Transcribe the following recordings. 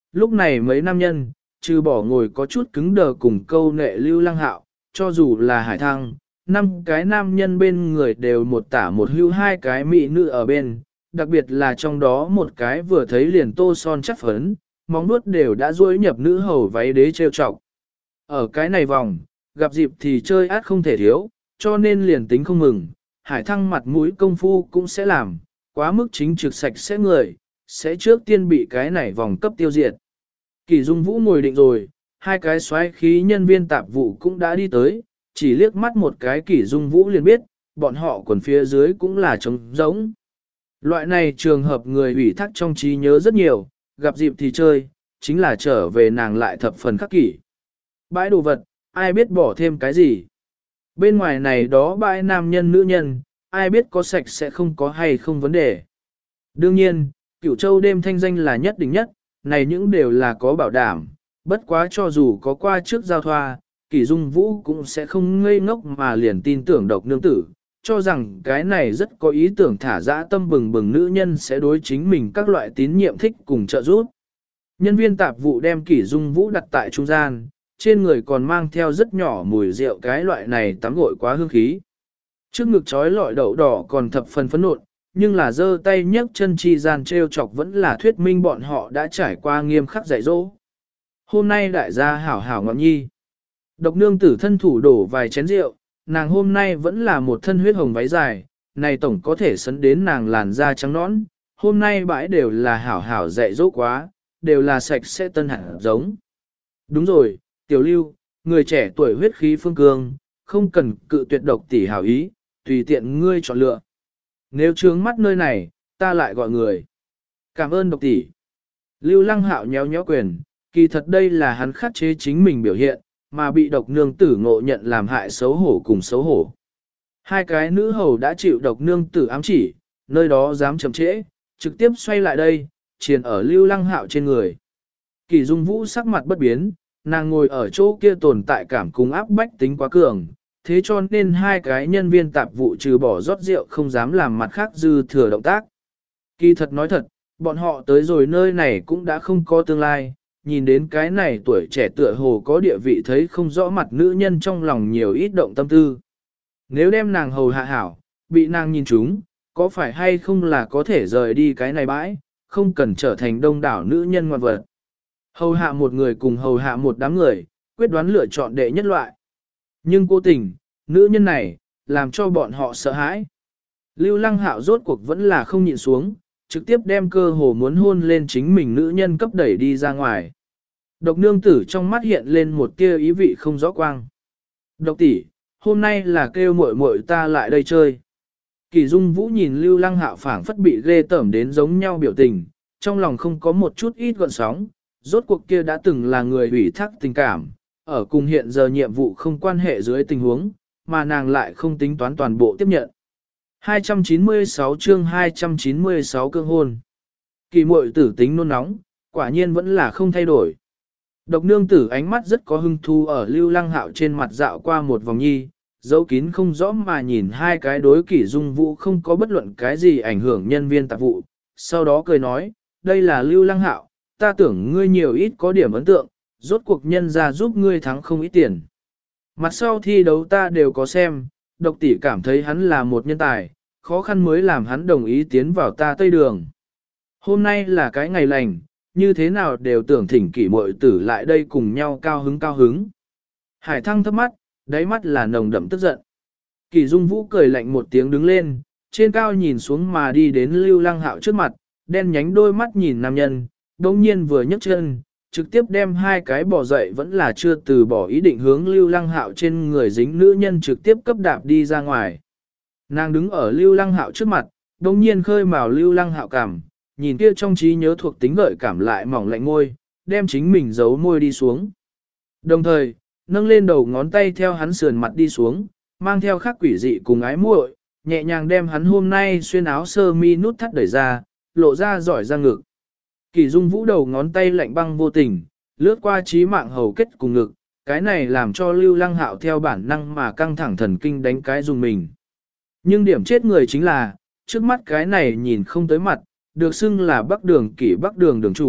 Lúc này mấy nam nhân, trừ bỏ ngồi có chút cứng đờ cùng câu nệ Lưu Lăng Hạo, cho dù là Hải Thăng, 5 cái nam nhân bên người đều một tả một hữu 2 cái mỹ nữ ở bên, đặc biệt là trong đó một cái vừa thấy liền tô son chắc phấn, móng nuốt đều đã duỗi nhập nữ hầu váy đế trêu chọc. Ở cái này vòng, gặp dịp thì chơi át không thể thiếu, cho nên liền tính không mừng, Hải Thăng mặt mũi công phu cũng sẽ làm, quá mức chính trực sạch sẽ người, sẽ trước tiên bị cái này vòng cấp tiêu diệt. Kỳ Dung Vũ ngồi định rồi, 2 cái xoáy khí nhân viên tạp vụ cũng đã đi tới, chỉ liếc mắt một cái Kỳ Dung Vũ liền biết, bọn họ quần phía dưới cũng là trống rỗng. Loại này trường hợp người ủy thác trong trí nhớ rất nhiều, gặp dịp thì chơi, chính là trở về nàng lại thập phần khắc kỷ. Bãi đồ vật, ai biết bỏ thêm cái gì. Bên ngoài này đó bãi nam nhân nữ nhân, ai biết có sạch sẽ không có hay không vấn đề. Đương nhiên, Cửu Châu đêm thanh danh là nhất định nhất, này những đều là có bảo đảm, bất quá cho dù có qua trước giao thoa, Kỷ Dung Vũ cũng sẽ không ngây ngốc mà liền tin tưởng độc nương tử, cho rằng cái này rất có ý tưởng thả dã tâm bừng bừng nữ nhân sẽ đối chính mình các loại tín nhiệm thích cùng trợ giúp. Nhân viên tạp vụ đem Kỷ Dung Vũ đặt tại trung gian, trên người còn mang theo rất nhỏ mùi rượu cái loại này tắm gội quá hương khí. Trước ngực trói lọi đậu đỏ còn thập phần phấn nộn, nhưng là giơ tay nhấc chân chi gian treo chọc vẫn là thuyết minh bọn họ đã trải qua nghiêm khắc dạy dỗ. Hôm nay đại gia hảo hảo ngọn nhi. Độc nương tử thân thủ đổ vài chén rượu, nàng hôm nay vẫn là một thân huyết hồng váy dài, này tổng có thể sấn đến nàng làn da trắng nõn, hôm nay bãi đều là hảo hảo dạy dỗ quá, đều là sạch sẽ tân hẳn giống. Đúng rồi, Tiểu Lưu, người trẻ tuổi huyết khí phương cương, không cần cự tuyệt độc tỷ hảo ý, tùy tiện ngươi chọn lựa. Nếu trướng mắt nơi này, ta lại gọi người. Cảm ơn độc tỷ. Lưu Lăng Hạo nhéo nhéo quyền, kỳ thật đây là hắn khắc chế chính mình biểu hiện, mà bị độc nương tử ngộ nhận làm hại xấu hổ cùng xấu hổ. 2 cái nữ hầu đã chịu độc nương tử ám chỉ, nơi đó dám chậm trễ, trực tiếp xoay lại đây, triền ở Lưu Lăng Hạo trên người. Kỳ Dung Vũ sắc mặt bất biến, nàng ngồi ở chỗ kia tồn tại cảm cùng áp bách tính quá cường, thế cho nên 2 cái nhân viên tạp vụ trừ bỏ rót rượu không dám làm mặt khác dư thừa động tác. Kỳ thật nói thật, bọn họ tới rồi nơi này cũng đã không có tương lai, nhìn đến cái này tuổi trẻ tựa hồ có địa vị thấy không rõ mặt nữ nhân trong lòng nhiều ít động tâm tư. Nếu đem nàng hầu hạ hảo, bị nàng nhìn trúng, có phải hay không là có thể rời đi cái này bãi, không cần trở thành đông đảo nữ nhân ngoan vật. Hầu hạ một người cùng hầu hạ một đám người, quyết đoán lựa chọn đệ nhất loại. Nhưng cố tình, nữ nhân này, làm cho bọn họ sợ hãi. Lưu Lăng Hạo rốt cuộc vẫn là không nhịn xuống, trực tiếp đem cơ hồ muốn hôn lên chính mình nữ nhân cấp đẩy đi ra ngoài. Độc nương tử trong mắt hiện lên một tia ý vị không rõ quang. Độc tỷ, hôm nay là kêu muội muội ta lại đây chơi. Kỳ Dung Vũ nhìn Lưu Lăng Hạo phảng phất bị ghê tởm đến giống nhau biểu tình, trong lòng không có một chút ít gợn sóng, rốt cuộc kia đã từng là người ủy thác tình cảm, ở cùng hiện giờ nhiệm vụ không quan hệ dưới tình huống, mà nàng lại không tính toán toàn bộ tiếp nhận. 296 chương 296 cương hôn. Kỳ muội tử tính nôn nóng, quả nhiên vẫn là không thay đổi. Độc nương tử ánh mắt rất có hứng thú ở Lưu Lăng Hạo trên mặt dạo qua một vòng nhi, dấu kín không rõ mà nhìn 2 cái đối Kỷ Dung Vũ không có bất luận cái gì ảnh hưởng nhân viên tạp vụ. Sau đó cười nói, đây là Lưu Lăng Hạo, ta tưởng ngươi nhiều ít có điểm ấn tượng, rốt cuộc nhân ra giúp ngươi thắng không ít tiền. Mặt sau thi đấu ta đều có xem, độc tỷ cảm thấy hắn là một nhân tài, khó khăn mới làm hắn đồng ý tiến vào ta Tây Đường. Hôm nay là cái ngày lành, như thế nào đều tưởng thỉnh Kỷ muội tử lại đây cùng nhau cao hứng cao hứng. Hải Thăng thấp mắt, đáy mắt là nồng đậm tức giận. Kỷ Dung Vũ cười lạnh một tiếng đứng lên, trên cao nhìn xuống mà đi đến Lưu Lăng Hạo trước mặt, đen nhánh đôi mắt nhìn nam nhân, đồng nhiên vừa nhấc chân, trực tiếp đem 2 cái bỏ dậy vẫn là chưa từ bỏ ý định hướng Lưu Lăng Hạo trên người dính nữ nhân trực tiếp cấp đạp đi ra ngoài. Nàng đứng ở Lưu Lăng Hạo trước mặt, đồng nhiên khơi mào Lưu Lăng Hạo cảm, nhìn kia trong trí nhớ thuộc tính gợi cảm lại mỏng lạnh môi, đem chính mình giấu môi đi xuống. Đồng thời, nâng lên đầu ngón tay theo hắn sườn mặt đi xuống, mang theo khắc quỷ dị cùng ái muội, nhẹ nhàng đem hắn hôm nay xuyên áo sơ mi nút thắt đẩy ra, lộ ra giỏi ra ngực. Kỳ Dung Vũ đầu ngón tay lạnh băng vô tình, lướt qua trí mạng hầu kết cùng ngực, cái này làm cho Lưu Lăng Hạo theo bản năng mà căng thẳng thần kinh đánh cái dùng mình. Nhưng điểm chết người chính là, trước mắt cái này nhìn không tới mặt, được xưng là Bắc Đường Kỷ Bắc Đường đường chủ,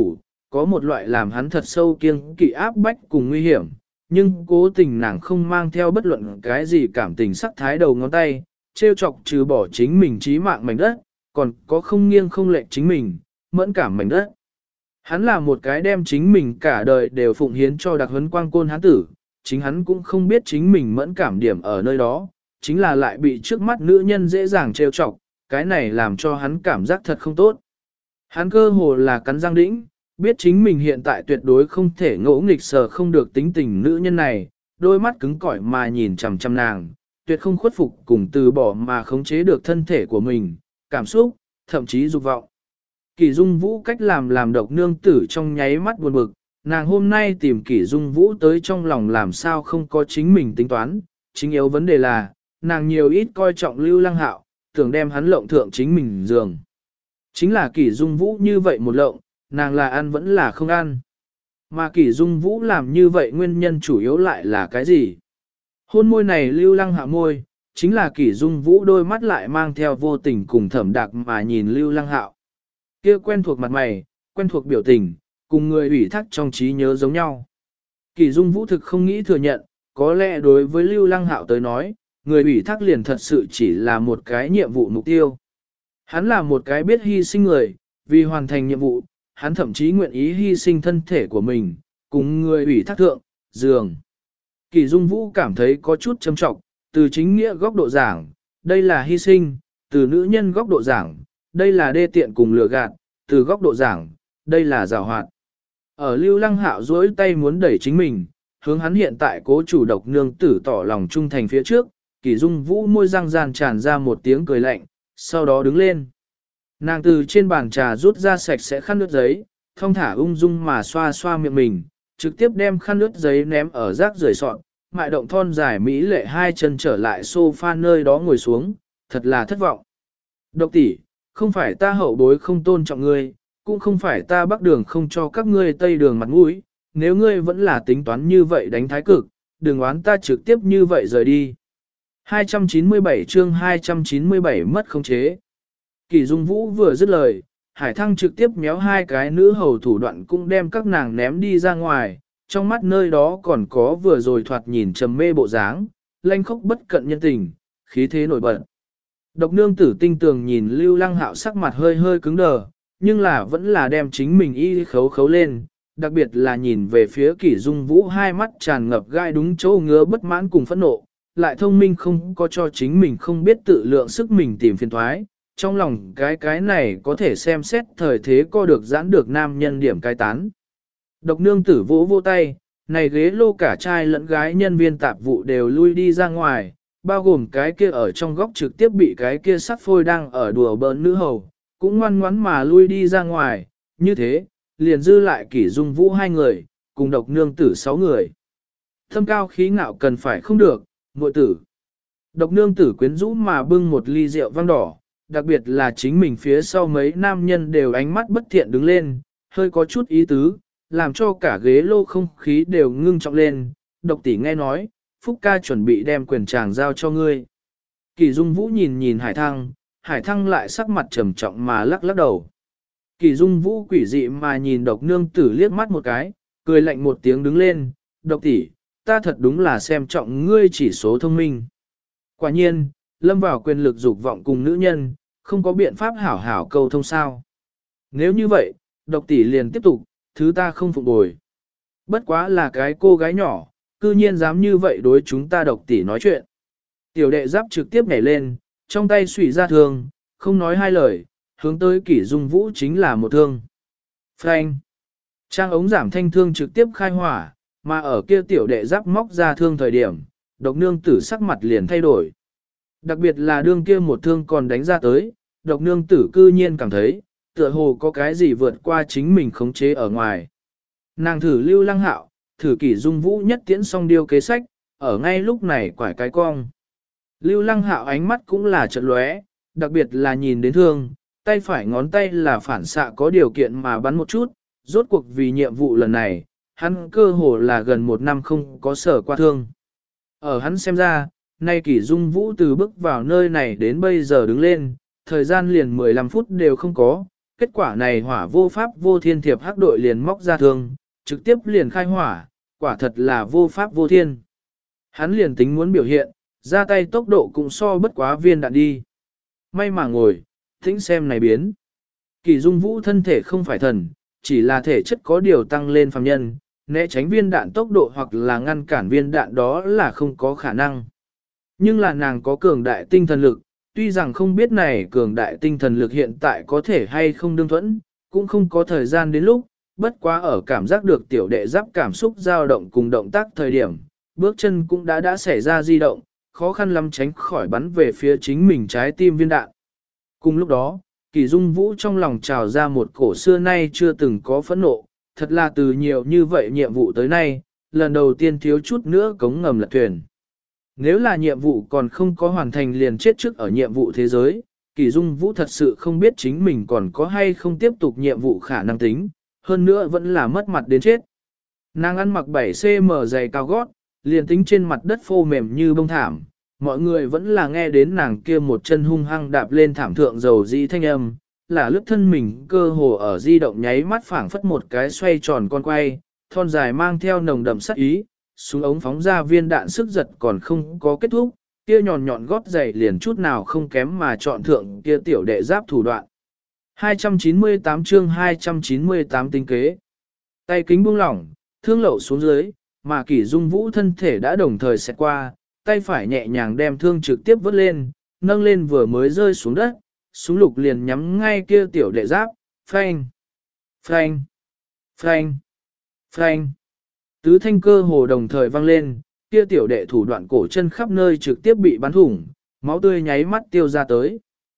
có một loại làm hắn thật sâu kiêng kỵ áp bách cùng nguy hiểm, nhưng cố tình nàng không mang theo bất luận cái gì cảm tình sắc thái đầu ngón tay, trêu chọc trừ bỏ chính mình trí mạng mảnh đất, còn có không nghiêng không lệch chính mình, mẫn cảm mảnh đất. Hắn là một cái đem chính mình cả đời đều phụng hiến cho đặc huấn quang côn hán tử, chính hắn cũng không biết chính mình mẫn cảm điểm ở nơi đó, chính là lại bị trước mắt nữ nhân dễ dàng trêu chọc, cái này làm cho hắn cảm giác thật không tốt. Hắn cơ hồ là cắn răng đĩnh, biết chính mình hiện tại tuyệt đối không thể ngỗ nghịch sở không được tính tình nữ nhân này, đôi mắt cứng cỏi mà nhìn chằm chằm nàng, tuyệt không khuất phục cùng từ bỏ mà khống chế được thân thể của mình, cảm xúc, thậm chí dục vọng. Kỷ Dung Vũ cách làm độc nương tử trong nháy mắt buồn bực, nàng hôm nay tìm Kỷ Dung Vũ tới trong lòng làm sao không có chính mình tính toán, chính yếu vấn đề là, nàng nhiều ít coi trọng Lưu Lăng Hạo, tưởng đem hắn lộng thượng chính mình giường. Chính là Kỷ Dung Vũ như vậy một lộng, nàng là ăn vẫn là không ăn. Mà Kỷ Dung Vũ làm như vậy nguyên nhân chủ yếu lại là cái gì? Hôn môi này Lưu Lăng Hạo môi, chính là Kỷ Dung Vũ đôi mắt lại mang theo vô tình cùng thẩm đặc mà nhìn Lưu Lăng Hạo. Kia quen thuộc mặt mày, quen thuộc biểu tình, cùng người ủy thác trong trí nhớ giống nhau. Kỷ Dung Vũ thực không nghĩ thừa nhận, có lẽ đối với Lưu Lăng Hạo tới nói, người ủy thác liền thật sự chỉ là một cái nhiệm vụ mục tiêu. Hắn là một cái biết hy sinh người, vì hoàn thành nhiệm vụ, hắn thậm chí nguyện ý hy sinh thân thể của mình, cùng người ủy thác thượng, giường. Kỷ Dung Vũ cảm thấy có chút châm trọng, từ chính nghĩa góc độ giảng, đây là hy sinh, từ nữ nhân góc độ giảng, đây là đê tiện cùng lừa gạt, từ góc độ giảng, đây là giảo hoạt. Ở Lưu Lăng Hạo duỗi tay muốn đẩy chính mình, hướng hắn hiện tại cố chủ độc nương tử tỏ lòng trung thành phía trước, Kỷ Dung Vũ môi răng ràn tràn ra một tiếng cười lạnh, sau đó đứng lên. Nàng từ trên bàn trà rút ra sạch sẽ khăn nước giấy, thong thả ung dung mà xoa xoa miệng mình, trực tiếp đem khăn nước giấy ném ở rác rưởi sọt, mại động thon dài mỹ lệ hai chân trở lại sofa nơi đó ngồi xuống, thật là thất vọng. Độc tỷ, không phải ta hậu bối không tôn trọng ngươi, cũng không phải ta bắc đường không cho các ngươi tây đường mặt mũi, nếu ngươi vẫn là tính toán như vậy đánh thái cực, đừng oán ta trực tiếp như vậy rời đi. 297 chương 297 mất khống chế. Kỷ Dung Vũ vừa dứt lời, Hải Thăng trực tiếp méo hai cái nữ hầu thủ đoạn cũng đem các nàng ném đi ra ngoài, trong mắt nơi đó còn có vừa rồi thoạt nhìn trầm mê bộ dáng, lanh khốc bất cận nhân tình, khí thế nổi bật. Độc nương tử tinh tường nhìn Lưu Lăng Hạo sắc mặt hơi hơi cứng đờ, nhưng là vẫn là đem chính mình y khấu khấu lên, đặc biệt là nhìn về phía Kỷ Dung Vũ hai mắt tràn ngập gai đúng chỗ ngứa bất mãn cùng phẫn nộ, lại thông minh không có cho chính mình không biết tự lượng sức mình tìm phiền thoái, trong lòng cái này có thể xem xét thời thế co được giãn được nam nhân điểm cai tán. Độc nương tử vỗ vô tay, này ghế lô cả trai lẫn gái nhân viên tạp vụ đều lui đi ra ngoài, bao gồm cái kia ở trong góc trực tiếp bị cái kia sắc phôi đang ở đùa bỡn nữ hầu, cũng ngoan ngoãn mà lui đi ra ngoài, như thế, liền dư lại Kỷ Dung Vũ hai người, cùng độc nương tử 6 người. Thâm cao khí ngạo cần phải không được, muội tử. Độc nương tử quyến rũ mà bưng một ly rượu vang đỏ, đặc biệt là chính mình phía sau mấy nam nhân đều ánh mắt bất thiện đứng lên, hơi có chút ý tứ, làm cho cả ghế lô không khí đều ngưng trọng lên. Độc tỷ nghe nói, Phúc ca chuẩn bị đem quyền tràng giao cho ngươi. Kỷ Dung Vũ nhìn nhìn Hải Thăng lại sắc mặt trầm trọng mà lắc lắc đầu. Kỷ Dung Vũ quỷ dị mà nhìn độc nương tử liếc mắt một cái, cười lạnh một tiếng đứng lên, độc tỷ, ta thật đúng là xem trọng ngươi chỉ số thông minh. Quả nhiên, lâm vào quyền lực dục vọng cùng nữ nhân, không có biện pháp hảo hảo câu thông sao. Nếu như vậy, độc tỷ liền tiếp tục, thứ ta không phục bồi. Bất quá là cái cô gái nhỏ, cư nhiên dám như vậy đối chúng ta độc tỷ nói chuyện. Tiểu đệ giáp trực tiếp nhảy lên, trong tay xủy ra thương, không nói hai lời, hướng tới Kỷ Dung Vũ chính là một thương. Phanh. Trang ống giảm thanh thương trực tiếp khai hỏa, mà ở kia tiểu đệ giáp móc ra thương thời điểm, độc nương tử sắc mặt liền thay đổi. Đặc biệt là đương kia một thương còn đánh ra tới, độc nương tử cư nhiên cảm thấy, tựa hồ có cái gì vượt qua chính mình khống chế ở ngoài. Nàng thử Lưu Lăng Hạo, thử Kỷ Dung Vũ nhất tiễn song điêu kế sách, ở ngay lúc này quải cái cong. Lưu Lăng Hạo ánh mắt cũng là chợt lóe, đặc biệt là nhìn đến thương, tay phải ngón tay là phản xạ có điều kiện mà bắn một chút, rốt cuộc vì nhiệm vụ lần này, hắn cơ hồ là gần 1 năm không có sở qua thương. Ở hắn xem ra, nay Kỷ Dung Vũ từ bước vào nơi này đến bây giờ đứng lên, thời gian liền 15 phút đều không có, kết quả này hỏa vô pháp vô thiên thiệp hắc đội liền móc ra thương, trực tiếp liền khai hỏa, quả thật là vô pháp vô thiên. Hắn liền tính muốn biểu hiện, ra tay tốc độ cũng so bất quá viên đạn đi. May mà ngồi, thính xem này biến. Kỳ Dung Vũ thân thể không phải thần, chỉ là thể chất có điều tăng lên phàm nhân, né tránh viên đạn tốc độ hoặc là ngăn cản viên đạn đó là không có khả năng. Nhưng là nàng có cường đại tinh thần lực, tuy rằng không biết này cường đại tinh thần lực hiện tại có thể hay không đương thuẫn, cũng không có thời gian đến lúc, bất quá ở cảm giác được tiểu đệ giáp cảm xúc dao động cùng động tác thời điểm, bước chân cũng đã xảy ra di động, khó khăn lắm tránh khỏi bắn về phía chính mình trái tim viên đạn. Cùng lúc đó, Kỳ Dung Vũ trong lòng trào ra một cổ xưa nay chưa từng có phẫn nộ, thật là từ nhiều như vậy nhiệm vụ tới nay, lần đầu tiên thiếu chút nữa cống ngầm lật thuyền. Nếu là nhiệm vụ còn không có hoàn thành liền chết trước ở nhiệm vụ thế giới, Kỳ Dung Vũ thật sự không biết chính mình còn có hay không tiếp tục nhiệm vụ khả năng tính, hơn nữa vẫn là mất mặt đến chết. Nàng ăn mặc 7cm giày cao gót, liền tính trên mặt đất phô mềm như bông thảm, mọi người vẫn là nghe đến nàng kia một chân hung hăng đạp lên thảm thượng dầu dĩ thanh âm, là lướt thân mình cơ hồ ở di động nháy mắt phảng phất một cái xoay tròn con quay, thon dài mang theo nồng đậm sắc ý, súng ống phóng ra viên đạn sức giật còn không có kết thúc, kia nhọn nhọn gót giày liền chút nào không kém mà chọn thượng kia tiểu đệ giáp thủ đoạn. 298 chương 298 tinh kế. Tay kính buông lỏng, thương lậu xuống dưới, mà Kỷ Dung Vũ thân thể đã đồng thời xẹt qua, tay phải nhẹ nhàng đem thương trực tiếp vớt lên, nâng lên vừa mới rơi xuống đất, súng lục liền nhắm ngay kia tiểu đệ giáp, phanh, phanh, phanh, phanh. Tứ thanh cơ hồ đồng thời vang lên, kia tiểu đệ thủ đoạn cổ chân khắp nơi trực tiếp bị bắn thủng, máu tươi nháy mắt tiêu ra tới.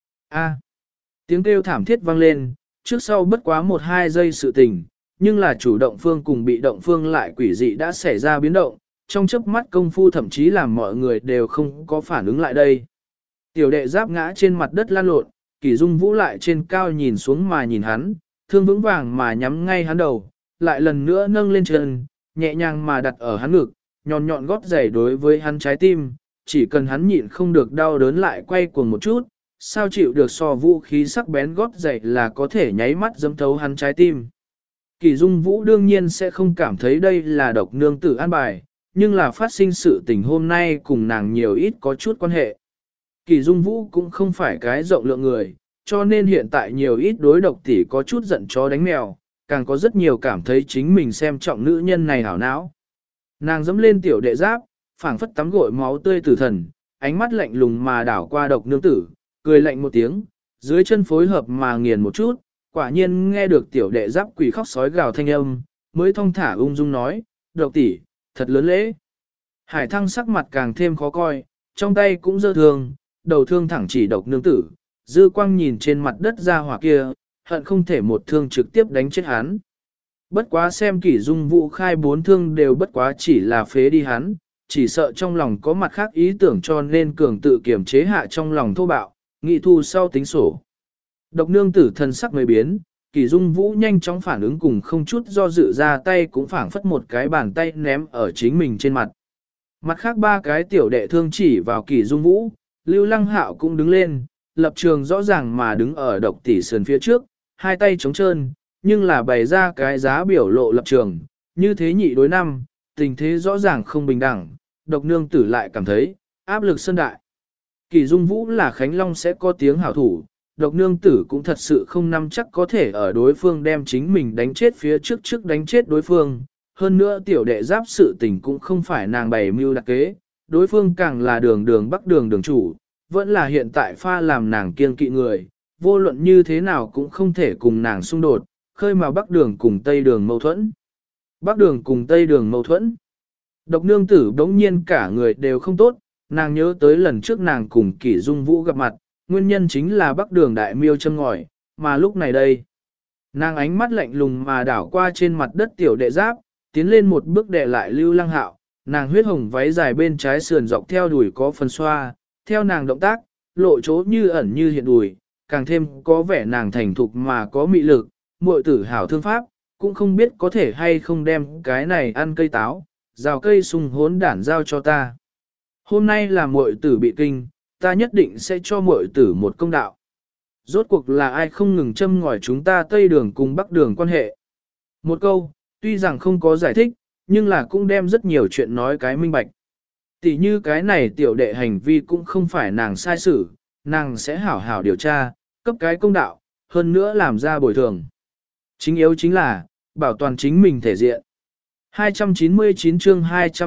A. Tiếng kêu thảm thiết vang lên, trước sau bất quá 1-2 giây sự tình, nhưng là chủ động phương cùng bị động phương lại quỷ dị đã xảy ra biến động, trong chớp mắt công phu thậm chí làm mọi người đều không có phản ứng lại đây. Tiểu đệ giáp ngã trên mặt đất lăn lộn, Kỷ Dung Vũ lại trên cao nhìn xuống mà nhìn hắn, thương vững vàng mà nhắm ngay hắn đầu, lại lần nữa nâng lên chân, nhẹ nhàng mà đặt ở hắn ngực, nhọn nhọn gót giày đối với hắn trái tim, chỉ cần hắn nhịn không được đau đớn lại quay cuồng một chút, sao chịu được so vũ khí sắc bén gót giày là có thể nháy mắt dẫm thấu hắn trái tim. Kỷ Dung Vũ đương nhiên sẽ không cảm thấy đây là độc nương tử an bài, nhưng là phát sinh sự tình hôm nay cùng nàng nhiều ít có chút quan hệ. Kỷ Dung Vũ cũng không phải cái rộng lượng người, cho nên hiện tại nhiều ít đối độc tỷ có chút giận chó đánh mèo, càng có rất nhiều cảm thấy chính mình xem trọng nữ nhân này hảo não. Nàng dẫm lên tiểu đệ giáp, phảng phất tắm gội máu tươi tử thần, ánh mắt lạnh lùng mà đảo qua độc nương tử, cười lạnh một tiếng, dưới chân phối hợp mà nghiền một chút, quả nhiên nghe được tiểu đệ giáp quỷ khóc sói gào thanh âm, mới thong thả ung dung nói, độc tỷ, thật lớn lễ. Hải Thăng sắc mặt càng thêm khó coi, trong tay cũng giơ thương, đầu thương thẳng chỉ độc nương tử, dư quang nhìn trên mặt đất ra hỏa kia, hận không thể một thương trực tiếp đánh chết hắn. Bất quá xem Kỷ Dung Vũ khai 4 thương đều bất quá chỉ là phế đi hắn, chỉ sợ trong lòng có mặt khác ý tưởng cho nên cường tự kiềm chế hạ trong lòng thô bạo, nghị thu sau tính sổ. Độc nương tử thân sắc mới biến, Kỷ Dung Vũ nhanh chóng phản ứng cùng không chút do dự ra tay cũng phảng phất một cái bàn tay ném ở chính mình trên mặt. Mặt khác 3 cái tiểu đệ thương chỉ vào Kỷ Dung Vũ, Lưu Lăng Hạo cũng đứng lên, lập trường rõ ràng mà đứng ở độc tỷ sườn phía trước, hai tay trống trơn, nhưng là bày ra cái giá biểu lộ lập trường, như thế nhị đối năm, tình thế rõ ràng không bình đẳng, độc nương tử lại cảm thấy, áp lực sơn đại. Kỷ Dung Vũ là Khánh Long sẽ có tiếng hảo thủ, độc nương tử cũng thật sự không nắm chắc có thể ở đối phương đem chính mình đánh chết phía trước đánh chết đối phương. Hơn nữa tiểu đệ giáp sự tình cũng không phải nàng bày mưu đặc kế, đối phương càng là đường bắc đường chủ, vẫn là hiện tại pha làm nàng kiêng kỵ người, vô luận như thế nào cũng không thể cùng nàng xung đột, khơi mào bắc đường cùng tây đường mâu thuẫn. Bắc đường cùng tây đường mâu thuẫn. Độc nương tử đống nhiên cả người đều không tốt, nàng nhớ tới lần trước nàng cùng Kỷ Dung Vũ gặp mặt, nguyên nhân chính là bắc đường đại miêu châm ngòi, mà lúc này đây. Nàng ánh mắt lạnh lùng mà đảo qua trên mặt đất tiểu đệ giáp, tiến lên một bước đệ lại Lưu Lăng Hạo, nàng huyết hồng váy dài bên trái sườn dọc theo đùi có phần xoa, theo nàng động tác, lộ chỗ như ẩn như hiện đùi, càng thêm có vẻ nàng thành thục mà có mị lực, muội tử hảo thương pháp, cũng không biết có thể hay không đem cái này ăn cây táo, rào cây sung hốn đản giao cho ta. Hôm nay là muội tử bị kinh, ta nhất định sẽ cho muội tử một công đạo. rốt cuộc là ai không ngừng châm ngòi chúng ta Tây Đường cùng Bắc Đường quan hệ. Một câu, tuy rằng không có giải thích, nhưng là cũng đem rất nhiều chuyện nói cái minh bạch. Tỷ như cái này tiểu đệ hành vi cũng không phải nàng sai xử, nàng sẽ hảo hảo điều tra, cấp cái công đạo, hơn nữa làm ra bồi thường. Chính yếu chính là, bảo toàn chính mình thể diện. 299 chương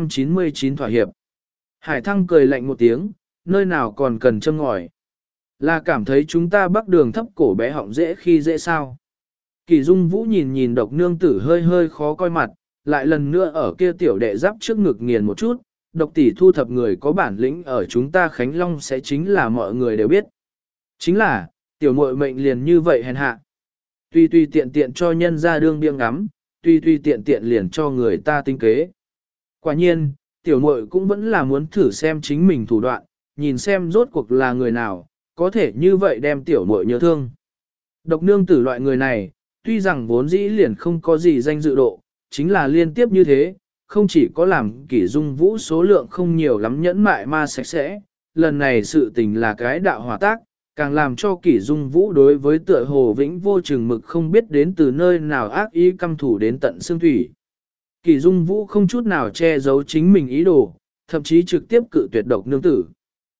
299 thỏa hiệp. Hải Thăng cười lạnh một tiếng, nơi nào còn cần châm ngòi. Là cảm thấy chúng ta Bắc Đường thấp cổ bé họng dễ khi dễ sao. Kỳ Dung Vũ nhìn nhìn độc nương tử hơi hơi khó coi mặt, lại lần nữa ở kia tiểu đệ giáp trước ngực nghiền một chút, độc tỷ thu thập người có bản lĩnh ở chúng ta Khánh Long sẽ chính là mọi người đều biết. Chính là, tiểu muội mệnh liền như vậy hèn hạ. Tuy tiện tiện cho nhân ra đương biêng ngắm, tuy tiện tiện liền cho người ta tinh kế. Quả nhiên, tiểu muội cũng vẫn là muốn thử xem chính mình thủ đoạn, nhìn xem rốt cuộc là người nào, có thể như vậy đem tiểu muội nhớ thương. Độc nương tử loại người này, tuy rằng vốn dĩ liền không có gì danh dự độ, chính là liên tiếp như thế, không chỉ có làm Kỷ Dung Vũ số lượng không nhiều lắm nhẫn mại ma sạch sẽ, lần này sự tình là cái đạo hòa tác, càng làm cho Kỷ Dung Vũ đối với tựa hồ vĩnh vô chừng mực không biết đến từ nơi nào ác ý căm thủ đến tận xương thủy. Kỷ Dung Vũ không chút nào che giấu chính mình ý đồ, thậm chí trực tiếp cự tuyệt độc nương tử.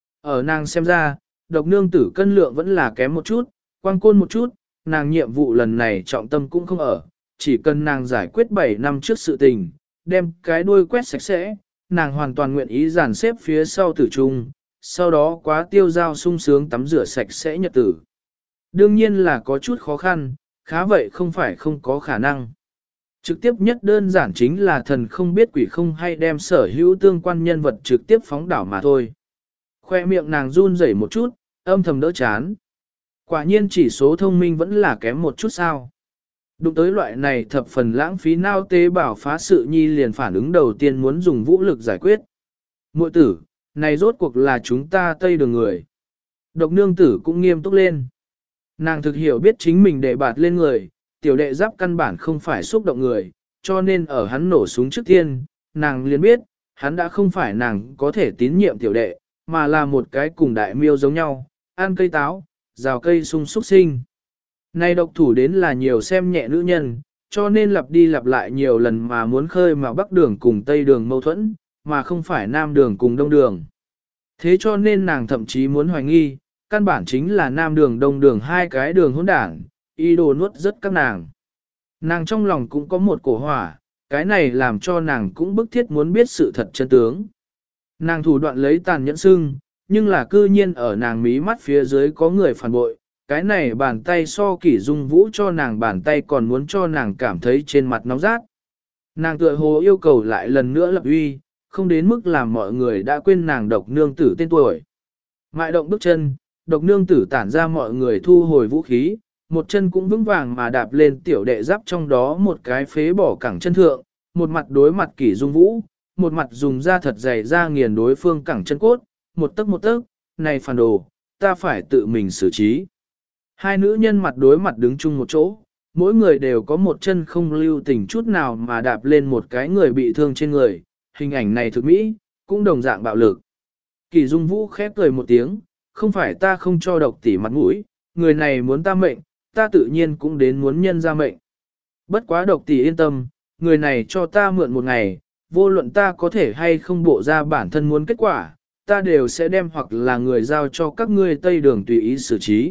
Ở nàng xem ra, độc nương tử cân lượng vẫn là kém một chút, quang côn một chút, nàng nhiệm vụ lần này trọng tâm cũng không ở, chỉ cần nàng giải quyết 7 năm trước sự tình, đem cái đuôi quét sạch sẽ, nàng hoàn toàn nguyện ý dàn xếp phía sau tử trung, sau đó quá tiêu giao sung sướng tắm rửa sạch sẽ nhật tử. Đương nhiên là có chút khó khăn, khá vậy không phải không có khả năng. Trực tiếp nhất đơn giản chính là thần không biết quỷ không hay đem sở hữu tương quan nhân vật trực tiếp phóng đảo mà thôi. Khoe miệng nàng run rẩy một chút, âm thầm đỡ chán. Quả nhiên chỉ số thông minh vẫn là kém một chút sao. Đụng tới loại này thập phần lãng phí nao tế bảo phá sự nhi liền phản ứng đầu tiên muốn dùng vũ lực giải quyết. Muội tử, này rốt cuộc là chúng ta Tây Đường người. Độc nương tử cũng nghiêm túc lên. Nàng thực hiểu biết chính mình để bạt lên người, tiểu đệ giáp căn bản không phải xúc động người, cho nên ở hắn nổ súng trước tiên, nàng liền biết, hắn đã không phải nàng có thể tín nhiệm tiểu đệ, mà là một cái cùng đại miêu giống nhau, ăn cây táo, rào cây sung súc sinh. Này độc thủ đến là nhiều xem nhẹ nữ nhân, cho nên lặp đi lặp lại nhiều lần mà muốn khơi mà Bắc Đường cùng Tây Đường mâu thuẫn, mà không phải Nam Đường cùng Đông Đường. Thế cho nên nàng thậm chí muốn hoài nghi, căn bản chính là Nam Đường Đông Đường hai cái đường hỗn đảng, ý đồ nuốt rất các nàng. Nàng trong lòng cũng có một cổ hỏa, cái này làm cho nàng cũng bức thiết muốn biết sự thật chân tướng. Nàng thủ đoạn lấy tàn nhẫn sưng, nhưng là cư nhiên ở nàng mí mắt phía dưới có người phản bội, cái này bàn tay so Kỷ Dung Vũ cho nàng bàn tay còn muốn cho nàng cảm thấy trên mặt nóng rát. Nàng tựa hồ yêu cầu lại lần nữa lập uy, không đến mức làm mọi người đã quên nàng độc nương tử tên tuổi. Mại động bước chân, độc nương tử tản ra mọi người thu hồi vũ khí, một chân cũng vững vàng mà đạp lên tiểu đệ giáp trong đó một cái phế bỏ cẳng chân thượng, một mặt đối mặt Kỷ Dung Vũ, một mặt dùng da thật dày ra nghiền đối phương cẳng chân cốt, một tấc, này phản đồ, ta phải tự mình xử trí. Hai nữ nhân mặt đối mặt đứng chung một chỗ, mỗi người đều có một chân không lưu tình chút nào mà đạp lên một cái người bị thương trên người, hình ảnh này thực mỹ, cũng đồng dạng bạo lực. Kỳ Dung Vũ khép cười một tiếng, không phải ta không cho độc tỷ mặt mũi, người này muốn ta mệnh, ta tự nhiên cũng đến muốn nhân ra mệnh. Bất quá độc tỷ yên tâm, người này cho ta mượn một ngày, vô luận ta có thể hay không bộ ra bản thân muốn kết quả, ta đều sẽ đem hoặc là người giao cho các ngươi Tây Đường tùy ý xử trí.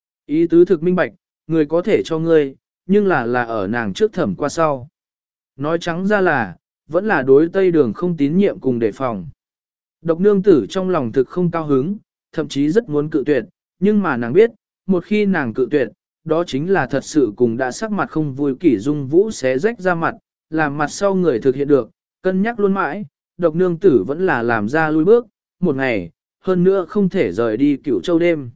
Ý tứ thực minh bạch, người có thể cho ngươi, nhưng là ở nàng trước thẩm qua sau. Nói trắng ra là, vẫn là đối Tây Đường không tín nhiệm cùng đề phòng. Độc nương tử trong lòng thực không cao hứng, thậm chí rất muốn cự tuyệt, nhưng mà nàng biết, một khi nàng cự tuyệt, đó chính là thật sự cùng đã sắc mặt không vui. Kỷ Dung Vũ sẽ rách ra mặt, làm mặt sau người thực hiện được, cân nhắc luôn mãi, độc nương tử vẫn là làm ra lui bước, một ngày, hơn nữa không thể rời đi Cửu Châu đêm.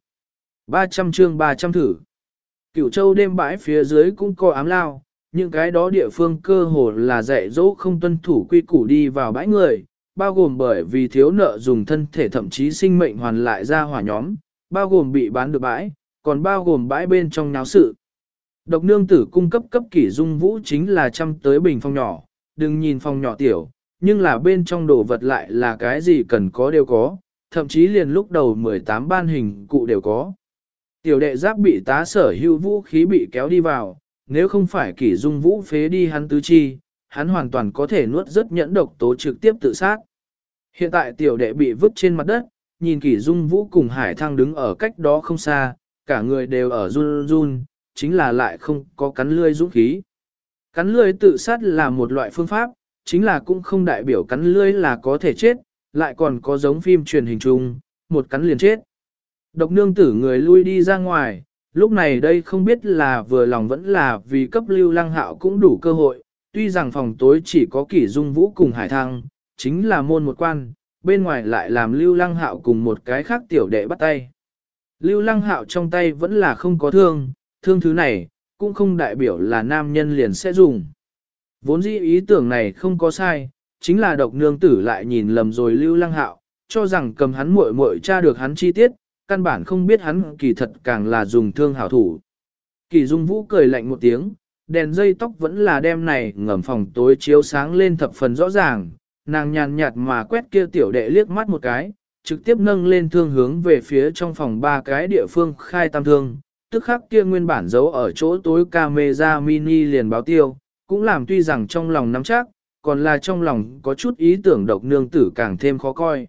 300 chương 300 thử. Cửu Châu đêm bãi phía dưới cũng có ám lao, những cái đó địa phương cơ hồ là dạy dỗ không tuân thủ quy củ đi vào bãi người, bao gồm bởi vì thiếu nợ dùng thân thể thậm chí sinh mệnh hoàn lại ra hỏa nhóm, bao gồm bị bán được bãi, còn bao gồm bãi bên trong náo sự. Độc nương tử cung cấp cấp Kỷ Dung Vũ chính là trăm tới bình phòng nhỏ, đừng nhìn phòng nhỏ tiểu, nhưng là bên trong đồ vật lại là cái gì cần có đều có, thậm chí liền lúc đầu 18 ban hình cụ đều có. Tiểu đệ giáp bị tá sở hữu vũ khí bị kéo đi vào, nếu không phải Kỷ Dung Vũ phế đi hắn tứ chi, hắn hoàn toàn có thể nuốt rất nhẫn độc tố trực tiếp tự sát. Hiện tại tiểu đệ bị vứt trên mặt đất, nhìn Kỷ Dung Vũ cùng Hải Thăng đứng ở cách đó không xa, cả người đều ở run run, chính là lại không có cắn lươi dũng khí. Cắn lươi tự sát là một loại phương pháp, chính là cũng không đại biểu cắn lươi là có thể chết, lại còn có giống phim truyền hình chung, một cắn liền chết. Độc nương tử người lui đi ra ngoài, lúc này đây không biết là vừa lòng vẫn là vì cấp Lưu Lăng Hạo cũng đủ cơ hội, tuy rằng phòng tối chỉ có Kỷ Dung Vũ cùng Hải Thăng, chính là môn một quan, bên ngoài lại làm Lưu Lăng Hạo cùng một cái khác tiểu đệ bắt tay. Lưu Lăng Hạo trong tay vẫn là không có thương, thương thứ này, cũng không đại biểu là nam nhân liền sẽ dùng. Vốn dĩ ý tưởng này không có sai, chính là độc nương tử lại nhìn lầm rồi Lưu Lăng Hạo, cho rằng cầm hắn muội muội tra được hắn chi tiết, căn bản không biết hắn kỳ thật càng là dùng thương hảo thủ. Kỳ Dung Vũ cười lạnh một tiếng, đèn dây tóc vẫn là đem này ngầm phòng tối chiếu sáng lên thập phần rõ ràng, nàng nhàn nhạt mà quét kia tiểu đệ liếc mắt một cái, trực tiếp nâng lên thương hướng về phía trong phòng ba cái địa phương khai tam thương, tức khắc kia nguyên bản giấu ở chỗ tối camera mini liền báo tiêu, cũng làm tuy rằng trong lòng nắm chắc, còn là trong lòng có chút ý tưởng độc nương tử càng thêm khó coi.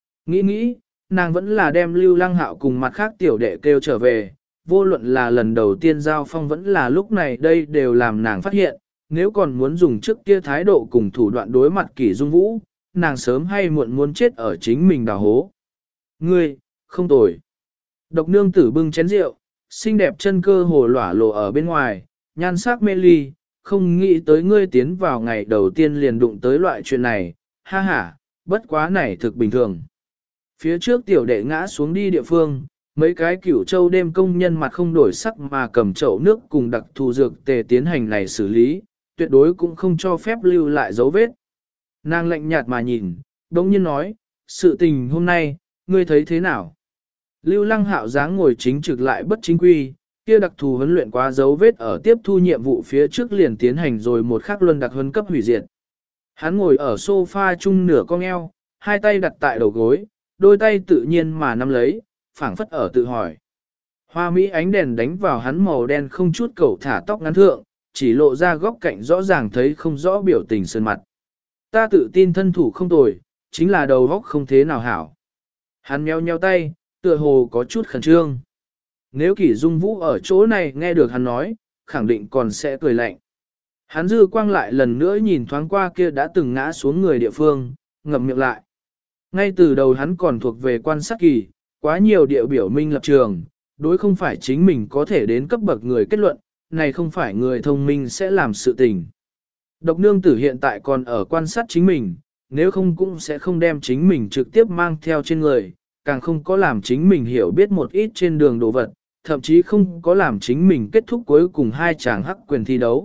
Nghĩ, nàng vẫn là đem Lưu Lăng Hạo cùng mặt khác tiểu đệ kêu trở về, vô luận là lần đầu tiên giao phong vẫn là lúc này đây đều làm nàng phát hiện, nếu còn muốn dùng trước kia thái độ cùng thủ đoạn đối mặt Kỷ Dung Vũ, nàng sớm hay muộn muốn chết ở chính mình đào hố. Ngươi, không tồi. Độc nương tử bưng chén rượu, xinh đẹp chân cơ hồ lỏa lộ ở bên ngoài, nhan sắc mê ly, không nghĩ tới ngươi tiến vào ngày đầu tiên liền đụng tới loại chuyện này, ha ha, bất quá này thực bình thường. Phía trước tiểu đệ ngã xuống đi địa phương, mấy cái cửu châu đêm công nhân mặt không đổi sắc mà cầm chậu nước cùng đặc thù dược tề tiến hành này xử lý, tuyệt đối cũng không cho phép lưu lại dấu vết. Nàng lạnh nhạt mà nhìn, đống nhiên nói, sự tình hôm nay, ngươi thấy thế nào? Lưu Lăng Hạo dáng ngồi chính trực lại bất chính quy, kia đặc thù huấn luyện quá dấu vết ở tiếp thu nhiệm vụ phía trước liền tiến hành rồi một khắc luân đặc huấn cấp hủy diệt. Hắn ngồi ở sofa chung nửa cong eo, hai tay đặt tại đầu gối, đôi tay tự nhiên mà nắm lấy, phảng phất ở tự hỏi. Hoa mỹ ánh đèn đánh vào hắn màu đen không chút cẩu thả tóc ngắn thượng, chỉ lộ ra góc cạnh rõ ràng thấy không rõ biểu tình sơn mặt. Ta tự tin thân thủ không tồi, chính là đầu góc không thế nào hảo. Hắn nheo nheo tay, tựa hồ có chút khẩn trương. Nếu Kỷ Dung Vũ ở chỗ này nghe được hắn nói, khẳng định còn sẽ cười lạnh. Hắn dư quang lại lần nữa nhìn thoáng qua kia đã từng ngã xuống người địa phương, ngậm miệng lại. Ngay từ đầu hắn còn thuộc về quan sát kỳ, quá nhiều địa biểu minh lập trường, đối không phải chính mình có thể đến cấp bậc người kết luận, này không phải người thông minh sẽ làm sự tình. Độc nương tử hiện tại còn ở quan sát chính mình, nếu không cũng sẽ không đem chính mình trực tiếp mang theo trên người, càng không có làm chính mình hiểu biết một ít trên đường đồ vật, thậm chí không có làm chính mình kết thúc cuối cùng hai chàng hắc quyền thi đấu.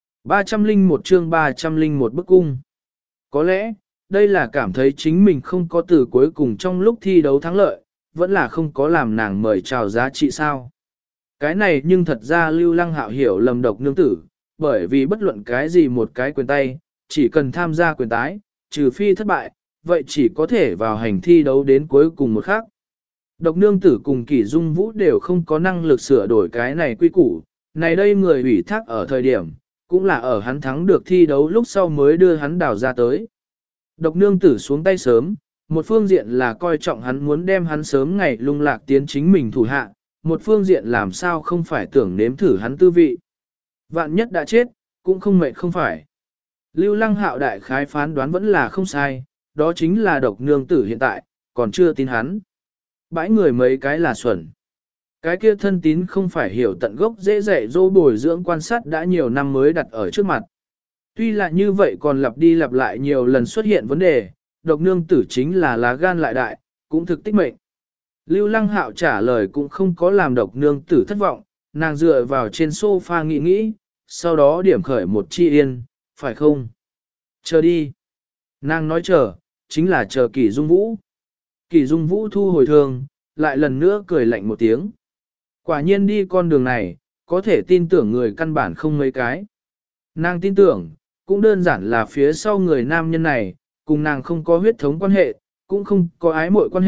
301 chương 301 bức cung. Có lẽ, đây là cảm thấy chính mình không có từ cuối cùng trong lúc thi đấu thắng lợi, vẫn là không có làm nàng mời chào giá trị sao. Cái này nhưng thật ra Lưu Lăng Hạo hiểu lầm độc nương tử, bởi vì bất luận cái gì một cái quyền tay, chỉ cần tham gia quyền tái, trừ phi thất bại, vậy chỉ có thể vào hành thi đấu đến cuối cùng một khắc. Độc nương tử cùng Kỷ Dung Vũ đều không có năng lực sửa đổi cái này quy củ, này đây người ủy thác ở thời điểm, cũng là ở hắn thắng được thi đấu lúc sau mới đưa hắn đào ra tới. Độc nương tử xuống tay sớm, một phương diện là coi trọng hắn muốn đem hắn sớm ngày lung lạc tiến chính mình thủ hạ, một phương diện làm sao không phải tưởng nếm thử hắn tư vị. Vạn nhất đã chết, cũng không mệt không phải. Lưu Lăng Hạo đại khái phán đoán vẫn là không sai, đó chính là độc nương tử hiện tại, còn chưa tin hắn. Bãi người mấy cái là xuẩn. Cái kia thân tín không phải hiểu tận gốc dễ dạy dỗ bồi dưỡng quan sát đã nhiều năm mới đặt ở trước mặt. Tuy là như vậy còn lặp đi lặp lại nhiều lần xuất hiện vấn đề, độc nương tử chính là lá gan lại đại, cũng thực tích mệnh. Lưu Lăng Hạo trả lời cũng không có làm độc nương tử thất vọng, nàng dựa vào trên sofa nghĩ nghĩ, sau đó điểm khởi một chi yên, phải không? Chờ đi. Nàng nói chờ, chính là chờ Kỷ Dung Vũ. Kỷ Dung Vũ thu hồi thường, lại lần nữa cười lạnh một tiếng. Quả nhiên đi con đường này, có thể tin tưởng người căn bản không mấy cái. Nàng tin tưởng, cũng đơn giản là phía sau người nam nhân này, cùng nàng không có huyết thống quan hệ, cũng không có ái mội quan hệ,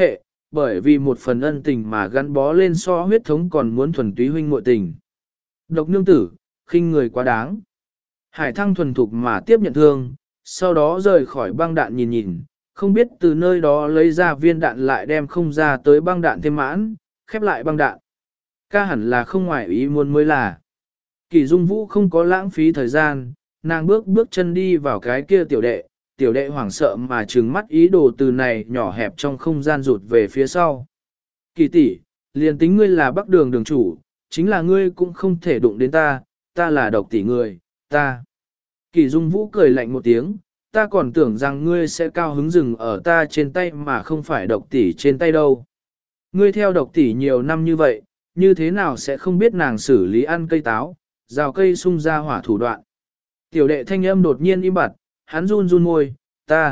bởi vì một phần ân tình mà gắn bó lên so huyết thống còn muốn thuần túy huynh muội tình. Độc nương tử, khinh người quá đáng. Hải Thăng thuần thục mà tiếp nhận thương, sau đó rời khỏi băng đạn nhìn nhìn, không biết từ nơi đó lấy ra viên đạn lại đem không ra tới băng đạn thêm mãn, khép lại băng đạn. Ca hẳn là không ngoài ý muốn mới là. Kỳ Dung Vũ không có lãng phí thời gian, nàng bước chân đi vào cái kia tiểu đệ hoảng sợ mà trừng mắt ý đồ từ này nhỏ hẹp trong không gian rụt về phía sau. Kỳ tỷ, liền tính ngươi là bắc đường đường chủ, chính là ngươi cũng không thể đụng đến ta là độc tỷ người, ta. Kỳ Dung Vũ cười lạnh một tiếng, ta còn tưởng rằng ngươi sẽ cao hứng dừng ở ta trên tay mà không phải độc tỷ trên tay đâu. Ngươi theo độc tỷ nhiều năm như vậy, như thế nào sẽ không biết nàng xử lý ăn cây táo, rào cây sung ra hỏa thủ đoạn. Tiểu đệ thanh âm đột nhiên im bặt, hắn run môi, ta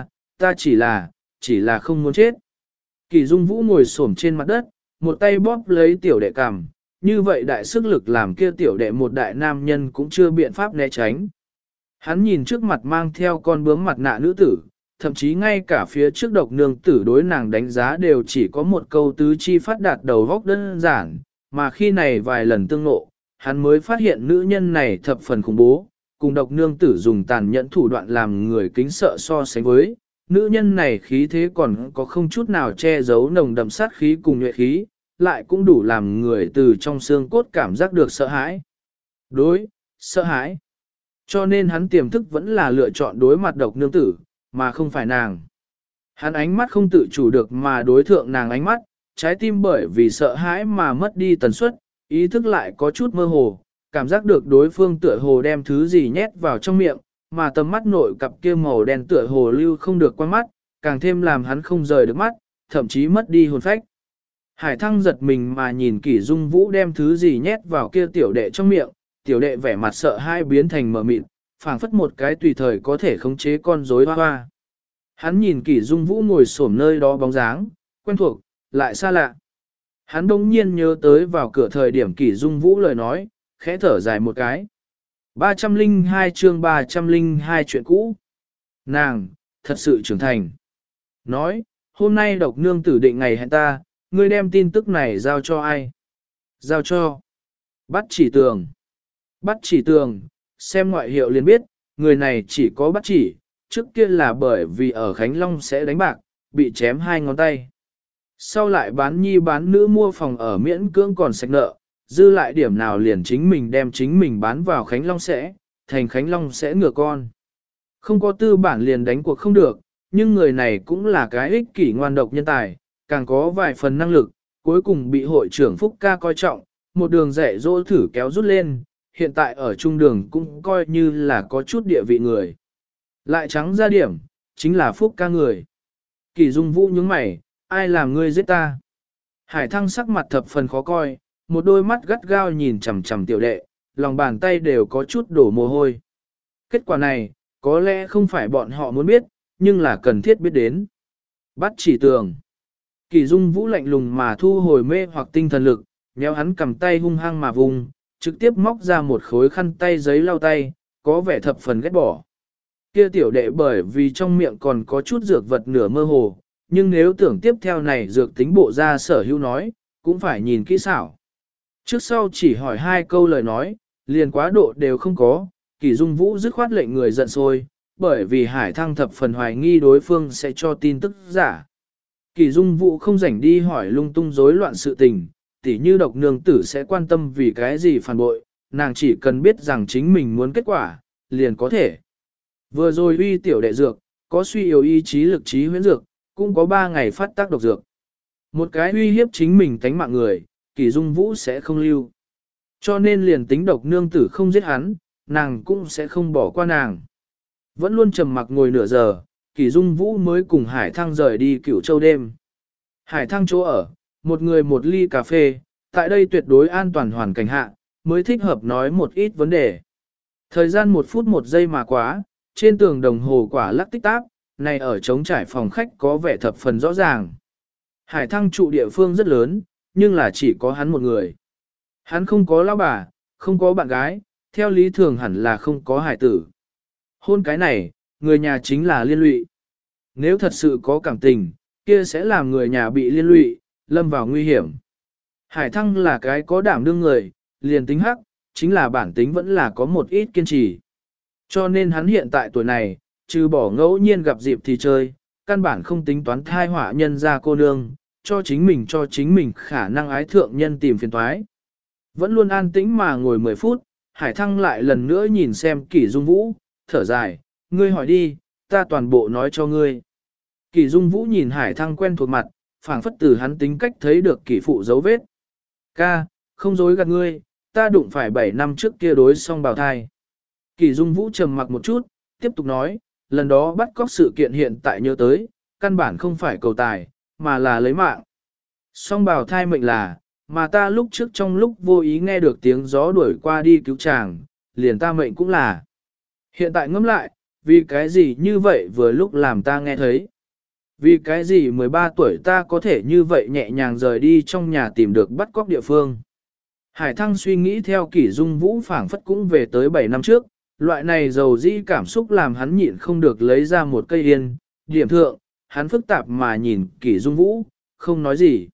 chỉ là không muốn chết. Kỳ Dung Vũ ngồi xổm trên mặt đất, một tay bóp lấy tiểu đệ cằm, như vậy đại sức lực làm kia tiểu đệ một đại nam nhân cũng chưa biện pháp né tránh. Hắn nhìn trước mặt mang theo con bướm mặt nạ nữ tử, thậm chí ngay cả phía trước độc nương tử đối nàng đánh giá đều chỉ có một câu tứ chi phát đạt đầu góc đơn giản, mà khi này vài lần tương ngộ, hắn mới phát hiện nữ nhân này thập phần khủng bố, cùng độc nương tử dùng tàn nhẫn thủ đoạn làm người kính sợ so sánh với. Nữ nhân này khí thế còn có không chút nào che giấu nồng đậm sát khí cùng nhuệ khí, lại cũng đủ làm người từ trong xương cốt cảm giác được sợ hãi. Sợ hãi. Cho nên hắn tiềm thức vẫn là lựa chọn đối mặt độc nương tử, mà không phải nàng. Hắn ánh mắt không tự chủ được mà đối thượng nàng ánh mắt, trái tim bởi vì sợ hãi mà mất đi tần suất, ý thức lại có chút mơ hồ, cảm giác được đối phương tựa hồ đem thứ gì nhét vào trong miệng, mà tầm mắt nội cặp kia màu đen tựa hồ lưu không được quan mắt, càng thêm làm hắn không rời được mắt, thậm chí mất đi hồn phách. Hải Thăng giật mình mà nhìn Kỷ Dung Vũ đem thứ gì nhét vào kia tiểu đệ trong miệng, tiểu đệ vẻ mặt sợ hai biến thành mờ mịt, phảng phất một cái tùy thời có thể khống chế con rối hoa hoa. Hắn nhìn Kỷ Dung Vũ ngồi xổm nơi đó bóng dáng, quen thuộc, lại xa lạ. Hắn đông nhiên nhớ tới vào cửa thời điểm Kỷ Dung Vũ lời nói, khẽ thở dài một cái. 302 chương 302 chuyện cũ. Nàng, thật sự trưởng thành. Nói, hôm nay độc nương tử định ngày hẹn ta, ngươi đem tin tức này giao cho ai? Giao cho. Bắt chỉ tường. Bắt chỉ tường, xem ngoại hiệu liền biết, người này chỉ có bắt chỉ, trước kia là bởi vì ở Khánh Long sẽ đánh bạc, bị chém 2 ngón tay. Sau lại bán nhi bán nữ mua phòng ở miễn cưỡng còn sạch nợ, dư lại điểm nào liền chính mình đem chính mình bán vào Khánh Long sẽ, thành Khánh Long sẽ ngựa con. Không có tư bản liền đánh cuộc không được, nhưng người này cũng là cái ích kỷ ngoan độc nhân tài, càng có vài phần năng lực, cuối cùng bị hội trưởng Phúc Ca coi trọng, một đường dạy dỗ thử kéo rút lên, hiện tại ở trung đường cũng coi như là có chút địa vị người. Lại trắng ra điểm, chính là Phúc Ca người. Kỳ Dung Vũ nhướng mày, ai làm ngươi giết ta? Hải Thăng sắc mặt thập phần khó coi, một đôi mắt gắt gao nhìn chằm chằm tiểu đệ, lòng bàn tay đều có chút đổ mồ hôi. Kết quả này, có lẽ không phải bọn họ muốn biết, nhưng là cần thiết biết đến. Bắt chỉ tường. Kỳ Dung Vũ lạnh lùng mà thu hồi mê hoặc tinh thần lực, nhéo hắn cầm tay hung hăng mà vùng, trực tiếp móc ra một khối khăn tay giấy lau tay, có vẻ thập phần ghét bỏ. Kia tiểu đệ bởi vì trong miệng còn có chút dược vật nửa mơ hồ, nhưng nếu tưởng tiếp theo này dược tính bộ ra sở hữu nói, cũng phải nhìn kỹ xảo. Trước sau chỉ hỏi 2 câu lời nói, liền quá độ đều không có, Kỳ Dung Vũ dứt khoát lệnh người giận sôi, bởi vì Hải Thăng thập phần hoài nghi đối phương sẽ cho tin tức giả. Kỳ Dung Vũ không rảnh đi hỏi lung tung rối loạn sự tình, tỉ như độc nương tử sẽ quan tâm vì cái gì phản bội, nàng chỉ cần biết rằng chính mình muốn kết quả, liền có thể. Vừa rồi uy tiểu đệ dược, có suy yếu ý chí lực trí huyễn dược, cũng có 3 ngày phát tác độc dược. Một cái uy hiếp chính mình tánh mạng người, Kỳ Dung Vũ sẽ không lưu. Cho nên liền tính độc nương tử không giết hắn, nàng cũng sẽ không bỏ qua nàng. Vẫn luôn trầm mặc ngồi nửa giờ, Kỳ Dung Vũ mới cùng Hải Thăng rời đi Cửu Châu đêm. Hải Thăng chỗ ở, một người một ly cà phê, tại đây tuyệt đối an toàn hoàn cảnh hạ, mới thích hợp nói một ít vấn đề. Thời gian 1 phút 1 giây mà quá, trên tường đồng hồ quả lắc tích tắc, này ở trống trải phòng khách có vẻ thập phần rõ ràng. Hải Thăng trụ địa phương rất lớn, nhưng là chỉ có hắn một người. Hắn không có lão bà, không có bạn gái, theo lý thường hẳn là không có hải tử. Hôn cái này, người nhà chính là liên lụy. Nếu thật sự có cảm tình, kia sẽ làm người nhà bị liên lụy, lâm vào nguy hiểm. Hải Thăng là cái có đảm đương người, liền tính hắc, chính là bản tính vẫn là có một ít kiên trì. Cho nên hắn hiện tại tuổi này, trừ bỏ ngẫu nhiên gặp dịp thì chơi, căn bản không tính toán thai họa nhân ra cô nương, cho chính mình khả năng ái thượng nhân tìm phiền toái. Vẫn luôn an tĩnh mà ngồi 10 phút, Hải Thăng lại lần nữa nhìn xem Kỷ Dung Vũ, thở dài, ngươi hỏi đi, ta toàn bộ nói cho ngươi. Kỷ Dung Vũ nhìn Hải Thăng quen thuộc mặt, phảng phất từ hắn tính cách thấy được Kỷ phụ dấu vết. Ca, không dối gạt ngươi, ta đụng phải 7 năm trước kia đối song bào thai. Kỷ Dung Vũ trầm mặc một chút, tiếp tục nói, lần đó bắt cóc sự kiện hiện tại nhớ tới, căn bản không phải cầu tài, mà là lấy mạng. Song bào thai mệnh là, mà ta lúc trước trong lúc vô ý nghe được tiếng gió đuổi qua đi cứu chàng, liền ta mệnh cũng là. Hiện tại ngẫm lại, vì cái gì như vậy vừa lúc làm ta nghe thấy. Vì cái gì 13 tuổi ta có thể như vậy nhẹ nhàng rời đi trong nhà tìm được bắt cóc địa phương. Hải Thăng suy nghĩ theo Kỷ Dung Vũ phảng phất cũng về tới 7 năm trước, loại này dầu dĩ cảm xúc làm hắn nhịn không được lấy ra một cây yên, điểm thượng, hắn phức tạp mà nhìn Kỷ Dung Vũ, không nói gì.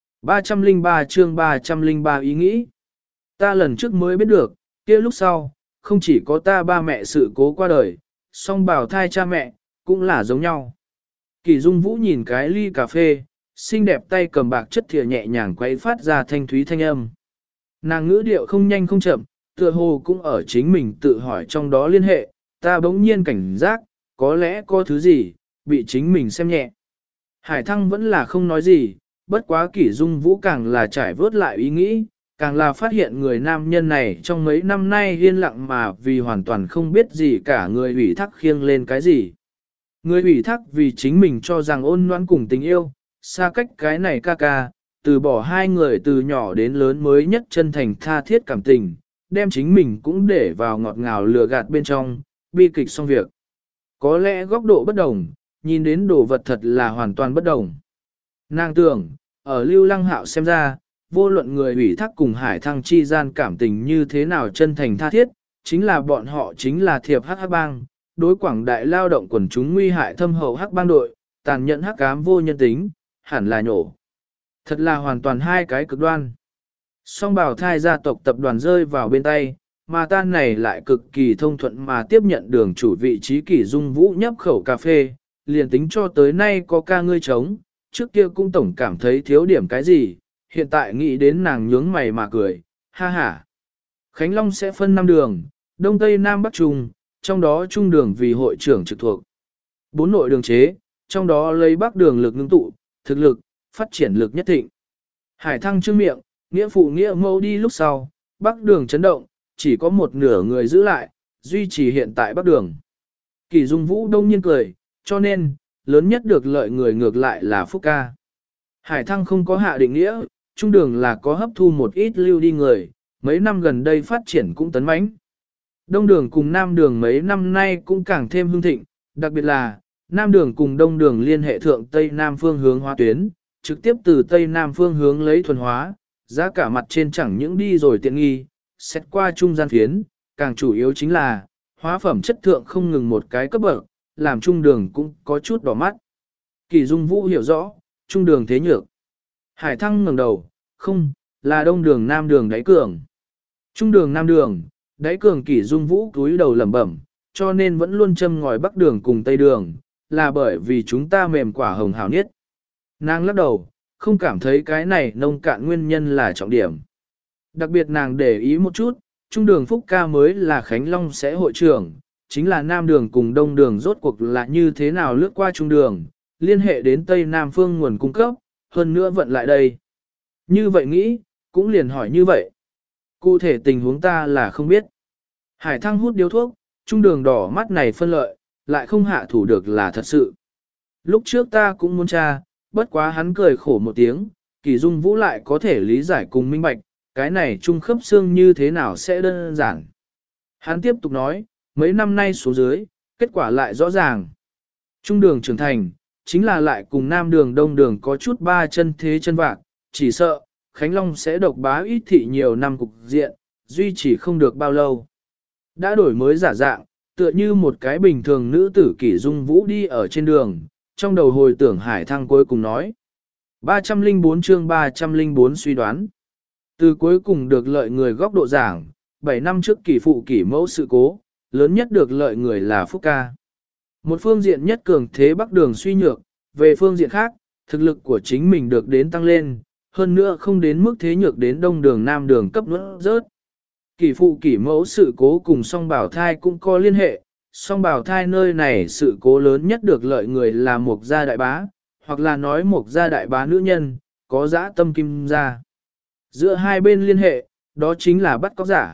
303 chương 303 ý nghĩ. Ta lần trước mới biết được, kia lúc sau, không chỉ có ta ba mẹ sự cố qua đời, song bào thai cha mẹ, cũng là giống nhau. Kỷ Dung Vũ nhìn cái ly cà phê, xinh đẹp tay cầm bạc chất thìa nhẹ nhàng quấy phát ra thanh thúy thanh âm. Nàng ngữ điệu không nhanh không chậm, tựa hồ cũng ở chính mình tự hỏi trong đó liên hệ, ta bỗng nhiên cảnh giác, có lẽ có thứ gì, bị chính mình xem nhẹ. Hải Thăng vẫn là không nói gì, bất quá Kỷ Dung Vũ càng là trải vớt lại ý nghĩ, càng là phát hiện người nam nhân này trong mấy năm nay yên lặng mà vì hoàn toàn không biết gì cả người ủy thác khiêng lên cái gì. Người ủy thác vì chính mình cho rằng ôn noan cùng tình yêu, xa cách cái này ca ca, từ bỏ hai người từ nhỏ đến lớn mới nhất chân thành tha thiết cảm tình, đem chính mình cũng để vào ngọt ngào lừa gạt bên trong, bi kịch xong việc. Có lẽ góc độ bất đồng, nhìn đến đồ vật thật là hoàn toàn bất đồng. Nàng tưởng, ở Lưu Lăng Hạo xem ra, vô luận người ủy thác cùng Hải Thăng chi gian cảm tình như thế nào chân thành tha thiết, chính là bọn họ chính là thiệp hắc bang, đối quảng đại lao động quần chúng nguy hại thâm hậu hắc bang đội, tàn nhẫn hắc ám vô nhân tính, hẳn là nhổ. Thật là hoàn toàn hai cái cực đoan. Song bào thai gia tộc tập đoàn rơi vào bên tay, mà tan này lại cực kỳ thông thuận mà tiếp nhận đường chủ vị trí Kỷ Dung Vũ nhấp khẩu cà phê, liền tính cho tới nay có ca ngươi trống, trước kia cũng tổng cảm thấy thiếu điểm cái gì, hiện tại nghĩ đến nàng nhướng mày mà cười, ha ha. Khánh Long sẽ phân 5 đường, Đông Tây Nam Bắc Trung, trong đó Trung đường vì hội trưởng trực thuộc. 4 nội đường chế, trong đó lấy Bắc đường lực ngưng tụ, thực lực, phát triển lực nhất thịnh. Hải Thăng trương miệng, nghĩa phụ nghĩa mẫu đi lúc sau, Bắc đường chấn động, chỉ có một nửa người giữ lại, duy trì hiện tại Bắc đường. Kỷ Dung Vũ đông nhiên cười, cho nên, lớn nhất được lợi người ngược lại là Phúc ca. Hải Thăng không có hạ định nghĩa, trung đường là có hấp thu một ít lưu đi người, mấy năm gần đây phát triển cũng tấn mãnh. Đông đường cùng Nam đường mấy năm nay cũng càng thêm hưng thịnh, đặc biệt là, Nam đường cùng Đông đường liên hệ thượng Tây Nam phương hướng hóa tuyến, trực tiếp từ Tây Nam phương hướng lấy thuần hóa, giá cả mặt trên chẳng những đi rồi tiện nghi, xét qua trung gian phiến, càng chủ yếu chính là, hóa phẩm chất thượng không ngừng một cái cấp bậc, làm trung đường cũng có chút đỏ mắt. Kỷ Dung Vũ hiểu rõ, trung đường thế nhược. Hải Thăng ngẩng đầu, không, là Đông đường Nam đường đáy cường. Trung đường Nam đường, đáy cường Kỷ Dung Vũ cúi đầu lẩm bẩm, cho nên vẫn luôn châm ngòi Bắc đường cùng Tây đường, là bởi vì chúng ta mềm quả hồng hào niết. Nàng lắc đầu, không cảm thấy cái này nông cạn nguyên nhân là trọng điểm. Đặc biệt nàng để ý một chút, trung đường Phúc ca mới là Khánh Long sẽ hội trưởng, chính là Nam đường cùng Đông đường rốt cuộc là như thế nào lướt qua trung đường, liên hệ đến Tây Nam phương nguồn cung cấp, hơn nữa vận lại đây. Như vậy nghĩ, cũng liền hỏi như vậy. Cụ thể tình huống ta là không biết. Hải Thăng hút điếu thuốc, trung đường đỏ mắt này phân lợi, lại không hạ thủ được là thật sự. Lúc trước ta cũng muốn tra, bất quá hắn cười khổ một tiếng, Kỷ Dung Vũ lại có thể lý giải cùng minh bạch, cái này trung khớp xương như thế nào sẽ đơn giản. Hắn tiếp tục nói, mấy năm nay xuống dưới, kết quả lại rõ ràng. Trung đường trưởng thành, chính là lại cùng Nam đường Đông đường có chút ba chân thế chân vạc, chỉ sợ, Khánh Long sẽ độc bá ít thị nhiều năm cục diện, duy trì không được bao lâu. Đã đổi mới giả dạng, tựa như một cái bình thường nữ tử Kỷ Dung Vũ đi ở trên đường, trong đầu hồi tưởng Hải Thăng cuối cùng nói. 304 chương 304 suy đoán. Từ cuối cùng được lợi người góc độ giảng, 7 năm trước kỷ phụ kỷ mẫu sự cố, lớn nhất được lợi người là Phúc Ca. Một phương diện nhất cường thế Bắc Đường suy nhược, về phương diện khác, thực lực của chính mình được đến tăng lên, hơn nữa không đến mức thế nhược đến Đông Đường Nam Đường cấp nuốt rớt. Kỷ phụ kỷ mẫu sự cố cùng song bảo thai cũng có liên hệ, song bảo thai nơi này sự cố lớn nhất được lợi người là Mục gia đại bá, hoặc là nói Mục gia đại bá nữ nhân, có dã tâm kim gia. Giữa hai bên liên hệ, đó chính là bắt cóc giả.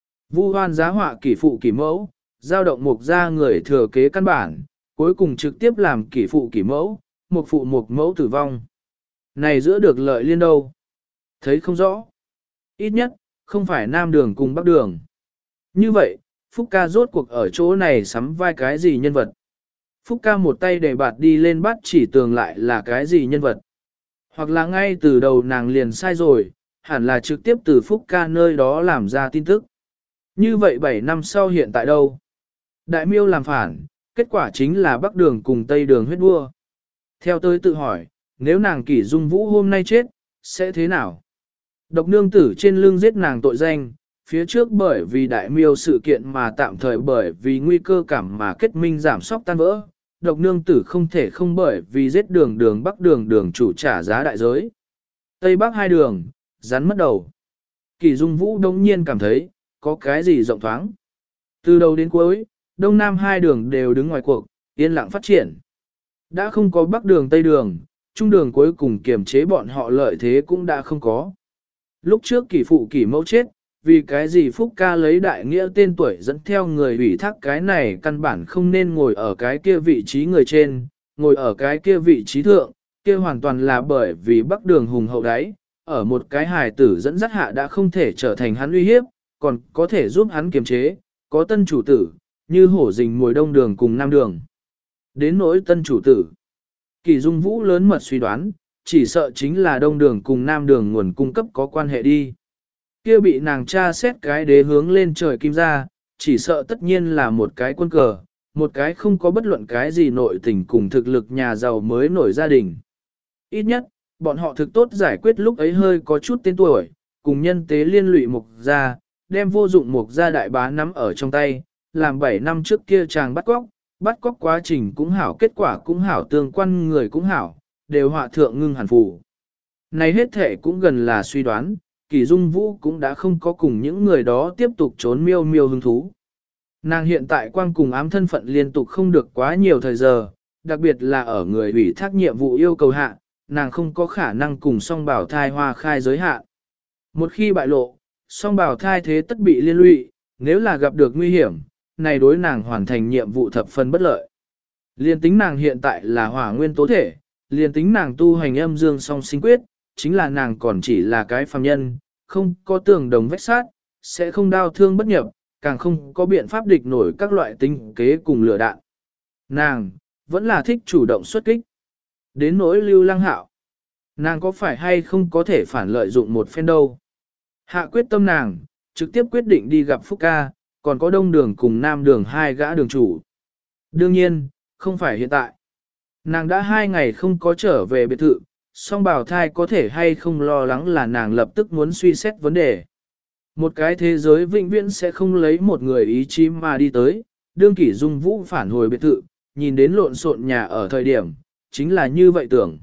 Vu hoan giá họa kỷ phụ kỷ mẫu, giao động Mục gia người thừa kế căn bản, cuối cùng trực tiếp làm kỷ phụ kỷ mẫu, Mục phụ Mục mẫu tử vong. Này giữa được lợi liên đâu? Thấy không rõ. Ít nhất, không phải Nam Đường cùng Bắc Đường. Như vậy, Phúc Ca rốt cuộc ở chỗ này sắm vai cái gì nhân vật? Phúc Ca một tay để bạt đi lên bắt chỉ tường lại là cái gì nhân vật? Hoặc là ngay từ đầu nàng liền sai rồi, hẳn là trực tiếp từ Phúc Ca nơi đó làm ra tin tức. Như vậy 7 năm sau hiện tại đâu? Đại miêu làm phản, kết quả chính là Bắc Đường cùng Tây Đường huyết đua. Theo tôi tự hỏi, nếu nàng Kỷ Dung Vũ hôm nay chết, sẽ thế nào? Độc nương tử trên lưng giết nàng tội danh, phía trước bởi vì đại miêu sự kiện mà tạm thời bởi vì nguy cơ cảm mà kết minh giảm sóc tan vỡ. Độc nương tử không thể không bởi vì giết đường Bắc đường chủ trả giá đại giới. Tây Bắc hai đường, rắn mất đầu. Kỷ Dung Vũ đông nhiên cảm thấy, có cái gì rộng thoáng. Từ đầu đến cuối, Đông Nam hai đường đều đứng ngoài cuộc, yên lặng phát triển. Đã không có Bắc đường Tây đường, Trung đường cuối cùng kiềm chế bọn họ lợi thế cũng đã không có. Lúc trước kỷ phụ kỷ mẫu chết, vì cái gì Phúc Ca lấy đại nghĩa tên tuổi dẫn theo người ủy thác cái này căn bản không nên ngồi ở cái kia vị trí người trên, ngồi ở cái kia vị trí thượng, kia hoàn toàn là bởi vì Bắc đường hùng hậu đáy, ở một cái hài tử dẫn dắt hạ đã không thể trở thành hắn uy hiếp, còn có thể giúp hắn kiềm chế, có tân chủ tử, như hổ rình mồi Đông đường cùng Nam đường. Đến nỗi tân chủ tử, Kỷ Dung Vũ lớn mật suy đoán, chỉ sợ chính là Đông đường cùng Nam đường nguồn cung cấp có quan hệ đi. Kia bị nàng tra xét cái đế hướng lên trời kim ra, chỉ sợ tất nhiên là một cái quân cờ, một cái không có bất luận cái gì nội tình cùng thực lực nhà giàu mới nổi gia đình. Ít nhất, bọn họ thực tốt giải quyết lúc ấy hơi có chút tên tuổi, cùng nhân tế liên lụy Mục gia, đem vô dụng Mục gia đại bá nắm ở trong tay, làm 7 năm trước kia chàng bắt cóc quá trình cũng hảo, kết quả cũng hảo, tương quan người cũng hảo, đều họa thượng ngưng hàn phù. Này hết thể cũng gần là suy đoán, Kỷ Dung Vũ cũng đã không có cùng những người đó tiếp tục trốn miêu miêu hứng thú. Nàng hiện tại quang cùng ám thân phận liên tục không được quá nhiều thời giờ, đặc biệt là ở người ủy thác nhiệm vụ yêu cầu hạ, nàng không có khả năng cùng song bảo thai hoa khai giới hạn. Một khi bại lộ, song bảo thai thế tất bị liên lụy, nếu là gặp được nguy hiểm, này đối nàng hoàn thành nhiệm vụ thập phần bất lợi. Liên tính nàng hiện tại là hỏa nguyên tố thể, liên tính nàng tu hành âm dương song sinh quyết, chính là nàng còn chỉ là cái phàm nhân, không có tường đồng vách sát, sẽ không đau thương bất nhập, càng không có biện pháp địch nổi các loại tinh kế cùng lửa đạn. Nàng, vẫn là thích chủ động xuất kích. Đến nỗi Lưu Lăng Hạo, nàng có phải hay không có thể phản lợi dụng một phen đâu. Hạ quyết tâm nàng, trực tiếp quyết định đi gặp Phúc Ca, còn có Đông đường cùng Nam đường hai gã đường chủ. Đương nhiên, không phải hiện tại. Nàng đã 2 ngày không có trở về biệt thự, song bào thai có thể hay không lo lắng là nàng lập tức muốn suy xét vấn đề. Một cái thế giới vĩnh viễn sẽ không lấy một người ý chí mà đi tới, đương Kỷ Dung Vũ phản hồi biệt thự, nhìn đến lộn xộn nhà ở thời điểm, chính là như vậy tưởng.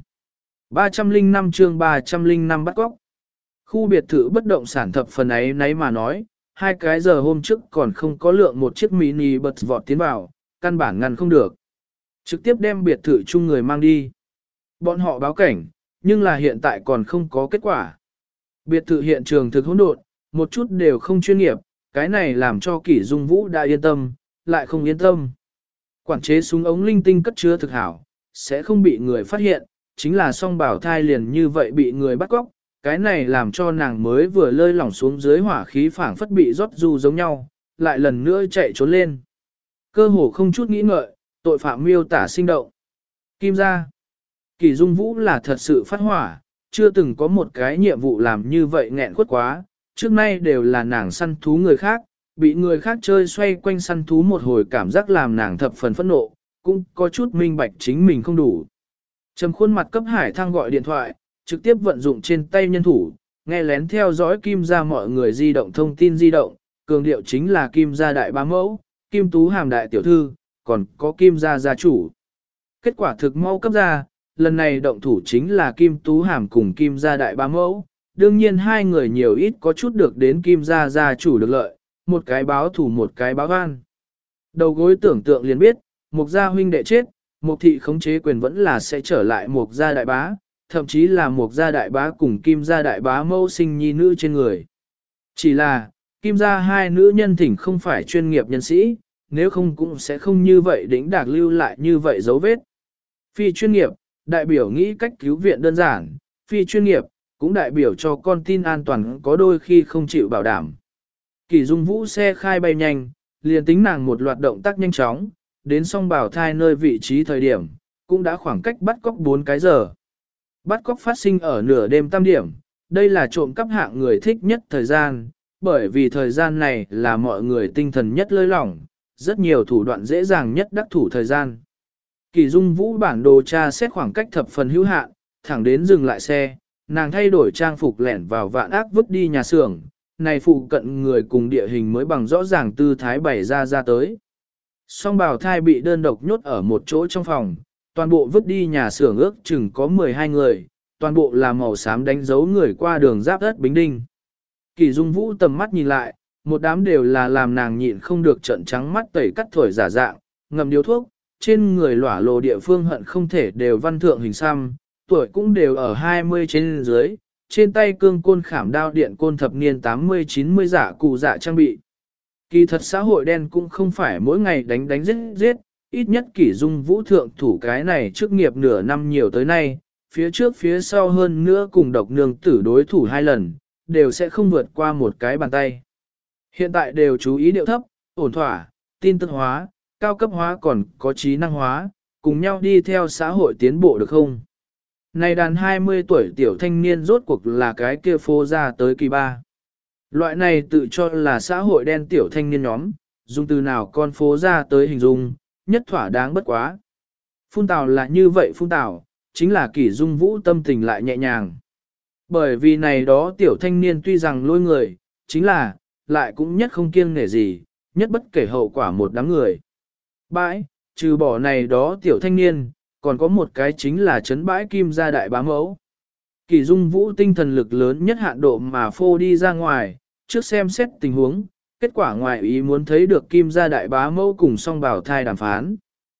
305 chương 305 bắt cóc. Khu biệt thự bất động sản thập phần ấy nấy mà nói, 2 cái giờ hôm trước còn không có lượng một chiếc mini bật vọt tiến vào, căn bản ngăn không được. Trực tiếp đem biệt thự chung người mang đi. Bọn họ báo cảnh, nhưng là hiện tại còn không có kết quả. Biệt thự hiện trường thực hỗn độn, một chút đều không chuyên nghiệp, cái này làm cho Kỷ Dung Vũ đã yên tâm, lại không yên tâm. Quản chế súng ống linh tinh cất chứa thực hảo, sẽ không bị người phát hiện, chính là song bảo thai liền như vậy bị người bắt cóc, cái này làm cho nàng mới vừa lơi lỏng xuống dưới hỏa khí phảng phất bị rót du giống nhau, lại lần nữa chạy trốn lên. Cơ hồ không chút nghĩ ngợi, tội phạm miêu tả sinh động. Kim gia. Kỷ Dung Vũ là thật sự phát hỏa, chưa từng có một cái nhiệm vụ làm như vậy nghẹn khuất quá, trước nay đều là nàng săn thú người khác, bị người khác chơi xoay quanh săn thú một hồi cảm giác làm nàng thập phần phẫn nộ, cũng có chút minh bạch chính mình không đủ. Trầm khuôn mặt cấp Hải Thăng gọi điện thoại, trực tiếp vận dụng trên tay nhân thủ, nghe lén theo dõi Kim gia mọi người di động thông tin di động, cường điệu chính là Kim gia đại bá mẫu, Kim Tú Hàm đại tiểu thư, còn có Kim gia gia chủ. Kết quả thực mau cấp ra, lần này động thủ chính là Kim Tú Hàm cùng Kim gia đại bá mẫu, đương nhiên hai người nhiều ít có chút được đến Kim gia gia chủ được lợi, một cái báo thủ một cái báo oan. Đầu gối tưởng tượng liền biết, Mục gia huynh đệ chết, Mục thị khống chế quyền vẫn là sẽ trở lại Mục gia đại bá, thậm chí là Mục gia đại bá cùng Kim gia đại bá mẫu sinh nhi nữ trên người. Chỉ là, Kim gia hai nữ nhân thỉnh không phải chuyên nghiệp nhân sĩ, nếu không cũng sẽ không như vậy đỉnh đạc lưu lại như vậy dấu vết. Phi chuyên nghiệp, đại biểu nghĩ cách cứu viện đơn giản, phi chuyên nghiệp, cũng đại biểu cho con tin an toàn có đôi khi không chịu bảo đảm. Kỳ Dung Vũ xe khai bay nhanh, liền tính nàng một loạt động tác nhanh chóng, đến song bảo thai nơi vị trí thời điểm, cũng đã khoảng cách bắt cóc 4 cái giờ. Bắt cóc phát sinh ở nửa đêm tam điểm, đây là trộm cắp hạng người thích nhất thời gian, bởi vì thời gian này là mọi người tinh thần nhất lơi lỏng, rất nhiều thủ đoạn dễ dàng nhất đắc thủ thời gian. Kỳ Dung Vũ bản đồ tra xét khoảng cách thập phần hữu hạn, thẳng đến dừng lại xe, nàng thay đổi trang phục lẻn vào vạn ác vứt đi nhà xưởng, này phụ cận người cùng địa hình mới bằng rõ ràng tư thái bày ra tới. Song bào thai bị đơn độc nhốt ở một chỗ trong phòng, toàn bộ vứt đi nhà xưởng ước chừng có 12 người, toàn bộ là màu xám đánh dấu người qua đường giáp đất Bính Đinh. Kỳ Dung Vũ tầm mắt nhìn lại, một đám đều là làm nàng nhịn không được trợn trắng mắt tẩy cắt thổi giả dạng, ngầm điếu thuốc, trên người lỏa lồ địa phương hận không thể đều văn thượng hình xăm, tuổi cũng đều ở 20 trên dưới, trên tay cương côn khảm đao điện côn thập niên 80-90 giả cụ dạ trang bị. Kỳ thật xã hội đen cũng không phải mỗi ngày đánh giết, ít nhất Kỷ Dung Vũ thượng thủ cái này trước nghiệp nửa năm nhiều tới nay, phía trước phía sau hơn nữa cùng độc nương tử đối thủ 2 lần, đều sẽ không vượt qua một cái bàn tay. Hiện tại đều chú ý điệu thấp, ổn thỏa, tin tức hóa, cao cấp hóa còn có trí năng hóa, cùng nhau đi theo xã hội tiến bộ được không? Này đàn 20 tuổi tiểu thanh niên rốt cuộc là cái kia phô ra tới kỳ ba. Loại này tự cho là xã hội đen tiểu thanh niên nhóm, dùng từ nào con phố ra tới hình dung, nhất thỏa đáng bất quá. Phun tào là như vậy phun tào, chính là Kỷ Dung Vũ tâm tình lại nhẹ nhàng. Bởi vì này đó tiểu thanh niên tuy rằng lôi người, chính là, lại cũng nhất không kiêng nể gì, nhất bất kể hậu quả một đám người. Bãi, trừ bỏ này đó tiểu thanh niên, còn có một cái chính là trấn bãi Kim gia đại bá mẫu. Kỷ Dung Vũ tinh thần lực lớn nhất hạn độ mà phô đi ra ngoài, trước xem xét tình huống, kết quả ngoài ý muốn thấy được Kim gia đại bá mẫu cùng song bảo thai đàm phán.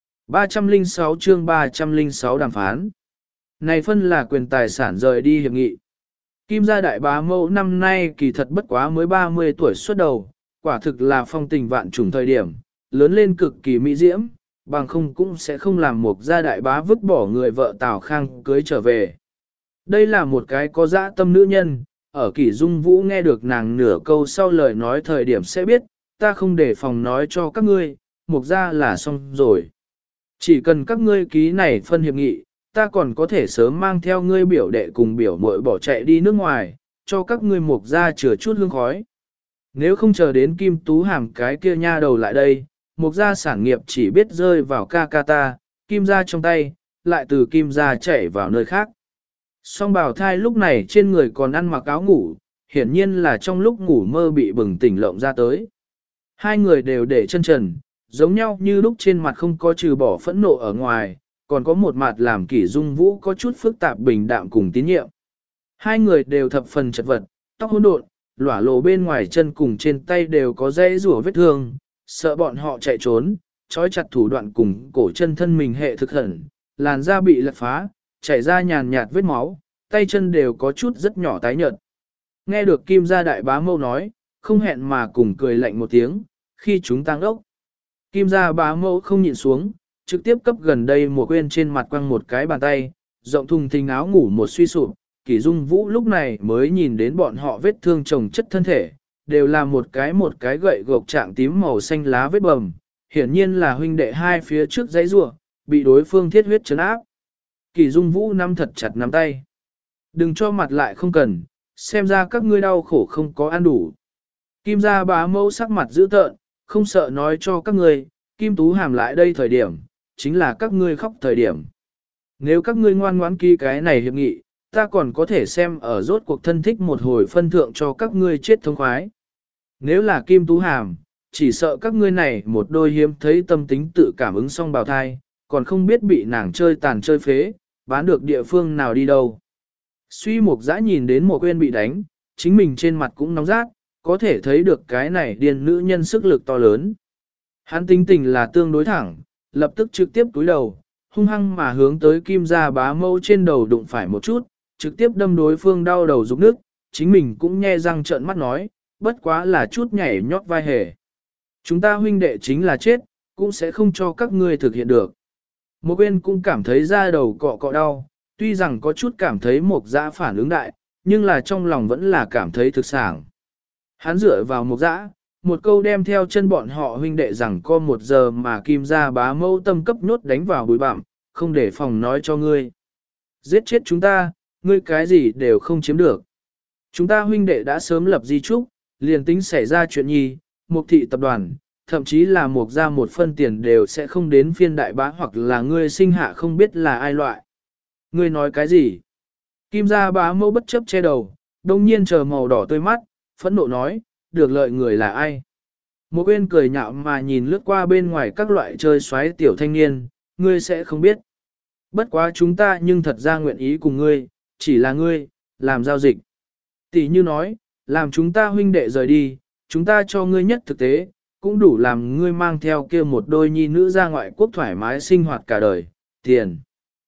306 chương 306 đàm phán. Này phân là quyền tài sản rời đi hiệp nghị. Kim gia đại bá mẫu năm nay kỳ thật bất quá mới 30 tuổi xuất đầu, quả thực là phong tình vạn trùng thời điểm, lớn lên cực kỳ mỹ diễm, bằng không cũng sẽ không làm một gia đại bá vứt bỏ người vợ Tào Khang cưới trở về. Đây là một cái có dã tâm nữ nhân, ở Kỷ Dung Vũ nghe được nàng nửa câu sau lời nói thời điểm sẽ biết, ta không để phòng nói cho các ngươi, một gia là xong rồi. Chỉ cần các ngươi ký này phân hiệp nghị, ta còn có thể sớm mang theo ngươi biểu đệ cùng biểu muội bỏ chạy đi nước ngoài, cho các ngươi một gia chừa chút hương khói. Nếu không chờ đến Kim Tú Hàm cái kia nha đầu lại đây, một gia sản nghiệp chỉ biết rơi vào ca ca ta, Kim gia trong tay, lại từ Kim gia chạy vào nơi khác. Song bảo thai lúc này trên người còn ăn mặc áo ngủ, hiển nhiên là trong lúc ngủ mơ bị bừng tỉnh lộng ra tới. Hai người đều để chân trần, giống nhau như lúc trên mặt không có trừ bỏ phẫn nộ ở ngoài, còn có một mặt làm Kỷ Dung Vũ có chút phức tạp bình đạm cùng tín nhiệm. Hai người đều thập phần chật vật, tóc hỗn độn, lỏa lộ bên ngoài chân cùng trên tay đều có dây rủa vết thương, sợ bọn họ chạy trốn, trói chặt thủ đoạn cùng cổ chân thân mình hệ thực hẩn, làn da bị lật phá, chảy ra nhàn nhạt vết máu, tay chân đều có chút rất nhỏ tái nhợt. Nghe được Kim gia đại bá mâu nói, không hẹn mà cùng cười lạnh một tiếng, khi chúng tăng ốc. Kim gia bá mâu không nhịn xuống, trực tiếp cấp gần đây một quên trên mặt quăng một cái bàn tay, rộng thùng thình áo ngủ một suy sụp. Kỷ Dung Vũ lúc này mới nhìn đến bọn họ vết thương chồng chất thân thể, đều là một cái gậy gộc trạng tím màu xanh lá vết bầm, hiển nhiên là huynh đệ hai phía trước giấy rủa, bị đối phương thiết huyết trấn áp. Kỷ Dung Vũ nắm thật chặt nắm tay. Đừng cho mặt lại không cần, xem ra các ngươi đau khổ không có ăn đủ. Kim gia bá mẫu sắc mặt dữ tợn, không sợ nói cho các ngươi, Kim Tú Hàm lại đây thời điểm, chính là các ngươi khóc thời điểm. Nếu các ngươi ngoan ngoãn ký cái này hiệp nghị, ta còn có thể xem ở rốt cuộc thân thích một hồi phân thượng cho các ngươi chết thống khoái. Nếu là Kim Tú Hàm, chỉ sợ các ngươi này một đôi hiếm thấy tâm tính tự cảm ứng song bào thai, còn không biết bị nàng chơi tàn chơi phế, bán được địa phương nào đi đâu. Suy Mục Dã nhìn đến Mộ Quyên bị đánh, chính mình trên mặt cũng nóng rát, có thể thấy được cái này điên nữ nhân sức lực to lớn. Hắn tính tình là tương đối thẳng, lập tức trực tiếp túi đầu, hung hăng mà hướng tới Kim gia bá mẫu trên đầu đụng phải một chút, trực tiếp đâm đối phương đau đầu rụng nước, chính mình cũng nhe răng trợn mắt nói, bất quá là chút nhảy nhót vai hề. Chúng ta huynh đệ chính là chết, cũng sẽ không cho các ngươi thực hiện được. Một bên cũng cảm thấy da đầu cọ cọ đau, tuy rằng có chút cảm thấy Mục Dã phản ứng đại, nhưng là trong lòng vẫn là cảm thấy thực sảng. Hắn dựa vào Mục Dã, một câu đem theo chân bọn họ huynh đệ rằng có 1 giờ mà Kim gia bá mẫu tâm cấp nhốt đánh vào bụi bặm, không để phòng nói cho ngươi. Giết chết chúng ta, ngươi cái gì đều không chiếm được. Chúng ta huynh đệ đã sớm lập di trúc, liền tính xảy ra chuyện nhi, Mục thị tập đoàn, thậm chí là Mục gia một phân tiền đều sẽ không đến phiên đại bá hoặc là ngươi sinh hạ không biết là ai loại. Ngươi nói cái gì? Kim gia bá mẫu bất chấp che đầu, đông nhiên chờ màu đỏ tươi mắt, phẫn nộ nói, được lợi người là ai? Mộ Quyên cười nhạo mà nhìn lướt qua bên ngoài các loại chơi xoáy tiểu thanh niên, ngươi sẽ không biết. Bất quá chúng ta nhưng thật ra nguyện ý cùng ngươi, chỉ là ngươi, làm giao dịch. Tỷ như nói, làm chúng ta huynh đệ rời đi, chúng ta cho ngươi nhất thực tế, cũng đủ làm ngươi mang theo kia một đôi nhi nữ ra ngoại quốc thoải mái sinh hoạt cả đời, tiền.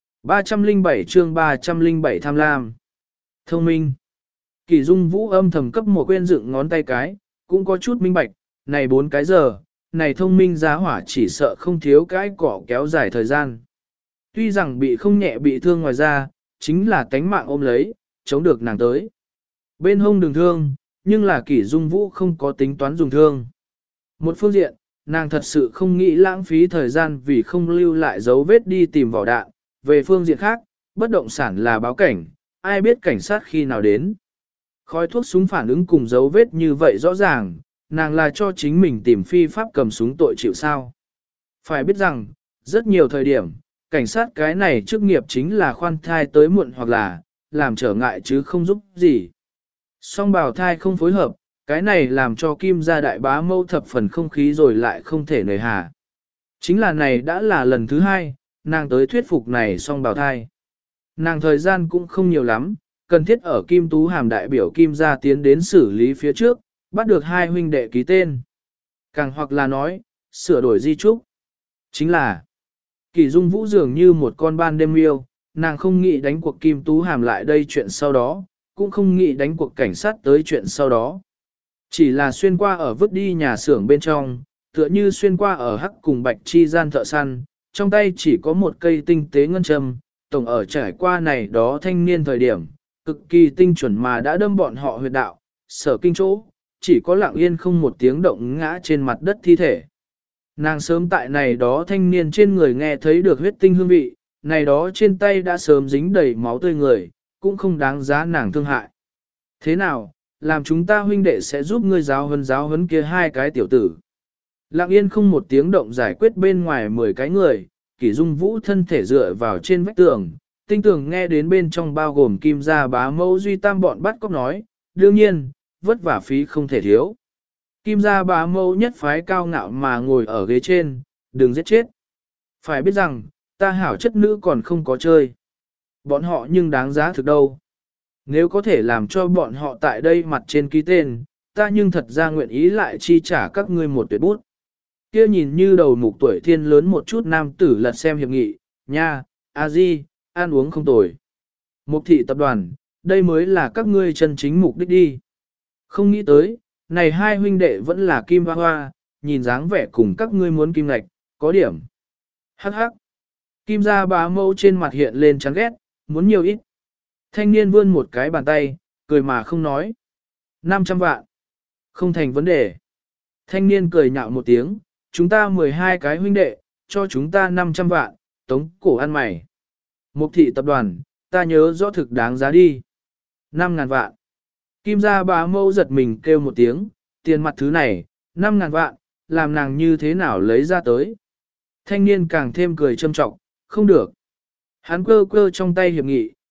307 chương 307 tham lam. Thông minh. Kỳ Dung Vũ âm thầm cấp Mộ Quyên dựng ngón tay cái, cũng có chút minh bạch, này 4 cái giờ, này thông minh giá hỏa chỉ sợ không thiếu cái cỏ kéo dài thời gian. Tuy rằng bị không nhẹ bị thương ngoài ra, chính là tánh mạng ôm lấy, chống được nàng tới. Bên hông đường thương, nhưng là Kỷ Dung Vũ không có tính toán dùng thương. Một phương diện, nàng thật sự không nghĩ lãng phí thời gian vì không lưu lại dấu vết đi tìm vỏ đạn. Về phương diện khác, bất động sản là báo cảnh, ai biết cảnh sát khi nào đến. Khói thuốc súng phản ứng cùng dấu vết như vậy rõ ràng, nàng là cho chính mình tìm phi pháp cầm súng tội chịu sao. Phải biết rằng, rất nhiều thời điểm, cảnh sát cái này chức nghiệp chính là khoan thai tới muộn hoặc là làm trở ngại chứ không giúp gì. Song bào thai không phối hợp, cái này làm cho Kim gia đại bá mâu thập phần không khí rồi lại không thể nời hà. Chính là này đã là lần thứ 2, nàng tới thuyết phục này song bào thai. Nàng thời gian cũng không nhiều lắm, cần thiết ở Kim Tú Hàm đại biểu Kim gia tiến đến xử lý phía trước, bắt được 2 huynh đệ ký tên. Càng hoặc là nói, sửa đổi di trúc. Chính là, Kỳ Dung Vũ dường như một con ban đêm yêu, nàng không nghĩ đánh cuộc Kim Tú Hàm lại đây chuyện sau đó, cũng không nghĩ đánh cuộc cảnh sát tới chuyện sau đó. Chỉ là xuyên qua ở vứt đi nhà xưởng bên trong, tựa như xuyên qua ở hắc cùng bạch chi gian thợ săn, trong tay chỉ có một cây tinh tế ngân châm, tổng ở trải qua này đó thanh niên thời điểm, cực kỳ tinh chuẩn mà đã đâm bọn họ huyệt đạo, sở kinh chỗ, chỉ có lặng yên không một tiếng động ngã trên mặt đất thi thể. Nàng sớm tại này đó thanh niên trên người nghe thấy được huyết tinh hương vị, này đó trên tay đã sớm dính đầy máu tươi người, cũng không đáng giá nàng thương hại. Thế nào, làm chúng ta huynh đệ sẽ giúp ngươi giáo huấn kia 2 cái tiểu tử. Lặng yên không một tiếng động giải quyết bên ngoài 10 cái người, Kỷ Dung Vũ thân thể dựa vào trên vách tường, tinh tường nghe đến bên trong bao gồm Kim gia bá mẫu Duy Tam bọn bắt cóc nói, đương nhiên, vất vả phí không thể thiếu. Kim gia bá mẫu nhất phái cao ngạo mà ngồi ở ghế trên, đừng giết chết. Phải biết rằng, ta hảo chất nữ còn không có chơi. Bọn họ nhưng đáng giá thực đâu. Nếu có thể làm cho bọn họ tại đây mặt trên ký tên, ta nhưng thật ra nguyện ý lại chi trả các ngươi một tuyệt bút. Kia nhìn như đầu mục tuổi thiên lớn một chút nam tử lật xem hiệp nghị, nha, a di, ăn uống không tồi. Mục thị tập đoàn, đây mới là các ngươi chân chính mục đích đi. Không nghĩ tới, này 2 huynh đệ vẫn là kim hoa hoa, nhìn dáng vẻ cùng các ngươi muốn kim lạch, có điểm. Hắc hắc. Kim gia bá mẫu trên mặt hiện lên chán ghét, muốn nhiều ít. Thanh niên vươn một cái bàn tay, cười mà không nói. 500 vạn. Không thành vấn đề. Thanh niên cười nhạo một tiếng, chúng ta 12 cái huynh đệ, cho chúng ta 500 vạn, tống cổ ăn mày. Mục thị tập đoàn, ta nhớ rõ thực đáng giá đi. 5.000 vạn. Kim gia bá mẫu giật mình kêu một tiếng, tiền mặt thứ này, 5.000 vạn, làm nàng như thế nào lấy ra tới. Thanh niên càng thêm cười châm trọng, không được. Hắn cơ cơ trong tay hiệp nghị,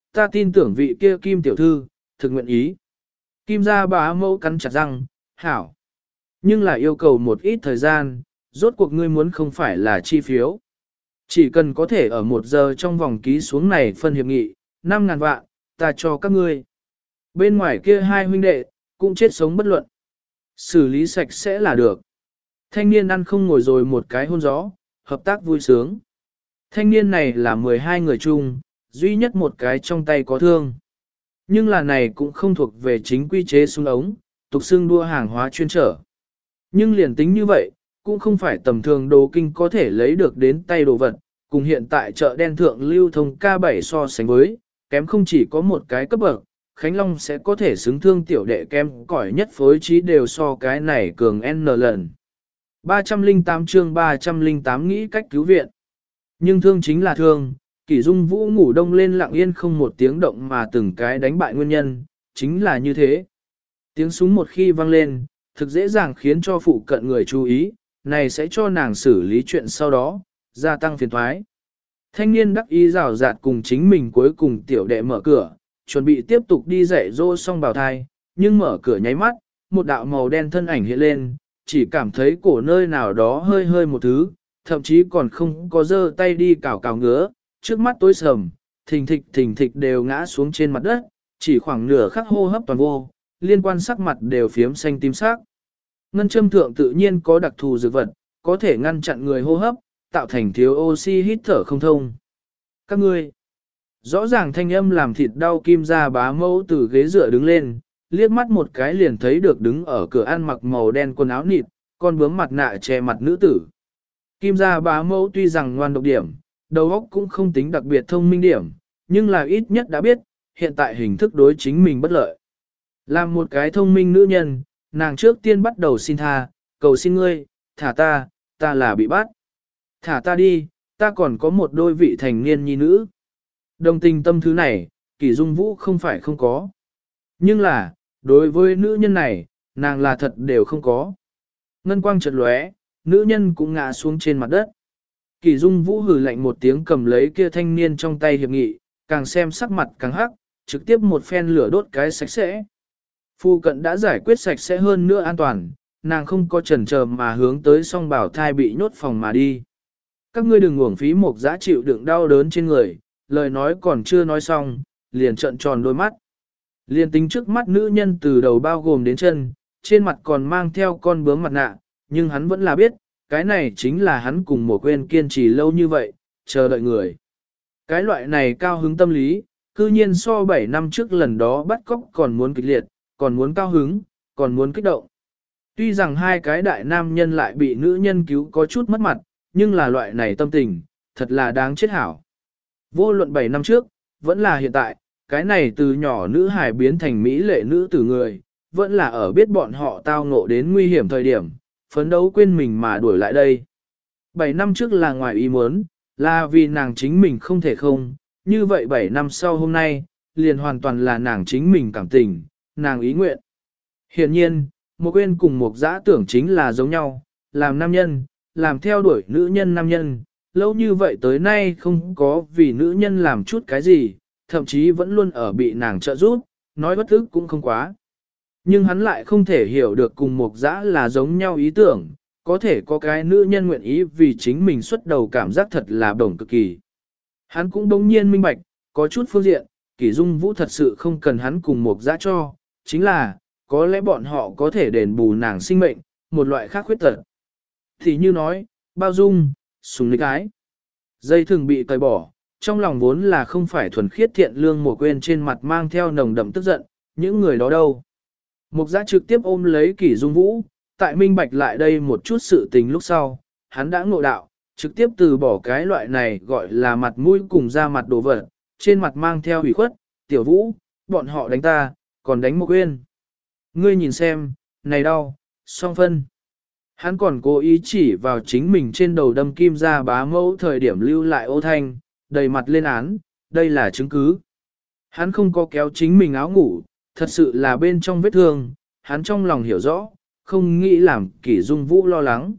ta tin tưởng vị kia Kim tiểu thư, thực nguyện ý. Kim gia bá mẫu cắn chặt răng, hảo. Nhưng là yêu cầu một ít thời gian, rốt cuộc ngươi muốn không phải là chi phiếu. Chỉ cần có thể ở 1 giờ trong vòng ký xuống này phân hiệp nghị, 5.000 vạn, ta cho các ngươi. Bên ngoài kia 2 huynh đệ, cũng chết sống bất luận. Xử lý sạch sẽ là được. Thanh niên ăn không ngồi rồi một cái hôn gió, hợp tác vui sướng. Thanh niên này là 12 người chung, duy nhất một cái trong tay có thương. Nhưng là này cũng không thuộc về chính quy chế súng ống, tục xưng đua hàng hóa chuyên trở. Nhưng liền tính như vậy, cũng không phải tầm thường đồ kinh có thể lấy được đến tay đồ vật, cùng hiện tại chợ đen thượng lưu thông K7 so sánh với, kém không chỉ có một cái cấp bậc, Khánh Long sẽ có thể xứng thương tiểu đệ kém cỏi nhất phối trí đều so cái này cường N lần. 308 chương 308 nghĩ cách cứu viện. Nhưng thương chính là thương, Kỷ Dung Vũ ngủ đông lên lặng yên không một tiếng động mà từng cái đánh bại nguyên nhân, chính là như thế. Tiếng súng một khi vang lên, thực dễ dàng khiến cho phụ cận người chú ý, này sẽ cho nàng xử lý chuyện sau đó, gia tăng phiền thoái. Thanh niên đắc ý rào rạt cùng chính mình cuối cùng tiểu đệ mở cửa, chuẩn bị tiếp tục đi dạy dỗ xong bào thai, nhưng mở cửa nháy mắt, một đạo màu đen thân ảnh hiện lên, chỉ cảm thấy cổ nơi nào đó hơi hơi một thứ, thậm chí còn không có giơ tay đi cào cào ngứa, trước mắt tối sầm, thình thịch đều ngã xuống trên mặt đất, chỉ khoảng nửa khắc hô hấp toàn vô, liên quan sắc mặt đều phiếm xanh tím sắc. Ngân châm thượng tự nhiên có đặc thù dược vật, có thể ngăn chặn người hô hấp, tạo thành thiếu oxy hít thở không thông. Các ngươi, rõ ràng thanh âm làm thịt đau Kim gia bá mẫu từ ghế dựa đứng lên, liếc mắt một cái liền thấy được đứng ở cửa ăn mặc màu đen quần áo nịt, con bướm mặt nạ che mặt nữ tử. Kim gia bá mẫu tuy rằng ngoan độc điểm, đầu óc cũng không tính đặc biệt thông minh điểm, nhưng là ít nhất đã biết, hiện tại hình thức đối chính mình bất lợi. Làm một cái thông minh nữ nhân, nàng trước tiên bắt đầu xin tha, cầu xin ngươi, thả ta là bị bắt. Thả ta đi, ta còn có một đôi vị thành niên nhi nữ. Đồng tình tâm thứ này, Kỷ Dung Vũ không phải không có. Nhưng là, đối với nữ nhân này, nàng là thật đều không có. Ngân quang chợt lóe, nữ nhân cũng ngã xuống trên mặt đất. Kỷ Dung Vũ hừ lạnh một tiếng cầm lấy kia thanh niên trong tay hiệp nghị, càng xem sắc mặt càng hắc, trực tiếp một phen lửa đốt cái sạch sẽ. Phu cận đã giải quyết sạch sẽ hơn nữa an toàn, nàng không có chần chờ mà hướng tới song bảo thai bị nhốt phòng mà đi. Các ngươi đừng uổng phí một giá chịu đựng đau đớn trên người, lời nói còn chưa nói xong, liền trợn tròn đôi mắt. Liền tính trước mắt nữ nhân từ đầu bao gồm đến chân, trên mặt còn mang theo con bướm mặt nạ, nhưng hắn vẫn là biết, cái này chính là hắn cùng một quên kiên trì lâu như vậy, chờ đợi người. Cái loại này cao hứng tâm lý, cư nhiên so 7 năm trước lần đó bắt cóc còn muốn kịch liệt, còn muốn cao hứng, còn muốn kích động. Tuy rằng hai cái đại nam nhân lại bị nữ nhân cứu có chút mất mặt, nhưng là loại này tâm tình, thật là đáng chết hảo. Vô luận 7 năm trước, vẫn là hiện tại, cái này từ nhỏ nữ hài biến thành mỹ lệ nữ tử người, vẫn là ở biết bọn họ tao ngộ đến nguy hiểm thời điểm, phấn đấu quên mình mà đuổi lại đây. 7 năm trước là ngoài ý muốn, là vì nàng chính mình không thể không, như vậy 7 năm sau hôm nay, liền hoàn toàn là nàng chính mình cảm tình, nàng ý nguyện. Hiện nhiên, một quên cùng một dã tưởng chính là giống nhau, làm nam nhân, làm theo đuổi nữ nhân nam nhân, lâu như vậy tới nay không có vì nữ nhân làm chút cái gì, thậm chí vẫn luôn ở bị nàng trợ giúp, nói bất ức cũng không quá. Nhưng hắn lại không thể hiểu được cùng một dã là giống nhau ý tưởng, có thể có cái nữ nhân nguyện ý vì chính mình xuất đầu cảm giác thật là bổng cực kỳ. Hắn cũng đống nhiên minh bạch, có chút phương diện, Kỷ Dung Vũ thật sự không cần hắn cùng một dã cho, chính là, có lẽ bọn họ có thể đền bù nàng sinh mệnh, một loại khác khuyết tật. Thì như nói, bao dung, sùng lịch ái. Dây thường bị cởi bỏ, trong lòng vốn là không phải thuần khiết thiện lương một quên trên mặt mang theo nồng đậm tức giận, những người đó đâu. Mục giã trực tiếp ôm lấy Kỷ Dung Vũ, tại minh bạch lại đây một chút sự tình lúc sau, hắn đã ngộ đạo, trực tiếp từ bỏ cái loại này gọi là mặt mũi cùng da mặt đồ vật, trên mặt mang theo hủy khuất, tiểu Vũ, bọn họ đánh ta, còn đánh một quên. Ngươi nhìn xem, này đau, song phân. Hắn còn cố ý chỉ vào chính mình trên đầu đâm kim ra bá mẫu thời điểm lưu lại ô thanh, đầy mặt lên án, đây là chứng cứ. Hắn không có kéo chính mình áo ngủ, thật sự là bên trong vết thương, hắn trong lòng hiểu rõ, không nghĩ làm Kỷ Dung Vũ lo lắng.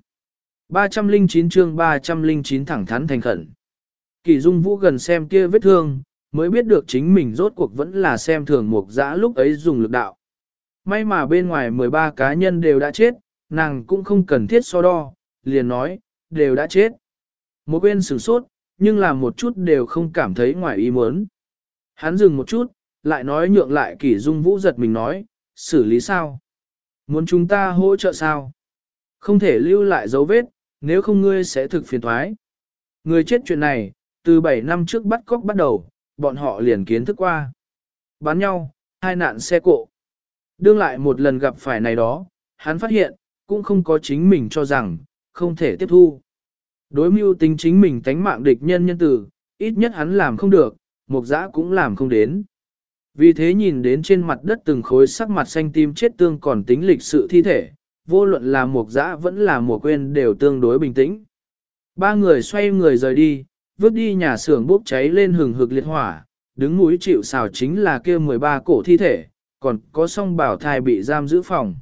309 chương 309 thẳng thắn thành khẩn. Kỷ Dung Vũ gần xem kia vết thương, mới biết được chính mình rốt cuộc vẫn là xem thường Mục Dã lúc ấy dùng lực đạo. May mà bên ngoài 13 cá nhân đều đã chết, nàng cũng không cần thiết so đo, liền nói, đều đã chết. Một bên sửng sốt, nhưng là một chút đều không cảm thấy ngoài ý muốn. Hắn dừng một chút, lại nói nhượng lại Kỷ Dung Vũ giật mình nói, xử lý sao? Muốn chúng ta hỗ trợ sao? Không thể lưu lại dấu vết, nếu không ngươi sẽ thực phiền thoái. Người chết chuyện này, từ 7 năm trước bắt cóc bắt đầu, bọn họ liền kiến thức qua. Bán nhau, hai nạn xe cộ. Đương lại một lần gặp phải này đó, hắn phát hiện, cũng không có chính mình cho rằng, không thể tiếp thu. Đối mưu tính chính mình tánh mạng địch nhân nhân tử, ít nhất hắn làm không được, Mục Dã cũng làm không đến. Vì thế nhìn đến trên mặt đất từng khối sắc mặt xanh tím chết tương còn tính lịch sự thi thể, vô luận là Mục Dã vẫn là Mùa Quên đều tương đối bình tĩnh. Ba người xoay người rời đi, vứt đi nhà xưởng bốc cháy lên hừng hực liệt hỏa, đứng mũi chịu sào chính là kia 13 cổ thi thể, còn có song bảo thai bị giam giữ phòng.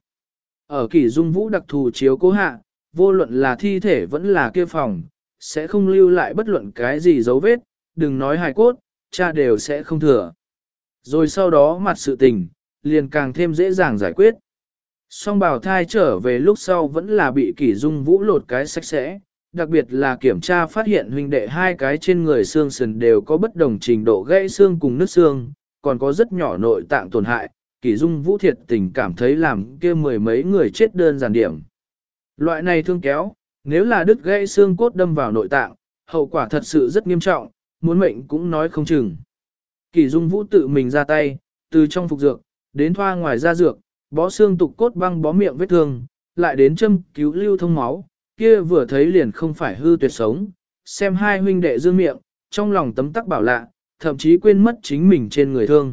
Ở Kỷ Dung Vũ đặc thù chiếu cố hạ, vô luận là thi thể vẫn là kia phòng, sẽ không lưu lại bất luận cái gì dấu vết, đừng nói hài cốt, cha đều sẽ không thừa. Rồi sau đó mặt sự tình, liền càng thêm dễ dàng giải quyết. Song bảo thai trở về lúc sau vẫn là bị Kỷ Dung Vũ lột cái sạch sẽ, đặc biệt là kiểm tra phát hiện huynh đệ hai cái trên người xương sườn đều có bất đồng trình độ gãy xương cùng nứt xương, còn có rất nhỏ nội tạng tổn hại, Kỷ Dung Vũ thiệt tình cảm thấy làm kia mười mấy người chết đơn giản điểm. Loại này thương kéo, nếu là đứt gãy xương cốt đâm vào nội tạng, hậu quả thật sự rất nghiêm trọng, muốn mệnh cũng nói không chừng. Kỷ Dung Vũ tự mình ra tay, từ trong phục dược, đến thoa ngoài da dược, bó xương tục cốt băng bó miệng vết thương, lại đến châm cứu lưu thông máu, kia vừa thấy liền không phải hư tuyệt sống, xem hai huynh đệ dương miệng, trong lòng tấm tắc bảo lạ, thậm chí quên mất chính mình trên người thương.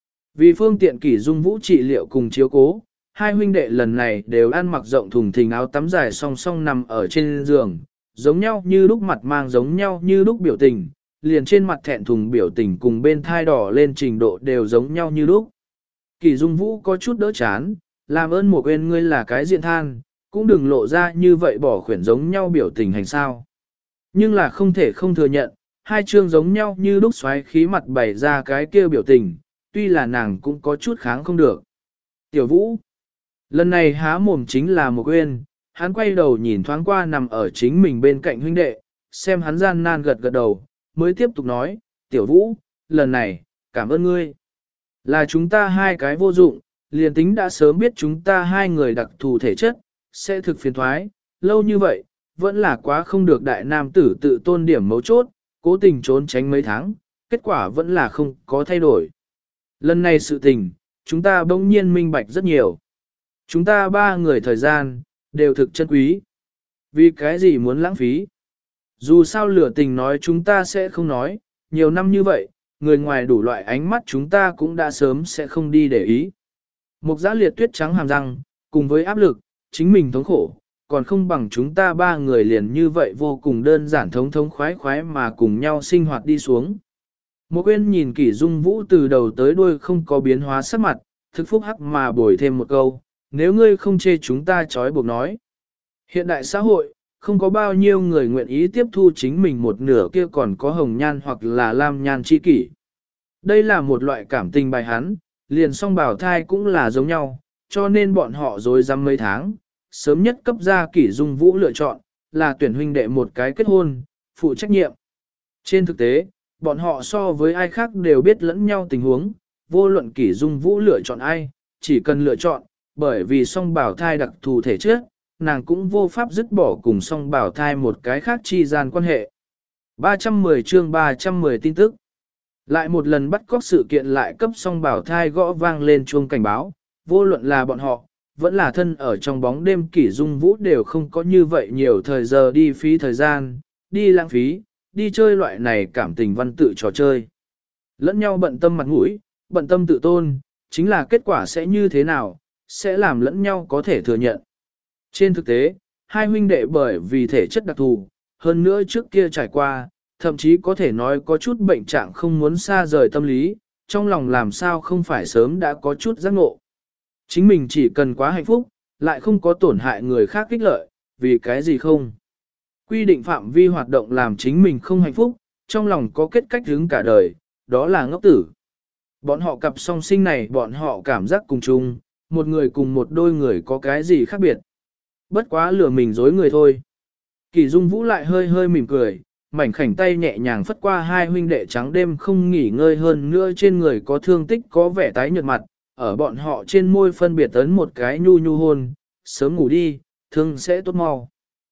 Vì phương tiện Kỷ Dung Vũ trị liệu cùng chiếu cố, hai huynh đệ lần này đều ăn mặc rộng thùng thình áo tắm dài song song nằm ở trên giường, giống nhau như lúc mặt mang giống nhau như lúc biểu tình, liền trên mặt thẹn thùng biểu tình cùng bên thai đỏ lên trình độ đều giống nhau như lúc. Kỷ Dung Vũ có chút đỡ chán, làm ơn Mùa Quên ngươi là cái diện than, cũng đừng lộ ra như vậy bỏ khuyển giống nhau biểu tình hành sao. Nhưng là không thể không thừa nhận, hai chương giống nhau như lúc xoáy khí mặt bày ra cái kia biểu tình, tuy là nàng cũng có chút kháng không được. Tiểu Vũ, lần này há mồm chính là Mùa Quên, hắn quay đầu nhìn thoáng qua nằm ở chính mình bên cạnh huynh đệ, xem hắn gian nan gật gật đầu, mới tiếp tục nói, Tiểu Vũ, lần này, cảm ơn ngươi. Là chúng ta hai cái vô dụng, liền tính đã sớm biết chúng ta hai người đặc thù thể chất, sẽ thực phiền thoái, lâu như vậy, vẫn là quá không được đại nam tử tự tôn điểm mấu chốt, cố tình trốn tránh mấy tháng, kết quả vẫn là không có thay đổi. Lần này sự tình, chúng ta bỗng nhiên minh bạch rất nhiều. Chúng ta ba người thời gian, đều thực chân quý. Vì cái gì muốn lãng phí? Dù sao lửa tình nói chúng ta sẽ không nói, nhiều năm như vậy, người ngoài đủ loại ánh mắt chúng ta cũng đã sớm sẽ không đi để ý. Mục Dã liệt tuyết trắng hàm răng, cùng với áp lực, chính mình thống khổ, còn không bằng chúng ta ba người liền như vậy vô cùng đơn giản thống thống khoái khoái mà cùng nhau sinh hoạt đi xuống. Mục Uyên nhìn Kỷ Dung Vũ từ đầu tới đuôi không có biến hóa sắc mặt, thực phúc hắc mà bồi thêm một câu, nếu ngươi không chê chúng ta trói buộc nói. Hiện đại xã hội, không có bao nhiêu người nguyện ý tiếp thu chính mình một nửa kia còn có hồng nhan hoặc là lam nhan chi kỷ. Đây là một loại cảm tình bài hắn, liền song bảo thai cũng là giống nhau, cho nên bọn họ dối dăm mấy tháng, sớm nhất cấp ra Kỷ Dung Vũ lựa chọn, là tuyển huynh đệ một cái kết hôn, phụ trách nhiệm. Trên thực tế, bọn họ so với ai khác đều biết lẫn nhau tình huống, vô luận Kỷ Dung Vũ lựa chọn ai, chỉ cần lựa chọn, bởi vì song bảo thai đặc thù thể chất, nàng cũng vô pháp dứt bỏ cùng song bảo thai một cái khác chi gian quan hệ. 310 chương 310 tin tức. Lại một lần bắt cóc sự kiện lại cấp song bảo thai gõ vang lên chuông cảnh báo, vô luận là bọn họ, vẫn là thân ở trong bóng đêm Kỷ Dung Vũ đều không có như vậy nhiều thời giờ đi phí thời gian, đi lãng phí, đi chơi loại này cảm tình văn tự trò chơi. Lẫn nhau bận tâm mặt mũi, bận tâm tự tôn, chính là kết quả sẽ như thế nào, sẽ làm lẫn nhau có thể thừa nhận. Trên thực tế, hai huynh đệ bởi vì thể chất đặc thù, hơn nữa trước kia trải qua, thậm chí có thể nói có chút bệnh trạng không muốn xa rời tâm lý, trong lòng làm sao không phải sớm đã có chút giác ngộ. Chính mình chỉ cần quá hạnh phúc, lại không có tổn hại người khác kích lợi, vì cái gì không. Quy định phạm vi hoạt động làm chính mình không hạnh phúc, trong lòng có kết cách hướng cả đời, đó là ngốc tử. Bọn họ cặp song sinh này bọn họ cảm giác cùng chung, một người cùng một đôi người có cái gì khác biệt. Bất quá lừa mình dối người thôi. Kỳ Dung Vũ lại hơi hơi mỉm cười, mảnh khảnh tay nhẹ nhàng phất qua hai huynh đệ trắng đêm không nghỉ ngơi hơn nữa trên người có thương tích có vẻ tái nhợt mặt, ở bọn họ trên môi phân biệt ấn một cái nhu nhu hôn, sớm ngủ đi, thương sẽ tốt mau.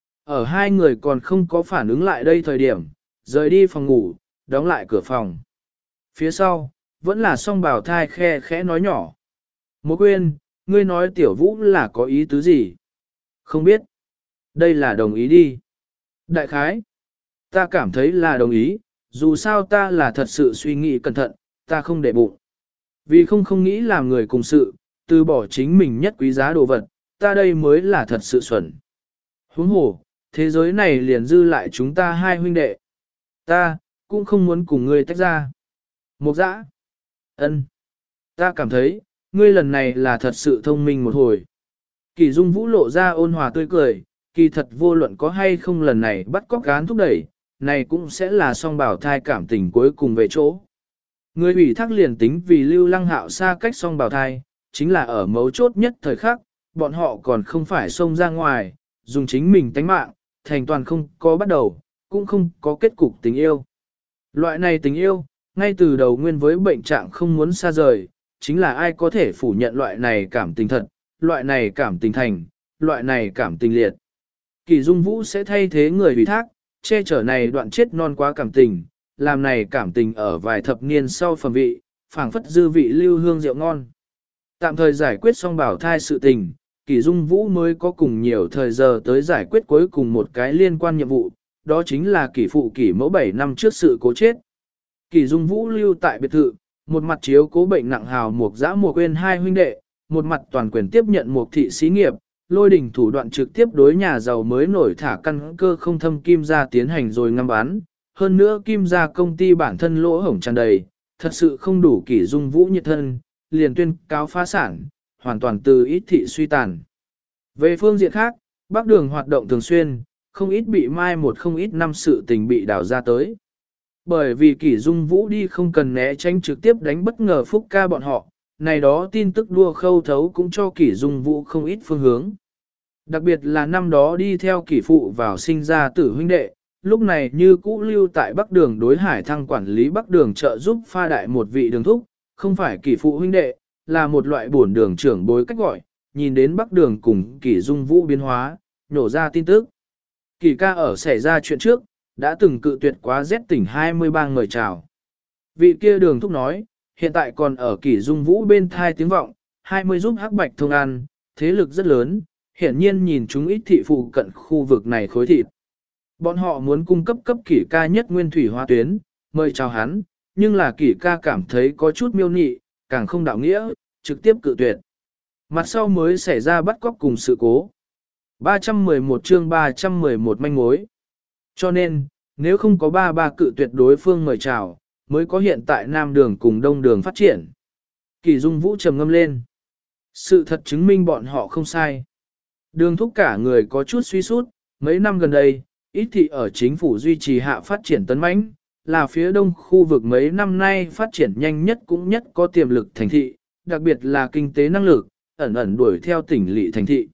Ở hai người còn không có phản ứng lại đây thời điểm, rời đi phòng ngủ, đóng lại cửa phòng. Phía sau, vẫn là song bảo thai khe khẽ nói nhỏ. Mộ Quyên, ngươi nói tiểu vũ là có ý tứ gì? Không biết. Đây là đồng ý đi. Đại khái. Ta cảm thấy là đồng ý, dù sao ta là thật sự suy nghĩ cẩn thận, ta không để bụng. Vì không nghĩ làm người cùng sự, từ bỏ chính mình nhất quý giá đồ vật, ta đây mới là thật sự xuẩn. Huống hồ, thế giới này liền dư lại chúng ta hai huynh đệ. Ta, cũng không muốn cùng ngươi tách ra. Mục Dã, ân, ta cảm thấy, ngươi lần này là thật sự thông minh một hồi. Kỳ Dung Vũ lộ ra ôn hòa tươi cười, kỳ thật vô luận có hay không lần này bắt cóc gán thúc đẩy, này cũng sẽ là song bảo thai cảm tình cuối cùng về chỗ. Người ủy thác liền tính vì Lưu Lăng Hạo xa cách song bảo thai, chính là ở mấu chốt nhất thời khắc, bọn họ còn không phải xông ra ngoài, dùng chính mình tánh mạng, thành toàn không có bắt đầu, cũng không có kết cục tình yêu. Loại này tình yêu, ngay từ đầu nguyên với bệnh trạng không muốn xa rời, chính là ai có thể phủ nhận loại này cảm tình thật, loại này cảm tình thành, loại này cảm tình liệt. Kỳ Dung Vũ sẽ thay thế người ủy thác, che chở này đoạn chết non quá cảm tình, làm này cảm tình ở vài thập niên sau phẩm vị, phảng phất dư vị lưu hương rượu ngon. Tạm thời giải quyết xong bảo thai sự tình, Kỳ Dung Vũ mới có cùng nhiều thời giờ tới giải quyết cuối cùng một cái liên quan nhiệm vụ, đó chính là Kỳ phụ Kỳ mẫu 7 năm trước sự cố chết. Kỳ Dung Vũ lưu tại biệt thự, một mặt chiếu cố bệnh nặng hào Mục Dã Mục Quyên hai huynh đệ, một mặt toàn quyền tiếp nhận Mục thị xí nghiệp, lôi đỉnh thủ đoạn trực tiếp đối nhà giàu mới nổi thả căn cơ không thâm Kim gia tiến hành rồi ngâm bán. Hơn nữa Kim gia công ty bản thân lỗ hổng tràn đầy, thật sự không đủ Kỳ Dung Vũ nhiệt thân, liền tuyên cáo phá sản, hoàn toàn từ ít thị suy tàn. Về phương diện khác, Bắc Đường hoạt động thường xuyên, không ít bị mai một không ít năm sự tình bị đào ra tới. Bởi vì Kỳ Dung Vũ đi không cần né tránh trực tiếp đánh bất ngờ Phúc Ca bọn họ, này đó tin tức đua khâu thấu cũng cho Kỳ Dung Vũ không ít phương hướng. Đặc biệt là năm đó đi theo Kỳ phụ vào sinh ra tử huynh đệ, lúc này như cũ lưu tại Bắc Đường đối Hải Thăng quản lý Bắc Đường trợ giúp pha đại một vị đường thúc, không phải Kỳ phụ huynh đệ, là một loại bổn đường trưởng bối cách gọi, nhìn đến Bắc Đường cùng Kỳ Dung Vũ biến hóa, nhổ ra tin tức. Kỳ ca ở xảy ra chuyện trước, đã từng cự tuyệt quá rét tỉnh 23 người chào. Vị kia đường thúc nói, hiện tại còn ở Kỳ Dung Vũ bên thai tiếng vọng, 20 giúp hắc bạch thông ăn, thế lực rất lớn, hiển nhiên nhìn chúng ít thị phụ cận khu vực này khối thịt. Bọn họ muốn cung cấp cấp Kỷ ca nhất nguyên thủy hoa tuyến, mời chào hắn, nhưng là Kỷ ca cảm thấy có chút miêu nị, càng không đạo nghĩa, trực tiếp cự tuyệt. Mặt sau mới xảy ra bắt cóc cùng sự cố. 311 chương 311 manh mối. Cho nên, nếu không có ba cự tuyệt đối phương mời chào, mới có hiện tại Nam Đường cùng Đông Đường phát triển. Kỳ Dung Vũ trầm ngâm lên. Sự thật chứng minh bọn họ không sai. Đường thúc cả người có chút suy sút, mấy năm gần đây, ít thị ở chính phủ duy trì hạ phát triển tấn mãnh, là phía đông khu vực mấy năm nay phát triển nhanh nhất cũng nhất có tiềm lực thành thị, đặc biệt là kinh tế năng lực, ẩn ẩn đuổi theo tỉnh lỵ thành thị.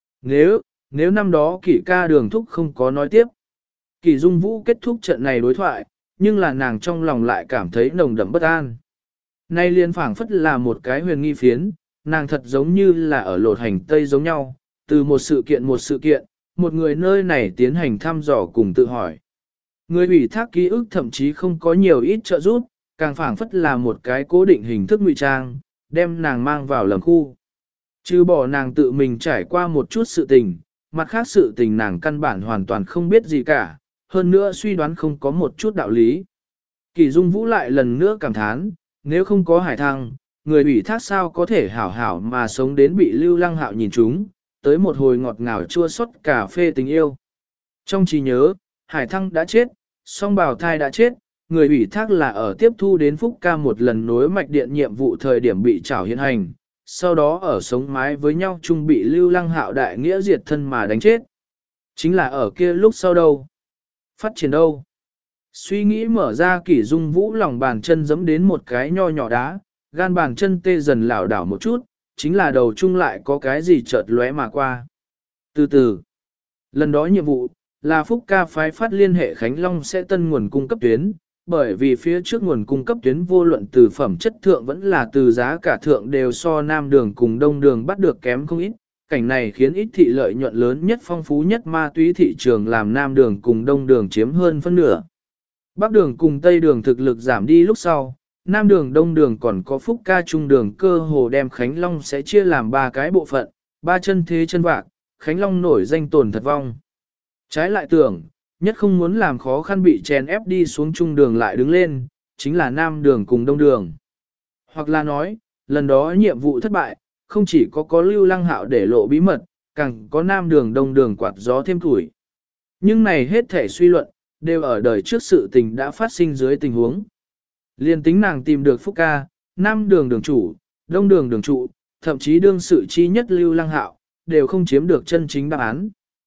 Nếu năm đó Kỷ ca đường thúc không có nói tiếp, Kỳ Dung Vũ kết thúc trận này đối thoại, nhưng là nàng trong lòng lại cảm thấy nồng đậm bất an. Nay liên phảng phất là một cái huyền nghi phiến, nàng thật giống như là ở lột hành tây giống nhau, từ một sự kiện, một người nơi này tiến hành thăm dò cùng tự hỏi. Người ủy thác ký ức thậm chí không có nhiều ít trợ giúp, càng phảng phất là một cái cố định hình thức ngụy trang, đem nàng mang vào lầm khu. Trừ bỏ nàng tự mình trải qua một chút sự tình, mặt khác sự tình nàng căn bản hoàn toàn không biết gì cả, hơn nữa suy đoán không có một chút đạo lý. Kỳ Dung Vũ lại lần nữa cảm thán, nếu không có Hải Thăng, người ủy thác sao có thể hảo hảo mà sống đến bị Lưu Lăng Hạo nhìn chúng, tới một hồi ngọt ngào chua xót cà phê tình yêu. Trong trí nhớ, Hải Thăng đã chết, song bào thai đã chết, người ủy thác là ở tiếp thu đến Phúc Ca một lần nối mạch điện nhiệm vụ thời điểm bị trảo hiện hành, sau đó ở sống mái với nhau chung bị Lưu Lăng Hạo đại nghĩa diệt thân mà đánh chết. Chính là ở kia lúc sau đâu? Phát triển đâu? Suy nghĩ mở ra Kỷ Dung Vũ lòng bàn chân giẫm đến một cái nho nhỏ đá, gan bàn chân tê dần lảo đảo một chút, chính là đầu chung lại có cái gì chợt lóe mà qua. Từ từ, lần đó nhiệm vụ là Phúc Ca phái phát liên hệ Khánh Long sẽ tân nguồn cung cấp tuyến, bởi vì phía trước nguồn cung cấp tuyến vô luận từ phẩm chất thượng vẫn là từ giá cả thượng đều so Nam Đường cùng Đông Đường bắt được kém không ít. Cảnh này khiến ít thị lợi nhuận lớn nhất phong phú nhất ma túy thị trường làm Nam Đường cùng Đông Đường chiếm hơn phân nửa. Bắc Đường cùng Tây Đường thực lực giảm đi lúc sau, Nam Đường Đông Đường còn có Phúc Ca Trung Đường cơ hồ đem Khánh Long sẽ chia làm 3 cái bộ phận, 3 chân thế chân vạc, Khánh Long nổi danh tổn thật vong. Trái lại tưởng, nhất không muốn làm khó khăn bị chèn ép đi xuống Trung Đường lại đứng lên, chính là Nam Đường cùng Đông Đường. Hoặc là nói, lần đó nhiệm vụ thất bại, không chỉ có Lưu Lăng Hạo để lộ bí mật, càng có Nam Đường Đông Đường quạt gió thêm tuổi. Nhưng này hết thể suy luận, đều ở đời trước sự tình đã phát sinh dưới tình huống. Liên tính nàng tìm được Phúc Ca, Nam Đường đường chủ, Đông Đường đường trụ, thậm chí đương sự chi nhất Lưu Lăng Hạo, đều không chiếm được chân chính đáp án.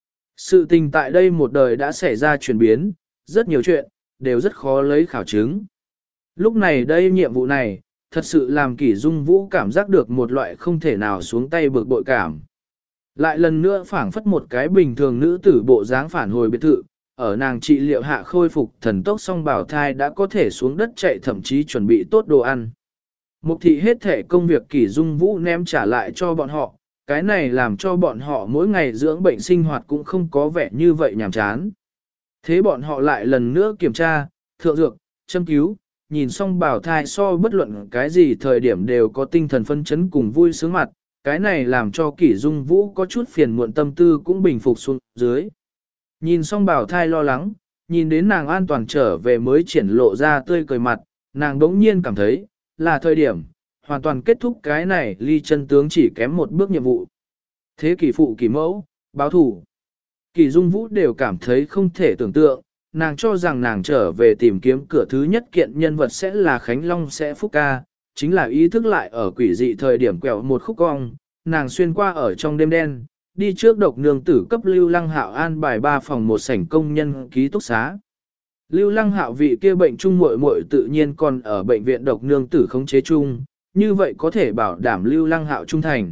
Sự tình tại đây một đời đã xảy ra chuyển biến, rất nhiều chuyện, đều rất khó lấy khảo chứng. Lúc này đây nhiệm vụ này, thật sự làm Kỷ Dung Vũ cảm giác được một loại không thể nào xuống tay bực bội cảm. Lại lần nữa phảng phất một cái bình thường nữ tử bộ dáng phản hồi biệt thự, ở nàng trị liệu hạ khôi phục thần tốc song bảo thai đã có thể xuống đất chạy thậm chí chuẩn bị tốt đồ ăn. Mục thị hết thể công việc Kỷ Dung Vũ ném trả lại cho bọn họ, cái này làm cho bọn họ mỗi ngày dưỡng bệnh sinh hoạt cũng không có vẻ như vậy nhàm chán. Thế bọn họ lại lần nữa kiểm tra, thượng dược, châm cứu, nhìn xong bảo thai so bất luận cái gì thời điểm đều có tinh thần phân chấn cùng vui sướng mặt, cái này làm cho Kỷ Dung Vũ có chút phiền muộn tâm tư cũng bình phục xuống dưới. Nhìn xong bảo thai lo lắng, nhìn đến nàng an toàn trở về mới triển lộ ra tươi cười mặt, nàng đống nhiên cảm thấy, là thời điểm, hoàn toàn kết thúc cái này ly chân tướng chỉ kém một bước nhiệm vụ. Thế Kỷ phụ Kỷ mẫu, báo thủ. Kỷ Dung Vũ đều cảm thấy không thể tưởng tượng, nàng cho rằng nàng trở về tìm kiếm cửa thứ nhất kiện nhân vật sẽ là Khánh Long sẽ Phúc Ca, chính là ý thức lại ở quỷ dị thời điểm quẹo một khúc cong, nàng xuyên qua ở trong đêm đen, đi trước độc nương tử cấp Lưu Lăng Hạo an bài 3 phòng một sảnh công nhân ký túc xá. Lưu Lăng Hạo vị kia bệnh trung muội muội tự nhiên còn ở bệnh viện độc nương tử khống chế chung, như vậy có thể bảo đảm Lưu Lăng Hạo trung thành.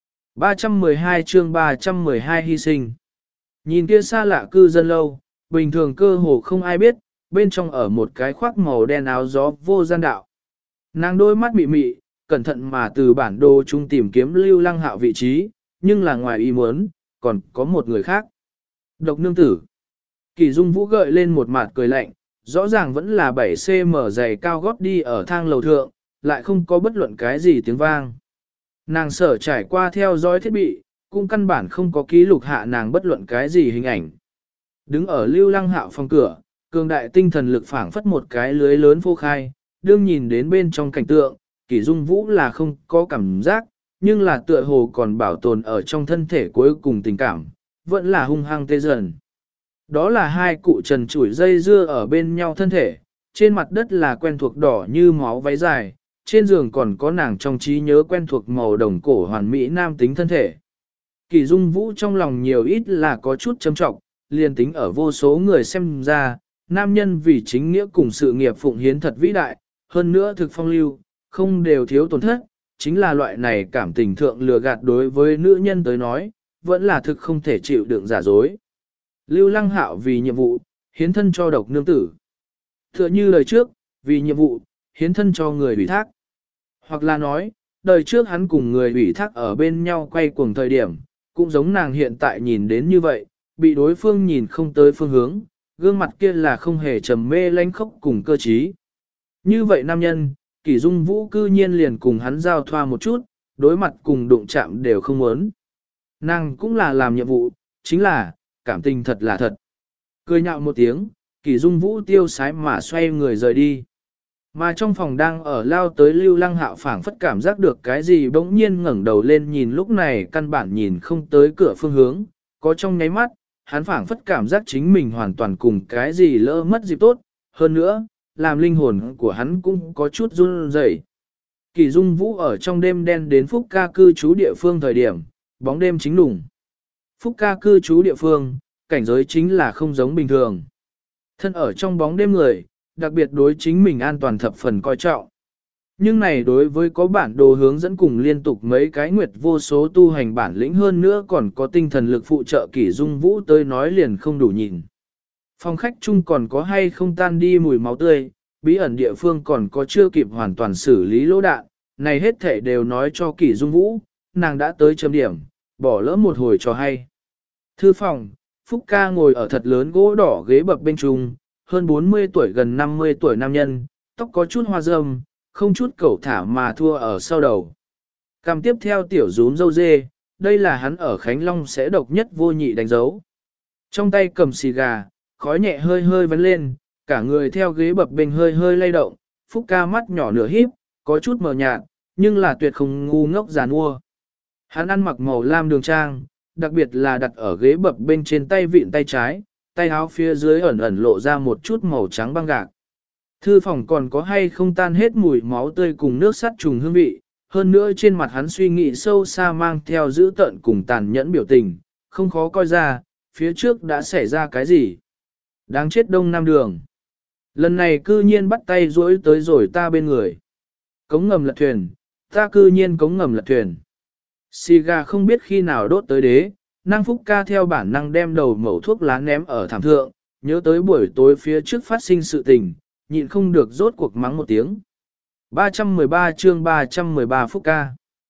312 chương 312 hy sinh. Nhìn kia xa lạ cư dân lâu, bình thường cơ hồ không ai biết, bên trong ở một cái khoác màu đen áo gió vô gian đạo. Nàng đôi mắt mị mị, cẩn thận mà từ bản đồ chung tìm kiếm Lưu Lăng Hạo vị trí, nhưng là ngoài ý muốn, còn có một người khác. Độc nương tử. Kỷ Dung Vũ gợi lên một mặt cười lạnh, rõ ràng vẫn là 7cm giày cao gót đi ở thang lầu thượng, lại không có bất luận cái gì tiếng vang. Nàng sở trải qua theo dõi thiết bị, cũng căn bản không có ký lục hạ nàng bất luận cái gì hình ảnh. Đứng ở Lưu Lăng Hạo phòng cửa, cường đại tinh thần lực phảng phất một cái lưới lớn phô khai, đương nhìn đến bên trong cảnh tượng, Kỷ Dung Vũ là không có cảm giác, nhưng là tựa hồ còn bảo tồn ở trong thân thể cuối cùng tình cảm, vẫn là hung hăng tê dần. Đó là hai cụ trần trụi dây dưa ở bên nhau thân thể, trên mặt đất là quen thuộc đỏ như máu váy dài, trên giường còn có nàng trong trí nhớ quen thuộc màu đồng cổ hoàn mỹ nam tính thân thể. Kỷ Dung Vũ trong lòng nhiều ít là có chút châm trọng, liền tính ở vô số người xem ra, nam nhân vì chính nghĩa cùng sự nghiệp phụng hiến thật vĩ đại, hơn nữa thực phong lưu, không đều thiếu tổn thất, chính là loại này cảm tình thượng lừa gạt đối với nữ nhân tới nói, vẫn là thực không thể chịu đựng giả dối. Lưu Lăng Hạo vì nhiệm vụ, hiến thân cho độc nương tử. Tựa như lời trước, vì nhiệm vụ, hiến thân cho người ủy thác. Hoặc là nói, đời trước hắn cùng người ủy thác ở bên nhau quay cuồng thời điểm, cũng giống nàng hiện tại nhìn đến như vậy, bị đối phương nhìn không tới phương hướng, gương mặt kia là không hề trầm mê lánh khóc cùng cơ trí. Như vậy nam nhân, Kỷ Dung Vũ cư nhiên liền cùng hắn giao thoa một chút, đối mặt cùng đụng chạm đều không muốn. Nàng cũng là làm nhiệm vụ, chính là, cảm tình thật là thật. Cười nhạo một tiếng, Kỷ Dung Vũ tiêu sái mà xoay người rời đi. Mà trong phòng đang ở lao tới Lưu Lăng Hạo phảng phất cảm giác được cái gì bỗng nhiên ngẩng đầu lên nhìn lúc này căn bản nhìn không tới cửa phương hướng, có trong nháy mắt, hắn phảng phất cảm giác chính mình hoàn toàn cùng cái gì lỡ mất dịp tốt, hơn nữa, làm linh hồn của hắn cũng có chút run rẩy. Kỷ Dung Vũ ở trong đêm đen đến Phúc Ca cư trú địa phương thời điểm, bóng đêm chính đủng. Phúc Ca cư trú địa phương, cảnh giới chính là không giống bình thường. Thân ở trong bóng đêm người, đặc biệt đối chính mình an toàn thập phần coi trọng. Nhưng này đối với có bản đồ hướng dẫn cùng liên tục mấy cái nguyệt vô số tu hành bản lĩnh hơn nữa còn có tinh thần lực phụ trợ Kỷ Dung Vũ tới nói liền không đủ nhìn. Phòng khách chung còn có hay không tan đi mùi máu tươi, bí ẩn địa phương còn có chưa kịp hoàn toàn xử lý lỗ đạn, này hết thể đều nói cho Kỷ Dung Vũ, nàng đã tới chấm điểm, bỏ lỡ một hồi cho hay. Thư phòng, Phúc Ca ngồi ở thật lớn gỗ đỏ ghế bập bên trung, hơn 40 tuổi gần 50 tuổi nam nhân, tóc có chút hoa râm, không chút cẩu thả mà thua ở sau đầu. Cầm tiếp theo tiểu rún dâu dê, đây là hắn ở Khánh Long sẽ độc nhất vô nhị đánh dấu. Trong tay cầm xì gà, khói nhẹ hơi hơi vấn lên, cả người theo ghế bập bênh hơi hơi lay động, Phúc Ca mắt nhỏ nửa híp, có chút mờ nhạt, nhưng là tuyệt không ngu ngốc giàn mua. Hắn ăn mặc màu lam đường trang, đặc biệt là đặt ở ghế bập bên trên tay vịn tay trái, tay áo phía dưới ẩn ẩn lộ ra một chút màu trắng băng gạc. Thư phòng còn có hay không tan hết mùi máu tươi cùng nước sắt trùng hương vị, hơn nữa trên mặt hắn suy nghĩ sâu xa mang theo dữ tợn cùng tàn nhẫn biểu tình, không khó coi ra, phía trước đã xảy ra cái gì. Đáng chết Đông Nam Đường. Lần này cư nhiên bắt tay rỗi tới rồi ta bên người. Cống ngầm lật thuyền, ta cư nhiên cống ngầm lật thuyền. Xì gà không biết khi nào đốt tới đế, Năng Phúc Ca theo bản năng đem đầu mẩu thuốc lá ném ở thảm thượng, nhớ tới buổi tối phía trước phát sinh sự tình, nhịn không được rốt cuộc mắng một tiếng. 313 chương 313 Phúc Ca.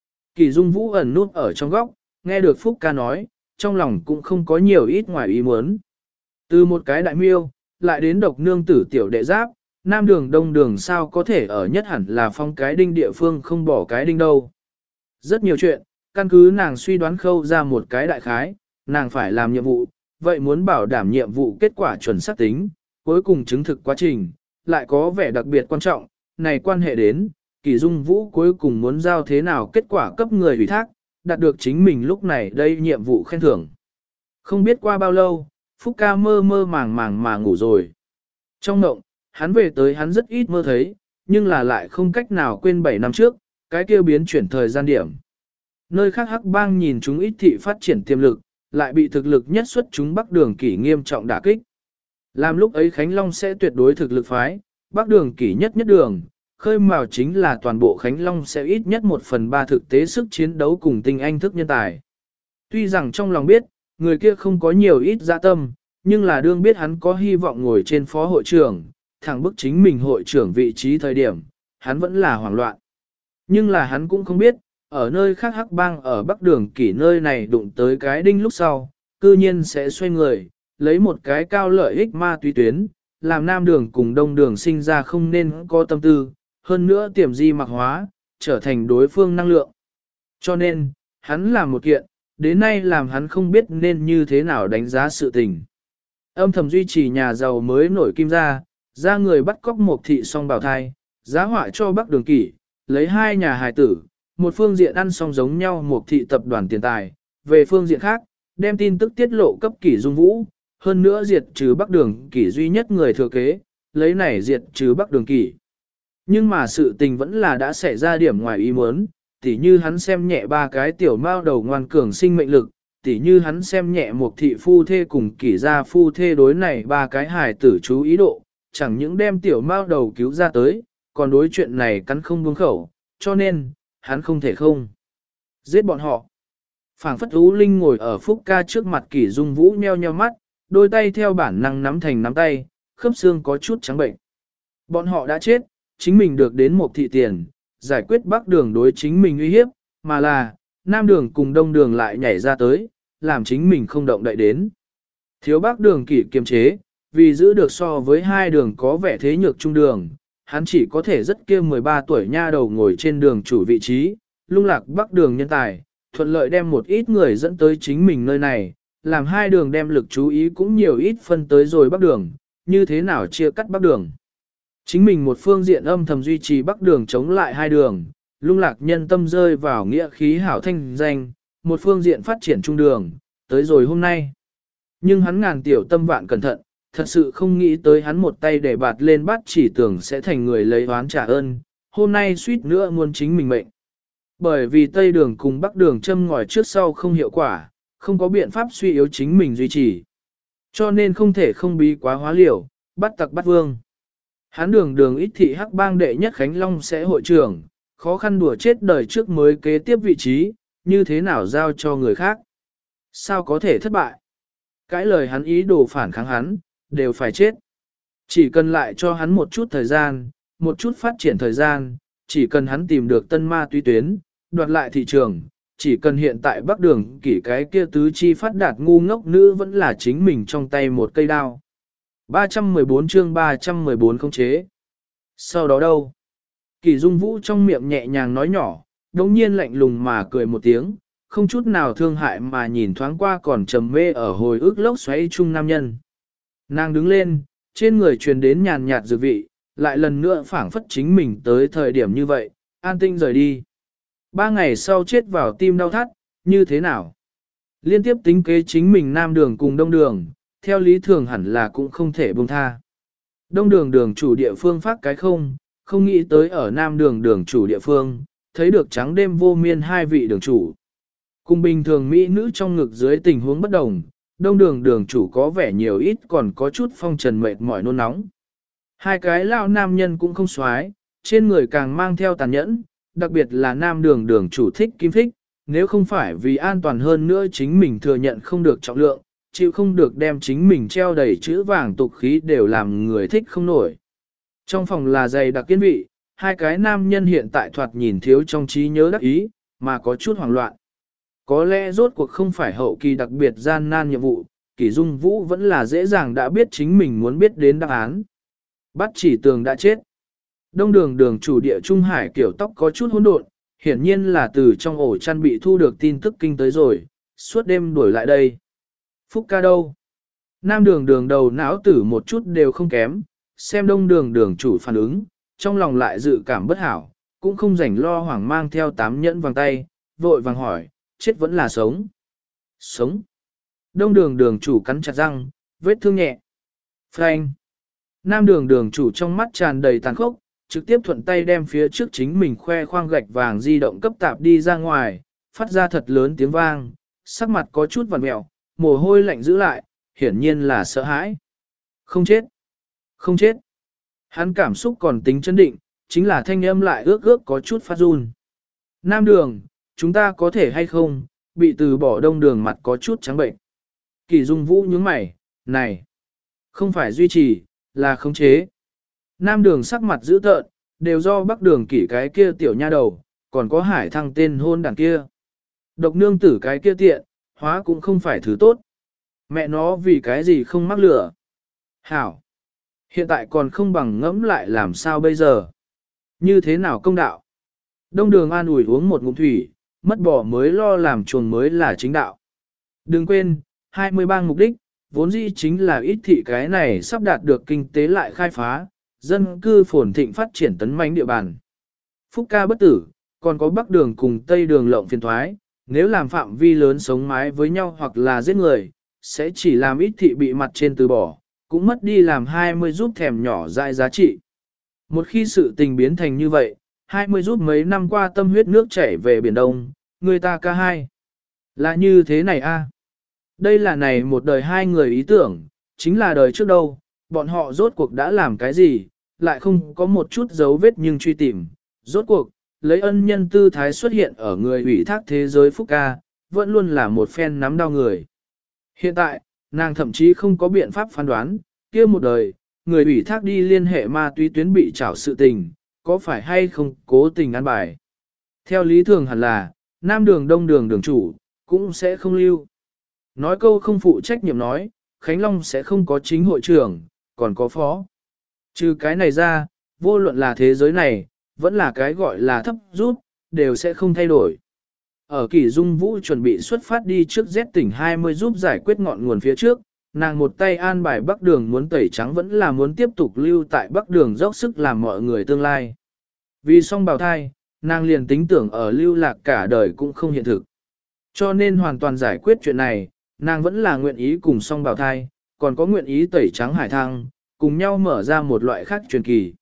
Kỷ Dung Vũ ẩn núp ở trong góc, nghe được Phúc Ca nói, trong lòng cũng không có nhiều ít ngoài ý muốn. Từ một cái đại miêu, lại đến độc nương tử tiểu đệ giáp, Nam Đường Đông Đường sao có thể ở nhất hẳn là phong cái đinh địa phương không bỏ cái đinh đâu. Rất nhiều chuyện, căn cứ nàng suy đoán khâu ra một cái đại khái, nàng phải làm nhiệm vụ, vậy muốn bảo đảm nhiệm vụ kết quả chuẩn xác tính, cuối cùng chứng thực quá trình, lại có vẻ đặc biệt quan trọng, này quan hệ đến, Kỷ Dung Vũ cuối cùng muốn giao thế nào kết quả cấp người ủy thác, đạt được chính mình lúc này đây nhiệm vụ khen thưởng. Không biết qua bao lâu, Phúc Ca mơ mơ màng màng mà ngủ rồi. Trong mộng, hắn về tới hắn rất ít mơ thấy, nhưng là lại không cách nào quên 7 năm trước, cái kia biến chuyển thời gian điểm. Nơi khác Hắc Bang nhìn chúng ít thị phát triển tiềm lực, lại bị thực lực nhất xuất chúng Bắc Đường Kỷ nghiêm trọng đả kích. Làm lúc ấy Khánh Long sẽ tuyệt đối thực lực phái, Bắc Đường Kỷ nhất đường, khơi mào chính là toàn bộ Khánh Long sẽ ít nhất 1/3 thực tế sức chiến đấu cùng tinh anh thức nhân tài. Tuy rằng trong lòng biết, người kia không có nhiều ít dạ tâm, nhưng là đương biết hắn có hy vọng ngồi trên phó hội trưởng, thẳng bức chính mình hội trưởng vị trí thời điểm, hắn vẫn là hoảng loạn. Nhưng là hắn cũng không biết, ở nơi khác Hắc Bang ở Bắc Đường Kỷ nơi này đụng tới cái đinh lúc sau, cư nhiên sẽ xoay người, lấy một cái cao lợi ích ma túy tuyến, làm Nam Đường cùng Đông Đường sinh ra không nên có tâm tư, hơn nữa tiềm di mặc hóa, trở thành đối phương năng lượng. Cho nên, hắn làm một kiện, đến nay làm hắn không biết nên như thế nào đánh giá sự tình. Âm thầm duy trì nhà giàu mới nổi kim ra người bắt cóc một thị song bào thai, giá họa cho Bắc Đường Kỷ, lấy 2 nhà hài tử, một phương diện ăn song giống nhau một thị tập đoàn tiền tài, về phương diện khác, đem tin tức tiết lộ cấp Kỷ Dung Vũ, hơn nữa diệt trừ Bắc Đường Kỷ duy nhất người thừa kế, lấy này diệt trừ Bắc Đường Kỷ. Nhưng mà sự tình vẫn là đã xảy ra điểm ngoài ý muốn, tỉ như hắn xem nhẹ 3 cái tiểu mao đầu ngoan cường sinh mệnh lực, tỉ như hắn xem nhẹ một thị phu thê cùng Kỷ gia phu thê đối này 3 cái hài tử chú ý độ, chẳng những đem tiểu mao đầu cứu ra tới, còn đối chuyện này cắn không buông khẩu, cho nên, hắn không thể không giết bọn họ. Phảng phất Ú Linh ngồi ở Phúc Ca trước mặt Kỷ Dung Vũ nheo nheo mắt, đôi tay theo bản năng nắm thành nắm tay, khớp xương có chút trắng bệnh. Bọn họ đã chết, chính mình được đến một thị tiền, giải quyết Bắc Đường đối chính mình uy hiếp, mà là, Nam Đường cùng Đông Đường lại nhảy ra tới, làm chính mình không động đậy đến. Thiếu Bắc Đường Kỷ kiềm chế, vì giữ được so với 2 đường có vẻ thế nhược trung đường, hắn chỉ có thể rất kia 13 tuổi nha đầu ngồi trên đường chủ vị trí, lung lạc Bắc Đường nhân tài, thuận lợi đem một ít người dẫn tới chính mình nơi này, làm 2 đường đem lực chú ý cũng nhiều ít phân tới rồi Bắc Đường, như thế nào chia cắt Bắc Đường. Chính mình một phương diện âm thầm duy trì Bắc Đường chống lại 2 đường, lung lạc nhân tâm rơi vào nghĩa khí hảo thanh danh, một phương diện phát triển trung đường, tới rồi hôm nay. Nhưng hắn ngàn tiểu tâm vạn cẩn thận, thật sự không nghĩ tới hắn một tay để bạt lên bát chỉ tưởng sẽ thành người lấy oán trả ơn, hôm nay suýt nữa muốn chính mình mệnh. Bởi vì Tây Đường cùng Bắc Đường châm ngòi trước sau không hiệu quả, không có biện pháp suy yếu chính mình duy trì. Cho nên không thể không bí quá hóa liều, bắt tặc bắt vương. Hắn đường đường ít thị hắc bang đệ nhất Khánh Long sẽ hội trưởng, khó khăn đùa chết đời trước mới kế tiếp vị trí, như thế nào giao cho người khác. Sao có thể thất bại? Cái lời hắn ý đồ phản kháng hắn, đều phải chết. Chỉ cần lại cho hắn một chút thời gian, một chút phát triển thời gian, chỉ cần hắn tìm được tân ma túy tuyến, đoạt lại thị trường, chỉ cần hiện tại Bắc Đường Kỷ cái kia tứ chi phát đạt ngu ngốc nữ vẫn là chính mình trong tay một cây đao. 314 chương 314 không chế. Sau đó đâu? Kỷ Dung Vũ trong miệng nhẹ nhàng nói nhỏ, đống nhiên lạnh lùng mà cười một tiếng, không chút nào thương hại mà nhìn thoáng qua còn trầm mê ở hồi ức lốc xoáy chung nam nhân. Nàng đứng lên, trên người truyền đến nhàn nhạt dược vị, lại lần nữa phảng phất chính mình tới thời điểm như vậy, an tinh rời đi. 3 ngày sau chết vào tim đau thắt, như thế nào? Liên tiếp tính kế chính mình Nam Đường cùng Đông Đường, theo lý thường hẳn là cũng không thể buông tha. Đông Đường đường chủ địa phương phát cái không nghĩ tới ở Nam Đường đường chủ địa phương, thấy được trắng đêm vô miên hai vị đường chủ. Cùng bình thường mỹ nữ trong ngực dưới tình huống bất đồng, Đông Đường đường chủ có vẻ nhiều ít còn có chút phong trần mệt mỏi nôn nóng. Hai cái lão nam nhân cũng không xoái, trên người càng mang theo tàn nhẫn, đặc biệt là Nam Đường đường chủ thích kim thích, nếu không phải vì an toàn hơn nữa chính mình thừa nhận không được trọng lượng, chịu không được đem chính mình treo đầy chữ vàng tục khí đều làm người thích không nổi. Trong phòng là dày đặc kiên vị, hai cái nam nhân hiện tại thoạt nhìn thiếu trong trí nhớ đắc ý, mà có chút hoảng loạn. Có lẽ rốt cuộc không phải hậu kỳ đặc biệt gian nan nhiệm vụ, Kỷ Dung Vũ vẫn là dễ dàng đã biết chính mình muốn biết đến đáp án. Bắt chỉ tường đã chết. Đông Đường đường chủ địa Trung Hải kiểu tóc có chút hỗn độn, hiển nhiên là từ trong ổ chăn bị thu được tin tức kinh tới rồi, suốt đêm đuổi lại đây. Phúc ca đâu? Nam Đường đường đầu não tử một chút đều không kém, xem Đông Đường đường chủ phản ứng, trong lòng lại dự cảm bất hảo, cũng không rảnh lo hoảng mang theo 8 nhẫn vàng tay, vội vàng hỏi, chết vẫn là sống. Sống. Đông Đường đường chủ cắn chặt răng, vết thương nhẹ. Frank. Nam Đường đường chủ trong mắt tràn đầy tàn khốc, trực tiếp thuận tay đem phía trước chính mình khoe khoang gạch vàng di động cấp tạp đi ra ngoài, phát ra thật lớn tiếng vang, sắc mặt có chút vằn mẹo, mồ hôi lạnh giữ lại, hiển nhiên là sợ hãi. Không chết. Không chết. Hắn cảm xúc còn tính chấn định, chính là thanh âm lại ước ước có chút phát run. Nam Đường, chúng ta có thể hay không, bị từ bỏ Đông Đường mặt có chút trắng bệnh. Kỷ Dung Vũ nhướng mày, này, không phải duy trì, là khống chế. Nam Đường sắc mặt dữ tợn, đều do Bắc Đường Kỷ cái kia tiểu nha đầu, còn có Hải Thăng tên hôn đàn kia. Độc nương tử cái kia tiện, hóa cũng không phải thứ tốt. Mẹ nó vì cái gì không mắc lửa. Hảo. Hiện tại còn không bằng ngẫm lại làm sao bây giờ. Như thế nào công đạo. Đông Đường an ủi uống một ngụm thủy, mất bỏ mới lo làm chuồng mới là chính đạo. Đừng quên, 23 mục đích, vốn dĩ chính là ít thị cái này sắp đạt được kinh tế lại khai phá, dân cư phồn thịnh phát triển tấn mãnh địa bàn. Phúc ca bất tử, còn có Bắc Đường cùng Tây Đường lộng phiền thoái, nếu làm phạm vi lớn sống mái với nhau hoặc là giết người, sẽ chỉ làm ít thị bị mặt trên từ bỏ, cũng mất đi làm 20 giúp thèm nhỏ dại giá trị. Một khi sự tình biến thành như vậy, 20 giúp mấy năm qua tâm huyết nước chảy về Biển Đông, người ta ca hai. Là như thế này a. Đây là này một đời hai người ý tưởng, chính là đời trước đâu, bọn họ rốt cuộc đã làm cái gì, lại không có một chút dấu vết nhưng truy tìm. Rốt cuộc, lấy ân nhân tư thái xuất hiện ở người ủy thác thế giới Phúc ca, vẫn luôn là một phen nắm đau người. Hiện tại, nàng thậm chí không có biện pháp phán đoán, kia một đời, người ủy thác đi liên hệ ma túy tuyến bị trảo sự tình, có phải hay không cố tình ăn bài. Theo lý thường hẳn là, Nam Đường Đông Đường đường chủ, cũng sẽ không lưu. Nói câu không phụ trách nhiệm nói, Khánh Long sẽ không có chính hội trưởng, còn có phó. Trừ cái này ra, vô luận là thế giới này, vẫn là cái gọi là thấp rút, đều sẽ không thay đổi. Ở Kỷ Dung Vũ chuẩn bị xuất phát đi trước Z tỉnh 20 giúp giải quyết ngọn nguồn phía trước, nàng một tay an bài Bắc Đường muốn tẩy trắng vẫn là muốn tiếp tục lưu tại Bắc Đường dốc sức làm mọi người tương lai. Vì song bào thai, nàng liền tính tưởng ở lưu lạc cả đời cũng không hiện thực. Cho nên hoàn toàn giải quyết chuyện này, nàng vẫn là nguyện ý cùng song bào thai, còn có nguyện ý tẩy trắng Hải Thăng, cùng nhau mở ra một loại khác truyền kỳ.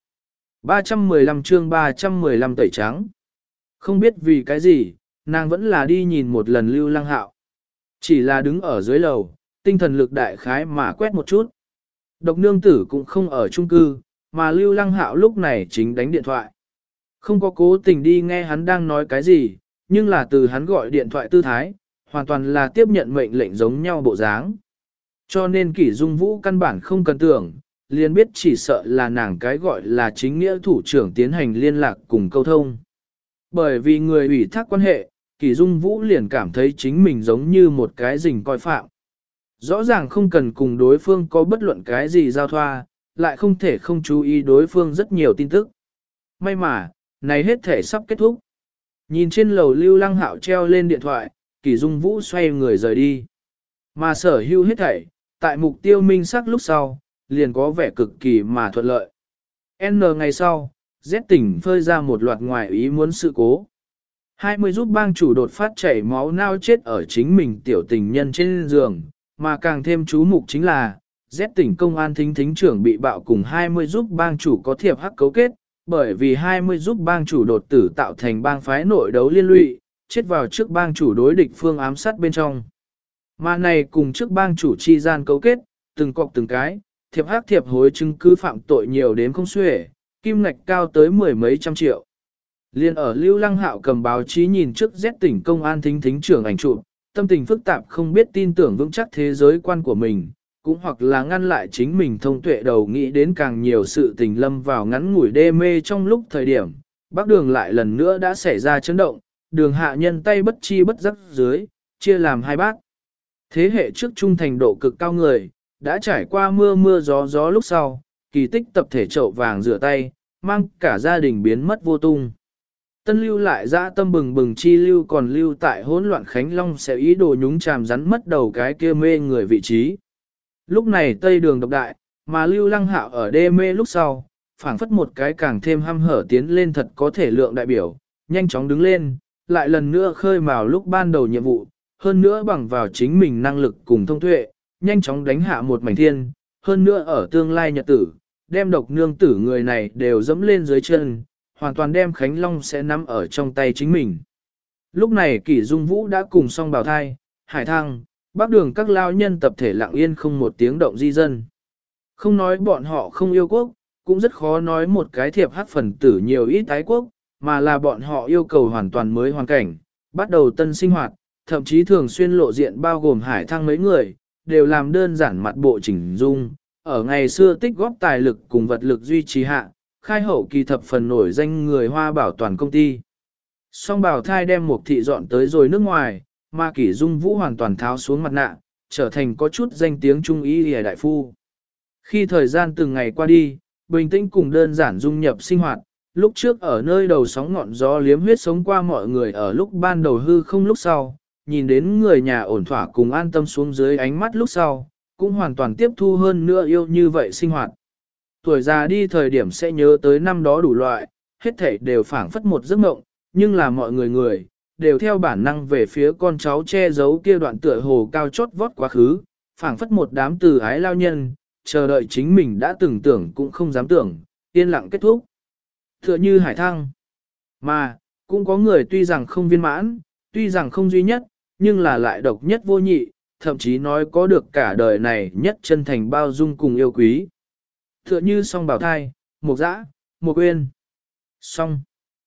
315 chương 315 tẩy trắng. Không biết vì cái gì, nàng vẫn là đi nhìn một lần Lưu Lăng Hạo. Chỉ là đứng ở dưới lầu, tinh thần lực đại khái mà quét một chút. Độc nương tử cũng không ở chung cư, mà Lưu Lăng Hạo lúc này chính đánh điện thoại. Không có cố tình đi nghe hắn đang nói cái gì, nhưng là từ hắn gọi điện thoại tư thái, hoàn toàn là tiếp nhận mệnh lệnh giống nhau bộ dáng. Cho nên Kỷ Dung Vũ căn bản không cần tưởng, liền biết chỉ sợ là nàng cái gọi là chính nghĩa thủ trưởng tiến hành liên lạc cùng câu thông. Bởi vì người ủy thác quan hệ, Kỷ Dung Vũ liền cảm thấy chính mình giống như một cái rình coi phạm. Rõ ràng không cần cùng đối phương có bất luận cái gì giao thoa, lại không thể không chú ý đối phương rất nhiều tin tức. May mà, này hết thể sắp kết thúc. Nhìn trên lầu Lưu Lăng Hạo treo lên điện thoại, Kỷ Dung Vũ xoay người rời đi. Mà sở hữu hết thảy, tại mục tiêu minh sắc lúc sau, liền có vẻ cực kỳ mà thuận lợi. N ngày sau, Z tỉnh phơi ra một loạt ngoài ý muốn sự cố. 20 giúp bang chủ đột phát chảy máu nao chết ở chính mình tiểu tình nhân trên giường, mà càng thêm chú mục chính là, Z tỉnh công an thính thính trưởng bị bạo cùng 20 giúp bang chủ có thiệp hắc cấu kết, bởi vì 20 giúp bang chủ đột tử tạo thành bang phái nội đấu liên lụy, chết vào trước bang chủ đối địch phương ám sát bên trong. Mà này cùng trước bang chủ chi gian cấu kết, từng cọc từng cái, thiệp hắc thiệp hối chứng cứ phạm tội nhiều đến không xuể, kim ngạch cao tới mười mấy trăm triệu. Liên ở Lưu Lăng Hạo cầm báo chí nhìn trước Z tỉnh công an thính thính trưởng ảnh chụp, tâm tình phức tạp không biết tin tưởng vững chắc thế giới quan của mình, cũng hoặc là ngăn lại chính mình thông tuệ đầu nghĩ đến càng nhiều sự tình lâm vào ngắn ngủi đê mê trong lúc thời điểm. Bác đường lại lần nữa đã xảy ra chấn động, đường hạ nhân tay bất chi bất giác dưới, chia làm hai bác. Thế hệ trước trung thành độ cực cao người, đã trải qua mưa mưa gió gió lúc sau, kỳ tích tập thể chậu vàng rửa tay, mang cả gia đình biến mất vô tung. Tân lưu lại dã tâm bừng bừng chi lưu còn lưu tại hỗn loạn Khánh Long sẽ ý đồ nhúng chàm rắn mất đầu cái kia mê người vị trí. Lúc này Tây Đường độc đại, mà Lưu Lăng Hạo ở đê mê lúc sau, phảng phất một cái càng thêm hăm hở tiến lên thật có thể lượng đại biểu, nhanh chóng đứng lên, lại lần nữa khơi mào lúc ban đầu nhiệm vụ, hơn nữa bằng vào chính mình năng lực cùng thông tuệ, nhanh chóng đánh hạ một mảnh thiên, hơn nữa ở tương lai nhật tử, đem độc nương tử người này đều dẫm lên dưới chân, hoàn toàn đem Khánh Long sẽ nắm ở trong tay chính mình. Lúc này Kỷ Dung Vũ đã cùng song bào thai, Hải Thăng, Bắc Đường các lao nhân tập thể lặng yên không một tiếng động di dân. Không nói bọn họ không yêu quốc, cũng rất khó nói một cái thiệp hắc phần tử nhiều ít tái quốc, mà là bọn họ yêu cầu hoàn toàn mới hoàn cảnh, bắt đầu tân sinh hoạt, thậm chí thường xuyên lộ diện bao gồm Hải Thăng mấy người, đều làm đơn giản mặt bộ chỉnh dung, ở ngày xưa tích góp tài lực cùng vật lực duy trì hạ, khai hậu kỳ thập phần nổi danh người Hoa bảo toàn công ty. Song bào thai đem một thị dọn tới rồi nước ngoài, mà Kỷ Dung Vũ hoàn toàn tháo xuống mặt nạ, trở thành có chút danh tiếng trung y hề đại phu. Khi thời gian từng ngày qua đi, bình tĩnh cùng đơn giản dung nhập sinh hoạt, lúc trước ở nơi đầu sóng ngọn gió liếm huyết sống qua mọi người ở lúc ban đầu hư không lúc sau, nhìn đến người nhà ổn thỏa cùng an tâm xuống dưới ánh mắt lúc sau, cũng hoàn toàn tiếp thu hơn nữa yêu như vậy sinh hoạt. Tuổi già đi thời điểm sẽ nhớ tới năm đó đủ loại, hết thảy đều phảng phất một giấc mộng, nhưng là mọi người đều theo bản năng về phía con cháu che giấu kia đoạn tựa hồ cao chót vót quá khứ, phảng phất một đám từ ái lao nhân, chờ đợi chính mình đã từng tưởng cũng không dám tưởng, yên lặng kết thúc. Tựa như Hải Thăng. Mà, cũng có người tuy rằng không viên mãn, tuy rằng không duy nhất, nhưng là lại độc nhất vô nhị, thậm chí nói có được cả đời này nhất chân thành bao dung cùng yêu quý. Tựa như song bảo thai, một dã, một quên. Song.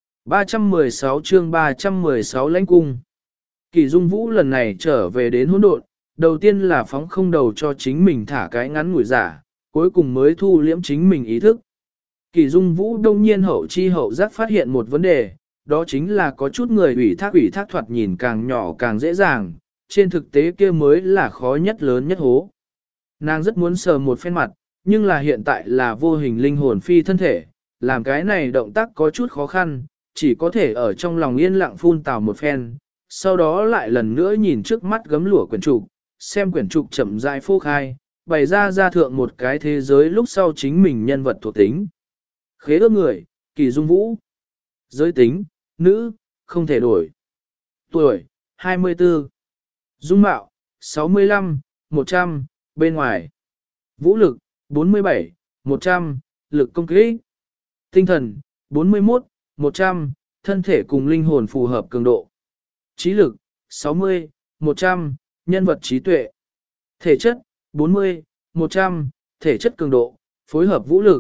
316 chương 316 lãnh cung. Kỷ Dung Vũ lần này trở về đến hỗn độn, đầu tiên là phóng không đầu cho chính mình thả cái ngắn ngủi giả, cuối cùng mới thu liễm chính mình ý thức. Kỷ Dung Vũ đông nhiên hậu chi hậu giác phát hiện một vấn đề, đó chính là có chút người ủy thác thoạt nhìn càng nhỏ càng dễ dàng, trên thực tế kia mới là khó nhất lớn nhất hố. Nàng rất muốn sờ một phen mặt, nhưng là hiện tại là vô hình linh hồn phi thân thể, làm cái này động tác có chút khó khăn, chỉ có thể ở trong lòng yên lặng phun tào một phen, sau đó lại lần nữa nhìn trước mắt gấm lụa quyển trục, xem quyển trục chậm rãi phô khai, bày ra thượng một cái thế giới lúc sau chính mình nhân vật thuộc tính. Khế ước người, Kỷ Dung Vũ. Giới tính, nữ, không thể đổi. Tuổi, 24. Dung mạo, 65, 100, bên ngoài. Vũ lực, 47, 100, lực công kích. Tinh thần, 41, 100, thân thể cùng linh hồn phù hợp cường độ. Trí lực, 60, 100, nhân vật trí tuệ. Thể chất, 40, 100, thể chất cường độ, phối hợp vũ lực,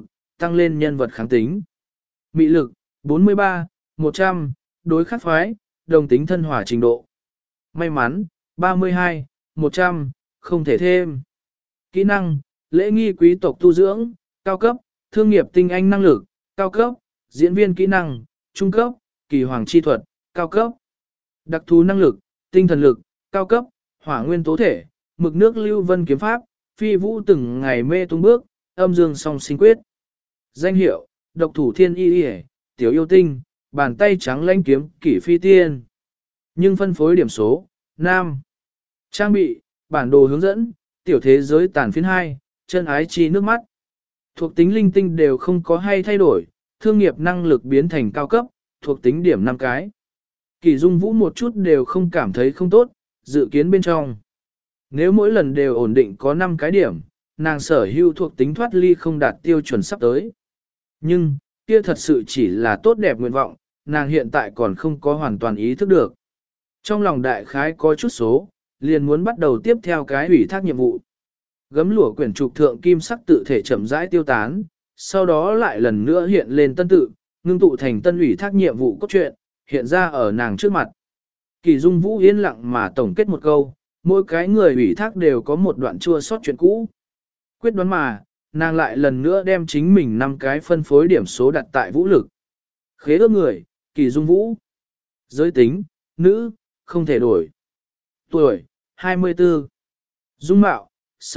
tăng lên nhân vật kháng tính. Mị lực, 43, 100, đối khắc phái, đồng tính thân hỏa trình độ. May mắn, 32, 100, không thể thêm. Kỹ năng, lễ nghi quý tộc tu dưỡng, cao cấp, thương nghiệp tinh anh năng lực, cao cấp, diễn viên kỹ năng, trung cấp, kỳ hoàng chi thuật, cao cấp. Đặc thú năng lực, tinh thần lực, cao cấp, hỏa nguyên tố thể, mực nước lưu vân kiếm pháp, phi vũ từng ngày mê tung bước, âm dương song sinh quyết. Danh hiệu, độc thủ thiên y y, tiểu yêu tinh, bàn tay trắng lãnh kiếm kỷ phi tiên. Nhưng phân phối điểm số, nam. Trang bị, bản đồ hướng dẫn, tiểu thế giới tàn phiến 2, chân ái chi nước mắt. Thuộc tính linh tinh đều không có hay thay đổi, thương nghiệp năng lực biến thành cao cấp, thuộc tính điểm 5 cái. Kỳ Dung Vũ một chút đều không cảm thấy không tốt, dự kiến bên trong. Nếu mỗi lần đều ổn định có 5 cái điểm, nàng sở hữu thuộc tính thoát ly không đạt tiêu chuẩn sắp tới. Nhưng, kia thật sự chỉ là tốt đẹp nguyện vọng, nàng hiện tại còn không có hoàn toàn ý thức được. Trong lòng đại khái có chút số, liền muốn bắt đầu tiếp theo cái ủy thác nhiệm vụ. Gấm lụa quyển trục thượng kim sắc tự thể chậm rãi tiêu tán, sau đó lại lần nữa hiện lên tân tự, ngưng tụ thành tân ủy thác nhiệm vụ cốt truyện, hiện ra ở nàng trước mặt. Kỳ Dung Vũ yên lặng mà tổng kết một câu, mỗi cái người ủy thác đều có một đoạn chua sót chuyện cũ. Quyết đoán mà, nàng lại lần nữa đem chính mình 5 cái phân phối điểm số đặt tại vũ lực. Khế ước người, Kỳ Dung Vũ. Giới tính, nữ, không thể đổi. Tuổi, 24. Dung mạo,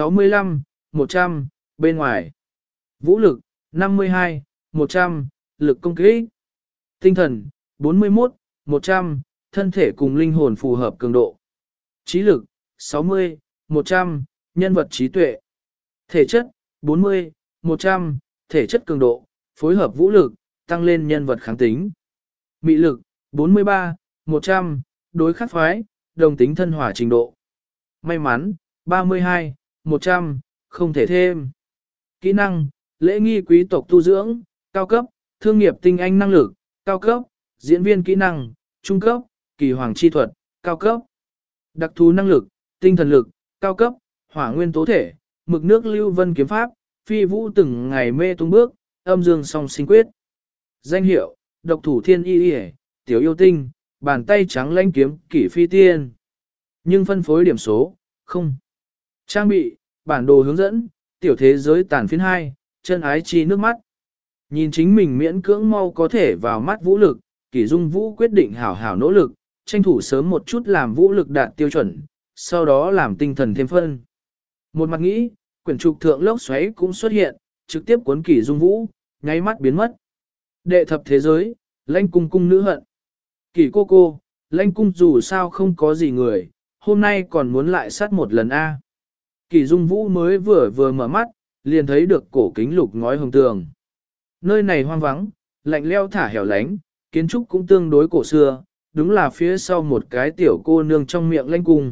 65, 100, bên ngoài. Vũ lực, 52, 100, lực công kích. Tinh thần, 41, 100, thân thể cùng linh hồn phù hợp cường độ. Trí lực, 60, 100, nhân vật trí tuệ. Thể chất, 40, 100, thể chất cường độ, phối hợp vũ lực, tăng lên nhân vật kháng tính. Mị lực, 43, 100, đối khắc phái, đồng tính thân hỏa trình độ. May mắn, 32, 100, không thể thêm. Kỹ năng, lễ nghi quý tộc tu dưỡng, cao cấp, thương nghiệp tinh anh năng lực, cao cấp, diễn viên kỹ năng, trung cấp, kỳ hoàng chi thuật, cao cấp. Đặc thú năng lực, tinh thần lực, cao cấp, hỏa nguyên tố thể, mực nước lưu vân kiếm pháp, phi vũ từng ngày mê tung bước, âm dương song sinh quyết. Danh hiệu, độc thủ thiên y y, tiểu yêu tinh, bàn tay trắng lãnh kiếm kỷ phi tiên. Nhưng phân phối điểm số, không. Trang bị, bản đồ hướng dẫn, tiểu thế giới tàn phiến 2, chân ái chi nước mắt. Nhìn chính mình miễn cưỡng mau có thể vào mắt vũ lực, Kỷ Dung Vũ quyết định hảo hảo nỗ lực, tranh thủ sớm một chút làm vũ lực đạt tiêu chuẩn, sau đó làm tinh thần thêm phân. Một mặt nghĩ, quyển trục thượng lốc xoáy cũng xuất hiện, trực tiếp cuốn Kỷ Dung Vũ, nháy mắt biến mất. Đệ thập thế giới, lãnh cung cung nữ hận. Kỷ cô, lãnh cung dù sao không có gì người, hôm nay còn muốn lại sát một lần a. Kỷ Dung Vũ mới vừa mở mắt, liền thấy được cổ kính lục ngói hồng tường. Nơi này hoang vắng, lạnh leo thả hẻo lánh, kiến trúc cũng tương đối cổ xưa, đúng là phía sau một cái tiểu cô nương trong miệng lãnh cung.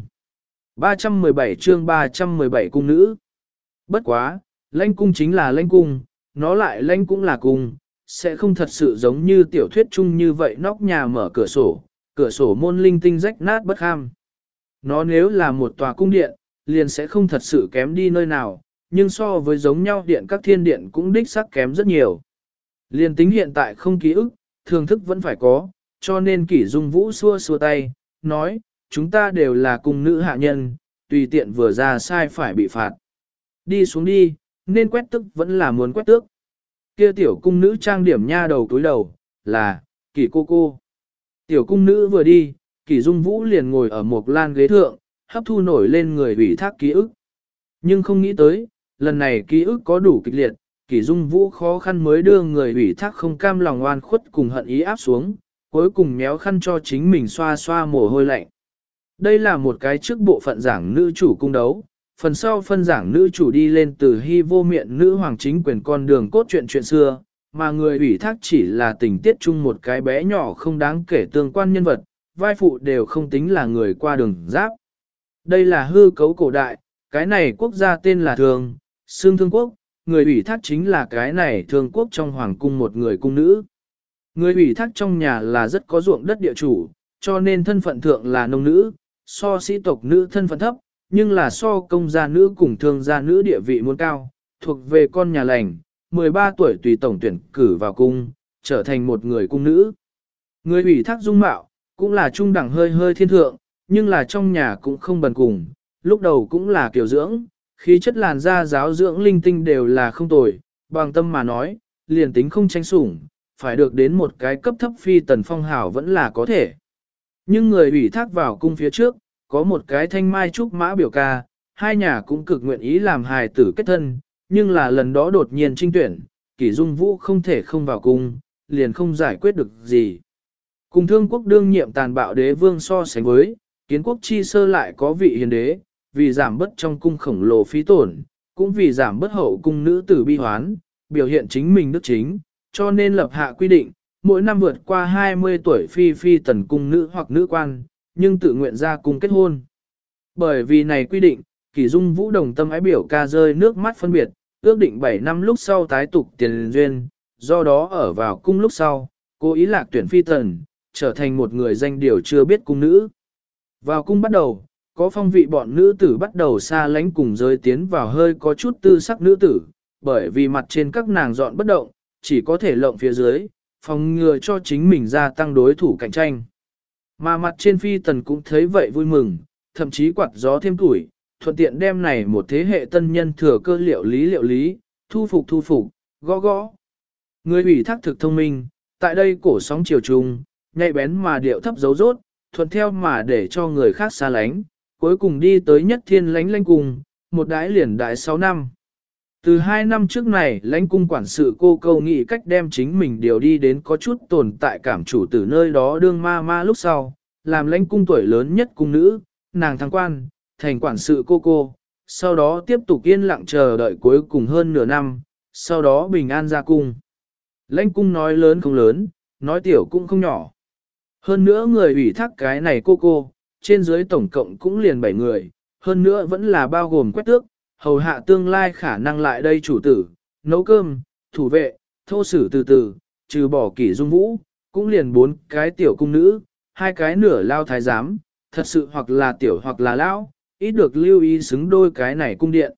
317 chương 317 cung nữ. Bất quá, lãnh cung chính là lãnh cung, nó lại lãnh cũng là cung, sẽ không thật sự giống như tiểu thuyết chung như vậy nóc nhà mở cửa sổ môn linh tinh rách nát bất ham. Nó nếu là một tòa cung điện, liền sẽ không thật sự kém đi nơi nào, nhưng so với giống nhau điện các thiên điện cũng đích xác kém rất nhiều. Liền tính hiện tại không ký ức, thường thức vẫn phải có, cho nên Kỷ Dung Vũ xua tay, nói, chúng ta đều là cung nữ hạ nhân, tùy tiện vừa ra sai phải bị phạt. Đi xuống đi, nên quét tức vẫn là muốn quét tước. Kia tiểu cung nữ trang điểm nha đầu túi đầu, là, Kỷ cô. Tiểu cung nữ vừa đi, Kỷ Dung Vũ liền ngồi ở một lan ghế thượng, hấp thu nổi lên người ủy thác ký ức. Nhưng không nghĩ tới, lần này ký ức có đủ kịch liệt, Kỷ Dung Vũ khó khăn mới đưa người ủy thác không cam lòng oan khuất cùng hận ý áp xuống, cuối cùng méo khăn cho chính mình xoa xoa mồ hôi lạnh. Đây là một cái trước bộ phận giảng nữ chủ cung đấu, phần sau phân giảng nữ chủ đi lên từ hy vô miệng nữ hoàng chính quyền con đường cốt chuyện xưa, mà người ủy thác chỉ là tình tiết chung một cái bé nhỏ không đáng kể tương quan nhân vật, vai phụ đều không tính là người qua đường giáp. Đây là hư cấu cổ đại, cái này quốc gia tên là Thường, Xương Thương Quốc, người ủy thác chính là cái này Thương Quốc trong hoàng cung một người cung nữ. Người ủy thác trong nhà là rất có ruộng đất địa chủ, cho nên thân phận thượng là nông nữ, so sĩ tộc nữ thân phận thấp, nhưng là so công gia nữ cùng thương gia nữ địa vị muốn cao, thuộc về con nhà lành, 13 tuổi tùy tổng tuyển cử vào cung, trở thành một người cung nữ. Người ủy thác dung mạo, cũng là trung đẳng hơi hơi thiên thượng, nhưng là trong nhà cũng không bần cùng, lúc đầu cũng là kiểu dưỡng, khí chất làn da giáo dưỡng linh tinh đều là không tồi, bằng tâm mà nói, liền tính không tranh sủng, phải được đến một cái cấp thấp phi tần phong hào vẫn là có thể. Nhưng người ủy thác vào cung phía trước, có một cái thanh mai trúc mã biểu ca, hai nhà cũng cực nguyện ý làm hài tử kết thân, nhưng là lần đó đột nhiên trinh tuyển, Kỷ Dung Vũ không thể không vào cung, liền không giải quyết được gì. Cùng Thương Quốc đương nhiệm tàn bạo đế vương so sánh với, Kiến Quốc chi sơ lại có vị hiền đế, vì giảm bớt trong cung khổng lồ phí tổn, cũng vì giảm bớt hậu cung nữ tử bi hoán, biểu hiện chính mình đức chính, cho nên lập hạ quy định, mỗi năm vượt qua 20 tuổi phi tần cung nữ hoặc nữ quan, nhưng tự nguyện ra cung kết hôn. Bởi vì này quy định, Kỷ Dung Vũ đồng tâm ái biểu ca rơi nước mắt phân biệt, ước định 7 năm lúc sau tái tục tiền duyên, do đó ở vào cung lúc sau, cố ý lạc tuyển phi tần, trở thành một người danh điều chưa biết cung nữ. Vào cung bắt đầu, có phong vị bọn nữ tử bắt đầu xa lánh cùng giới tiến vào hơi có chút tư sắc nữ tử, bởi vì mặt trên các nàng dọn bất động, chỉ có thể lộng phía dưới, phòng ngừa cho chính mình gia tăng đối thủ cạnh tranh. Mà mặt trên phi tần cũng thấy vậy vui mừng, thậm chí quạt gió thêm tuổi, thuận tiện đem này một thế hệ tân nhân thừa cơ liệu lý, thu phục, gõ gõ. Người ủy thác thực thông minh, tại đây cổ sóng chiều trùng, nhạy bén mà điệu thấp dấu rốt, thuận theo mà để cho người khác xa lánh, cuối cùng đi tới nhất thiên lánh cùng, một đái liền đái 6 năm. Từ 2 năm trước này, lãnh cung quản sự cô câu nghĩ cách đem chính mình điều đi đến có chút tồn tại cảm chủ từ nơi đó đương ma lúc sau, làm lãnh cung tuổi lớn nhất cung nữ, nàng thăng quan, thành quản sự cô, sau đó tiếp tục yên lặng chờ đợi cuối cùng hơn nửa năm, sau đó bình an ra cung. Lãnh cung nói lớn không lớn, nói tiểu cũng không nhỏ. Hơn nữa người ủy thác cái này cô, trên dưới tổng cộng cũng liền 7 người, hơn nữa vẫn là bao gồm quét tước, hầu hạ tương lai khả năng lại đây chủ tử, nấu cơm, thủ vệ, thô sử từ, trừ bỏ Kỷ Dung Vũ, cũng liền 4 cái tiểu cung nữ, 2 cái nửa lao thái giám, thật sự hoặc là tiểu hoặc là lão, ít được lưu ý xứng đôi cái này cung điện.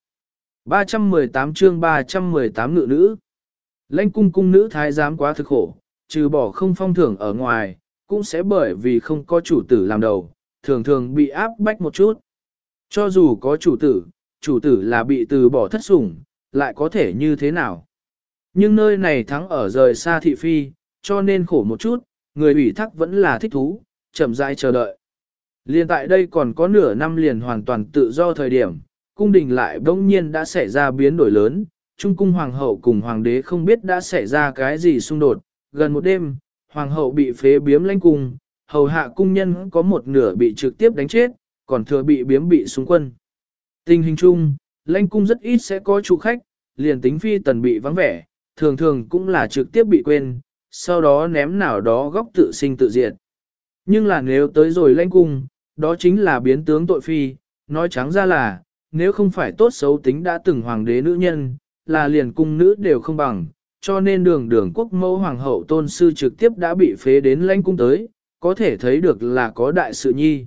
318 chương 318 ngự nữ. Lãnh cung cung nữ thái giám quá thực khổ, trừ bỏ không phong thưởng ở ngoài, cũng sẽ bởi vì không có chủ tử làm đầu, thường thường bị áp bách một chút. Cho dù có chủ tử là bị từ bỏ thất sủng, lại có thể như thế nào. Nhưng nơi này thắng ở rời xa thị phi, cho nên khổ một chút, người ủy thác vẫn là thích thú, chậm rãi chờ đợi. Liên tại đây còn có nửa năm liền hoàn toàn tự do thời điểm, cung đình lại bỗng nhiên đã xảy ra biến đổi lớn, Trung cung hoàng hậu cùng hoàng đế không biết đã xảy ra cái gì xung đột, gần một đêm, hoàng hậu bị phế biếm lãnh cung, hầu hạ cung nhân có một nửa bị trực tiếp đánh chết, còn thừa bị biếm bị xung quân. Tình hình chung, lãnh cung rất ít sẽ có chủ khách, liền tính phi tần bị vắng vẻ, thường thường cũng là trực tiếp bị quên, sau đó ném nào đó góc tự sinh tự diệt. Nhưng là nếu tới rồi lãnh cung, đó chính là biến tướng tội phi, nói trắng ra là, nếu không phải tốt xấu tính đã từng hoàng đế nữ nhân, là liền cung nữ đều không bằng, cho nên đường quốc mẫu hoàng hậu tôn sư trực tiếp đã bị phế đến lãnh cung tới, có thể thấy được là có đại sự nhi.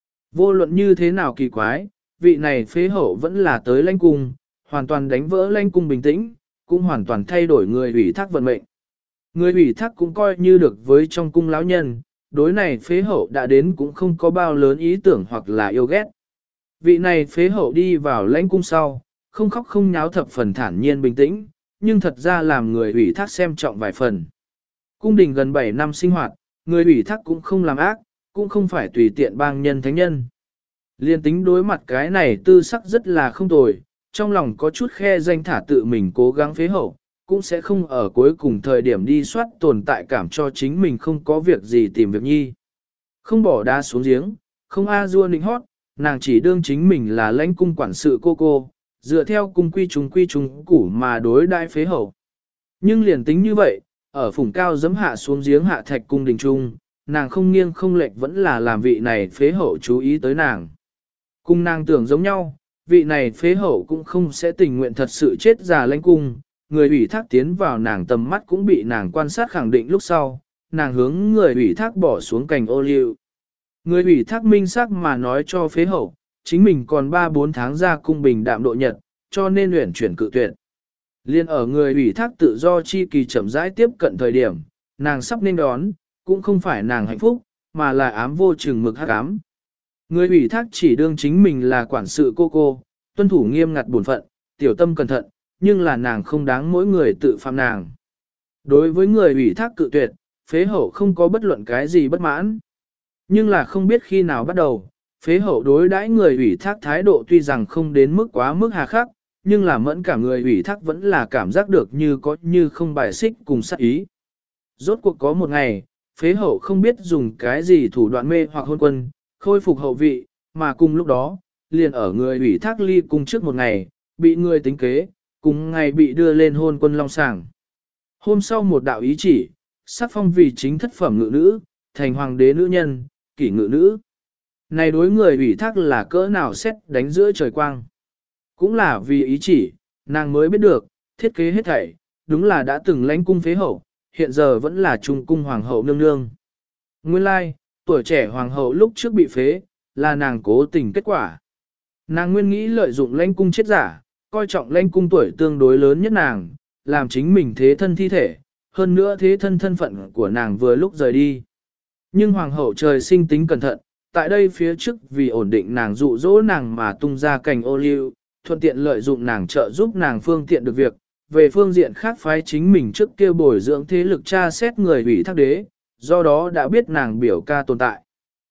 Vô luận như thế nào kỳ quái, vị này phế hậu vẫn là tới lãnh cung, hoàn toàn đánh vỡ lãnh cung bình tĩnh, cũng hoàn toàn thay đổi người ủy thác vận mệnh. Người ủy thác cũng coi như được với trong cung lão nhân, đối này phế hậu đã đến cũng không có bao lớn ý tưởng hoặc là yêu ghét. Vị này phế hậu đi vào lãnh cung sau, không khóc không nháo thập phần thản nhiên bình tĩnh, nhưng thật ra làm người ủy thác xem trọng vài phần. Cung đình gần 7 năm sinh hoạt, người ủy thác cũng không làm ác, cũng không phải tùy tiện bang nhân thánh nhân. Liên tính đối mặt cái này tư sắc rất là không tồi, trong lòng có chút khe danh thả tự mình cố gắng phế hậu, cũng sẽ không ở cuối cùng thời điểm đi soát tồn tại cảm cho chính mình không có việc gì tìm việc nhi. Không bỏ đá xuống giếng, không a dua nịnh hót, nàng chỉ đương chính mình là lãnh cung quản sự cô, dựa theo cung quy chúng củ mà đối đại phế hậu. Nhưng liền tính như vậy, ở phùng cao giấm hạ xuống giếng hạ thạch cung đình trung, nàng không nghiêng không lệch vẫn là làm vị này phế hậu chú ý tới nàng. Cung nàng tưởng giống nhau, vị này phế hậu cũng không sẽ tình nguyện thật sự chết già lãnh cung, người ủy thác tiến vào nàng tầm mắt cũng bị nàng quan sát khẳng định lúc sau, nàng hướng người ủy thác bỏ xuống cành ô liu. Người ủy thác minh xác mà nói cho phế hậu, chính mình còn 3-4 tháng ra cung bình đạm độ nhật, cho nên luyện chuyển cự tuyệt. Liên ở người ủy thác tự do chi kỳ chậm rãi tiếp cận thời điểm, nàng sắp nên đón, cũng không phải nàng hạnh phúc, mà là ám vô chừng mực hắc ám. Người ủy thác chỉ đương chính mình là quản sự cô, tuân thủ nghiêm ngặt bổn phận, tiểu tâm cẩn thận, nhưng là nàng không đáng mỗi người tự phạm nàng. Đối với người ủy thác cự tuyệt, phế hậu không có bất luận cái gì bất mãn. Nhưng là không biết khi nào bắt đầu, phế hậu đối đãi người ủy thác thái độ tuy rằng không đến mức quá mức hà khắc, nhưng là mẫn cả người ủy thác vẫn là cảm giác được như có như không bài xích cùng sát ý. Rốt cuộc có một ngày, phế hậu không biết dùng cái gì thủ đoạn mê hoặc hôn quân, khôi phục hậu vị, mà cùng lúc đó, liền ở người ủy thác ly cung trước một ngày, bị người tính kế, cùng ngày bị đưa lên hôn quân long sàng. Hôm sau một đạo ý chỉ, sắc phong vì chính thất phẩm ngự nữ, thành hoàng đế nữ nhân, kỷ ngự nữ. Này đối người ủy thác là cỡ nào xét đánh giữa trời quang. Cũng là vì ý chỉ, nàng mới biết được, thiết kế hết thảy, đúng là đã từng lãnh cung phế hậu, hiện giờ vẫn là trung cung hoàng hậu nương nương. Nguyên lai, tuổi trẻ hoàng hậu lúc trước bị phế, là nàng cố tình kết quả. Nàng nguyên nghĩ lợi dụng lãnh cung chết giả, coi trọng lãnh cung tuổi tương đối lớn nhất nàng, làm chính mình thế thân thi thể, hơn nữa thế thân thân phận của nàng vừa lúc rời đi. Nhưng hoàng hậu trời sinh tính cẩn thận, tại đây phía trước vì ổn định nàng dụ dỗ nàng mà tung ra cành ô liu, thuận tiện lợi dụng nàng trợ giúp nàng phương tiện được việc, về phương diện khác phái chính mình trước kia bồi dưỡng thế lực tra xét người ủy thác đế, do đó đã biết nàng biểu ca tồn tại.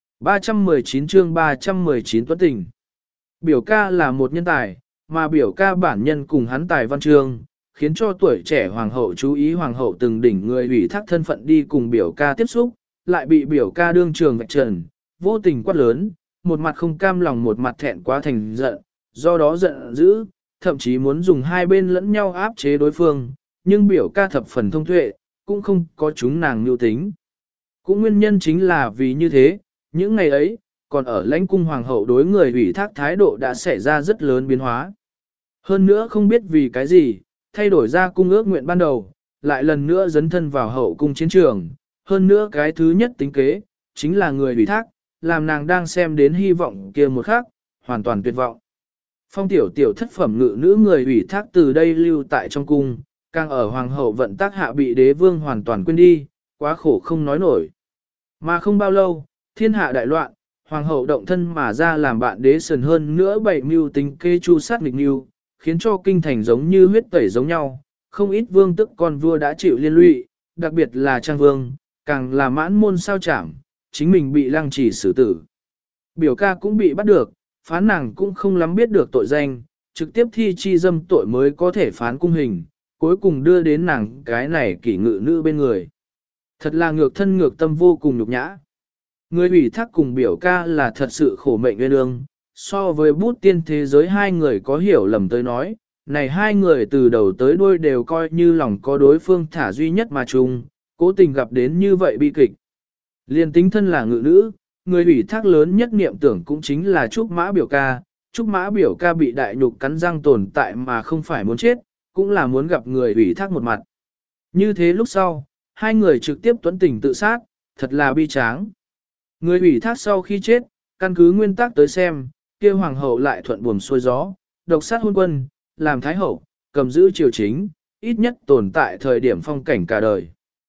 319 chương 319 tuấn tình. Biểu ca là một nhân tài, mà biểu ca bản nhân cùng hắn tài văn chương, khiến cho tuổi trẻ hoàng hậu chú ý hoàng hậu từng đỉnh người ủy thác thân phận đi cùng biểu ca tiếp xúc, lại bị biểu ca đương trường vạch trần, vô tình quát lớn, một mặt không cam lòng một mặt thẹn quá thành giận, do đó giận dữ, thậm chí muốn dùng hai bên lẫn nhau áp chế đối phương, nhưng biểu ca thập phần thông tuệ, cũng không có chúng nàng mưu tính. Cũng nguyên nhân chính là vì như thế, những ngày ấy, còn ở lãnh cung hoàng hậu đối người ủy thác thái độ đã xảy ra rất lớn biến hóa. Hơn nữa không biết vì cái gì, thay đổi ra cung ước nguyện ban đầu, lại lần nữa dấn thân vào hậu cung chiến trường. Hơn nữa cái thứ nhất tính kế, chính là người ủy thác, làm nàng đang xem đến hy vọng kia một khắc, hoàn toàn tuyệt vọng. Phong tiểu tiểu thất phẩm ngự nữ người ủy thác từ đây lưu tại trong cung, càng ở hoàng hậu vận tác hạ bị đế vương hoàn toàn quên đi, quá khổ không nói nổi. Mà không bao lâu, thiên hạ đại loạn, hoàng hậu động thân mà ra làm bạn đế sần hơn nữa bảy mưu tính kê chu sát nghịch mưu, khiến cho kinh thành giống như huyết tẩy giống nhau, không ít vương tức con vua đã chịu liên lụy, đặc biệt là trang vương, càng là mãn môn sao chảm, chính mình bị lăng trì xử tử. Biểu ca cũng bị bắt được, phán nàng cũng không lắm biết được tội danh, trực tiếp thi chi dâm tội mới có thể phán cung hình, cuối cùng đưa đến nàng cái này kỷ ngự nữ bên người. Thật là ngược thân ngược tâm vô cùng nhục nhã. Người ủy thác cùng biểu ca là thật sự khổ mệnh nguyên ương, so với bút tiên thế giới hai người có hiểu lầm tới nói, này hai người từ đầu tới đuôi đều coi như lòng có đối phương thả duy nhất mà chung, cố tình gặp đến như vậy bi kịch. Liên tính thân là ngự nữ, người ủy thác lớn nhất niệm tưởng cũng chính là Trúc Mã biểu ca. Trúc Mã biểu ca bị đại nhục cắn răng tồn tại mà không phải muốn chết, cũng là muốn gặp người ủy thác một mặt. Như thế lúc sau, hai người trực tiếp tuấn tình tự sát, thật là bi tráng. Người ủy thác sau khi chết, căn cứ nguyên tắc tới xem, kia hoàng hậu lại thuận buồm xuôi gió, độc sát hôn quân, làm thái hậu, cầm giữ triều chính, ít nhất tồn tại thời điểm phong cảnh cả đời.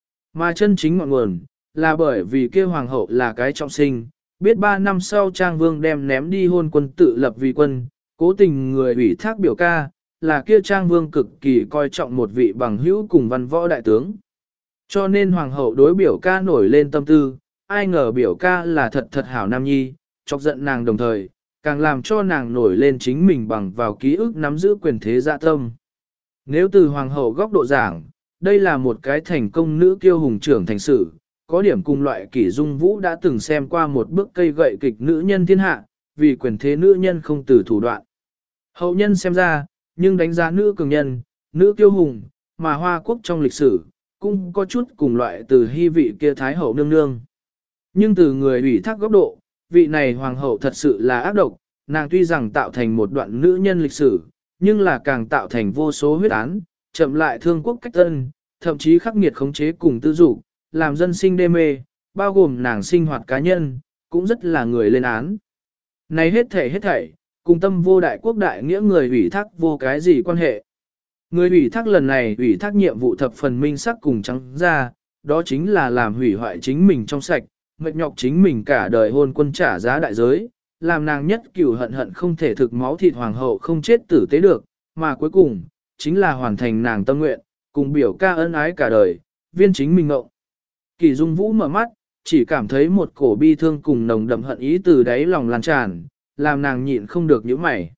Mà chân chính ngọn nguồn, là bởi vì kia hoàng hậu là cái trọng sinh, biết 3 năm sau Trang Vương đem ném đi hôn quân tự lập vì quân, cố tình người ủy thác biểu ca, là kia Trang Vương cực kỳ coi trọng một vị bằng hữu cùng văn võ đại tướng. Cho nên hoàng hậu đối biểu ca nổi lên tâm tư, ai ngờ biểu ca là thật thật hảo nam nhi, chọc giận nàng đồng thời, càng làm cho nàng nổi lên chính mình bằng vào ký ức nắm giữ quyền thế dạ tâm. Nếu từ hoàng hậu góc độ giảng, đây là một cái thành công nữ kiêu hùng trưởng thành sự, có điểm cùng loại Kỷ Dung Vũ đã từng xem qua một bức cây gậy kịch nữ nhân thiên hạ, vì quyền thế nữ nhân không từ thủ đoạn. Hậu nhân xem ra, nhưng đánh giá nữ cường nhân, nữ kiêu hùng, mà Hoa Quốc trong lịch sử, cũng có chút cùng loại từ hy vị kia Thái hậu nương nương. Nhưng từ người ủy thác góc độ, vị này hoàng hậu thật sự là ác độc, nàng tuy rằng tạo thành một đoạn nữ nhân lịch sử, nhưng là càng tạo thành vô số huyết án, chậm lại thương quốc cách tân, thậm chí khắc nghiệt khống chế cùng tư dục, làm dân sinh đê mê, bao gồm nàng sinh hoạt cá nhân, cũng rất là người lên án. Này hết thảy, cùng tâm vô đại quốc đại nghĩa người ủy thác vô cái gì quan hệ. Người ủy thác lần này ủy thác nhiệm vụ thập phần minh sắc cùng trắng ra, đó chính là làm hủy hoại chính mình trong sạch, mệt nhọc chính mình cả đời hôn quân trả giá đại giới, làm nàng nhất cửu hận hận không thể thực máu thịt hoàng hậu không chết tử tế được, mà cuối cùng, chính là hoàn thành nàng tâm nguyện, cùng biểu ca ân ái cả đời, viên chính mình ngộng. Kỳ Dung Vũ mở mắt, chỉ cảm thấy một cổ bi thương cùng nồng đậm hận ý từ đáy lòng lan tràn, làm nàng nhịn không được nhíu mày.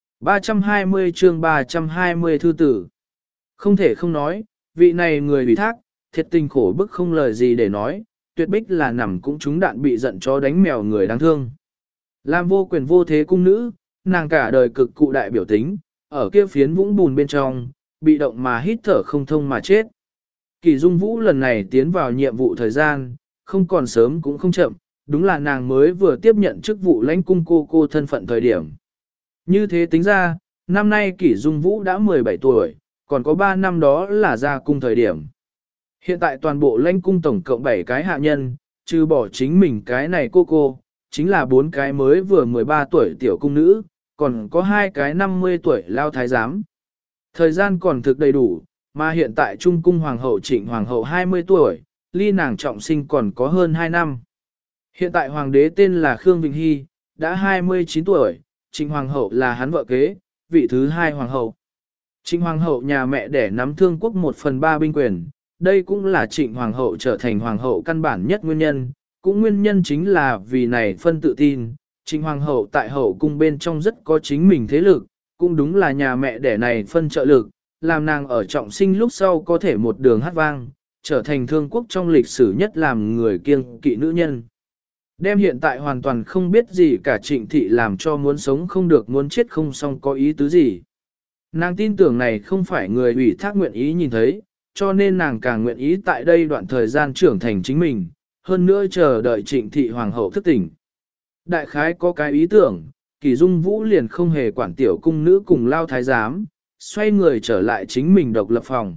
320 chương 320 thư tử. Không thể không nói, vị này người ủy thác, thiệt tình khổ bức không lời gì để nói, tuyệt bích là nằm cũng trúng đạn bị giận chó đánh mèo người đáng thương. Làm vô quyền vô thế cung nữ, nàng cả đời cực cụ đại biểu tính, ở kia phiến vũng bùn bên trong, bị động mà hít thở không thông mà chết. Kỳ Dung Vũ lần này tiến vào nhiệm vụ thời gian, không còn sớm cũng không chậm, đúng là nàng mới vừa tiếp nhận chức vụ lãnh cung cô thân phận thời điểm. Như thế tính ra, năm nay Kỷ Dung Vũ đã 17 tuổi, còn có 3 năm đó là ra cung thời điểm. Hiện tại toàn bộ lãnh cung tổng cộng 7 cái hạ nhân, trừ bỏ chính mình cái này cô, chính là 4 cái mới vừa 13 tuổi tiểu cung nữ, còn có 2 cái 50 tuổi lao thái giám. Thời gian còn thực đầy đủ, mà hiện tại Trung cung Hoàng hậu Trịnh Hoàng hậu 20 tuổi, ly nàng trọng sinh còn có hơn 2 năm. Hiện tại Hoàng đế tên là Khương Vĩnh Hy, đã 29 tuổi, Trịnh Hoàng hậu là hắn vợ kế, vị thứ 2 Hoàng hậu. Trịnh Hoàng hậu nhà mẹ đẻ nắm Thương quốc 1/3 binh quyền, đây cũng là Trịnh Hoàng hậu trở thành Hoàng hậu căn bản nhất nguyên nhân, cũng nguyên nhân chính là vì này phân tự tin, Trịnh Hoàng hậu tại hậu cung bên trong rất có chính mình thế lực, cũng đúng là nhà mẹ đẻ này phân trợ lực, làm nàng ở trọng sinh lúc sau có thể một đường hát vang, trở thành Thương quốc trong lịch sử nhất làm người kiêng kỵ nữ nhân. Đem hiện tại hoàn toàn không biết gì cả Trịnh thị làm cho muốn sống không được muốn chết không xong có ý tứ gì. Nàng tin tưởng này không phải người ủy thác nguyện ý nhìn thấy, cho nên nàng càng nguyện ý tại đây đoạn thời gian trưởng thành chính mình, hơn nữa chờ đợi Trịnh thị hoàng hậu thức tỉnh. Đại khái có cái ý tưởng, Kỳ Dung Vũ liền không hề quản tiểu cung nữ cùng lao thái giám, xoay người trở lại chính mình độc lập phòng.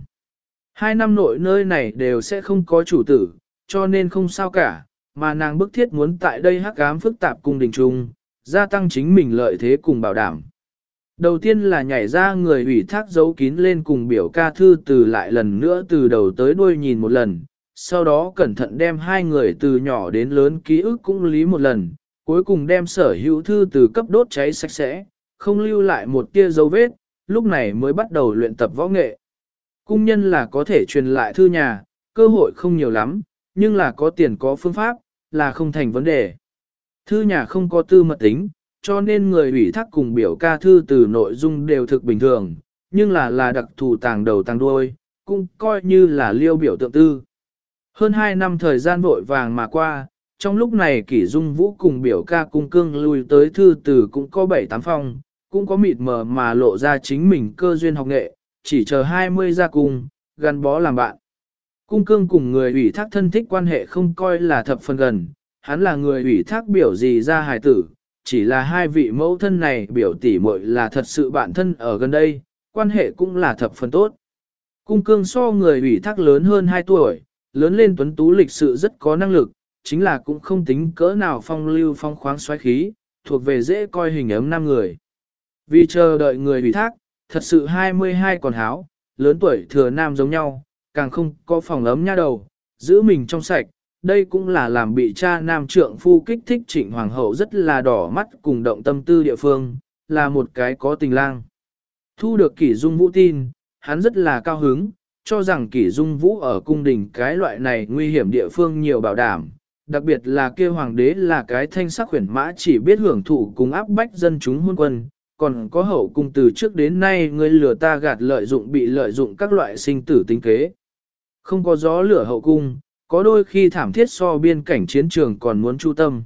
2 năm nội nơi này đều sẽ không có chủ tử, cho nên không sao cả, mà nàng bức thiết muốn tại đây hắc ám phức tạp cung đình trung, gia tăng chính mình lợi thế cùng bảo đảm. Đầu tiên là nhảy ra người ủy thác giấu kín lên cùng biểu ca thư từ lại lần nữa từ đầu tới đuôi nhìn một lần, sau đó cẩn thận đem 2 người từ nhỏ đến lớn ký ức cũng lý một lần, cuối cùng đem sở hữu thư từ cấp đốt cháy sạch sẽ, không lưu lại một tia dấu vết, lúc này mới bắt đầu luyện tập võ nghệ. Cung nhân là có thể truyền lại thư nhà, cơ hội không nhiều lắm, nhưng là có tiền có phương pháp, là không thành vấn đề. Thư nhà không có tư mật tính, cho nên người ủy thác cùng biểu ca thư từ nội dung đều thực bình thường, nhưng là đặc thù tàng đầu tàng đuôi, cũng coi như là liêu biểu tượng tư. Hơn 2 năm thời gian vội vàng mà qua, trong lúc này Kỷ Dung Vũ cùng biểu ca cung cương lui tới thư từ cũng có 7-8 phong, cũng có mịt mờ mà lộ ra chính mình cơ duyên học nghệ, chỉ chờ 20 ra cung, gắn bó làm bạn. Cung cương cùng người ủy thác thân thích quan hệ không coi là thập phần gần, hắn là người ủy thác biểu gì ra hài tử, chỉ là 2 vị mẫu thân này biểu tỷ muội là thật sự bạn thân ở gần đây, quan hệ cũng là thập phần tốt. Cung cương so người ủy thác lớn hơn 2 tuổi, lớn lên tuấn tú lịch sự rất có năng lực, chính là cũng không tính cỡ nào phong lưu phong khoáng xoáy khí, thuộc về dễ coi hình ấm nam người. Vì chờ đợi người ủy thác, thật sự 22 còn háo, lớn tuổi thừa nam giống nhau, càng không có phòng ấm nha đầu, giữ mình trong sạch, đây cũng là làm bị cha nam trượng phu kích thích Trịnh Hoàng hậu rất là đỏ mắt cùng động tâm tư địa phương, là một cái có tình lang. Thu được Kỷ Dung Vũ tin, hắn rất là cao hứng, cho rằng Kỷ Dung Vũ ở cung đình cái loại này nguy hiểm địa phương nhiều bảo đảm, đặc biệt là kia hoàng đế là cái thanh sắc khuyển mã chỉ biết hưởng thụ cùng áp bách dân chúng hôn quân, còn có hậu cung từ trước đến nay người lừa ta gạt lợi dụng bị lợi dụng các loại sinh tử tính kế. Không có gió lửa hậu cung, có đôi khi thảm thiết so biên cảnh chiến trường còn muốn chu tâm.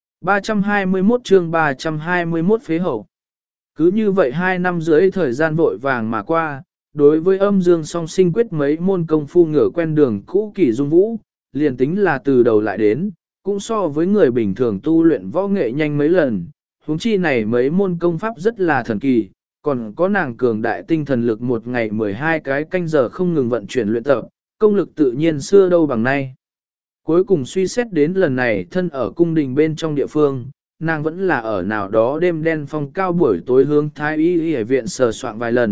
321 chương 321 phế hậu. Cứ như vậy 2 năm rưỡi thời gian vội vàng mà qua, đối với âm dương song sinh quyết mấy môn công phu ngửa quen đường cũ Kỷ Dung Vũ, liền tính là từ đầu lại đến, cũng so với người bình thường tu luyện võ nghệ nhanh mấy lần, huống chi này mấy môn công pháp rất là thần kỳ, còn có nàng cường đại tinh thần lực một ngày 12 cái canh giờ không ngừng vận chuyển luyện tập, công lực tự nhiên xưa đâu bằng nay. Cuối cùng suy xét đến lần này thân ở cung đình bên trong địa phương, nàng vẫn là ở nào đó đêm đen phong cao buổi tối hướng thái y y ở viện sờ soạn vài lần,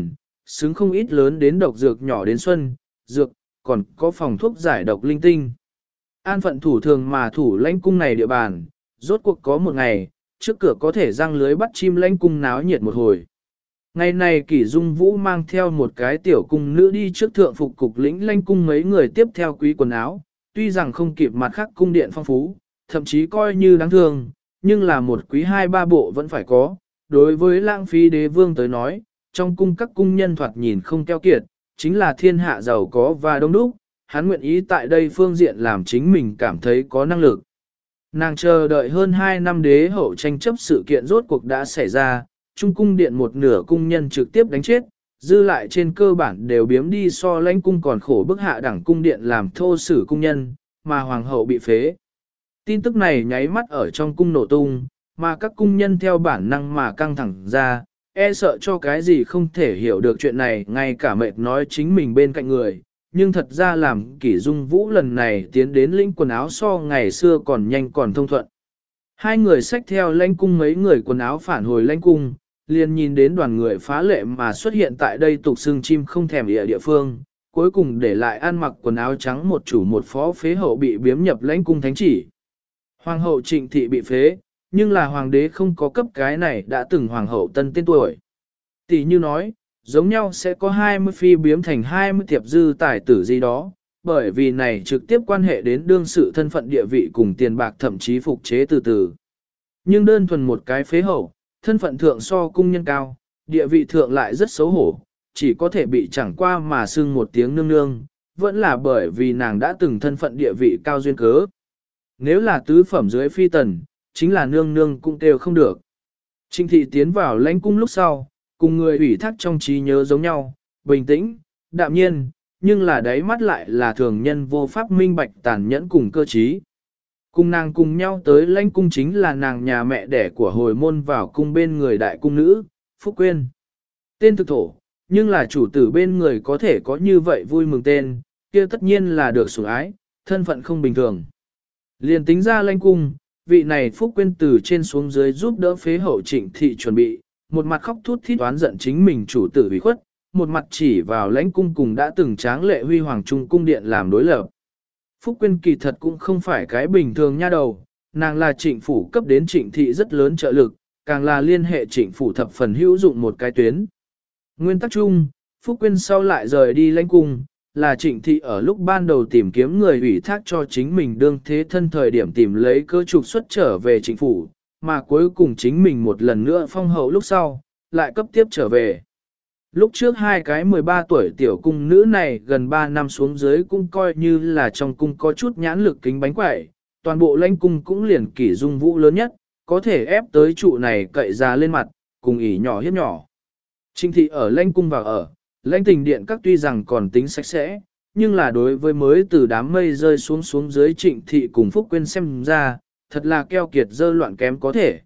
xứng không ít lớn đến độc dược nhỏ đến xuân, dược, còn có phòng thuốc giải độc linh tinh. An phận thủ thường mà thủ lãnh cung này địa bàn, rốt cuộc có một ngày, trước cửa có thể răng lưới bắt chim lãnh cung náo nhiệt một hồi. Ngày này Kỷ Dung Vũ mang theo một cái tiểu cung nữ đi trước thượng phục cục lĩnh lãnh cung mấy người tiếp theo quý quần áo, tuy rằng không kịp mặt khác cung điện phong phú, thậm chí coi như đáng thương, nhưng là một quý 2-3 bộ vẫn phải có. Đối với lãng phí đế vương tới nói, trong cung các cung nhân thoạt nhìn không keo kiệt, chính là thiên hạ giàu có và đông đúc, hắn nguyện ý tại đây phương diện làm chính mình cảm thấy có năng lực. Nàng chờ đợi hơn 2 năm đế hậu tranh chấp sự kiện rốt cuộc đã xảy ra, trung cung điện một nửa cung nhân trực tiếp đánh chết, dư lại trên cơ bản đều biếm đi so lãnh cung còn khổ bức hạ đẳng cung điện làm thô sử cung nhân, mà hoàng hậu bị phế. Tin tức này nháy mắt ở trong cung nổ tung, mà các cung nhân theo bản năng mà căng thẳng ra, e sợ cho cái gì không thể hiểu được chuyện này, ngay cả mệt nói chính mình bên cạnh người, nhưng thật ra làm Kỷ Dung Vũ lần này tiến đến lĩnh quần áo so ngày xưa còn nhanh còn thông thuận. Hai người xách theo lãnh cung mấy người quần áo phản hồi lãnh cung, liền nhìn đến đoàn người phá lệ mà xuất hiện tại đây tục xương chim không thèm địa phương, cuối cùng để lại ăn mặc quần áo trắng một chủ một phó phế hậu bị biếm nhập lãnh cung thánh chỉ. Hoàng hậu Trịnh Thị bị phế, nhưng là hoàng đế không có cấp cái này đã từng hoàng hậu tân tên tuổi. Tỷ như nói, giống nhau sẽ có 20 phi biếm thành 20 tiệp dư tài tử gì đó, bởi vì này trực tiếp quan hệ đến đương sự thân phận địa vị cùng tiền bạc thậm chí phục chế từ từ. Nhưng đơn thuần một cái phế hậu, thân phận thượng so cung nhân cao, địa vị thượng lại rất xấu hổ, chỉ có thể bị chẳng qua mà xưng một tiếng nương nương, vẫn là bởi vì nàng đã từng thân phận địa vị cao duyên cớ. Nếu là tứ phẩm dưới phi tần, chính là nương nương cũng kêu không được. Trịnh Thị tiến vào lãnh cung lúc sau, cùng người ủy thác trong trí nhớ giống nhau, bình tĩnh, đạm nhiên, nhưng là đáy mắt lại là thường nhân vô pháp minh bạch tàn nhẫn cùng cơ trí. Cùng nàng cùng nhau tới lãnh cung chính là nàng nhà mẹ đẻ của hồi môn vào cung bên người đại cung nữ, Phúc Quyên. Tên thực thổ, nhưng là chủ tử bên người có thể có như vậy vui mừng tên, kia tất nhiên là được sủng ái, thân phận không bình thường. Liền tính ra lãnh cung, vị này Phúc Quyên từ trên xuống dưới giúp đỡ phế hậu Trịnh Thị chuẩn bị, một mặt khóc thút thít oán giận chính mình chủ tử bị khuất, một mặt chỉ vào lãnh cung cùng đã từng tráng lệ huy hoàng trung cung điện làm đối lập. Phúc Quyên kỳ thật cũng không phải cái bình thường nha đầu, nàng là Trịnh phủ cấp đến Trịnh Thị rất lớn trợ lực, càng là liên hệ Trịnh phủ thập phần hữu dụng một cái tuyến. Nguyên tắc chung, Phúc Quyên sau lại rời đi lãnh cung, là Trịnh Thị ở lúc ban đầu tìm kiếm người ủy thác cho chính mình đương thế thân thời điểm tìm lấy cơ trục xuất trở về Trịnh phủ, mà cuối cùng chính mình một lần nữa phong hậu lúc sau, lại cấp tiếp trở về. Lúc trước hai cái 13 tuổi tiểu cung nữ này gần 3 năm xuống dưới cũng coi như là trong cung có chút nhãn lực kính bánh quẩy, toàn bộ lãnh cung cũng liền Kỷ Dung Vũ lớn nhất, có thể ép tới trụ này cậy ra lên mặt, cùng ỉ nhỏ hiếp nhỏ. Trịnh Thị ở lãnh cung vào ở, lãnh tình điện các tuy rằng còn tính sạch sẽ, nhưng là đối với mới từ đám mây rơi xuống dưới Trịnh Thị cùng Phúc Quyên xem ra, thật là keo kiệt dơ loạn kém có thể.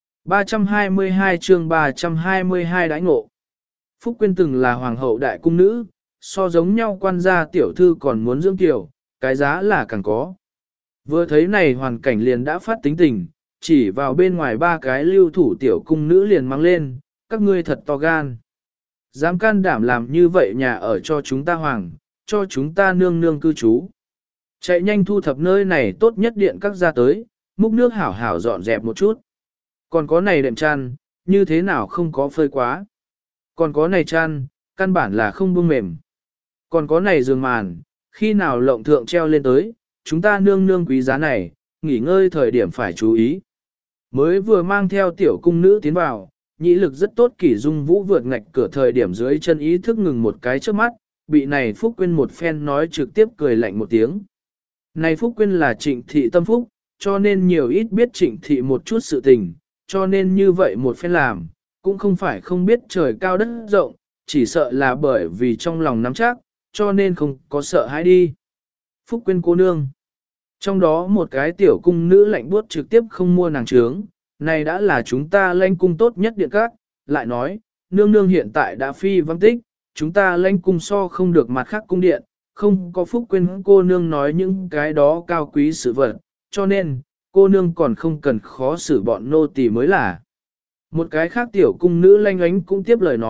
322 chương 322 đãi ngộ. Phúc Quyên từng là hoàng hậu đại cung nữ, so giống nhau quan gia tiểu thư còn muốn dưỡng tiểu, cái giá là càng có. Vừa thấy này hoàn cảnh liền đã phát tính tình, chỉ vào bên ngoài ba cái lưu thủ tiểu cung nữ liền mang lên, các ngươi thật to gan. Dám can đảm làm như vậy nhà ở cho chúng ta hoàng, cho chúng ta nương nương cư trú. Chạy nhanh thu thập nơi này tốt nhất điện các ra tới, múc nước hảo hảo dọn dẹp một chút. Còn có này đệm chăn, như thế nào không có phơi quá. Còn có này chăn, căn bản là không buông mềm. Còn có này giường màn, khi nào lộng thượng treo lên tới, chúng ta nương nương quý giá này, nghỉ ngơi thời điểm phải chú ý. Mới vừa mang theo tiểu cung nữ tiến vào, nhĩ lực rất tốt Kỷ Dung Vũ vượt ngạch cửa thời điểm dưới chân ý thức ngừng một cái trước mắt, bị này Phúc Quyên một phen nói trực tiếp cười lạnh một tiếng. Này Phúc Quyên là Trịnh Thị tâm phúc, cho nên nhiều ít biết Trịnh Thị một chút sự tình, cho nên như vậy một phen làm, cũng không phải không biết trời cao đất rộng, chỉ sợ là bởi vì trong lòng nắm chắc, cho nên không có sợ hãi đi. Phúc Quyên cô nương. Trong đó một cái tiểu cung nữ lạnh buốt trực tiếp không mua nàng trướng, này đã là chúng ta lãnh cung tốt nhất điện các, lại nói, nương nương hiện tại đã phi vắng tích, chúng ta lãnh cung so không được mặt khác cung điện, không có Phúc Quyên cô nương nói những cái đó cao quý sự vật, cho nên, cô nương còn không cần khó xử bọn nô tỳ mới là. Một cái khác tiểu cung nữ lanh ánh cũng tiếp lời nói,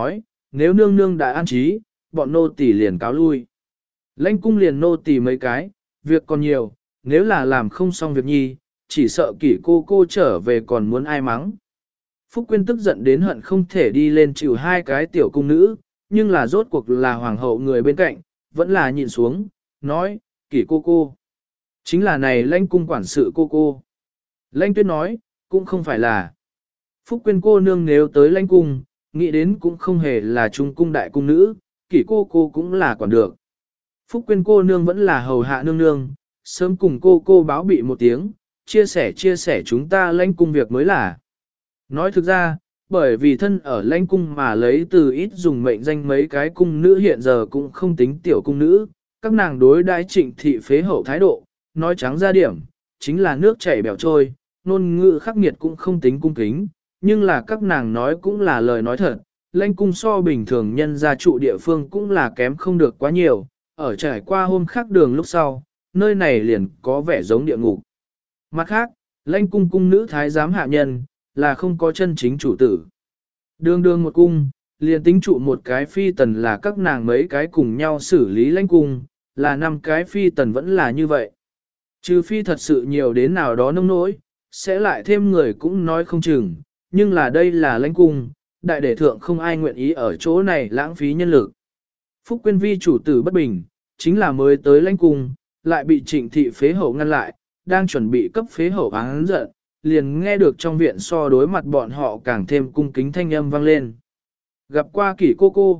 nếu nương nương đã an trí, bọn nô tỳ liền cáo lui. Lãnh cung liền nô tỳ mấy cái, việc còn nhiều, nếu là làm không xong việc nhi, chỉ sợ kỷ cô trở về còn muốn ai mắng. Phúc Quyên tức giận đến hận không thể đi lên chịu hai cái tiểu cung nữ, nhưng là rốt cuộc là hoàng hậu người bên cạnh, vẫn là nhìn xuống, nói, kỷ cô. Chính là này lãnh cung quản sự cô. Lãnh Tuyết nói, cũng không phải là. Phúc Quyên cô nương nếu tới lãnh cung, nghĩ đến cũng không hề là trung cung đại cung nữ, kỷ cô cũng là quản được. Phúc Quyên cô nương vẫn là hầu hạ nương nương, sớm cùng cô báo bị một tiếng, chia sẻ chúng ta lãnh cung việc mới là. Nói thực ra, bởi vì thân ở lãnh cung mà lấy từ ít dùng mệnh danh mấy cái cung nữ hiện giờ cũng không tính tiểu cung nữ, các nàng đối đãi Trịnh thị phế hậu thái độ, nói trắng ra điểm, chính là nước chảy bèo trôi, ngôn ngữ khắc nghiệt cũng không tính cung kính, nhưng là các nàng nói cũng là lời nói thật, lãnh cung so bình thường nhân gia trụ địa phương cũng là kém không được quá nhiều, ở trải qua hôm khác đường lúc sau, nơi này liền có vẻ giống địa ngục. Mặt khác, lãnh cung cung nữ thái giám hạ nhân, là không có chân chính chủ tử. Đường một cung, liền tính trụ một cái phi tần là các nàng mấy cái cùng nhau xử lý lãnh cung, là 5 cái phi tần vẫn là như vậy. Trừ phi thật sự nhiều đến nào đó nông nỗi, sẽ lại thêm người cũng nói không chừng, nhưng là đây là lãnh cung, đại đệ thượng không ai nguyện ý ở chỗ này lãng phí nhân lực. Phúc Quyên vi chủ tử bất bình, chính là mới tới lãnh cung, lại bị Trịnh thị phế hậu ngăn lại, đang chuẩn bị cấp phế hậu án giận, liền nghe được trong viện so đối mặt bọn họ càng thêm cung kính thanh âm vang lên. Gặp qua kỷ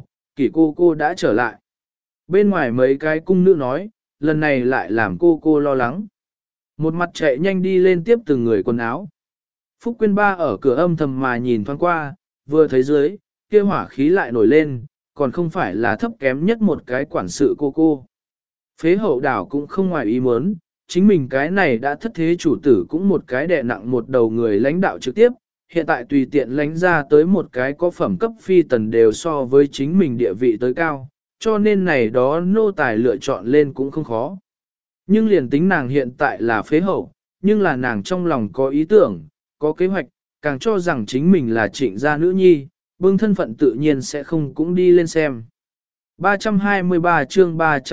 cô đã trở lại. Bên ngoài mấy cái cung nữ nói, lần này lại làm cô lo lắng. Một mặt chạy nhanh đi lên tiếp từng người quần áo. Phúc Quyên ba ở cửa âm thầm mà nhìn thoáng qua, vừa thấy dưới, kia hỏa khí lại nổi lên, còn không phải là thấp kém nhất một cái quản sự cô. Phế hậu đảo cũng không ngoài ý muốn, chính mình cái này đã thất thế chủ tử cũng một cái đè nặng một đầu người lãnh đạo trực tiếp, hiện tại tùy tiện lãnh ra tới một cái có phẩm cấp phi tần đều so với chính mình địa vị tới cao, cho nên này đó nô tài lựa chọn lên cũng không khó. Nhưng liền tính nàng hiện tại là phế hậu, nhưng là nàng trong lòng có ý tưởng, có kế hoạch, càng cho rằng chính mình là Trịnh gia nữ nhi, bưng thân phận tự nhiên sẽ không cũng đi lên xem. 323 chương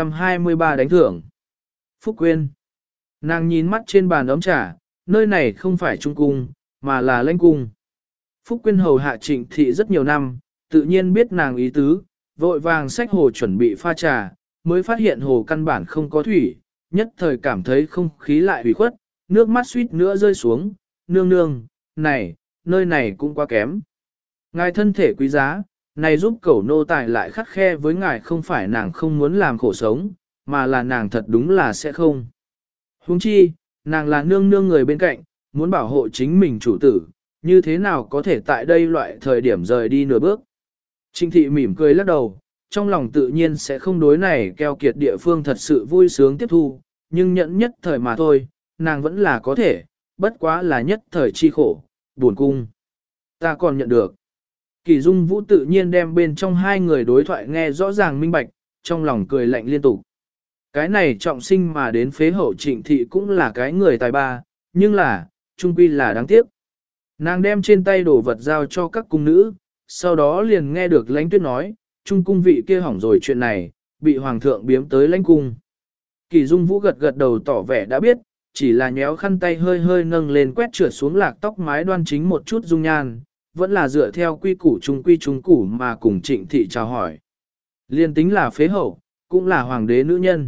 323 đánh thưởng. Phúc Quyên. Nàng nhìn mắt trên bàn ấm trà, nơi này không phải trung cung, mà là lãnh cung. Phúc Quyên hầu hạ Trịnh thị rất nhiều năm, tự nhiên biết nàng ý tứ, vội vàng xách hồ chuẩn bị pha trà, mới phát hiện hồ căn bản không có thủy, nhất thời cảm thấy không khí lại hủy khuất, nước mắt suýt nữa rơi xuống, nương, này, nơi này cũng quá kém. Ngài thân thể quý giá, này giúp cẩu nô tài lại khắt khe với ngài không phải nàng không muốn làm khổ sống, mà là nàng thật đúng là sẽ không. Huống chi, nàng là nương người bên cạnh, muốn bảo hộ chính mình chủ tử, như thế nào có thể tại đây loại thời điểm rời đi nửa bước. Trịnh thị mỉm cười lắc đầu, trong lòng tự nhiên sẽ không đối này keo kiệt địa phương thật sự vui sướng tiếp thu, nhưng nhẫn nhất thời mà thôi, nàng vẫn là có thể, bất quá là nhất thời chi khổ, buồn cung. Ta còn nhận được. Kỳ Dung Vũ tự nhiên đem bên trong hai người đối thoại nghe rõ ràng minh bạch, trong lòng cười lạnh liên tục. Cái này trọng sinh mà đến phế hậu Trịnh thị cũng là cái người tài ba, nhưng là, trung quy là đáng tiếc. Nàng đem trên tay đồ vật giao cho các cung nữ, sau đó liền nghe được Lãnh Tuyết nói, trung cung vị kia hỏng rồi chuyện này, bị hoàng thượng biếm tới lãnh cung. Kỳ Dung Vũ gật đầu tỏ vẻ đã biết, chỉ là nhéo khăn tay hơi nâng lên quét trượt xuống lạc tóc mái đoan chính một chút dung nhan, vẫn là dựa theo quy củ trung củ mà cùng Trịnh thị chào hỏi. Liên tính là phế hậu, cũng là hoàng đế nữ nhân.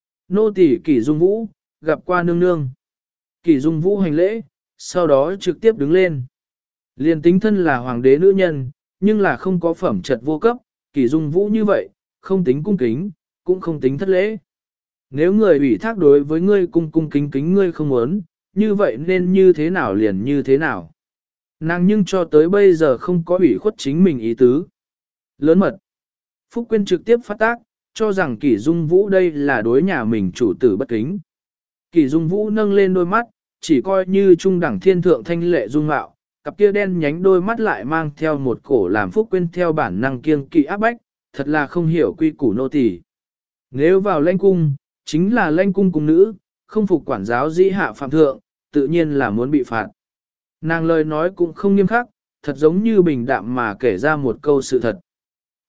Nô tỳ Kỳ Dung Vũ, gặp qua nương. Kỳ Dung Vũ hành lễ, sau đó trực tiếp đứng lên. Liên tính thân là hoàng đế nữ nhân, nhưng là không có phẩm trật vô cấp, Kỳ Dung Vũ như vậy, không tính cung kính, cũng không tính thất lễ. Nếu người ủy thác đối với ngươi cung kính ngươi không muốn, như vậy nên như thế nào liền như thế nào. Nàng nhưng cho tới bây giờ không có ủy khuất chính mình ý tứ. Lớn mật. Phúc Quyên trực tiếp phát tác, cho rằng Kỷ Dung Vũ đây là đối nhà mình chủ tử bất kính. Kỷ Dung Vũ nâng lên đôi mắt, chỉ coi như trung đẳng thiên thượng thanh lệ dung mạo, cặp kia đen nhánh đôi mắt lại mang theo một cổ làm Phúc Quyên theo bản năng kiêng kỵ áp bách, thật là không hiểu quy củ nô tỳ. Nếu vào lãnh cung, chính là lãnh cung cung nữ, không phục quản giáo dĩ hạ phạm thượng, tự nhiên là muốn bị phạt. Nàng lời nói cũng không nghiêm khắc, thật giống như bình đạm mà kể ra một câu sự thật.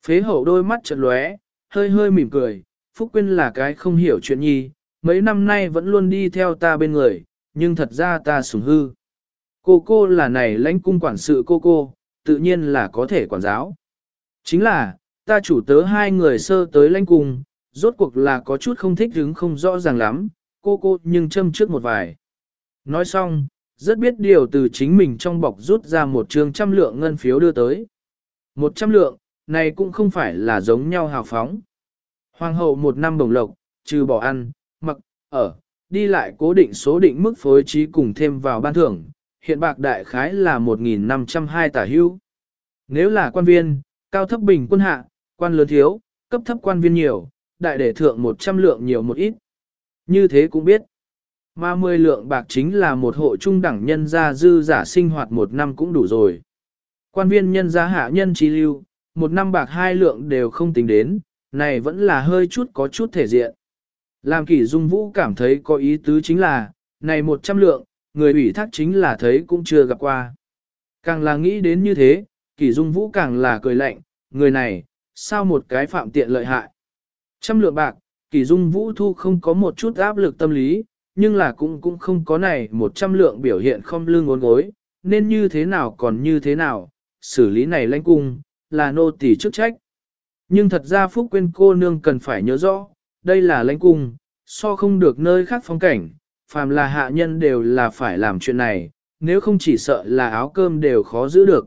Phế hậu đôi mắt chợt lóe, hơi hơi mỉm cười, Phúc Quyên là cái không hiểu chuyện nhi, mấy năm nay vẫn luôn đi theo ta bên người, nhưng thật ra ta sủng hư. Cô là này lãnh cung quản sự cô, tự nhiên là có thể quản giáo. Chính là, ta chủ tớ hai người sơ tới lãnh cung, rốt cuộc là có chút không thích hứng không rõ ràng lắm, cô nhưng châm trước một vài. Nói xong, rất biết điều từ chính mình trong bọc rút ra một trường 100 lượng ngân phiếu đưa tới. 100 lượng, này cũng không phải là giống nhau hào phóng. Hoàng hậu một năm bổng lộc, trừ bỏ ăn, mặc, ở, đi lại cố định số định mức phối trí cùng thêm vào ban thưởng, hiện bạc đại khái là 1.502 tả hữu. Nếu là quan viên, cao thấp bình quân hạ, quan lớn thiếu, cấp thấp quan viên nhiều, đại để thượng 100 lượng nhiều một ít. Như thế cũng biết. Mà 10 lượng bạc chính là một hộ trung đẳng nhân gia dư giả sinh hoạt một năm cũng đủ rồi. Quan viên nhân gia hạ nhân chi lưu, một năm bạc 2 lượng đều không tính đến, này vẫn là hơi chút có chút thể diện. Làm Kỷ Dung Vũ cảm thấy có ý tứ chính là, này 100 lượng, người ủy thác chính là thấy cũng chưa gặp qua. Càng là nghĩ đến như thế, Kỷ Dung Vũ càng là cười lạnh, người này, sao một cái phạm tiện lợi hại. 100 lượng bạc, Kỷ Dung Vũ thu không có một chút áp lực tâm lý, nhưng là cũng không có này 100 lượng biểu hiện không lưng ngốn gối, nên như thế nào còn như thế nào, xử lý này lãnh cung, là nô tỳ chức trách. Nhưng thật ra Phúc Quyên cô nương cần phải nhớ rõ, đây là lãnh cung, so không được nơi khác phong cảnh, phàm là hạ nhân đều là phải làm chuyện này, nếu không chỉ sợ là áo cơm đều khó giữ được.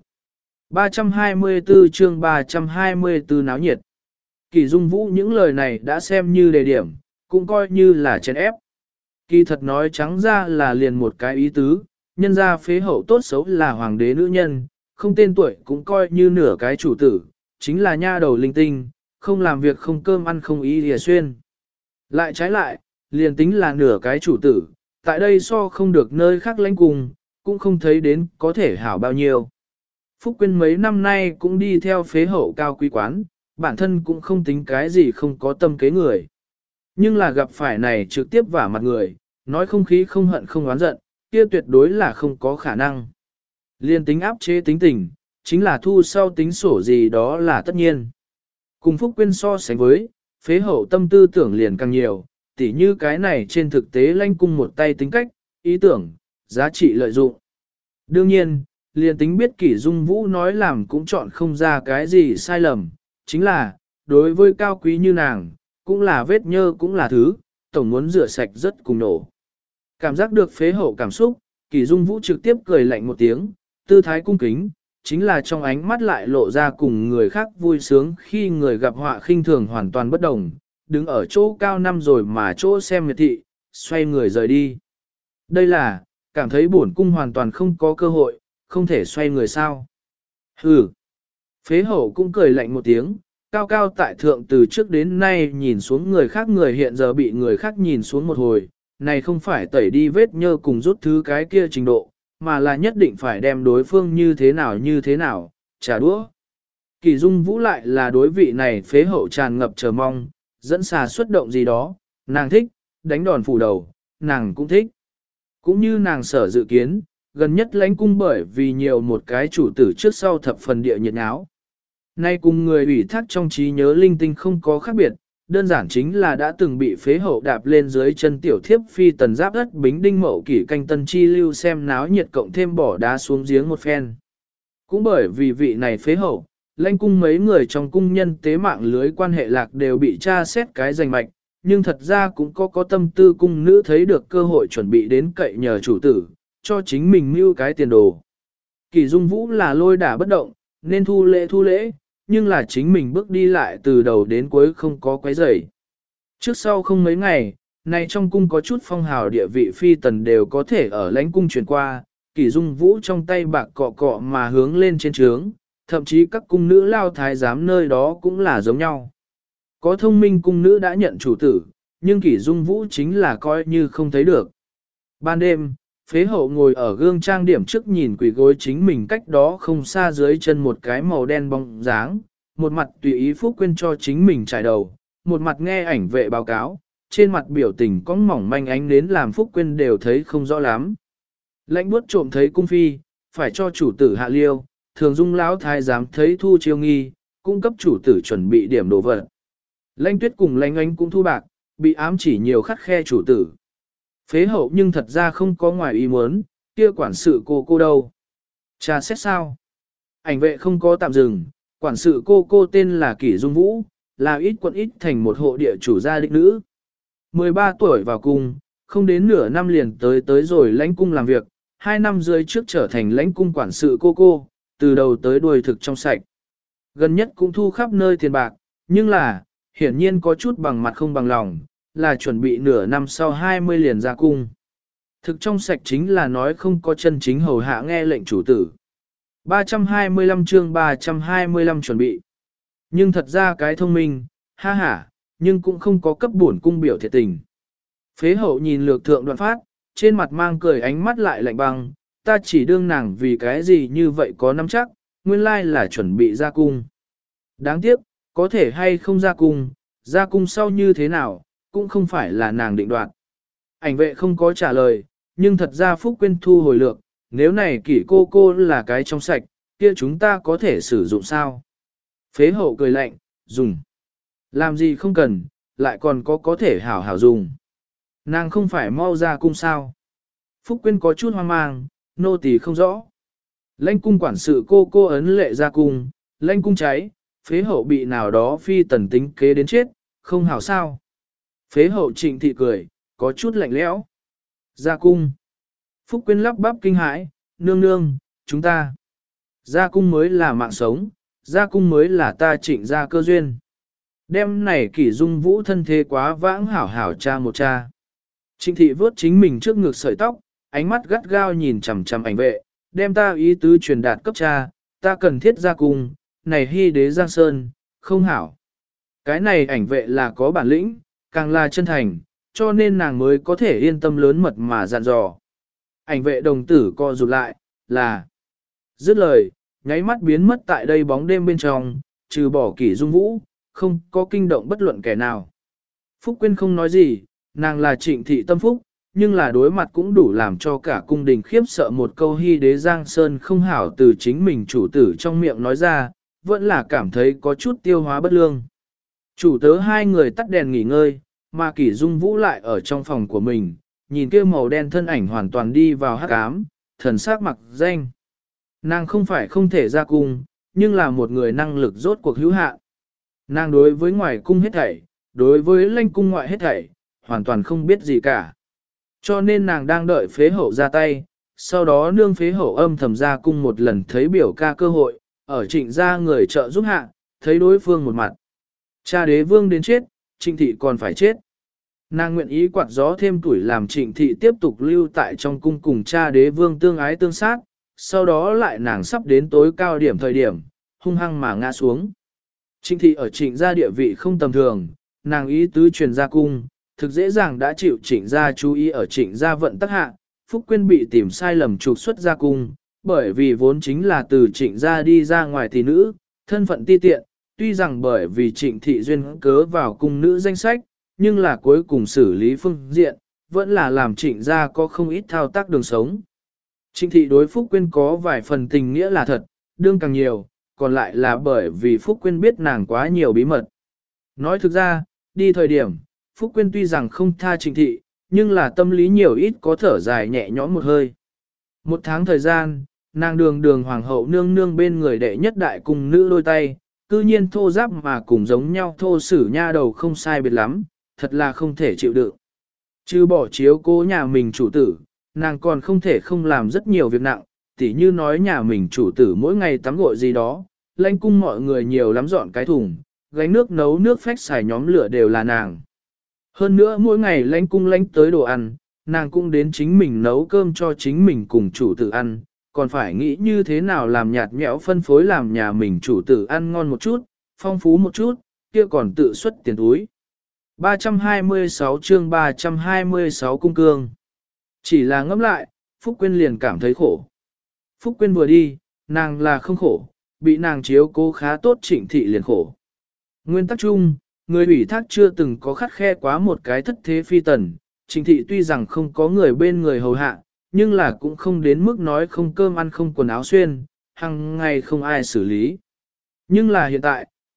324 chương 324 náo nhiệt. Kỷ Dung Vũ những lời này đã xem như đề điểm, cũng coi như là chèn ép. Kỳ thật nói trắng ra là liền một cái ý tứ, nhân ra phế hậu tốt xấu là hoàng đế nữ nhân, không tên tuổi cũng coi như nửa cái chủ tử, chính là nha đầu linh tinh, không làm việc không cơm ăn không ý lìa xuyên. Lại trái lại, liền tính là nửa cái chủ tử, tại đây so không được nơi khác lãnh cùng, cũng không thấy đến có thể hảo bao nhiêu. Phúc Quyên mấy năm nay cũng đi theo phế hậu cao quý quán, bản thân cũng không tính cái gì không có tâm kế người. Nhưng là gặp phải này trực tiếp vả mặt người, nói không khí không hận không oán giận, kia tuyệt đối là không có khả năng. Liên tính áp chế tính tình, chính là thu sau tính sổ gì đó là tất nhiên. Cùng Phúc Quyên so sánh với, phế hậu tâm tư tưởng liền càng nhiều, tỉ như cái này trên thực tế lãnh cung một tay tính cách, ý tưởng, giá trị lợi dụng. Đương nhiên, liền tính biết Kỷ Dung Vũ nói làm cũng chọn không ra cái gì sai lầm, chính là, đối với cao quý như nàng, cũng là vết nhơ cũng là thứ, tổng muốn rửa sạch rất cùng nổ. Cảm giác được phế hậu cảm xúc, Kỷ Dung Vũ trực tiếp cười lạnh một tiếng, tư thái cung kính, chính là trong ánh mắt lại lộ ra cùng người khác vui sướng khi người gặp họa khinh thường hoàn toàn bất đồng, đứng ở chỗ cao năm rồi mà chỗ xem miệt thị, xoay người rời đi. Đây là, cảm thấy bổn cung hoàn toàn không có cơ hội, không thể xoay người sao. Hừ. Phế hậu cũng cười lạnh một tiếng, cao cao tại thượng từ trước đến nay nhìn xuống người khác người hiện giờ bị người khác nhìn xuống một hồi, này không phải tẩy đi vết nhơ cùng rút thứ cái kia trình độ, mà là nhất định phải đem đối phương như thế nào, trả đũa. Kỳ Dung Vũ lại là đối vị này phế hậu tràn ngập chờ mong, dẫn xà xuất động gì đó, nàng thích, đánh đòn phủ đầu, nàng cũng thích. Cũng như nàng sở dự kiến, gần nhất lãnh cung bởi vì nhiều một cái chủ tử trước sau thập phần địa nhiệt áo. Nay cùng người ủy thác trong trí nhớ linh tinh không có khác biệt, đơn giản chính là đã từng bị phế hậu đạp lên dưới chân tiểu thiếp phi tần giáp đất bính đinh mậu kỷ canh tân chi lưu xem náo nhiệt cộng thêm bỏ đá xuống giếng một phen. Cũng bởi vì vị này phế hậu, lãnh cung mấy người trong cung nhân tế mạng lưới quan hệ lạc đều bị tra xét cái danh mạch, nhưng thật ra cũng có tâm tư cung nữ thấy được cơ hội chuẩn bị đến cậy nhờ chủ tử, cho chính mình mưu cái tiền đồ. Kỳ Dung Vũ là lôi đả bất động, nên thu lễ, nhưng là chính mình bước đi lại từ đầu đến cuối không có quấy rầy. Trước sau không mấy ngày, này trong cung có chút phong hào địa vị phi tần đều có thể ở lãnh cung chuyển qua, Kỷ Dung Vũ trong tay bạc cọ cọ mà hướng lên trên trướng, thậm chí các cung nữ lao thái giám nơi đó cũng là giống nhau. Có thông minh cung nữ đã nhận chủ tử, nhưng Kỷ Dung Vũ chính là coi như không thấy được. Ban đêm, phế hậu ngồi ở gương trang điểm trước nhìn quỷ gối chính mình cách đó không xa dưới chân một cái màu đen bóng dáng, một mặt tùy ý Phúc Quyên cho chính mình trải đầu, một mặt nghe ảnh vệ báo cáo, trên mặt biểu tình có mỏng manh ánh đến làm Phúc Quyên đều thấy không rõ lắm. Lãnh buốt trộm thấy cung phi, phải cho chủ tử hạ liêu, thường dung lão thái dám thấy thu chiêu nghi, cung cấp chủ tử chuẩn bị điểm đồ vật. Lãnh Tuyết cùng Lãnh Ánh cũng thu bạc, bị ám chỉ nhiều khắt khe chủ tử. Phế hậu nhưng thật ra không có ngoài ý muốn, kia quản sự cô đâu. Cha xét sao? Ảnh vệ không có tạm dừng, quản sự cô tên là Kỷ Dung Vũ, là ít quận ít thành một hộ địa chủ gia đình nữ. 13 tuổi vào cung, không đến nửa năm liền tới rồi lãnh cung làm việc, 2 năm rưỡi trước trở thành lãnh cung quản sự cô, từ đầu tới đuôi thực trong sạch. Gần nhất cũng thu khắp nơi tiền bạc, nhưng là, hiển nhiên có chút bằng mặt không bằng lòng, là chuẩn bị nửa năm sau 20 liền ra cung. Thực trong sạch chính là nói không có chân chính hầu hạ nghe lệnh chủ tử. 325 chương 325 chuẩn bị. Nhưng thật ra cái thông minh, ha ha, nhưng cũng không có cấp bổn cung biểu thiệt tình. Phế hậu nhìn lược thượng đoạn phát, trên mặt mang cười ánh mắt lại lạnh băng, ta chỉ đương nàng vì cái gì như vậy có nắm chắc, nguyên lai là chuẩn bị ra cung. Đáng tiếc, có thể hay không ra cung sau như thế nào, cũng không phải là nàng định đoạt. Ảnh vệ không có trả lời, nhưng thật ra Phúc Quyên thu hồi lược, nếu này Kỷ cô là cái trong sạch, kia chúng ta có thể sử dụng sao? Phế hậu cười lạnh, dùng. Làm gì không cần, lại còn có thể hảo hảo dùng. Nàng không phải mau ra cung sao? Phúc Quyên có chút hoang mang, nô tỳ không rõ. Lãnh cung quản sự cô ấn lệ ra cung, lãnh cung cháy, phế hậu bị nào đó phi tần tính kế đến chết, không hảo sao. Phế hậu Trịnh Thị cười, có chút lạnh lẽo. Ra cung. Phúc Quyên lắp bắp kinh hãi, nương nương, chúng ta. Ra cung mới là mạng sống, ra cung mới là ta Trịnh gia cơ duyên. Đêm này Kỷ Dung Vũ thân thế quá vãng hảo hảo cha một cha. Trịnh Thị vớt chính mình trước ngực sợi tóc, ánh mắt gắt gao nhìn chằm chằm ảnh vệ, đem ta ý tứ truyền đạt cấp cha, ta cần thiết ra cung, này hy đế Giang Sơn, không hảo. Cái này ảnh vệ là có bản lĩnh, càng là chân thành, cho nên nàng mới có thể yên tâm lớn mật mà dặn dò. Ảnh vệ đồng tử co rụt lại, là dứt lời, nháy mắt biến mất tại đây bóng đêm bên trong, trừ bỏ Kỷ Dung Vũ, không có kinh động bất luận kẻ nào. Phúc Quyên không nói gì, nàng là Trịnh Thị tâm phúc, nhưng là đối mặt cũng đủ làm cho cả cung đình khiếp sợ một câu hy đế Giang Sơn không hảo từ chính mình chủ tử trong miệng nói ra, vẫn là cảm thấy có chút tiêu hóa bất lương. Chủ tớ hai người tắt đèn nghỉ ngơi, mà Kỷ Dung Vũ lại ở trong phòng của mình, nhìn kia màu đen thân ảnh hoàn toàn đi vào hắc ám, thần sắc mặc danh. Nàng không phải không thể ra cung, nhưng là một người năng lực rốt cuộc hữu hạn. Nàng đối với ngoài cung hết thảy, đối với lãnh cung ngoại hết thảy, hoàn toàn không biết gì cả. Cho nên nàng đang đợi phế hậu ra tay, sau đó nương phế hậu âm thầm ra cung một lần thấy biểu ca cơ hội, ở Trịnh gia người trợ giúp hạ, thấy đối phương một mặt. Cha đế vương đến chết, Trịnh Thị còn phải chết. Nàng nguyện ý quạt gió thêm tuổi làm Trịnh Thị tiếp tục lưu tại trong cung cùng cha đế vương tương ái tương sát, sau đó lại nàng sắp đến tối cao điểm thời điểm, hung hăng mà ngã xuống. Trịnh Thị ở Trịnh gia địa vị không tầm thường, nàng ý tứ truyền ra cung, thực dễ dàng đã chịu Trịnh gia chú ý ở Trịnh gia vận tắc hạ, Phúc Quyên bị tìm sai lầm trục xuất ra cung, bởi vì vốn chính là từ Trịnh gia đi ra ngoài tỷ nữ, thân phận ti tiện, tuy rằng bởi vì Trịnh Thị duyên cớ vào cung nữ danh sách, nhưng là cuối cùng xử lý phương diện, vẫn là làm Trịnh gia có không ít thao tác đường sống. Trịnh Thị đối Phúc Quyên có vài phần tình nghĩa là thật, đương càng nhiều, còn lại là bởi vì Phúc Quyên biết nàng quá nhiều bí mật. Nói thực ra, đi thời điểm, Phúc Quyên tuy rằng không tha Trịnh Thị, nhưng là tâm lý nhiều ít có thở dài nhẹ nhõm một hơi. Một tháng thời gian, nàng đường hoàng hậu nương nương bên người đệ nhất đại cùng nữ đôi tay, cư nhiên thô giáp mà cùng giống nhau thô sử nha đầu không sai biệt lắm, thật là không thể chịu đựng. Chứ bỏ chiếu cố nhà mình chủ tử, nàng còn không thể không làm rất nhiều việc nặng, tỉ như nói nhà mình chủ tử mỗi ngày tắm gội gì đó, lãnh cung mọi người nhiều lắm dọn cái thùng, gánh nước nấu nước phách xài nhóm lửa đều là nàng. Hơn nữa mỗi ngày lãnh cung lãnh tới đồ ăn, nàng cũng đến chính mình nấu cơm cho chính mình cùng chủ tử ăn, còn phải nghĩ như thế nào làm nhạt nhẽo phân phối làm nhà mình chủ tử ăn ngon một chút, phong phú một chút, kia còn tự xuất tiền túi. 326 chương 326 cung cương. Chỉ là ngẫm lại, Phúc Quyên liền cảm thấy khổ. Phúc Quyên vừa đi, nàng là không khổ, bị nàng chiếu cố khá tốt Trịnh Thị liền khổ. Nguyên tắc chung, người ủy thác chưa từng có khắt khe quá một cái thất thế phi tần, Trịnh Thị tuy rằng không có người bên người hầu hạ, nhưng là cũng không đến mức nói không cơm ăn không quần áo xuyên, hằng ngày không ai xử lý. Nhưng là hiện tại,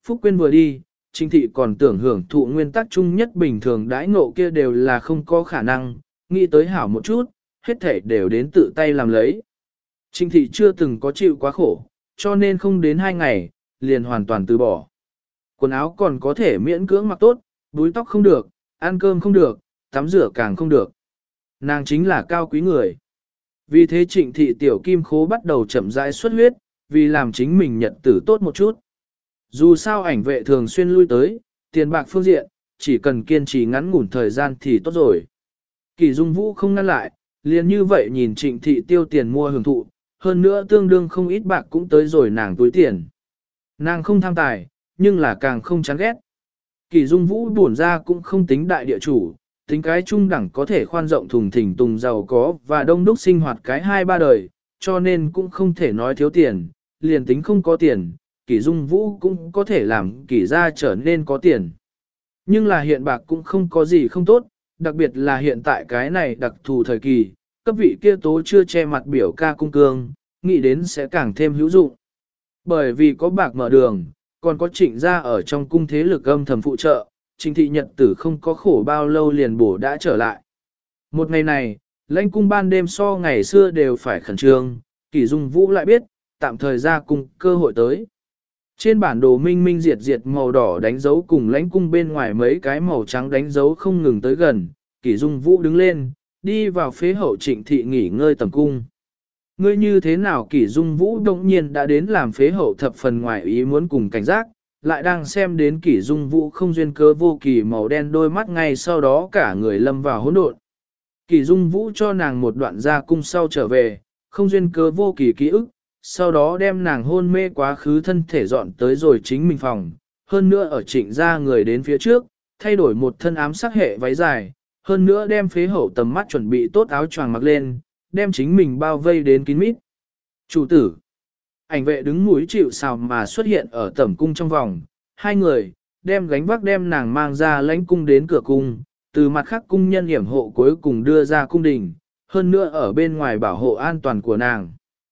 Phúc Quyên vừa đi, Trịnh thị còn tưởng hưởng thụ nguyên tắc chung nhất bình thường đãi ngộ kia đều là không có khả năng, nghĩ tới hảo một chút, hết thể đều đến tự tay làm lấy. Trịnh thị chưa từng có chịu quá khổ, cho nên không đến 2 ngày, liền hoàn toàn từ bỏ. Quần áo còn có thể miễn cưỡng mặc tốt, búi tóc không được, ăn cơm không được, tắm rửa càng không được. Nàng chính là cao quý người. Vì thế Trịnh thị tiểu kim khố bắt đầu chậm rãi xuất huyết, vì làm chính mình nhật tử tốt một chút. Dù sao ảnh vệ thường xuyên lui tới, tiền bạc phương diện, chỉ cần kiên trì ngắn ngủn thời gian thì tốt rồi. Kỳ Dung Vũ không ngăn lại, liền như vậy nhìn Trịnh thị tiêu tiền mua hưởng thụ, hơn nữa tương đương không ít bạc cũng tới rồi nàng túi tiền. Nàng không tham tài, nhưng là càng không chán ghét. Kỳ Dung Vũ buồn ra cũng không tính đại địa chủ, tính cái trung đẳng có thể khoan rộng thùng thình tùng giàu có và đông đúc sinh hoạt cái 2-3 đời, cho nên cũng không thể nói thiếu tiền, liền tính không có tiền, Kỳ Dung Vũ cũng có thể làm Kỳ gia trở nên có tiền. Nhưng là hiện bạc cũng không có gì không tốt, đặc biệt là hiện tại cái này đặc thù thời kỳ, cấp vị kia tố chưa che mặt biểu ca cung cương, nghĩ đến sẽ càng thêm hữu dụng. Bởi vì có bạc mở đường, còn có Trịnh gia ở trong cung thế lực âm thầm phụ trợ, Trịnh thị nhật tử không có khổ bao lâu liền bổ đã trở lại. Một ngày này, lãnh cung ban đêm so ngày xưa đều phải khẩn trương, Kỳ Dung Vũ lại biết, tạm thời ra cung cơ hội tới. Trên bản đồ minh minh diệt diệt màu đỏ đánh dấu cùng lãnh cung bên ngoài mấy cái màu trắng đánh dấu không ngừng tới gần, Kỳ Dung Vũ đứng lên, đi vào phía hậu Trịnh thị nghỉ ngơi tầm cung. Ngươi như thế nào Kỳ Dung Vũ đông nhiên đã đến làm phế hậu thập phần ngoài ý muốn cùng cảnh giác, lại đang xem đến Kỳ Dung Vũ không duyên cớ vô kỳ màu đen đôi mắt ngay sau đó cả người lâm vào hỗn độn. Kỳ Dung Vũ cho nàng một đoạn ra cung sau trở về, không duyên cớ vô kỳ ký ức, sau đó đem nàng hôn mê quá khứ thân thể dọn tới rồi chính mình phòng, hơn nữa ở Trịnh gia người đến phía trước, thay đổi một thân ám sắc hệ váy dài, hơn nữa đem phế hậu tầm mắt chuẩn bị tốt áo choàng mặc lên, đem chính mình bao vây đến kín mít. Chủ tử, ảnh vệ đứng mũi chịu sào mà xuất hiện ở tẩm cung trong vòng, 2 người, đem gánh vác đem nàng mang ra lãnh cung đến cửa cung, từ mặt khác cung nhân hiểm hộ cuối cùng đưa ra cung đình, hơn nữa ở bên ngoài bảo hộ an toàn của nàng.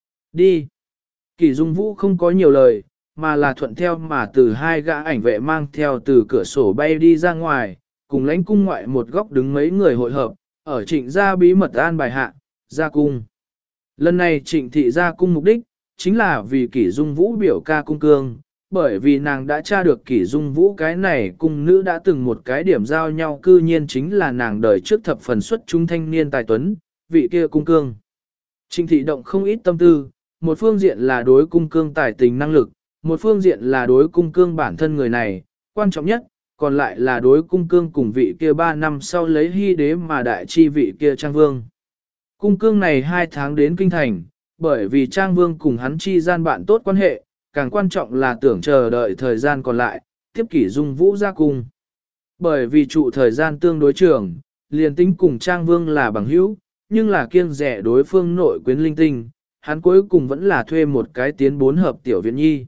Đi! Kỳ Dung Vũ không có nhiều lời, mà là thuận theo mà từ 2 gã ảnh vệ mang theo từ cửa sổ bay đi ra ngoài, cùng lãnh cung ngoại một góc đứng mấy người hội hợp, ở Trịnh gia bí mật an bài hạ, ra cung. Lần này Trịnh thị ra cung mục đích, chính là vì Kỷ Dung Vũ biểu ca cung cương, bởi vì nàng đã tra được Kỷ Dung Vũ cái này cung nữ đã từng một cái điểm giao nhau cư nhiên chính là nàng đời trước thập phần xuất chúng thanh niên tài tuấn, vị kia cung cương. Trịnh thị động không ít tâm tư, một phương diện là đối cung cương tài tình năng lực, một phương diện là đối cung cương bản thân người này, quan trọng nhất, còn lại là đối cung cương cùng vị kia 3 năm sau lấy hy đế mà đại chi vị kia Trang Vương. Cung cương này 2 tháng đến kinh thành, bởi vì Trang Vương cùng hắn chi gian bạn tốt quan hệ, càng quan trọng là tưởng chờ đợi thời gian còn lại, tiếp Kỷ Dung Vũ ra cung. Bởi vì trụ thời gian tương đối trường, liền tính cùng Trang Vương là bằng hữu, nhưng là kiêng rẻ đối phương nội quyến linh tinh, hắn cuối cùng vẫn là thuê một cái tiến 4 hợp tiểu viện nhi.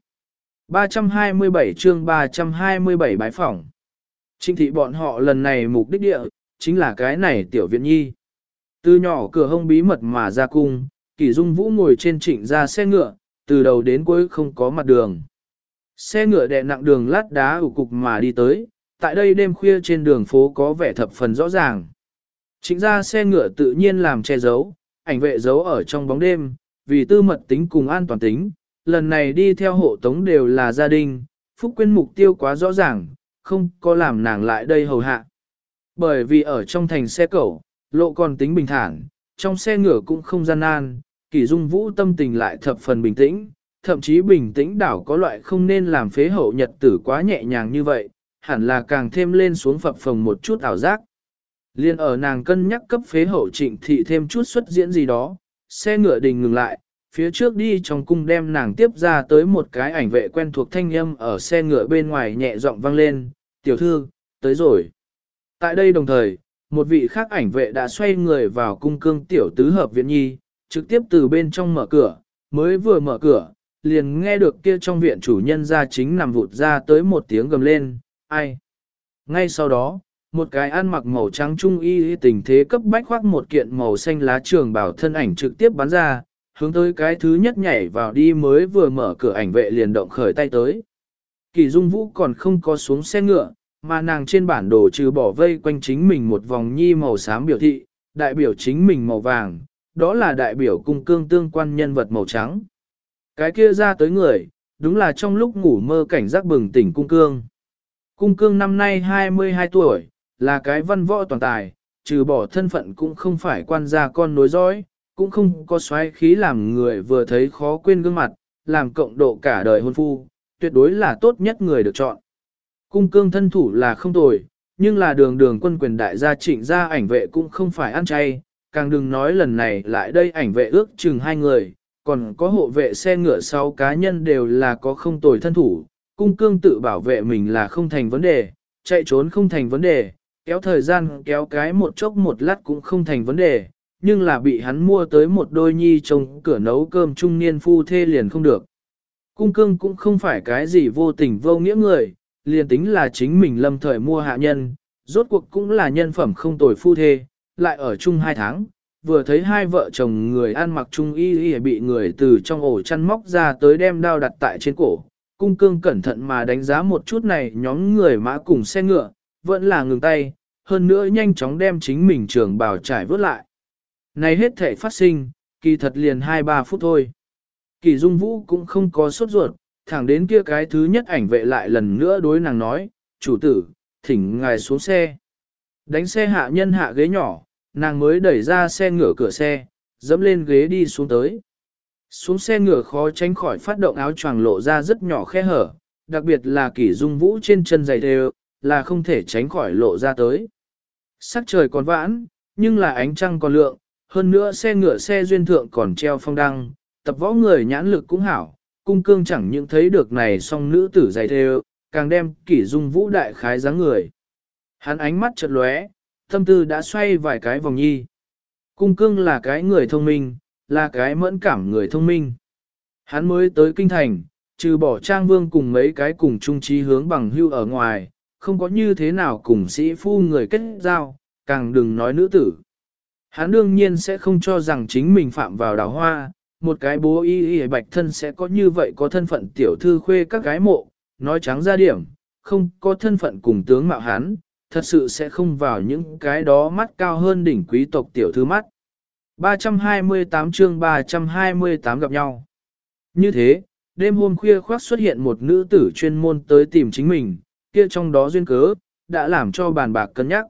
327 chương 327 bái phỏng. Trịnh thị bọn họ lần này mục đích địa, chính là cái này tiểu viện nhi. Từ nhỏ cửa hông bí mật mà ra cung, Kỷ Dung Vũ ngồi trên Trịnh ra xe ngựa, từ đầu đến cuối không có mặt đường. Xe ngựa đè nặng đường lát đá ủ cục mà đi tới, tại đây đêm khuya trên đường phố có vẻ thập phần rõ ràng. Trịnh ra xe ngựa tự nhiên làm che giấu, ảnh vệ giấu ở trong bóng đêm, vì tư mật tính cùng an toàn tính, lần này đi theo hộ tống đều là gia đình, Phúc Quyên mục tiêu quá rõ ràng, không có làm nàng lại đây hầu hạ. Bởi vì ở trong thành xe cẩu, lộ còn tính bình thản, trong xe ngựa cũng không gian nan, Kỷ Dung Vũ tâm tình lại thập phần bình tĩnh, thậm chí bình tĩnh đảo có loại không nên làm phế hậu nhật tử quá nhẹ nhàng như vậy, hẳn là càng thêm lên xuống phập phồng một chút ảo giác. Liên ở nàng cân nhắc cấp phế hậu Trịnh thị thêm chút xuất diễn gì đó, xe ngựa đình ngừng lại, phía trước đi trong cung đem nàng tiếp ra tới một cái ảnh vệ quen thuộc thanh âm ở xe ngựa bên ngoài nhẹ giọng vang lên, tiểu thư, tới rồi. Tại đây đồng thời, một vị khác ảnh vệ đã xoay người vào cung cương tiểu tứ hợp viện nhi, trực tiếp từ bên trong mở cửa, mới vừa mở cửa, liền nghe được kia trong viện chủ nhân ra chính nằm vụt ra tới một tiếng gầm lên, ai. Ngay sau đó, một cái ăn mặc màu trắng trung y tình thế cấp bách khoác một kiện màu xanh lá trường bảo thân ảnh trực tiếp bắn ra, hướng tới cái thứ nhất nhảy vào đi mới vừa mở cửa ảnh vệ liền động khởi tay tới. Kỳ Dung Vũ còn không có xuống xe ngựa, mà nàng trên bản đồ trừ bỏ vây quanh chính mình một vòng nhi màu xám biểu thị, đại biểu chính mình màu vàng, đó là đại biểu cung cương tương quan nhân vật màu trắng. Cái kia ra tới người, đúng là trong lúc ngủ mơ cảnh giác bừng tỉnh cung cương. Cung cương năm nay 22 tuổi, là cái văn võ toàn tài, trừ bỏ thân phận cũng không phải quan gia con nối dõi, cũng không có xoáy khí làm người vừa thấy khó quên gương mặt, làm cộng độ cả đời hôn phu, tuyệt đối là tốt nhất người được chọn. Cung cương thân thủ là không tồi, nhưng là đường đường quân quyền đại gia Trịnh gia ảnh vệ cũng không phải ăn chay, càng đừng nói lần này lại đây ảnh vệ ước chừng 2 người, còn có hộ vệ xe ngựa 6 cá nhân đều là có không tồi thân thủ, cung cương tự bảo vệ mình là không thành vấn đề, chạy trốn không thành vấn đề, kéo thời gian kéo cái một chốc một lát cũng không thành vấn đề, nhưng là bị hắn mua tới một đôi nhi trông cửa nấu cơm trung niên phu thê liền không được. Cung cương cũng không phải cái gì vô tình vô nghĩa người, liền tính là chính mình lâm thời mua hạ nhân, rốt cuộc cũng là nhân phẩm không tồi phu thê, lại ở chung 2 tháng, vừa thấy hai vợ chồng người ăn mặc trung y bị người từ trong ổ chăn móc ra tới đem đao đặt tại trên cổ. Cung cương cẩn thận mà đánh giá một chút này nhóm người mã cùng xe ngựa, vẫn là ngừng tay, hơn nữa nhanh chóng đem chính mình trường bào trải vớt lại. Này hết thể phát sinh, kỳ thật liền 2-3 phút thôi. Kỳ Dung Vũ cũng không có sốt ruột, thẳng đến kia cái thứ nhất ảnh vệ lại lần nữa đối nàng nói, chủ tử, thỉnh ngài xuống xe. Đánh xe hạ nhân hạ ghế nhỏ, nàng mới đẩy ra xe ngựa cửa xe, dẫm lên ghế đi xuống tới. Xuống xe ngựa khó tránh khỏi phát động áo choàng lộ ra rất nhỏ khe hở, đặc biệt là Kỷ Dung Vũ trên chân giày đều, là không thể tránh khỏi lộ ra tới. Sắc trời còn vãn, nhưng là ánh trăng còn lượng, hơn nữa xe ngựa xe duyên thượng còn treo phong đăng, tập võ người nhãn lực cũng hảo, cung cương chẳng những thấy được này song nữ tử giày đều, càng đem Kỷ Dung Vũ đại khái dáng người. Hắn ánh mắt chợt lóe, tâm tư đã xoay vài cái vòng nhi. Cung cương là cái người thông minh, là cái mẫn cảm người thông minh. Hắn mới tới kinh thành, trừ bỏ Trang Vương cùng mấy cái cùng chung trí hướng bằng hưu ở ngoài, không có như thế nào cùng sĩ phu người kết giao, càng đừng nói nữ tử. Hắn đương nhiên sẽ không cho rằng chính mình phạm vào đào hoa, một cái bố y bạch thân sẽ có như vậy có thân phận tiểu thư khuê các gái mộ, nói trắng ra điểm, không có thân phận cùng tướng mạo hắn, thật sự sẽ không vào những cái đó mắt cao hơn đỉnh quý tộc tiểu thư mắt. 328 chương 328 gặp nhau. Như thế, đêm hôm khuya khoác xuất hiện một nữ tử chuyên môn tới tìm chính mình, kia trong đó duyên cớ, đã làm cho bàn bạc cân nhắc.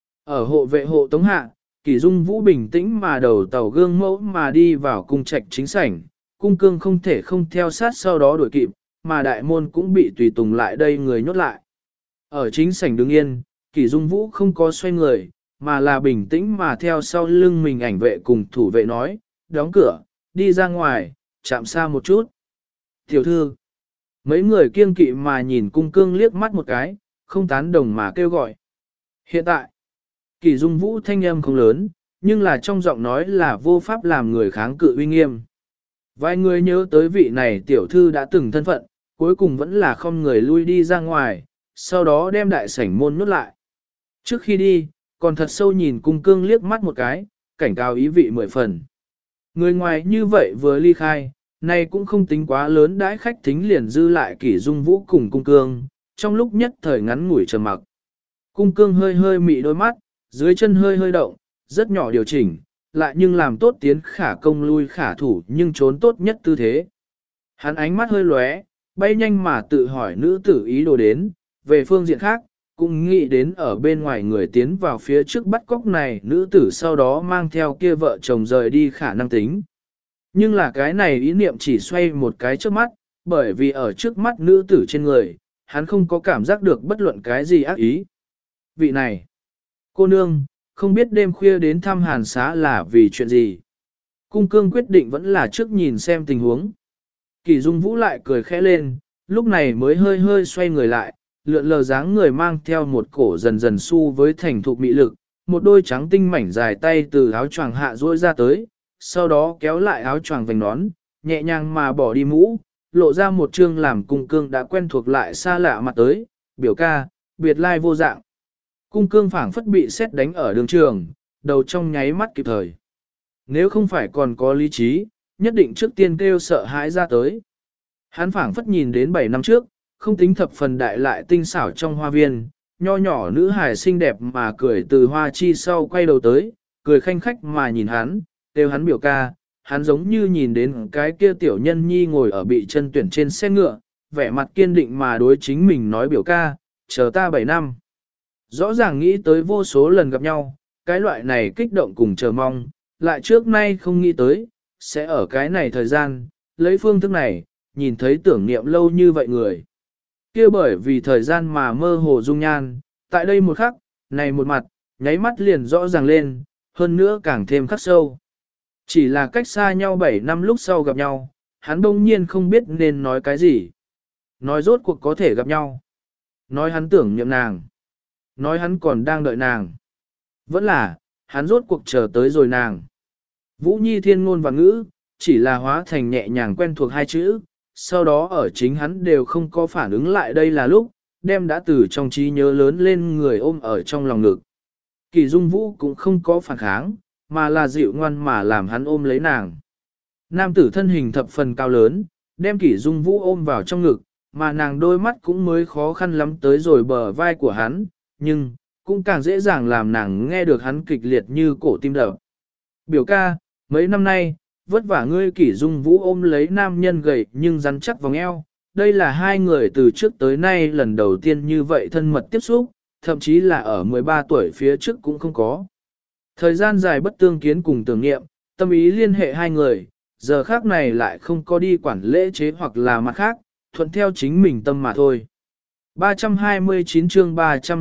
Ở hộ vệ hộ tống hạ, Kỷ Dung Vũ bình tĩnh mà đầu tàu gương mẫu mà đi vào cung trạch chính sảnh, cung cương không thể không theo sát sau đó đuổi kịp, mà đại môn cũng bị tùy tùng lại đây người nhốt lại. Ở chính sảnh đứng yên, Kỷ Dung Vũ không có xoay người, mà là bình tĩnh mà theo sau lưng mình ảnh vệ cùng thủ vệ nói, đóng cửa, đi ra ngoài, chạm xa một chút. Tiểu thư, mấy người kiêng kỵ mà nhìn cung cương liếc mắt một cái, không tán đồng mà kêu gọi. Hiện tại, Kỷ Dung Vũ thanh âm không lớn, nhưng là trong giọng nói là vô pháp làm người kháng cự uy nghiêm. Vài người nhớ tới vị này tiểu thư đã từng thân phận, cuối cùng vẫn là không người lui đi ra ngoài, sau đó đem đại sảnh môn nhốt lại. Trước khi đi, còn thật sâu nhìn cung cương liếc mắt một cái, cảnh cáo ý vị 10 phần. Người ngoài như vậy vừa ly khai, này cũng không tính quá lớn đãi khách thính liền dư lại Kỷ Dung Vũ cùng cung cương, trong lúc nhất thời ngắn ngủi trầm mặc. Cung cương hơi hơi mị đôi mắt, dưới chân hơi hơi động, rất nhỏ điều chỉnh, lại nhưng làm tốt tiến khả công lui khả thủ nhưng trốn tốt nhất tư thế. Hắn ánh mắt hơi lóe, bay nhanh mà tự hỏi nữ tử ý đồ đến, về phương diện khác, cũng nghĩ đến ở bên ngoài người tiến vào phía trước bắt cóc này nữ tử sau đó mang theo kia vợ chồng rời đi khả năng tính. Nhưng là cái này ý niệm chỉ xoay một cái trước mắt, bởi vì ở trước mắt nữ tử trên người, hắn không có cảm giác được bất luận cái gì ác ý. Vị này, cô nương, không biết đêm khuya đến thăm Hàn Xá là vì chuyện gì. Cung cương quyết định vẫn là trước nhìn xem tình huống. Kỷ Dung Vũ lại cười khẽ lên, lúc này mới hơi hơi xoay người lại, lượn lờ dáng người mang theo một cổ dần dần xu với thành thục mị lực, một đôi trắng tinh mảnh dài tay từ áo choàng hạ duỗi ra tới, sau đó kéo lại áo choàng vành nón, nhẹ nhàng mà bỏ đi mũ, lộ ra một trương làm cung cương đã quen thuộc lại xa lạ mặt tới, biểu ca, biệt lai vô dạng. Cung cương phảng phất bị xét đánh ở đường trường, đầu trong nháy mắt kịp thời. Nếu không phải còn có lý trí, nhất định trước tiên kêu sợ hãi ra tới. Hắn phảng phất nhìn đến 7 năm trước, không tính thập phần đại lại tinh xảo trong hoa viên, nho nhỏ nữ hài xinh đẹp mà cười từ hoa chi sau quay đầu tới, cười khanh khách mà nhìn hắn, đều hắn biểu ca, hắn giống như nhìn đến cái kia tiểu nhân nhi ngồi ở bị chân tuyển trên xe ngựa, vẻ mặt kiên định mà đối chính mình nói biểu ca, chờ ta 7 năm. Rõ ràng nghĩ tới vô số lần gặp nhau, cái loại này kích động cùng chờ mong, lại trước nay không nghĩ tới, sẽ ở cái này thời gian, lấy phương thức này, nhìn thấy tưởng niệm lâu như vậy người. Kia bởi vì thời gian mà mơ hồ dung nhan, tại đây một khắc, này một mặt, nháy mắt liền rõ ràng lên, hơn nữa càng thêm khắc sâu. Chỉ là cách xa nhau 7 năm lúc sau gặp nhau, hắn đông nhiên không biết nên nói cái gì. Nói rốt cuộc có thể gặp nhau. Nói hắn tưởng niệm nàng. Nói hắn còn đang đợi nàng. Vẫn là, hắn rốt cuộc chờ tới rồi nàng. Vũ Nhi thiên ngôn và ngữ, chỉ là hóa thành nhẹ nhàng quen thuộc hai chữ, sau đó ở chính hắn đều không có phản ứng lại đây là lúc, đem đã từ trong trí nhớ lớn lên người ôm ở trong lòng ngực. Kỳ Dung Vũ cũng không có phản kháng, mà là dịu ngoan mà làm hắn ôm lấy nàng. Nam tử thân hình thập phần cao lớn, đem Kỷ Dung Vũ ôm vào trong ngực, mà nàng đôi mắt cũng mới khó khăn lắm tới rồi bờ vai của hắn, nhưng, cũng càng dễ dàng làm nàng nghe được hắn kịch liệt như cổ tim đập. Biểu ca, mấy năm nay, vất vả ngươi Kỷ Dung Vũ ôm lấy nam nhân gầy nhưng rắn chắc vòng eo, đây là hai người từ trước tới nay lần đầu tiên như vậy thân mật tiếp xúc, thậm chí là ở 13 tuổi phía trước cũng không có. Thời gian dài bất tương kiến cùng tưởng nghiệm, tâm ý liên hệ hai người, giờ khác này lại không có đi quản lễ chế hoặc là mặt khác, thuận theo chính mình tâm mà thôi. 329 chương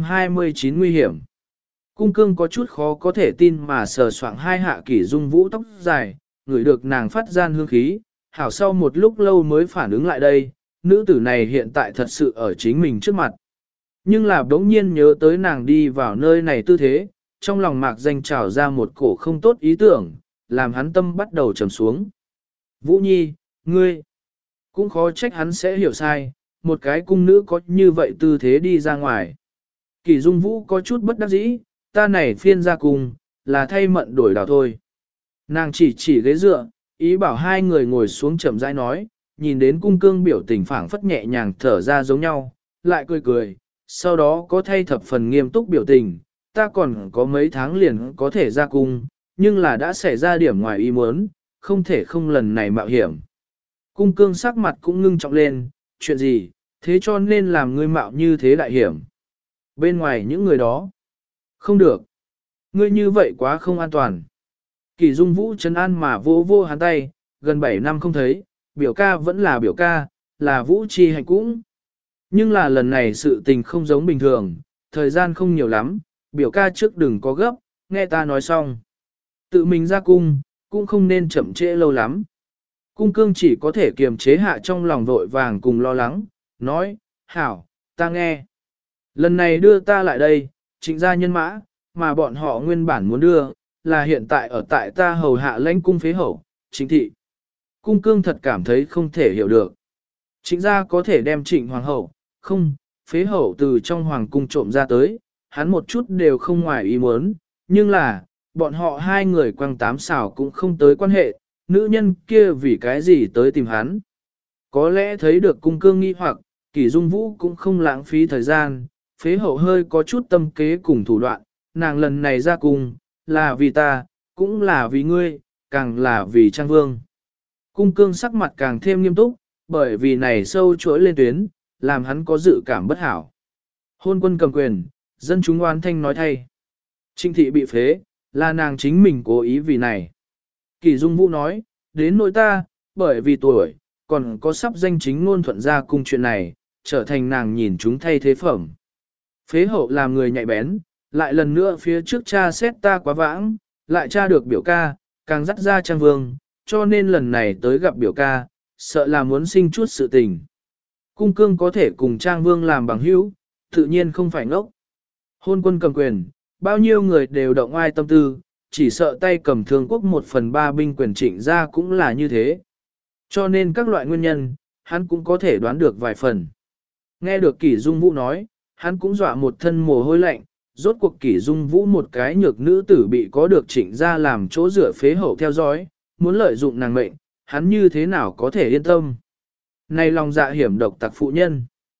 329 nguy hiểm. Cung cương có chút khó có thể tin mà sờ soạng hai hạ Kỷ Dung Vũ tóc dài, ngửi được nàng phát gian hương khí, hảo sau một lúc lâu mới phản ứng lại đây, nữ tử này hiện tại thật sự ở chính mình trước mặt. Nhưng là đống nhiên nhớ tới nàng đi vào nơi này tư thế, trong lòng mạc danh trào ra một cổ không tốt ý tưởng, làm hắn tâm bắt đầu trầm xuống. Vũ Nhi, ngươi, cũng khó trách hắn sẽ hiểu sai, một cái cung nữ có như vậy tư thế đi ra ngoài. Kỷ Dung Vũ có chút bất đắc dĩ, ta này phiên ra cùng, là thay mận đổi đảo thôi. Nàng chỉ ghế dựa, ý bảo hai người ngồi xuống chậm rãi nói, nhìn đến cung cương biểu tình phảng phất nhẹ nhàng thở ra giống nhau, lại cười cười, sau đó có thay thập phần nghiêm túc biểu tình, ta còn có mấy tháng liền có thể ra cung, nhưng là đã xảy ra điểm ngoài ý muốn, không thể không lần này mạo hiểm. Cung cương sắc mặt cũng ngưng trọng lên, chuyện gì, thế cho nên làm ngươi mạo như thế đại hiểm. Bên ngoài những người đó, không được, ngươi như vậy quá không an toàn. Kỷ Dung Vũ trấn an mà vô vô hắn tay, gần 7 năm không thấy, biểu ca vẫn là biểu ca, là Vũ chi hạnh cũng. Nhưng là lần này sự tình không giống bình thường, thời gian không nhiều lắm, biểu ca trước đừng có gấp, nghe ta nói xong. Tự mình ra cung, cũng không nên chậm trễ lâu lắm. Cung cương chỉ có thể kiềm chế hạ trong lòng vội vàng cùng lo lắng, nói, hảo, ta nghe. Lần này đưa ta lại đây, trịnh gia nhân mã, mà bọn họ nguyên bản muốn đưa, là hiện tại ở tại ta hầu hạ lãnh cung phế hậu, chính thị. Cung cương thật cảm thấy không thể hiểu được. Trịnh gia có thể đem trịnh hoàng hậu, không, phế hậu từ trong hoàng cung trộm ra tới, hắn một chút đều không ngoài ý muốn, nhưng là, bọn họ hai người quăng tám xào cũng không tới quan hệ, nữ nhân kia vì cái gì tới tìm hắn. Có lẽ thấy được cung cương nghi hoặc, Kỷ Dung Vũ cũng không lãng phí thời gian, phế hậu hơi có chút tâm kế cùng thủ đoạn, nàng lần này ra cung, là vì ta, cũng là vì ngươi, càng là vì Trang Vương. Cung cương sắc mặt càng thêm nghiêm túc, bởi vì này sâu chuỗi lên tuyến, làm hắn có dự cảm bất hảo. Hôn quân cầm quyền, dân chúng oan thanh nói thay. Trịnh thị bị phế, là nàng chính mình cố ý vì này. Kỷ Dung Vũ nói, đến nỗi ta, bởi vì tuổi, còn có sắp danh chính ngôn thuận ra cung chuyện này, trở thành nàng nhìn chúng thay thế phẩm. Phế hậu làm người nhạy bén, lại lần nữa phía trước cha xét ta quá vãng, lại tra được biểu ca, càng dắt ra Trang Vương, cho nên lần này tới gặp biểu ca, sợ là muốn sinh chút sự tình. Cung cương có thể cùng Trang Vương làm bằng hữu, tự nhiên không phải ngốc. Hôn quân cầm quyền, bao nhiêu người đều động ai tâm tư, chỉ sợ tay cầm thương quốc 1/3 binh quyền trịnh ra cũng là như thế. Cho nên các loại nguyên nhân, hắn cũng có thể đoán được vài phần. Nghe được Kỷ Dung Vũ nói, hắn cũng dọa một thân mồ hôi lạnh, rốt cuộc Kỷ Dung Vũ một cái nhược nữ tử bị có được trịnh ra làm chỗ dựa phế hậu theo dõi, muốn lợi dụng nàng mệnh, hắn như thế nào có thể yên tâm. Này lòng dạ hiểm độc tặc phụ nhân.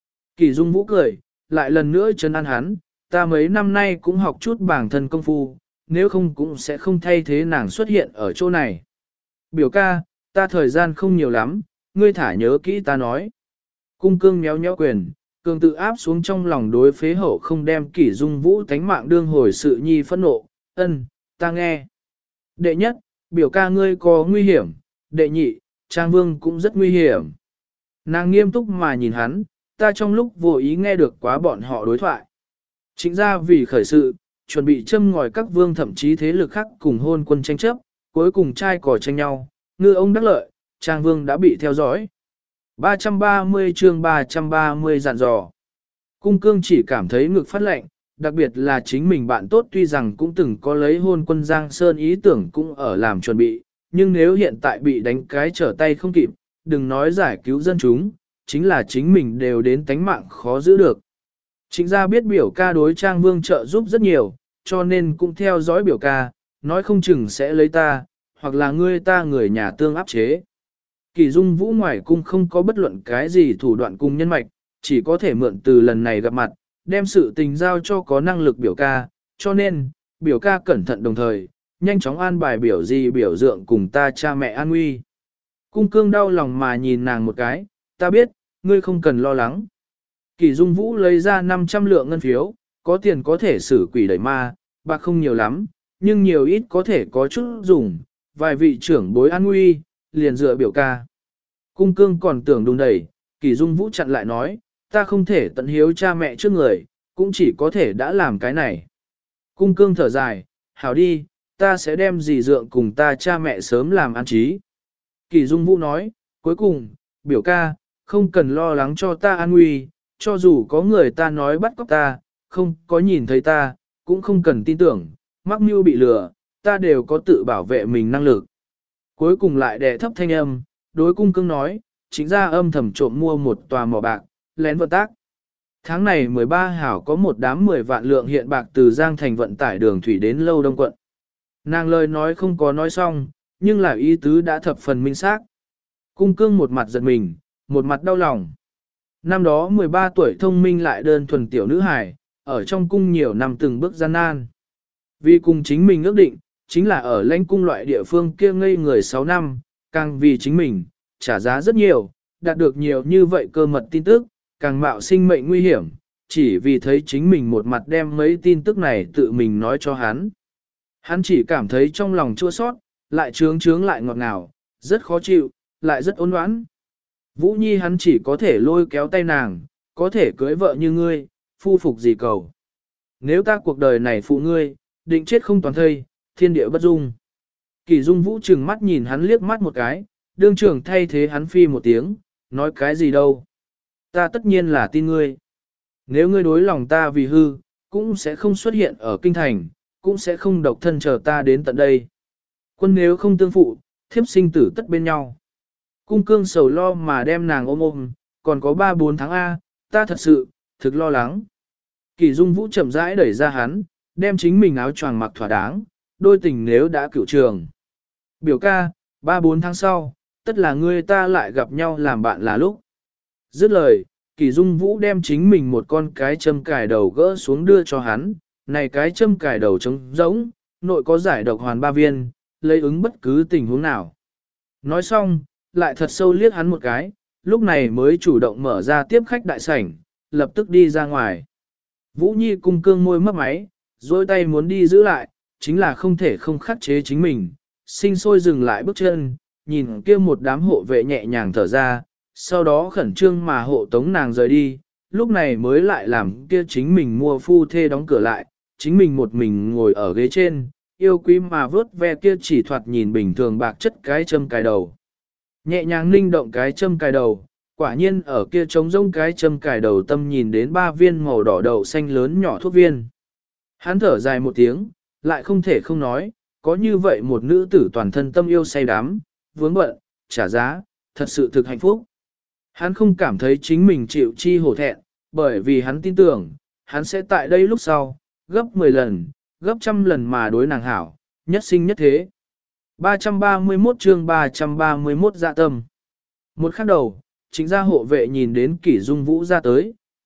Kỳ Dung Vũ cười, lại lần nữa trấn an hắn, ta mấy năm nay cũng học chút bản thân công phu, nếu không cũng sẽ không thay thế nàng xuất hiện ở chỗ này. Biểu ca, ta thời gian không nhiều lắm, ngươi thả nhớ kỹ ta nói. Cung cương méo méo quyền, cường tự áp xuống trong lòng đối phế hậu không đem Kỷ Dung Vũ tánh mạng đương hồi sự nhi phẫn nộ, ta nghe. Đệ nhất, biểu ca ngươi có nguy hiểm, đệ nhị, Trang Vương cũng rất nguy hiểm. Nàng nghiêm túc mà nhìn hắn, ta trong lúc vô ý nghe được quá bọn họ đối thoại. Chính ra vì khởi sự, chuẩn bị châm ngòi các vương thậm chí thế lực khác cùng hôn quân tranh chấp, cuối cùng trai cò tranh nhau, ngư ông đắc lợi, Trang Vương đã bị theo dõi. 330 chương 330 dặn dò. Cung cương chỉ cảm thấy ngực phát lạnh, đặc biệt là chính mình bạn tốt tuy rằng cũng từng có lấy hôn quân Giang Sơn ý tưởng cũng ở làm chuẩn bị, nhưng nếu hiện tại bị đánh cái trở tay không kịp, đừng nói giải cứu dân chúng, chính là chính mình đều đến tánh mạng khó giữ được. Chính ra biết biểu ca đối Trang Vương trợ giúp rất nhiều, cho nên cũng theo dõi biểu ca, nói không chừng sẽ lấy ta, hoặc là ngươi ta người nhà tương áp chế. Kỳ Dung Vũ ngoài cung không có bất luận cái gì thủ đoạn cung nhân mạch, chỉ có thể mượn từ lần này gặp mặt, đem sự tình giao cho có năng lực biểu ca, cho nên, biểu ca cẩn thận đồng thời, nhanh chóng an bài biểu gì biểu dượng cùng ta cha mẹ an nguy. Cung cương đau lòng mà nhìn nàng một cái, ta biết, ngươi không cần lo lắng. Kỳ Dung Vũ lấy ra 500 lượng ngân phiếu, có tiền có thể xử quỷ đẩy ma, bạc không nhiều lắm, nhưng nhiều ít có thể có chút dùng, vài vị trưởng bối an nguy, liền dựa biểu ca. Cung cương còn tưởng đùng đẩy, Kỳ Dung Vũ chặn lại nói, ta không thể tận hiếu cha mẹ trước người, cũng chỉ có thể đã làm cái này. Cung cương thở dài, hảo đi, ta sẽ đem dì dượng cùng ta cha mẹ sớm làm an trí. Kỳ Dung Vũ nói, cuối cùng, biểu ca, không cần lo lắng cho ta an nguy, cho dù có người ta nói bắt cóc ta, không có nhìn thấy ta, cũng không cần tin tưởng, mắc mưu bị lừa, ta đều có tự bảo vệ mình năng lực. Cuối cùng lại đè thấp thanh âm, đối cung cương nói, chính ra âm thầm trộm mua một tòa mỏ bạc, lén vận tác. Tháng này 13 hảo có một đám 10 vạn lượng hiện bạc từ Giang Thành vận tải đường thủy đến Lâu Đông quận. Nàng lời nói không có nói xong, nhưng là ý tứ đã thập phần minh xác. Cung cương một mặt giật mình, một mặt đau lòng. Năm đó 13 tuổi thông minh lại đơn thuần tiểu nữ hài, ở trong cung nhiều năm từng bước gian nan. Vì cùng chính mình ước định, chính là ở lãnh cung loại địa phương kia ngây người 6 năm, càng vì chính mình, trả giá rất nhiều, đạt được nhiều như vậy cơ mật tin tức, càng mạo sinh mệnh nguy hiểm, chỉ vì thấy chính mình một mặt đem mấy tin tức này tự mình nói cho hắn. Hắn chỉ cảm thấy trong lòng chua sót, lại trướng lại ngọt ngào, rất khó chịu, lại rất ôn oán. Vũ Nhi hắn chỉ có thể lôi kéo tay nàng, có thể cưới vợ như ngươi, phu phục gì cầu. Nếu ta cuộc đời này phụ ngươi, định chết không toàn thây, thiên địa bất dung. Kỳ Dung Vũ trừng mắt nhìn hắn liếc mắt một cái, đương trưởng thay thế hắn phi một tiếng, nói cái gì đâu. Ta tất nhiên là tin ngươi. Nếu ngươi đối lòng ta vì hư, cũng sẽ không xuất hiện ở kinh thành, cũng sẽ không độc thân chờ ta đến tận đây. Quân nếu không tương phụ, thiếp sinh tử tất bên nhau. Cung cương sầu lo mà đem nàng ôm, còn có 3-4 tháng A, ta thật sự, thực lo lắng. Kỳ Dung Vũ chậm rãi đẩy ra hắn, đem chính mình áo choàng mặc thỏa đáng, đôi tình nếu đã cựu trường. Biểu ca, 3-4 tháng sau, tất là ngươi ta lại gặp nhau làm bạn là lúc. Dứt lời, Kỳ Dung Vũ đem chính mình một con cái châm cài đầu gỡ xuống đưa cho hắn, này cái châm cài đầu trống rỗng, nội có giải độc hoàn 3 viên, lấy ứng bất cứ tình huống nào. Nói xong, lại thật sâu liếc hắn một cái, lúc này mới chủ động mở ra tiếp khách đại sảnh, lập tức đi ra ngoài. Vũ Nhi cung cương môi mấp máy, dôi tay muốn đi giữ lại, chính là không thể không khắc chế chính mình, sinh sôi dừng lại bước chân, nhìn kia một đám hộ vệ nhẹ nhàng thở ra, sau đó khẩn trương mà hộ tống nàng rời đi, lúc này mới lại làm kia chính mình mua phu thê đóng cửa lại, chính mình một mình ngồi ở ghế trên, yêu quý mà vớt ve kia chỉ thoạt nhìn bình thường bạc chất cái châm cài đầu. Nhẹ nhàng ninh động cái châm cài đầu, quả nhiên ở kia trống rông cái châm cài đầu tâm nhìn đến 3 viên màu đỏ đậu xanh lớn nhỏ thuốc viên. Hắn thở dài một tiếng, lại không thể không nói, có như vậy một nữ tử toàn thân tâm yêu say đắm, vướng bận, trả giá, thật sự thực hạnh phúc. Hắn không cảm thấy chính mình chịu chi hổ thẹn, bởi vì hắn tin tưởng, hắn sẽ tại đây lúc sau, gấp 10 lần, gấp trăm lần mà đối nàng hảo, nhất sinh nhất thế. 331 chương 331 dạ tâm. Một khắc đầu, chính gia hộ vệ nhìn đến Kỷ Dung Vũ ra tới,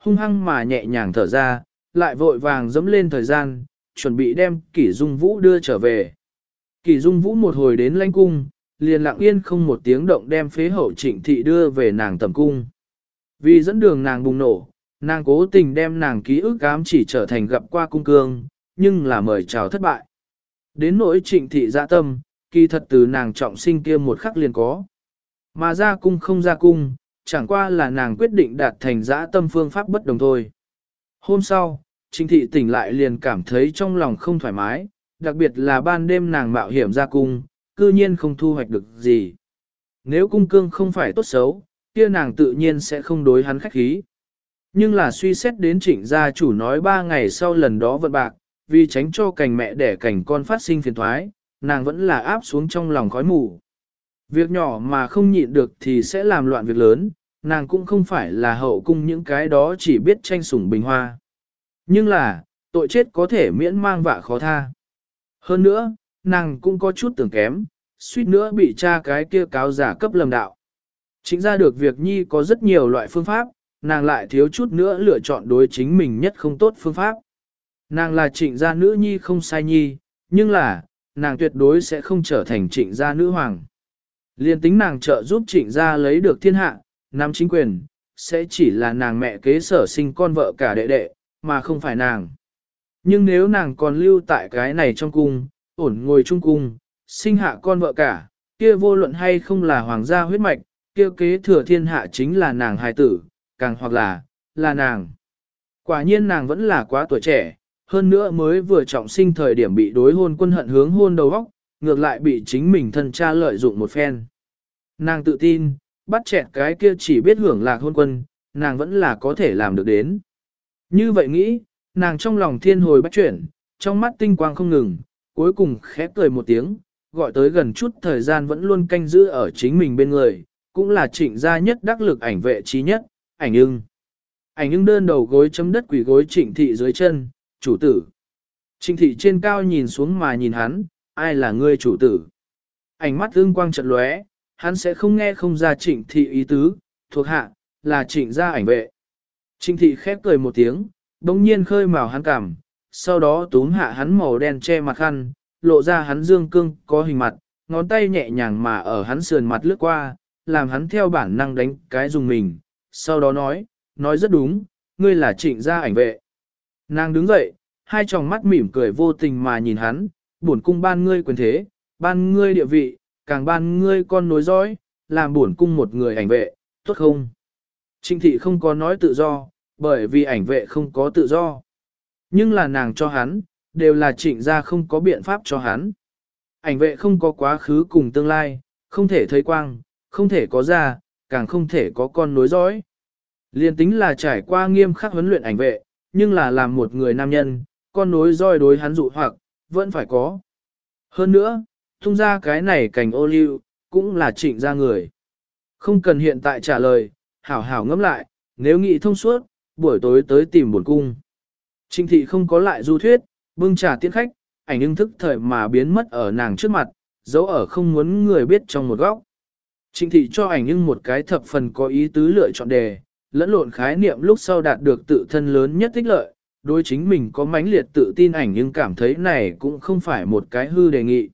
hung hăng mà nhẹ nhàng thở ra, lại vội vàng dẫm lên thời gian, chuẩn bị đem Kỷ Dung Vũ đưa trở về. Kỷ Dung Vũ một hồi đến lãnh cung, liền lặng yên không một tiếng động đem phế hậu Trịnh Thị đưa về nàng tầm cung. Vì dẫn đường nàng bùng nổ, nàng cố tình đem nàng ký ức ám chỉ trở thành gặp qua cung cương, nhưng là mời chào thất bại. Đến nỗi Trịnh Thị dạ tâm, kỳ thật từ nàng trọng sinh kia một khắc liền có. Mà ra cung không ra cung, chẳng qua là nàng quyết định đạt thành dã tâm phương pháp bất đồng thôi. Hôm sau, Trịnh Thị tỉnh lại liền cảm thấy trong lòng không thoải mái, đặc biệt là ban đêm nàng mạo hiểm ra cung, cư nhiên không thu hoạch được gì. Nếu cung cương không phải tốt xấu, kia nàng tự nhiên sẽ không đối hắn khách khí. Nhưng là suy xét đến Trịnh gia chủ nói 3 ngày sau lần đó vận bạc, vì tránh cho cành mẹ đẻ cành con phát sinh phiền thoái, nàng vẫn là áp xuống trong lòng khói mù. Việc nhỏ mà không nhịn được thì sẽ làm loạn việc lớn, nàng cũng không phải là hậu cung những cái đó chỉ biết tranh sủng bình hoa. Nhưng là, tội chết có thể miễn mang vạ khó tha. Hơn nữa, nàng cũng có chút tưởng kém, suýt nữa bị cha cái kia cáo giả cấp lầm đạo. Chính ra được việc nhi có rất nhiều loại phương pháp, nàng lại thiếu chút nữa lựa chọn đối chính mình nhất không tốt phương pháp. Nàng là trịnh gia nữ nhi không sai nhi, nhưng là, nàng tuyệt đối sẽ không trở thành trịnh gia nữ hoàng. Liên tính nàng trợ giúp trịnh gia lấy được thiên hạ, nắm chính quyền, sẽ chỉ là nàng mẹ kế sở sinh con vợ cả đệ đệ, mà không phải nàng. Nhưng nếu nàng còn lưu tại cái này trong cung, ổn ngồi trung cung, sinh hạ con vợ cả, kia vô luận hay không là hoàng gia huyết mạch, kia kế thừa thiên hạ chính là nàng hài tử, càng hoặc là nàng. Quả nhiên nàng vẫn là quá tuổi trẻ, hơn nữa mới vừa trọng sinh thời điểm bị đối hôn quân hận hướng hôn đầu óc, ngược lại bị chính mình thân cha lợi dụng một phen. Nàng tự tin, bắt chẹt cái kia chỉ biết hưởng lạc hôn quân, nàng vẫn là có thể làm được đến. Như vậy nghĩ, nàng trong lòng thiên hồi bách chuyển, trong mắt tinh quang không ngừng, cuối cùng khẽ cười một tiếng, gọi tới gần chút thời gian vẫn luôn canh giữ ở chính mình bên người, cũng là trịnh gia nhất đắc lực ảnh vệ trí nhất, ảnh ưng. Ảnh ưng đơn đầu gối chấm đất quỷ gối Trịnh Thị dưới chân, chủ tử. Trịnh Thị trên cao nhìn xuống mà nhìn hắn, ai là ngươi chủ tử? Ánh mắt ưng quang chợt lóe, hắn sẽ không nghe không ra Trịnh Thị ý tứ, thuộc hạ, là Trịnh gia ảnh vệ. Trịnh Thị khép cười một tiếng, bỗng nhiên khơi mào hắn cảm, sau đó túm hạ hắn màu đen che mặt khăn, lộ ra hắn dương cương có hình mặt, ngón tay nhẹ nhàng mà ở hắn sườn mặt lướt qua, làm hắn theo bản năng đánh cái dùng mình, sau đó nói rất đúng, ngươi là Trịnh gia ảnh vệ. Nàng đứng dậy, hai tròng mắt mỉm cười vô tình mà nhìn hắn, bổn cung ban ngươi quyền thế, ban ngươi địa vị, càng ban ngươi con nối dõi, làm bổn cung một người ảnh vệ, tốt không? Trịnh Thị không có nói tự do, bởi vì ảnh vệ không có tự do. Nhưng là nàng cho hắn, đều là Trịnh gia không có biện pháp cho hắn. Ảnh vệ không có quá khứ cùng tương lai, không thể thấy quang, không thể có ra, càng không thể có con nối dõi. Liên tính là trải qua nghiêm khắc huấn luyện ảnh vệ, nhưng là làm một người nam nhân, con nối dõi đối hắn dụ hoặc, vẫn phải có. Hơn nữa, tung ra cái này cảnh ô liu, cũng là Trịnh gia người. Không cần hiện tại trả lời, hảo hảo ngẫm lại, nếu nghĩ thông suốt, buổi tối tới tìm bổn cung. Trịnh Thị không có lại du thuyết, bưng trà tiễn khách, ảnh ưng thức thời mà biến mất ở nàng trước mặt, giấu ở không muốn người biết trong một góc. Trịnh Thị cho ảnh ưng một cái thập phần có ý tứ lựa chọn đề, lẫn lộn khái niệm lúc sau đạt được tự thân lớn nhất tích lợi, đối chính mình có mãnh liệt tự tin ảnh nhưng cảm thấy này cũng không phải một cái hư đề nghị.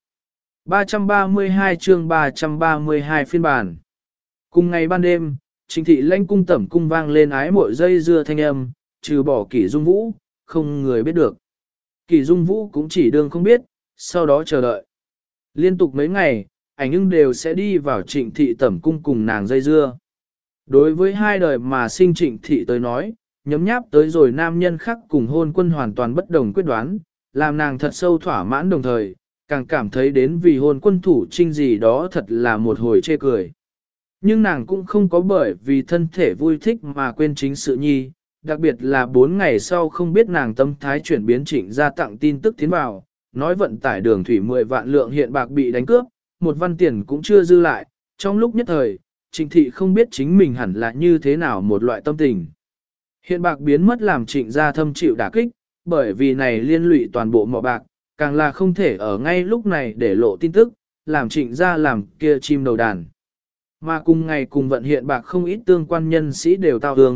332 chương 332 phiên bản. Cùng ngày ban đêm, Trịnh Thị lãnh cung tẩm cung vang lên ái mội dây dưa thanh âm, trừ bỏ Kỷ Dung Vũ, không người biết được. Kỷ Dung Vũ cũng chỉ đương không biết, sau đó chờ đợi. Liên tục mấy ngày, ảnh nhưng đều sẽ đi vào Trịnh Thị tẩm cung cùng nàng dây dưa. Đối với hai đời mà sinh Trịnh Thị tới nói, nhấm nháp tới rồi nam nhân khác cùng hôn quân hoàn toàn bất đồng quyết đoán, làm nàng thật sâu thỏa mãn đồng thời, càng cảm thấy đến vì hôn quân thủ trinh gì đó thật là một hồi chê cười. Nhưng nàng cũng không có bởi vì thân thể vui thích mà quên chính sự nhi, đặc biệt là 4 ngày sau không biết nàng tâm thái chuyển biến Trịnh ra tặng tin tức tiến vào, nói vận tải đường thủy 10 vạn lượng hiện bạc bị đánh cướp, một văn tiền cũng chưa dư lại, trong lúc nhất thời, Trịnh Thị không biết chính mình hẳn là như thế nào một loại tâm tình. Hiện bạc biến mất làm Trịnh gia thâm chịu đả kích, bởi vì này liên lụy toàn bộ mỏ bạc, càng là không thể ở ngay lúc này để lộ tin tức, làm Trịnh gia làm kia chim đầu đàn. Mà cùng ngày cùng vận hiện bạc không ít tương quan nhân sĩ đều tao hương,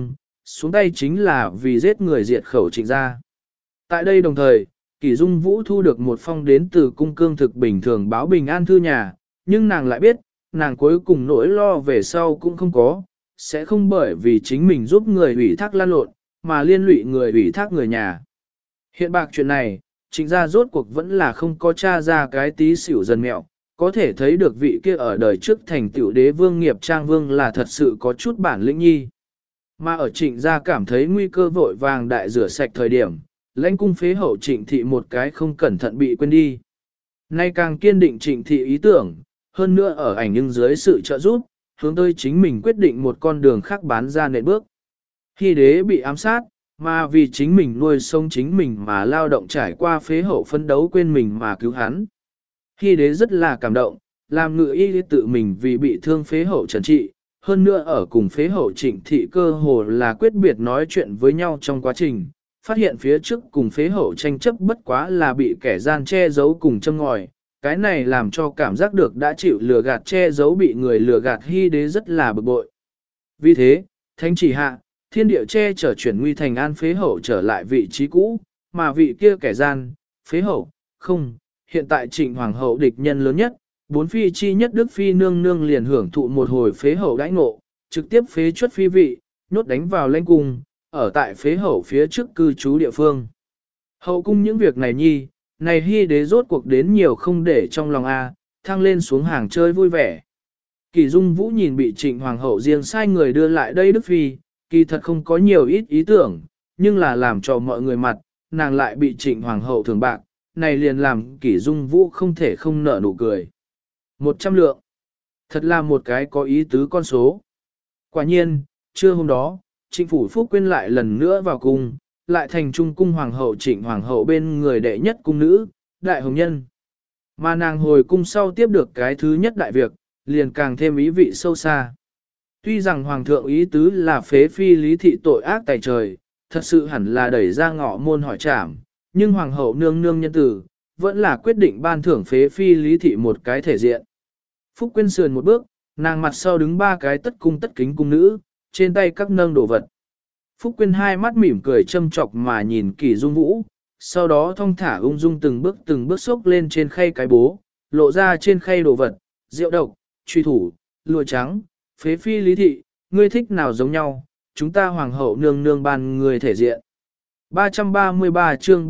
xuống tay chính là vì giết người diệt khẩu Trịnh gia. Tại đây đồng thời, Kỷ Dung Vũ thu được một phong đến từ cung cương thực bình thường báo bình an thư nhà, nhưng nàng lại biết, nàng cuối cùng nỗi lo về sau cũng không có, sẽ không bởi vì chính mình giúp người ủy thác lan lộn, mà liên lụy người ủy thác người nhà. Hiện bạc chuyện này, Trịnh gia rốt cuộc vẫn là không có tra ra cái tí xỉu dần mẹo, có thể thấy được vị kia ở đời trước thành tựu đế vương nghiệp trang vương là thật sự có chút bản lĩnh nhi. Mà ở Trịnh gia cảm thấy nguy cơ vội vàng đại rửa sạch thời điểm, lãnh cung phế hậu Trịnh thị một cái không cẩn thận bị quên đi. Nay càng kiên định Trịnh thị ý tưởng, hơn nữa ở ảnh nhưng dưới sự trợ giúp, hướng tới chính mình quyết định một con đường khác bán ra nền bước. Khi đế bị ám sát, mà vì chính mình nuôi sống chính mình mà lao động trải qua phế hậu phấn đấu quên mình mà cứu hắn. Khi đế rất là cảm động, làm ngự y tự mình vì bị thương phế hậu trần trị, hơn nữa ở cùng phế hậu Trịnh thị cơ hồ là quyết biệt nói chuyện với nhau trong quá trình, phát hiện phía trước cùng phế hậu tranh chấp bất quá là bị kẻ gian che giấu cùng châm ngòi, cái này làm cho cảm giác được đã chịu lừa gạt che giấu bị người lừa gạt Hy đế rất là bực bội. Vì thế, thánh chỉ hạ, thiên địa che chở chuyển nguy thành an phế hậu trở lại vị trí cũ, mà vị kia kẻ gian, phế hậu, không, hiện tại Trịnh hoàng hậu địch nhân lớn nhất, bốn phi chi nhất Đức Phi nương nương liền hưởng thụ một hồi phế hậu đãi ngộ, trực tiếp phế chuất phi vị, nhốt đánh vào lãnh cung, ở tại phế hậu phía trước cư trú địa phương. Hậu cung những việc này nhi, này Hy đế rốt cuộc đến nhiều không để trong lòng A, thăng lên xuống hàng chơi vui vẻ. Kỳ Dung Vũ nhìn bị Trịnh hoàng hậu riêng sai người đưa lại đây Đức Phi, kỳ thật không có nhiều ít ý tưởng, nhưng là làm cho mọi người mặt, nàng lại bị Trịnh hoàng hậu thường bạc, này liền làm Kỷ Dung Vũ không thể không nở nụ cười. 100 lượng. Thật là một cái có ý tứ con số. Quả nhiên, trưa hôm đó, Trịnh phủ Phúc Quyên lại lần nữa vào cung, lại thành trung cung hoàng hậu Trịnh hoàng hậu bên người đệ nhất cung nữ, đại hồng nhân. Mà nàng hồi cung sau tiếp được cái thứ nhất đại việc, liền càng thêm ý vị sâu xa. Tuy rằng hoàng thượng ý tứ là phế phi lý thị tội ác tài trời, thật sự hẳn là đẩy ra ngõ môn hỏi trảm, nhưng hoàng hậu nương nương nhân tử, vẫn là quyết định ban thưởng phế phi lý thị một cái thể diện. Phúc Quyên sườn một bước, nàng mặt sau đứng ba cái tất cung tất kính cung nữ, trên tay các nâng đồ vật. Phúc Quyên hai mắt mỉm cười châm chọc mà nhìn Kỷ Dung Vũ, sau đó thong thả ung dung từng bước xốc lên trên khay cái bố, lộ ra trên khay đồ vật, rượu độc, truy thủ, lụa trắng, phế phi lý thị, ngươi thích nào giống nhau, chúng ta hoàng hậu nương nương ban người thể diện. 333 chương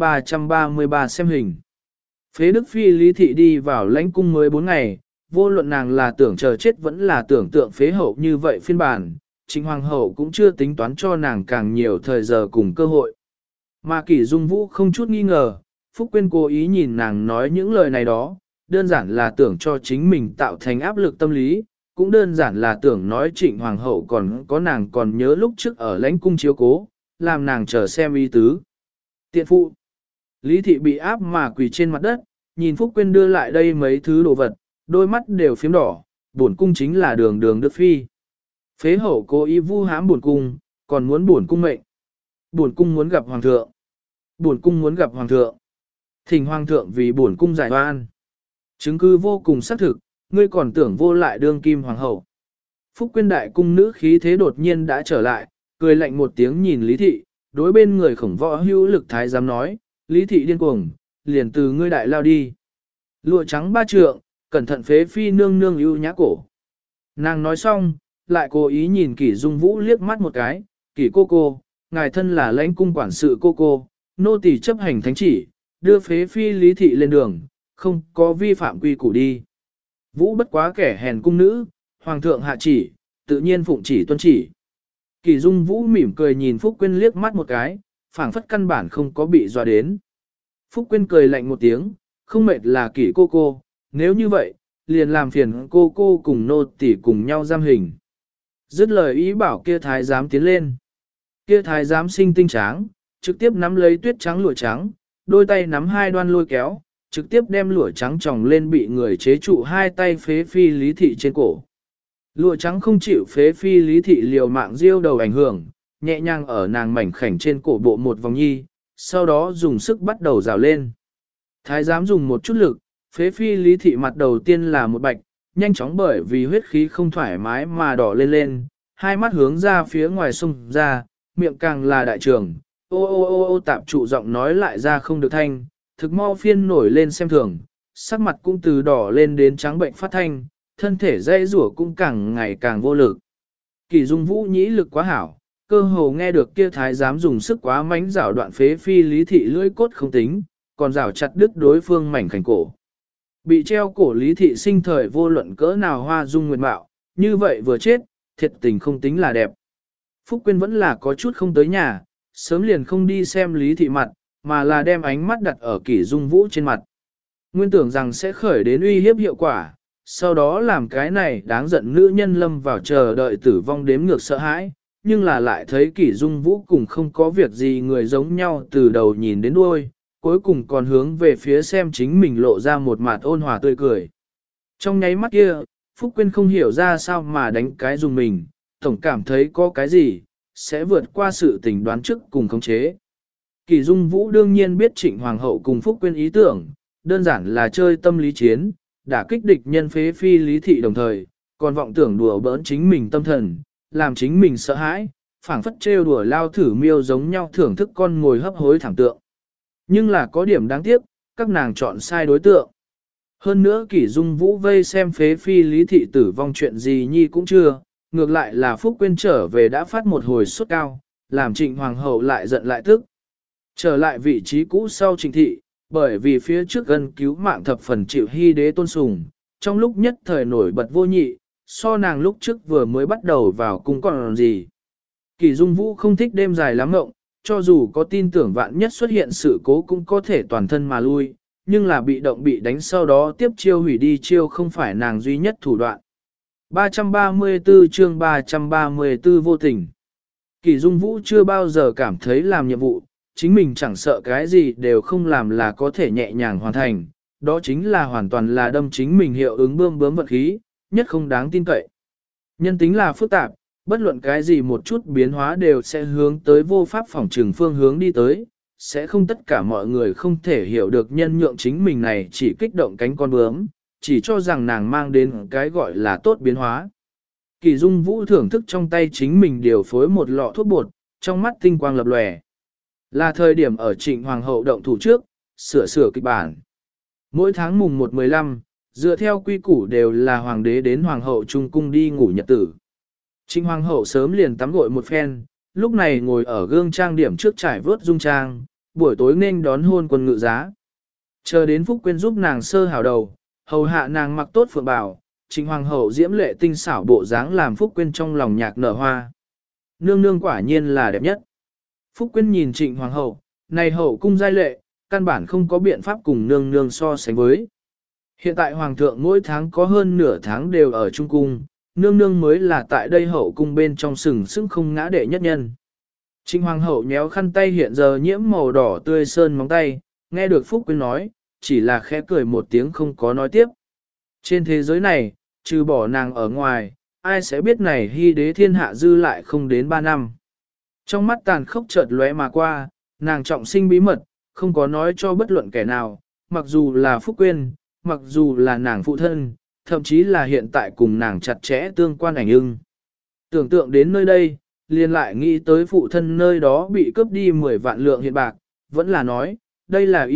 333 xem hình. Phế đức phi lý thị đi vào lãnh cung mới 4 ngày, vô luận nàng là tưởng chờ chết vẫn là tưởng tượng phế hậu như vậy phiên bản, Trịnh hoàng hậu cũng chưa tính toán cho nàng càng nhiều thời giờ cùng cơ hội. Mà Kỷ Dung Vũ không chút nghi ngờ, Phúc Quyên cố ý nhìn nàng nói những lời này đó, đơn giản là tưởng cho chính mình tạo thành áp lực tâm lý, cũng đơn giản là tưởng nói Trịnh hoàng hậu còn có nàng còn nhớ lúc trước ở lãnh cung chiếu cố, làm nàng chờ xem ý tứ. Tiện phụ. Lý thị bị áp mà quỳ trên mặt đất, nhìn Phúc Quyên đưa lại đây mấy thứ đồ vật, đôi mắt đều phím đỏ, bổn cung chính là đường đường Đức Phi. Phế hậu cố ý vu hãm bổn cung, còn muốn bổn cung mệnh. Bổn cung muốn gặp hoàng thượng. Bổn cung muốn gặp hoàng thượng. Thỉnh hoàng thượng vì bổn cung giải oan. Chứng cứ vô cùng xác thực, ngươi còn tưởng vô lại đương kim hoàng hậu. Phúc Quyên đại cung nữ khí thế đột nhiên đã trở lại, cười lạnh một tiếng nhìn Lý thị, đối bên người khổng võ hữu lực thái giám nói, Lý thị điên cuồng, liền từ ngươi đại lao đi. Lụa trắng 3 trượng, cẩn thận phế phi nương nương ưu nhã cổ. Nàng nói xong, lại cố ý nhìn Kỷ Dung Vũ liếc mắt một cái, Kỷ cô, ngài thân là lãnh cung quản sự cô, nô tỳ chấp hành thánh chỉ, đưa phế phi lý thị lên đường, không có vi phạm quy củ đi. Vũ bất quá kẻ hèn cung nữ, hoàng thượng hạ chỉ, tự nhiên phụng chỉ tuân chỉ. Kỷ Dung Vũ mỉm cười nhìn Phúc Quyên liếc mắt một cái, phảng phất căn bản không có bị dọa đến. Phúc Quyên cười lạnh một tiếng, không mệt là Kỷ cô, nếu như vậy, liền làm phiền cô cùng nô tỳ cùng nhau giam hình. Dứt lời ý bảo kia thái giám tiến lên. Kia thái giám sinh tinh tráng, trực tiếp nắm lấy tuyết trắng lụa trắng, đôi tay nắm hai đoan lôi kéo, trực tiếp đem lụa trắng tròng lên bị người chế trụ hai tay phế phi lý thị trên cổ. Lụa trắng không chịu phế phi lý thị liều mạng diêu đầu ảnh hưởng, nhẹ nhàng ở nàng mảnh khảnh trên cổ bộ một vòng nhi, sau đó dùng sức bắt đầu rào lên. Thái giám dùng một chút lực, phế phi lý thị mặt đầu tiên là một bạch, nhanh chóng bởi vì huyết khí không thoải mái mà đỏ lên, hai mắt hướng ra phía ngoài sông ra, miệng càng là đại trường, ô ô ô ô tạm trụ giọng nói lại ra không được thanh, thực mau phiên nổi lên xem thường, sắc mặt cũng từ đỏ lên đến trắng bệnh phát thanh, thân thể dây rủa cũng càng ngày càng vô lực. Kỳ Dung Vũ nhĩ lực quá hảo, cơ hồ nghe được kia thái dám dùng sức quá mánh rảo đoạn phế phi lý thị lưỡi cốt không tính, còn rảo chặt đứt đối phương mảnh khảnh cổ. Bị treo cổ lý thị sinh thời vô luận cỡ nào hoa dung nguyệt mạo, như vậy vừa chết, thiệt tình không tính là đẹp. Phúc Quyên vẫn là có chút không tới nhà, sớm liền không đi xem lý thị mặt, mà là đem ánh mắt đặt ở Kỷ Dung Vũ trên mặt. Nguyên tưởng rằng sẽ khởi đến uy hiếp hiệu quả, sau đó làm cái này đáng giận nữ nhân lâm vào chờ đợi tử vong đếm ngược sợ hãi, nhưng là lại thấy Kỷ Dung Vũ cùng không có việc gì người giống nhau từ đầu nhìn đến đuôi, cuối cùng còn hướng về phía xem chính mình lộ ra một mặt ôn hòa tươi cười. Trong nháy mắt kia, Phúc Quyên không hiểu ra sao mà đánh cái dùng mình, tổng cảm thấy có cái gì, sẽ vượt qua sự tình đoán trước cùng khống chế. Kỷ Dung Vũ đương nhiên biết Trịnh Hoàng hậu cùng Phúc Quyên ý tưởng, đơn giản là chơi tâm lý chiến, đả kích địch nhân phế phi lý thị đồng thời, còn vọng tưởng đùa bỡn chính mình tâm thần, làm chính mình sợ hãi, phảng phất trêu đùa lao thử miêu giống nhau thưởng thức con ngồi hấp hối thẳng tượng. Nhưng là có điểm đáng tiếc, các nàng chọn sai đối tượng. Hơn nữa Kỷ Dung Vũ vây xem phế phi lý thị tử vong chuyện gì nhi cũng chưa, ngược lại là Phúc Quyên trở về đã phát một hồi sốt cao, làm Trịnh Hoàng hậu lại giận lại tức. Trở lại vị trí cũ sau Trịnh thị, bởi vì phía trước gần cứu mạng thập phần chịu hy đế tôn sùng, trong lúc nhất thời nổi bật vô nhị, so nàng lúc trước vừa mới bắt đầu vào cung còn gì. Kỷ Dung Vũ không thích đêm dài lắm ngộng, cho dù có tin tưởng vạn nhất xuất hiện sự cố cũng có thể toàn thân mà lui, nhưng là bị động bị đánh sau đó tiếp chiêu hủy đi chiêu không phải nàng duy nhất thủ đoạn. 334 chương 334 vô tình. Kỷ Dung Vũ chưa bao giờ cảm thấy làm nhiệm vụ, chính mình chẳng sợ cái gì đều không làm là có thể nhẹ nhàng hoàn thành, đó chính là hoàn toàn là đâm chính mình hiệu ứng bươm bướm vật khí, nhất không đáng tin cậy. Nhân tính là phức tạp, bất luận cái gì một chút biến hóa đều sẽ hướng tới vô pháp phỏng trừng phương hướng đi tới, sẽ không tất cả mọi người không thể hiểu được nhân nhượng chính mình này chỉ kích động cánh con bướm, chỉ cho rằng nàng mang đến cái gọi là tốt biến hóa. Kỳ Dung Vũ thưởng thức trong tay chính mình điều phối một lọ thuốc bột, trong mắt tinh quang lập lòe. Là thời điểm ở Trịnh Hoàng hậu động thủ trước, sửa kịch bản. Mỗi tháng mùng 1-15, dựa theo quy củ đều là hoàng đế đến hoàng hậu trung cung đi ngủ nhật tử. Trịnh Hoàng hậu sớm liền tắm gội một phen, lúc này ngồi ở gương trang điểm trước trải vớt dung trang, buổi tối nên đón hôn quân ngự giá. Chờ đến Phúc Quyên giúp nàng sơ hảo đầu, hầu hạ nàng mặc tốt phượng bào, Trịnh Hoàng hậu diễm lệ tinh xảo bộ dáng làm Phúc Quyên trong lòng nhạc nở hoa. Nương nương quả nhiên là đẹp nhất. Phúc Quyên nhìn Trịnh Hoàng hậu, này hậu cung giai lệ, căn bản không có biện pháp cùng nương nương so sánh với. Hiện tại Hoàng thượng mỗi tháng có hơn nửa tháng đều ở Trung Cung, nương nương mới là tại đây hậu cung bên trong sừng sững không ngã đệ nhất nhân. Trịnh Hoàng hậu nhéo khăn tay hiện giờ nhiễm màu đỏ tươi sơn móng tay, nghe được Phúc Quyên nói, chỉ là khẽ cười một tiếng không có nói tiếp. Trên thế giới này, trừ bỏ nàng ở ngoài, ai sẽ biết này hy đế thiên hạ dư lại không đến 3 năm. Trong mắt tàn khốc chợt lóe mà qua, nàng trọng sinh bí mật, không có nói cho bất luận kẻ nào, mặc dù là Phúc Quyên, mặc dù là nàng phụ thân, thậm chí là hiện tại cùng nàng chặt chẽ tương quan ảnh ưng. Tưởng tượng đến nơi đây, liền lại nghĩ tới phụ thân nơi đó bị cướp đi 10 vạn lượng hiện bạc, vẫn là nói, đây là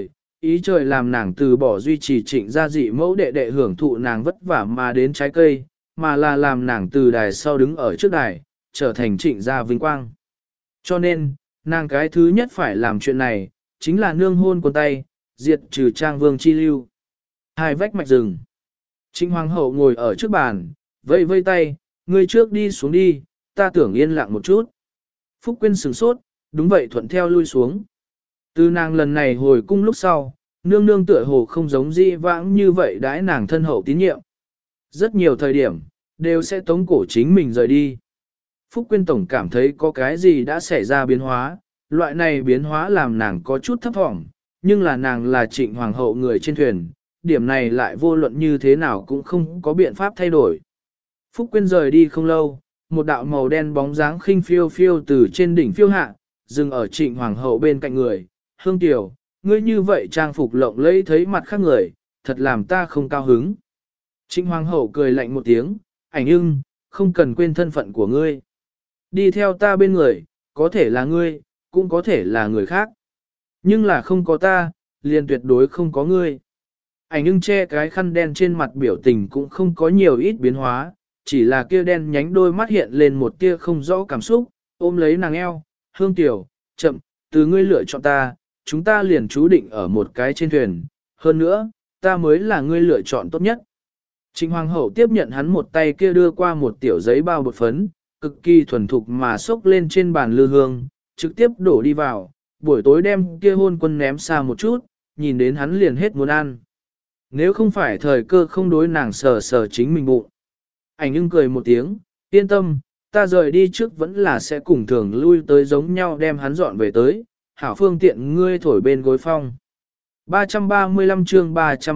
ý trời làm nàng từ bỏ duy trì Trịnh gia dị mẫu đệ đệ hưởng thụ nàng vất vả mà đến trái cây, mà là làm nàng từ đài sau đứng ở trước đài, trở thành Trịnh gia vinh quang. Cho nên, nàng cái thứ nhất phải làm chuyện này, chính là nương hôn con tay, diệt trừ trang vương chi lưu. Hai vách mạch rừng. Trịnh Hoàng hậu ngồi ở trước bàn, vây vây tay, ngươi trước đi xuống đi, ta tưởng yên lặng một chút. Phúc Quyên sửng sốt, đúng vậy thuận theo lui xuống. Từ nàng lần này hồi cung lúc sau, nương nương tựa hồ không giống dĩ vãng như vậy đãi nàng thân hậu tín nhiệm. Rất nhiều thời điểm, đều sẽ tống cổ chính mình rời đi. Phúc Quyên tổng cảm thấy có cái gì đã xảy ra biến hóa, loại này biến hóa làm nàng có chút thấp thỏm, nhưng là nàng là Trịnh Hoàng hậu người trên thuyền, điểm này lại vô luận như thế nào cũng không có biện pháp thay đổi. Phúc Quyên rời đi không lâu, một đạo màu đen bóng dáng khinh phiêu phiêu từ trên đỉnh phiêu hạ, dừng ở Trịnh Hoàng hậu bên cạnh người. Hương Tiểu, ngươi như vậy trang phục lộng lẫy thấy mặt khác người, thật làm ta không cao hứng. Trịnh Hoàng hậu cười lạnh một tiếng, ảnh ưng, không cần quên thân phận của ngươi. Đi theo ta bên người, có thể là ngươi, cũng có thể là người khác. Nhưng là không có ta, liền tuyệt đối không có ngươi. Ảnh ưng che cái khăn đen trên mặt biểu tình cũng không có nhiều ít biến hóa, chỉ là kia đen nhánh đôi mắt hiện lên một tia không rõ cảm xúc, ôm lấy nàng eo, Hương Tiểu, chậm, từ ngươi lựa chọn ta, chúng ta liền chú định ở một cái trên thuyền, hơn nữa, ta mới là ngươi lựa chọn tốt nhất. Trịnh Hoàng hậu tiếp nhận hắn một tay kia đưa qua một tiểu giấy bao bột phấn, cực kỳ thuần thục mà xốc lên trên bàn lư hương, trực tiếp đổ đi vào, buổi tối đem kia hôn quân ném xa một chút, nhìn đến hắn liền hết muốn ăn. Nếu không phải thời cơ không đối nàng sờ sờ chính mình bụng. Ảnh ưng cười một tiếng, yên tâm, ta rời đi trước vẫn là sẽ cùng thường lui tới giống nhau đem hắn dọn về tới, hảo phương tiện ngươi thổi bên gối phong. 335 chương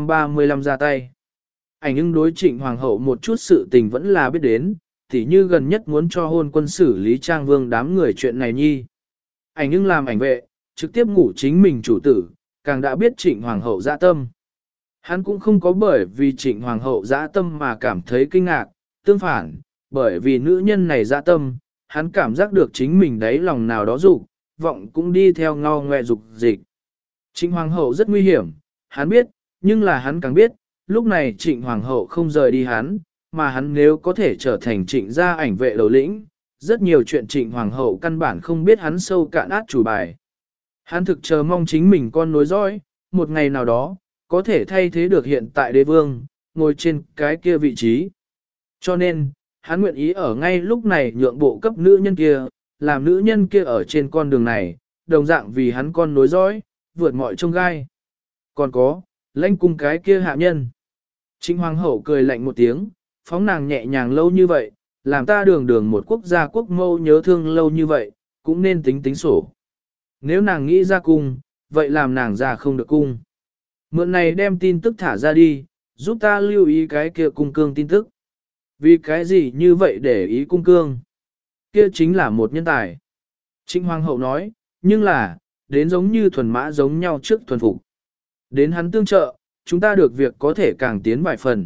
335 ra tay. Ảnh ưng đối Trịnh Hoàng hậu một chút sự tình vẫn là biết đến, thì như gần nhất muốn cho hôn quân xử lý Trang Vương đám người chuyện này nhi. Ảnh ưng làm ảnh vệ, trực tiếp ngủ chính mình chủ tử, càng đã biết Trịnh Hoàng hậu dạ tâm. Hắn cũng không có bởi vì Trịnh Hoàng hậu dạ tâm mà cảm thấy kinh ngạc, tương phản, bởi vì nữ nhân này dạ tâm, hắn cảm giác được chính mình đáy lòng nào đó dục vọng cũng đi theo ngao ngoe dục dịch. Trịnh Hoàng hậu rất nguy hiểm, hắn biết, nhưng là hắn càng biết, lúc này Trịnh Hoàng hậu không rời đi hắn, mà hắn nếu có thể trở thành Trịnh gia ảnh vệ đầu lĩnh, rất nhiều chuyện Trịnh Hoàng hậu căn bản không biết hắn sâu cạn át chủ bài. Hắn thực chờ mong chính mình con nối dõi, một ngày nào đó, có thể thay thế được hiện tại đế vương, ngồi trên cái kia vị trí. Cho nên, hắn nguyện ý ở ngay lúc này nhượng bộ cấp nữ nhân kia, làm nữ nhân kia ở trên con đường này, đồng dạng vì hắn con nối dõi, vượt mọi chông gai. Còn có, lãnh cung cái kia hạ nhân. Trịnh Hoàng hậu cười lạnh một tiếng, phóng nàng nhẹ nhàng lâu như vậy, làm ta đường đường một quốc gia quốc mâu nhớ thương lâu như vậy, cũng nên tính tính sổ. Nếu nàng nghĩ ra cung, vậy làm nàng ra không được cung. Mượn này đem tin tức thả ra đi, giúp ta lưu ý cái kia cung cương tin tức. Vì cái gì như vậy để ý cung cương? Kia chính là một nhân tài. Trịnh Hoàng hậu nói, nhưng là, đến giống như thuần mã giống nhau trước thuần phục. Đến hắn tương trợ, chúng ta được việc có thể càng tiến vài phần.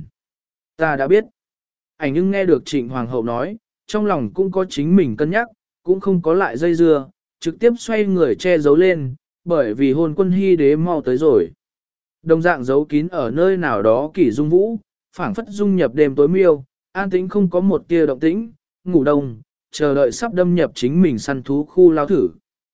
Ta đã biết. Ảnh nhưng nghe được Trịnh Hoàng hậu nói, trong lòng cũng có chính mình cân nhắc, cũng không có lại dây dưa, trực tiếp xoay người che giấu lên, bởi vì hôn quân hy đế mau tới rồi. Đồng dạng giấu kín ở nơi nào đó kỷ dung vũ, phảng phất dung nhập đêm tối miêu, an tĩnh không có một tia động tĩnh, ngủ đông, chờ đợi sắp đâm nhập chính mình săn thú khu lao thử.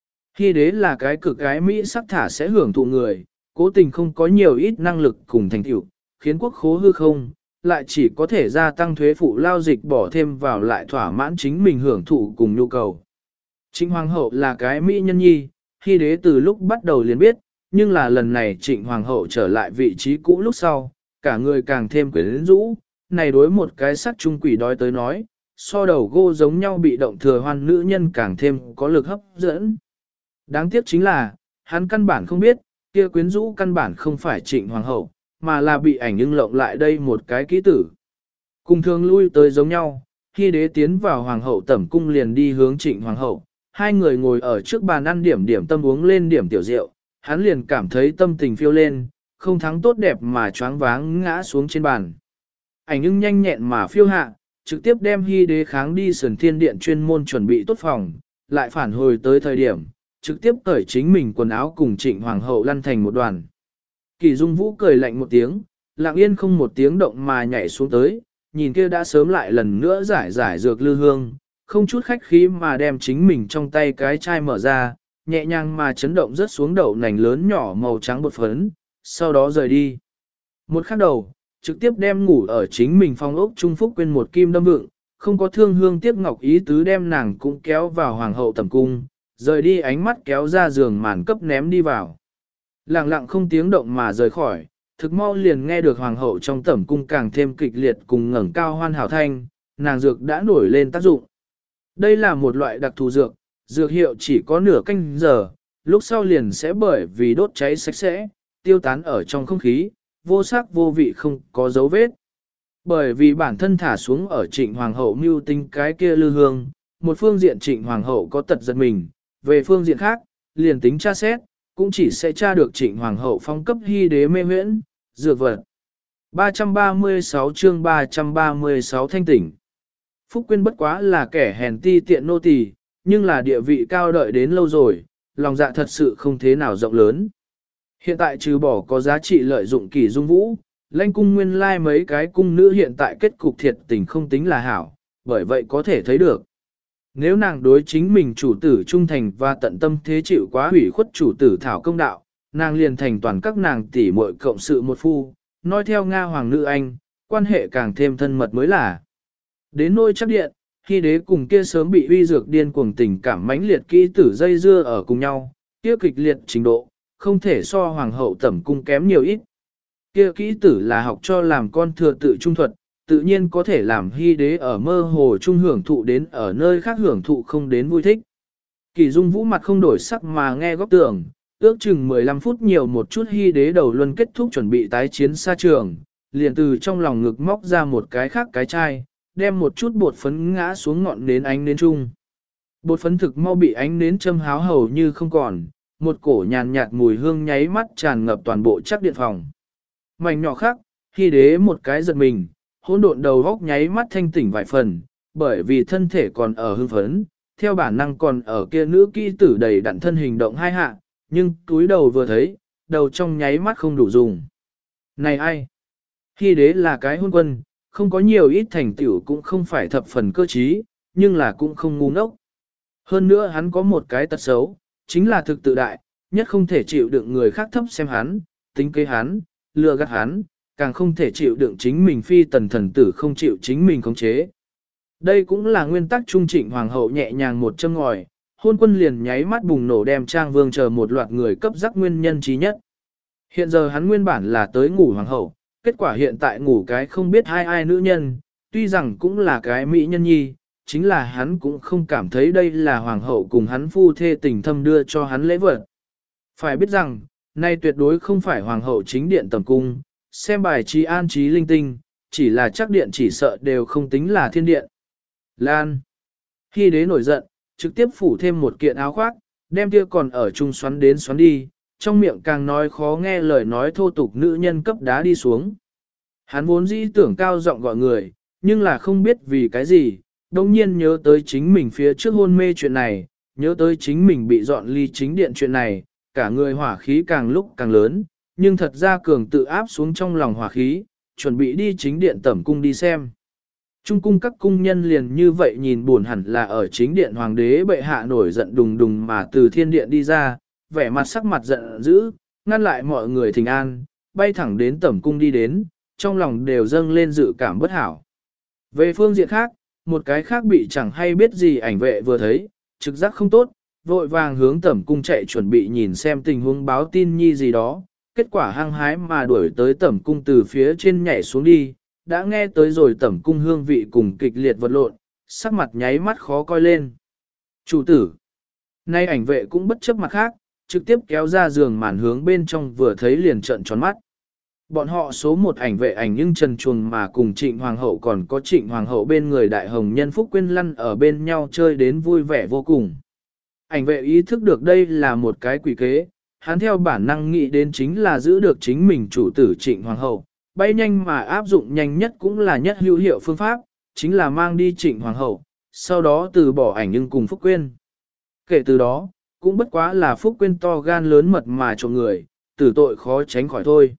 Hy đế là cái cực gái Mỹ sắc thả sẽ hưởng thụ người, cố tình không có nhiều ít năng lực cùng thành tựu, khiến quốc khố hư không, lại chỉ có thể gia tăng thuế phụ lao dịch bỏ thêm vào lại thỏa mãn chính mình hưởng thụ cùng nhu cầu. Trịnh Hoàng hậu là cái Mỹ nhân nhi, Hy đế từ lúc bắt đầu liền biết, nhưng là lần này Trịnh Hoàng hậu trở lại vị trí cũ lúc sau, cả người càng thêm quyến rũ, này đối một cái sắc trung quỷ đói tới nói, so đầu gô giống nhau bị động thừa hoan nữ nhân càng thêm có lực hấp dẫn. Đáng tiếc chính là, hắn căn bản không biết, kia quyến rũ căn bản không phải Trịnh Hoàng hậu, mà là bị ảnh ưng lộng lại đây một cái ký tử. Cùng thường lui tới giống nhau, khi đế tiến vào Hoàng hậu tẩm cung liền đi hướng Trịnh Hoàng hậu, hai người ngồi ở trước bàn ăn điểm tâm uống lên điểm tiểu rượu, hắn liền cảm thấy tâm tình phiêu lên, không thắng tốt đẹp mà choáng váng ngã xuống trên bàn. Ảnh ưng nhanh nhẹn mà phiêu hạ, trực tiếp đem Hy đế kháng đi Sườn Thiên Điện chuyên môn chuẩn bị tốt phòng, lại phản hồi tới thời điểm, trực tiếp cởi chính mình quần áo cùng Trịnh Hoàng hậu lăn thành một đoàn. Kỳ Dung Vũ cười lạnh một tiếng, lặng yên không một tiếng động mà nhảy xuống tới, nhìn kia đã sớm lại lần nữa giải dược lư hương, không chút khách khí mà đem chính mình trong tay cái chai mở ra, nhẹ nhàng mà chấn động rớt xuống đậu nành lớn nhỏ màu trắng bột phấn, sau đó rời đi. Một khắc đầu, trực tiếp đem ngủ ở chính mình phòng ốc trung phúc quên một kim đâm vựng, không có thương hương tiếc ngọc ý tứ đem nàng cũng kéo vào Hoàng hậu tẩm cung, rời đi ánh mắt kéo ra giường màn cấp ném đi vào. Lặng lặng không tiếng động mà rời khỏi, thực mau liền nghe được Hoàng hậu trong tẩm cung càng thêm kịch liệt cùng ngẩng cao hoan hảo thanh, nàng dược đã nổi lên tác dụng. Đây là một loại đặc thù dược, dược hiệu chỉ có nửa canh giờ, lúc sau liền sẽ bởi vì đốt cháy sạch sẽ, tiêu tán ở trong không khí, vô sắc vô vị không có dấu vết. Bởi vì bản thân thả xuống ở Trịnh Hoàng hậu mưu tinh cái kia lư hương, một phương diện Trịnh Hoàng hậu có tật giật mình, về phương diện khác, liền tính tra xét, cũng chỉ sẽ tra được Trịnh Hoàng hậu phong cấp Hy đế mê huyễn, dược vật. 336 chương 336 thanh tỉnh. Phúc Quyên bất quá là kẻ hèn ti tiện nô tỳ, nhưng là địa vị cao đợi đến lâu rồi, lòng dạ thật sự không thế nào rộng lớn. Hiện tại trừ bỏ có giá trị lợi dụng Kỷ Dung Vũ, lãnh cung nguyên lai mấy cái cung nữ hiện tại kết cục thiệt tình không tính là hảo, bởi vậy có thể thấy được. Nếu nàng đối chính mình chủ tử trung thành và tận tâm thế chịu quá hủy khuất chủ tử thảo công đạo, nàng liền thành toàn các nàng tỷ muội cộng sự một phu, nói theo Nga hoàng nữ anh, quan hệ càng thêm thân mật mới là. Đến nôi chắc điện, khi đế cùng kia sớm bị uy dược điên cuồng tình cảm mãnh liệt kỹ tử dây dưa ở cùng nhau, kia kịch liệt trình độ, không thể so hoàng hậu tẩm cung kém nhiều ít. Kia kỹ tử là học cho làm con thừa tự trung thuật, tự nhiên có thể làm hy đế ở mơ hồ trung hưởng thụ đến ở nơi khác hưởng thụ không đến vui thích. Kỳ Dung Vũ mặt không đổi sắc mà nghe góc tưởng, ước chừng 15 phút nhiều một chút hy đế đầu luân kết thúc chuẩn bị tái chiến xa trường, liền từ trong lòng ngực móc ra một cái khác cái chai, đem một chút bột phấn ngã xuống ngọn nến ánh nến chung. Bột phấn thực mau bị ánh nến châm háo hầu như không còn, một cổ nhàn nhạt mùi hương nháy mắt tràn ngập toàn bộ chắc điện phòng. Mảnh nhỏ khác, hy đế một cái giật mình, hỗn độn đầu góc nháy mắt thanh tỉnh vài phần, bởi vì thân thể còn ở hưng phấn, theo bản năng còn ở kia nữ kỹ tử đầy đặn thân hình động hai hạ, nhưng túi đầu vừa thấy, đầu trong nháy mắt không đủ dùng. Này ai? Hy đế là cái hôn quân, không có nhiều ít thành tựu cũng không phải thập phần cơ trí, nhưng là cũng không ngu ngốc. Hơn nữa hắn có một cái tật xấu, chính là thực tự đại, nhất không thể chịu đựng người khác thấp xem hắn, tính kế hắn, lừa gạt hắn, càng không thể chịu đựng chính mình phi tần thần tử không chịu chính mình khống chế. Đây cũng là nguyên tắc trung trịnh hoàng hậu nhẹ nhàng một châm ngòi, hôn quân liền nháy mắt bùng nổ đem trang vương chờ một loạt người cấp giác nguyên nhân trí nhất. Hiện giờ hắn nguyên bản là tới ngủ hoàng hậu, kết quả hiện tại ngủ cái không biết ai nữ nhân, tuy rằng cũng là cái mỹ nhân nhi, chính là hắn cũng không cảm thấy đây là hoàng hậu cùng hắn phu thê tình thâm đưa cho hắn lễ vật. Phải biết rằng, nay tuyệt đối không phải hoàng hậu chính điện tầm cung, xem bài trí an trí linh tinh, chỉ là chắc điện chỉ sợ đều không tính là thiên điện. Lan. Khi đế nổi giận, trực tiếp phủ thêm một kiện áo khoác, đem kia còn ở chung xoắn đến xoắn đi, trong miệng càng nói khó nghe lời nói thô tục nữ nhân cấp đá đi xuống. Hắn vốn dĩ tưởng cao giọng gọi người, nhưng là không biết vì cái gì, đồng nhiên nhớ tới chính mình phía trước hôn mê chuyện này, nhớ tới chính mình bị dọn ly chính điện chuyện này, cả người hỏa khí càng lúc càng lớn, nhưng thật ra cường tự áp xuống trong lòng hỏa khí, chuẩn bị đi chính điện tẩm cung đi xem. Trung cung các cung nhân liền như vậy nhìn buồn hẳn là ở chính điện hoàng đế bệ hạ nổi giận đùng đùng mà từ thiên điện đi ra, vẻ mặt sắc mặt giận dữ, ngăn lại mọi người thỉnh an, bay thẳng đến tẩm cung đi đến, trong lòng đều dâng lên dự cảm bất hảo. Về phương diện khác, một cái khác bị chẳng hay biết gì ảnh vệ vừa thấy, trực giác không tốt, vội vàng hướng tẩm cung chạy chuẩn bị nhìn xem tình huống báo tin nhi gì đó, kết quả hăng hái mà đuổi tới tẩm cung từ phía trên nhảy xuống đi, đã nghe tới rồi tẩm cung hương vị cùng kịch liệt vật lộn, sắc mặt nháy mắt khó coi lên. Chủ tử, nay ảnh vệ cũng bất chấp mặt khác, trực tiếp kéo ra giường màn hướng bên trong vừa thấy liền trợn tròn mắt. Bọn họ số một ảnh vệ ảnh nhưng trần chuồng mà cùng trịnh hoàng hậu còn có trịnh hoàng hậu bên người đại hồng nhân Phúc Quyên lăn ở bên nhau chơi đến vui vẻ vô cùng. Ảnh vệ ý thức được đây là một cái quỷ kế, hắn theo bản năng nghĩ đến chính là giữ được chính mình chủ tử trịnh hoàng hậu, bay nhanh mà áp dụng nhanh nhất cũng là nhất hữu hiệu phương pháp, chính là mang đi trịnh hoàng hậu, sau đó từ bỏ ảnh nhưng cùng Phúc Quyên. Kể từ đó, cũng bất quá là Phúc Quyên to gan lớn mật mà trộm người, tử tội khó tránh khỏi thôi.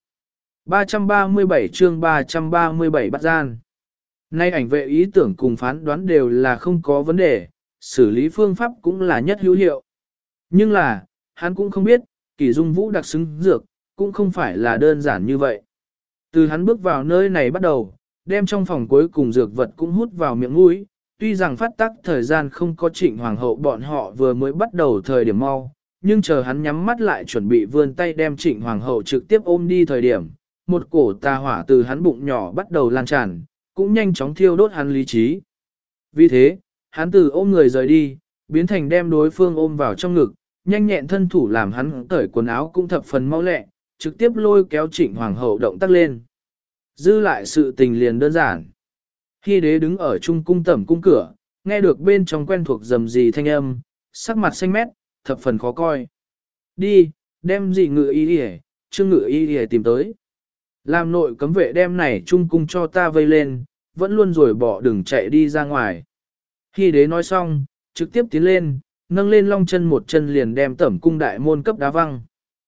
337 chương 337 bắt gian. Nay ảnh vệ ý tưởng cùng phán đoán đều là không có vấn đề, xử lý phương pháp cũng là nhất hữu hiệu. Nhưng là, hắn cũng không biết, Kỷ Dung Vũ đặc xứng dược, cũng không phải là đơn giản như vậy. Từ hắn bước vào nơi này bắt đầu, đem trong phòng cuối cùng dược vật cũng hút vào miệng mũi, tuy rằng phát tác thời gian không có trịnh hoàng hậu bọn họ vừa mới bắt đầu thời điểm mau, nhưng chờ hắn nhắm mắt lại chuẩn bị vươn tay đem trịnh hoàng hậu trực tiếp ôm đi thời điểm, một cổ tà hỏa từ hắn bụng nhỏ bắt đầu lan tràn, cũng nhanh chóng thiêu đốt hắn lý trí. Vì thế, hắn từ ôm người rời đi, biến thành đem đối phương ôm vào trong ngực, nhanh nhẹn thân thủ làm hắn cởi quần áo cũng thập phần mau lẹ, trực tiếp lôi kéo trịnh hoàng hậu động tác lên. Dư lại sự tình liền đơn giản. Khi đế đứng ở trung cung tẩm cung cửa, nghe được bên trong quen thuộc rầm rì thanh âm, sắc mặt xanh mét, thập phần khó coi. Đi, đem gì ngự y đi chương ngự y đi tìm tới. Làm nội cấm vệ đem này trung cung cho ta vây lên, vẫn luôn rồi bỏ đừng chạy đi ra ngoài. Khi đế nói xong, trực tiếp tiến lên, nâng lên long chân một chân liền đem tẩm cung đại môn cấp đá văng.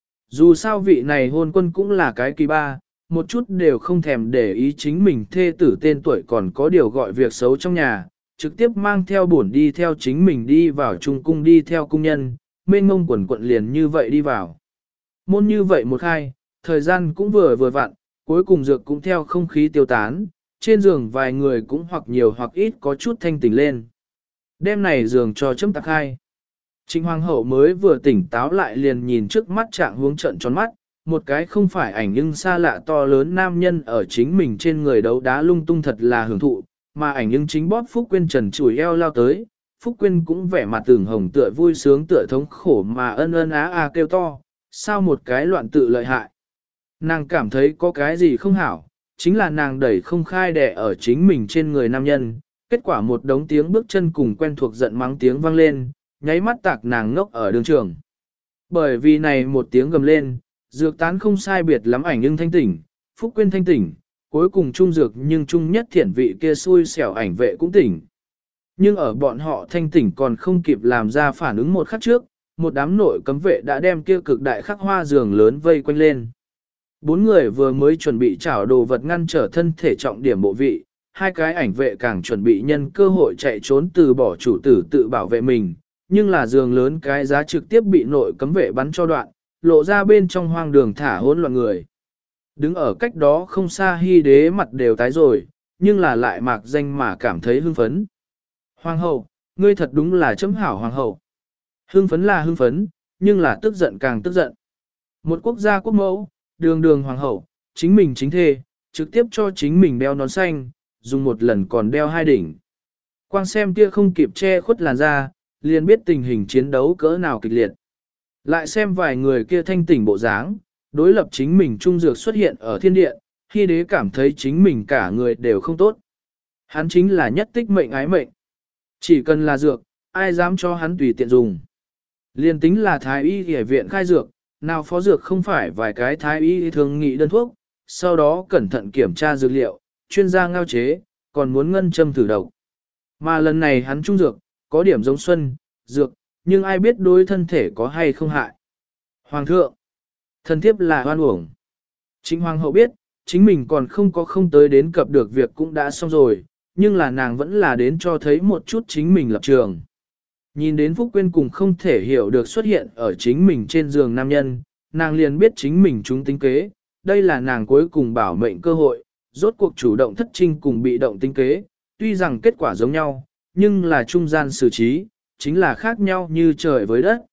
Dù sao vị này hôn quân cũng là cái kỳ ba, một chút đều không thèm để ý chính mình thê tử tên tuổi còn có điều gọi việc xấu trong nhà, trực tiếp mang theo bổn đi theo chính mình đi vào trung cung đi theo cung nhân, mênh mông quần quận liền như vậy đi vào. Môn như vậy một khai, thời gian cũng vừa vặn, cuối cùng dược cũng theo không khí tiêu tán, trên giường vài người cũng hoặc nhiều hoặc ít có chút thanh tỉnh lên. Đêm này giường cho chấm tạc khai. Trịnh Hoàng hậu mới vừa tỉnh táo lại liền nhìn trước mắt trạng huống trận tròn mắt, một cái không phải ảnh nhưng xa lạ to lớn nam nhân ở chính mình trên người đấu đá lung tung thật là hưởng thụ, mà ảnh nhưng chính bóp Phúc Quyên trần chùi eo lao tới, Phúc Quyên cũng vẻ mặt tưởng hồng tựa vui sướng tựa thống khổ mà ân ân á a kêu to, sao một cái loạn tự lợi hại. Nàng cảm thấy có cái gì không hảo, chính là nàng đẩy không khai đẻ ở chính mình trên người nam nhân, kết quả một đống tiếng bước chân cùng quen thuộc giận mắng tiếng vang lên, nháy mắt tạc nàng ngốc ở đường trường. Bởi vì này một tiếng gầm lên, dược tán không sai biệt lắm ảnh nhưng thanh tỉnh, Phúc Quyên thanh tỉnh, cuối cùng trung dược nhưng trung nhất thiển vị kia xui xẻo ảnh vệ cũng tỉnh. Nhưng ở bọn họ thanh tỉnh còn không kịp làm ra phản ứng một khắc trước, một đám nội cấm vệ đã đem kia cực đại khắc hoa giường lớn vây quanh lên. Bốn người vừa mới chuẩn bị chảo đồ vật ngăn trở thân thể trọng điểm bộ vị, hai cái ảnh vệ càng chuẩn bị nhân cơ hội chạy trốn từ bỏ chủ tử tự bảo vệ mình, nhưng là giường lớn cái giá trực tiếp bị nội cấm vệ bắn cho đoạn, lộ ra bên trong hoang đường thả hỗn loạn người. Đứng ở cách đó không xa Hy đế mặt đều tái rồi, nhưng là lại mạc danh mà cảm thấy hưng phấn. Hoàng hậu, ngươi thật đúng là chấm hảo hoàng hậu. Hưng phấn là hưng phấn, nhưng là tức giận càng tức giận. Một quốc gia quốc mẫu, đường đường hoàng hậu, chính mình chính thê, trực tiếp cho chính mình đeo nón xanh, dùng một lần còn đeo hai đỉnh. Quang xem kia không kịp che khuất làn da, liền biết tình hình chiến đấu cỡ nào kịch liệt. Lại xem vài người kia thanh tỉnh bộ dáng, đối lập chính mình trung dược xuất hiện ở thiên điện, khi đế cảm thấy chính mình cả người đều không tốt. Hắn chính là nhất tích mệnh ái mệnh. Chỉ cần là dược, ai dám cho hắn tùy tiện dùng. Liên tính là thái y y viện khai dược, nào phó dược không phải vài cái thái y thường nghị đơn thuốc, sau đó cẩn thận kiểm tra dược liệu, chuyên gia ngao chế, còn muốn ngân châm thử độc. Mà lần này hắn trung dược, có điểm giống xuân, dược, nhưng ai biết đối thân thể có hay không hại. Hoàng thượng, thân thiếp là hoan uổng. Chính hoàng hậu biết, chính mình còn không tới đến cập được việc cũng đã xong rồi, nhưng là nàng vẫn là đến cho thấy một chút chính mình lập trường. Nhìn đến Phúc Quyên cùng không thể hiểu được xuất hiện ở chính mình trên giường nam nhân, nàng liền biết chính mình chúng tính kế, đây là nàng cuối cùng bảo mệnh cơ hội, rốt cuộc chủ động thất trinh cùng bị động tính kế, tuy rằng kết quả giống nhau, nhưng là trung gian xử trí, chính là khác nhau như trời với đất.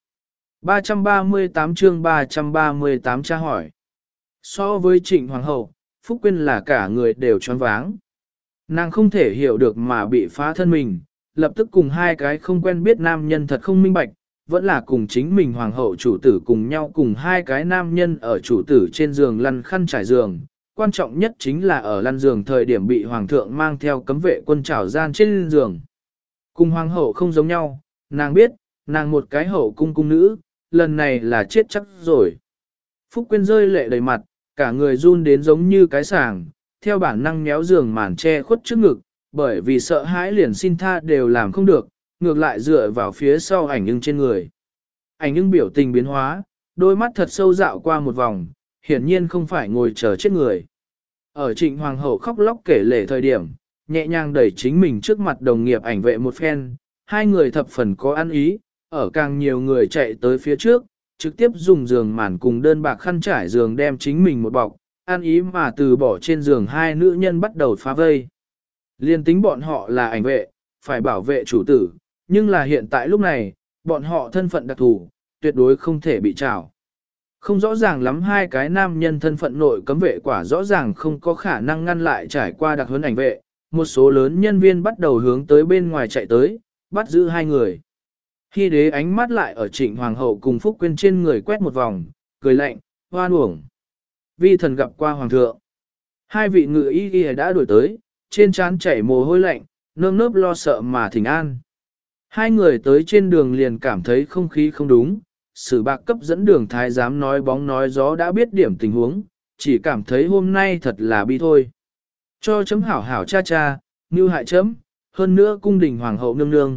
338 chương 338 tra hỏi. So với Trịnh Hoàng hậu, Phúc Quyên là cả người đều choáng váng. Nàng không thể hiểu được mà bị phá thân mình, lập tức cùng hai cái không quen biết nam nhân thật không minh bạch, vẫn là cùng chính mình hoàng hậu chủ tử cùng nhau cùng hai cái nam nhân ở chủ tử trên giường lăn khăn trải giường. Quan trọng nhất chính là ở lăn giường thời điểm bị hoàng thượng mang theo cấm vệ quân trảo gian trên giường. Cùng hoàng hậu không giống nhau, nàng biết, nàng một cái hậu cung cung nữ, lần này là chết chắc rồi. Phúc Quyên rơi lệ đầy mặt, cả người run đến giống như cái sàng, theo bản năng méo giường màn che khuất trước ngực, bởi vì sợ hãi liền xin tha đều làm không được, ngược lại dựa vào phía sau ảnh nhưng trên người. Ảnh nhưng biểu tình biến hóa, đôi mắt thật sâu dạo qua một vòng, hiển nhiên không phải ngồi chờ chết người. Ở Trịnh Hoàng hậu khóc lóc kể lể thời điểm, nhẹ nhàng đẩy chính mình trước mặt đồng nghiệp ảnh vệ một phen, hai người thập phần có ăn ý, ở càng nhiều người chạy tới phía trước, trực tiếp dùng giường màn cùng đơn bạc khăn trải giường đem chính mình một bọc, ăn ý mà từ bỏ trên giường hai nữ nhân bắt đầu phá vây. Liên tính bọn họ là ảnh vệ, phải bảo vệ chủ tử, nhưng là hiện tại lúc này, bọn họ thân phận đặc thù, tuyệt đối không thể bị trảo. Không rõ ràng lắm hai cái nam nhân thân phận nội cấm vệ quả rõ ràng không có khả năng ngăn lại trải qua đặc huấn ảnh vệ, một số lớn nhân viên bắt đầu hướng tới bên ngoài chạy tới, bắt giữ hai người. Khi đế ánh mắt lại ở Trịnh Hoàng hậu cùng Phúc Quyên trên người quét một vòng, cười lạnh, hoan uổng. Vi thần gặp qua Hoàng thượng. Hai vị ngự y đã đuổi tới, trên trán chảy mồ hôi lạnh, nơm nớp lo sợ mà thỉnh an. Hai người tới trên đường liền cảm thấy không khí không đúng, sử bạc cấp dẫn đường thái giám nói bóng nói gió đã biết điểm tình huống, chỉ cảm thấy hôm nay thật là bi thôi. Cho chấm hảo hảo cha cha, như hại chấm, hơn nữa cung đình hoàng hậu nương nương,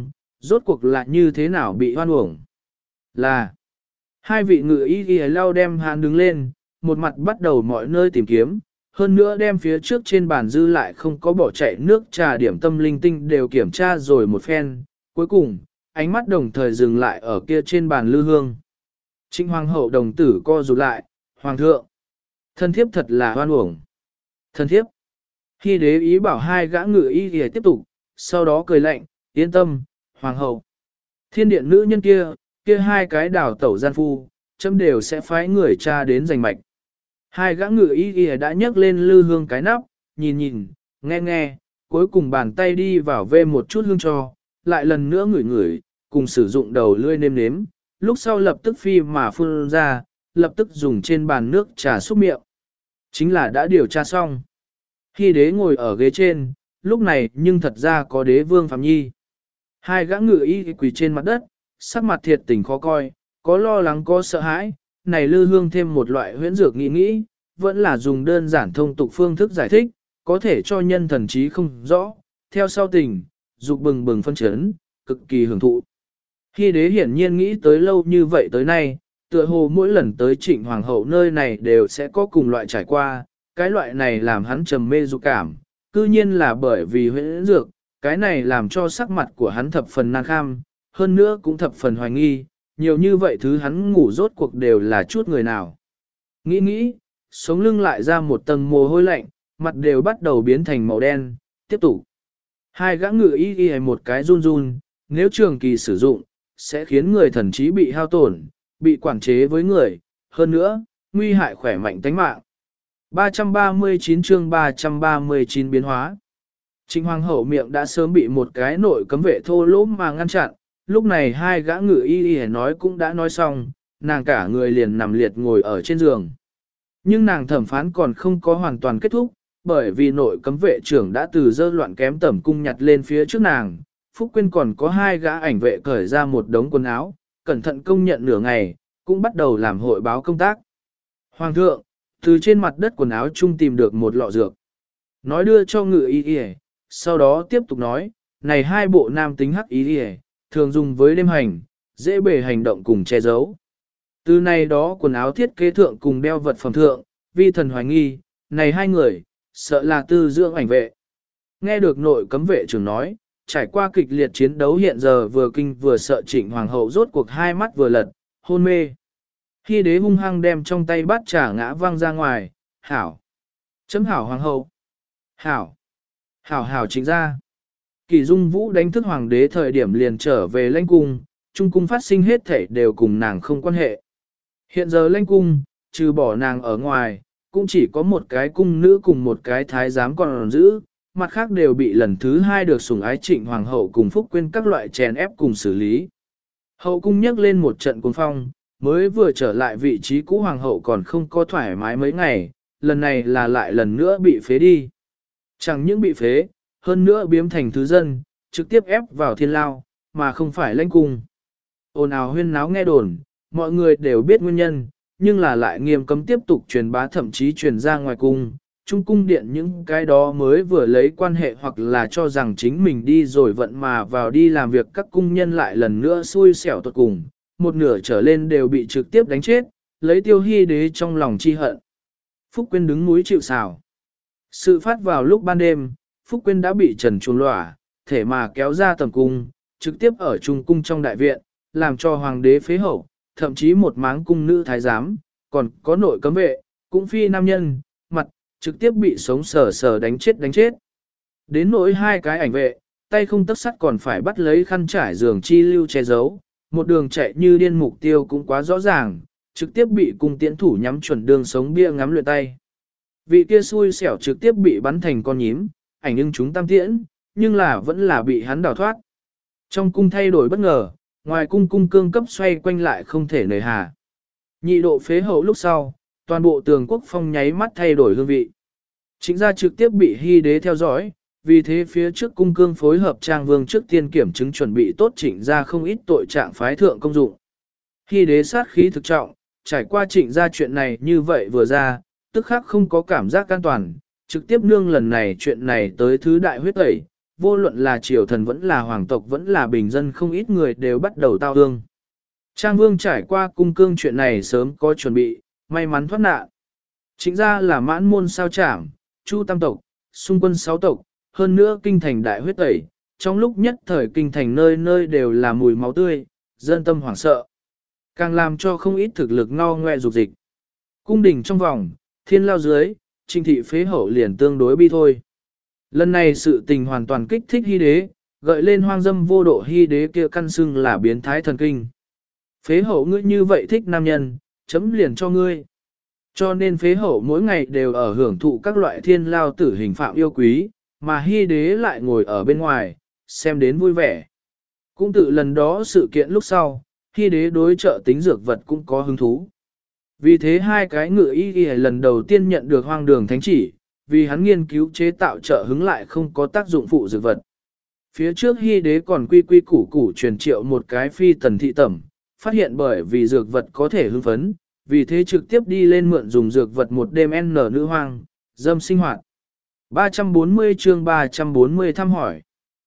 rốt cuộc là như thế nào bị hoan uổng. Là, hai vị ngự y y lau đem hắn đứng lên, một mặt bắt đầu mọi nơi tìm kiếm, hơn nữa đem phía trước trên bàn dư lại không có bỏ chạy nước trà điểm tâm linh tinh đều kiểm tra rồi một phen, cuối cùng, ánh mắt đồng thời dừng lại ở kia trên bàn lư hương. Trịnh hoàng hậu đồng tử co rụt lại, hoàng thượng, thân thiếp thật là hoan uổng. Thân thiếp, khi đế ý bảo hai gã ngự y y tiếp tục, sau đó cười lạnh, yên tâm, hoàng hậu. Thiên điện nữ nhân kia hai cái đào tẩu gian phu, chấm đều sẽ phái người cha đến giành mạch. Hai gã ngự y y đã nhấc lên lư hương cái nắp, nhìn nhìn, nghe nghe, cuối cùng bàn tay đi vào vê một chút hương cho, lại lần nữa ngửi ngửi, cùng sử dụng đầu lươi nêm nếm, lúc sau lập tức phi mà phun ra, lập tức dùng trên bàn nước trà xúc miệng. Chính là đã điều tra xong. Khi đế ngồi ở ghế trên, lúc này nhưng thật ra có đế vương Phạm Nhi. Hai gã ngự y quỳ trên mặt đất, sắc mặt thiệt tình khó coi, có lo lắng có sợ hãi, này lư hương thêm một loại huyễn dược nghĩ, vẫn là dùng đơn giản thông tục phương thức giải thích, có thể cho nhân thần trí không rõ, theo sau tình, dục bừng bừng phân chấn, cực kỳ hưởng thụ. Khi đế hiển nhiên nghĩ tới lâu như vậy tới nay, tựa hồ mỗi lần tới Trịnh hoàng hậu nơi này đều sẽ có cùng loại trải qua, cái loại này làm hắn trầm mê dục cảm, cư nhiên là bởi vì huyễn dược, cái này làm cho sắc mặt của hắn thập phần nan kham, hơn nữa cũng thập phần hoài nghi, nhiều như vậy thứ hắn ngủ rốt cuộc đều là chút người nào. Nghĩ, sống lưng lại ra một tầng mồ hôi lạnh, mặt đều bắt đầu biến thành màu đen, tiếp tục. Hai gã ngự y y một cái run run, nếu trường kỳ sử dụng, sẽ khiến người thần trí bị hao tổn, bị quản chế với người, hơn nữa, nguy hại khỏe mạnh tánh mạng. 339 chương 339 biến hóa. Trịnh hoàng hậu miệng đã sớm bị một cái nội cấm vệ thô lỗ mà ngăn chặn, lúc này hai gã ngự y y nói cũng đã nói xong, nàng cả người liền nằm liệt ngồi ở trên giường. Nhưng nàng thẩm phán còn không có hoàn toàn kết thúc, bởi vì nội cấm vệ trưởng đã từ dơ loạn kém tẩm cung nhặt lên phía trước nàng, Phúc Quyên còn có hai gã ảnh vệ cởi ra một đống quần áo, cẩn thận công nhận nửa ngày, cũng bắt đầu làm hội báo công tác. Hoàng thượng, từ trên mặt đất quần áo chung tìm được một lọ dược. Nói đưa cho ngự y y, sau đó tiếp tục nói, này hai bộ nam tính hắc y y, thường dùng với đêm hành, dễ bề hành động cùng che giấu. Từ này đó quần áo thiết kế thượng cùng đeo vật phẩm thượng, vi thần hoài nghi, này hai người, sợ là tư dưỡng ảnh vệ. Nghe được nội cấm vệ trưởng nói, trải qua kịch liệt chiến đấu hiện giờ vừa kinh vừa sợ Trịnh hoàng hậu rốt cuộc hai mắt vừa lật, hôn mê. Khi đế hung hăng đem trong tay bát trà ngã văng ra ngoài, hảo. Chấm hảo hoàng hậu. Hảo. Hảo Trịnh gia. Kỳ Dung Vũ đánh thức hoàng đế thời điểm liền trở về lãnh cung, trung cung phát sinh hết thể đều cùng nàng không quan hệ. Hiện giờ lãnh cung, trừ bỏ nàng ở ngoài, cũng chỉ có một cái cung nữ cùng một cái thái giám còn giữ, mặt khác đều bị lần thứ hai được sủng ái Trịnh hoàng hậu cùng Phúc Quyên các loại chèn ép cùng xử lý. Hậu cung nhắc lên một trận cuồng phong, mới vừa trở lại vị trí cũ hoàng hậu còn không có thoải mái mấy ngày, lần này là lại lần nữa bị phế đi. Chẳng những bị phế, hơn nữa biếm thành thứ dân, trực tiếp ép vào thiên lao, mà không phải lãnh cung. Ồn ào huyên náo nghe đồn, mọi người đều biết nguyên nhân, nhưng là lại nghiêm cấm tiếp tục truyền bá thậm chí truyền ra ngoài cung. Trung cung điện những cái đó mới vừa lấy quan hệ hoặc là cho rằng chính mình đi rồi vận mà vào đi làm việc các cung nhân lại lần nữa xui xẻo tuột cùng, một nửa trở lên đều bị trực tiếp đánh chết, lấy Tiêu Hy đế trong lòng chi hận. Phúc Quyên đứng núi chịu sào. Sự phát vào lúc ban đêm, Phúc Quyên đã bị trần chuồng lỏa, thể mà kéo ra tầm cung, trực tiếp ở trung cung trong đại viện, làm cho hoàng đế phế hậu, thậm chí một máng cung nữ thái giám, còn có nội cấm vệ, cũng phi nam nhân, mặt, trực tiếp bị sống sờ sờ đánh chết. Đến nỗi hai cái ảnh vệ, tay không tấc sắt còn phải bắt lấy khăn trải giường chi lưu che giấu, một đường chạy như điên mục tiêu cũng quá rõ ràng, trực tiếp bị cung tiễn thủ nhắm chuẩn đường sống bia ngắm luyện tay. Vị kia xui xẻo trực tiếp bị bắn thành con nhím, ảnh nhưng chúng tam tiễn, nhưng là vẫn là bị hắn đào thoát. Trong cung thay đổi bất ngờ, ngoài cung cung cương cấp xoay quanh lại không thể nời hà. Nhị độ phế hậu lúc sau, toàn bộ tường quốc phong nháy mắt thay đổi hương vị. Trịnh gia trực tiếp bị Hy đế theo dõi, vì thế phía trước cung cương phối hợp trang vương trước tiên kiểm chứng chuẩn bị tốt Trịnh gia không ít tội trạng phái thượng công dụng. Hy đế sát khí thực trọng, trải qua Trịnh gia chuyện này như vậy vừa ra, tức khắc không có cảm giác an toàn, trực tiếp nương lần này chuyện này tới thứ đại huyết tẩy, vô luận là triều thần vẫn là hoàng tộc vẫn là bình dân không ít người đều bắt đầu tao ương. Trang Vương trải qua cung cương chuyện này sớm có chuẩn bị, may mắn thoát nạn. Chính ra là mãn môn sao trảm, chu tam tộc, xung quân sáu tộc, hơn nữa kinh thành đại huyết tẩy, trong lúc nhất thời kinh thành nơi nơi đều là mùi máu tươi, dân tâm hoảng sợ. Càng làm cho không ít thực lực ngao ngoe dục dịch. Cung đình trong vòng, thiên lao dưới, Trịnh thị phế hậu liền tương đối bi thôi. Lần này sự tình hoàn toàn kích thích Hy đế, gợi lên hoang dâm vô độ Hy đế kia căn xưng là biến thái thần kinh. Phế hậu ngươi như vậy thích nam nhân, chấm liền cho ngươi. Cho nên phế hậu mỗi ngày đều ở hưởng thụ các loại thiên lao tử hình phạm yêu quý, mà Hy đế lại ngồi ở bên ngoài, xem đến vui vẻ. Cũng tự lần đó sự kiện lúc sau, Hy đế đối trợ tính dược vật cũng có hứng thú. Vì thế hai cái ngự y lần đầu tiên nhận được hoang đường thánh chỉ, vì hắn nghiên cứu chế tạo trợ hứng lại không có tác dụng phụ dược vật. Phía trước Hy đế còn quy quy củ củ truyền triệu một cái phi tần thị tẩm, phát hiện bởi vì dược vật có thể hưng phấn, vì thế trực tiếp đi lên mượn dùng dược vật một đêm n nữ hoang, dâm sinh hoạt. 340 chương 340 thăm hỏi.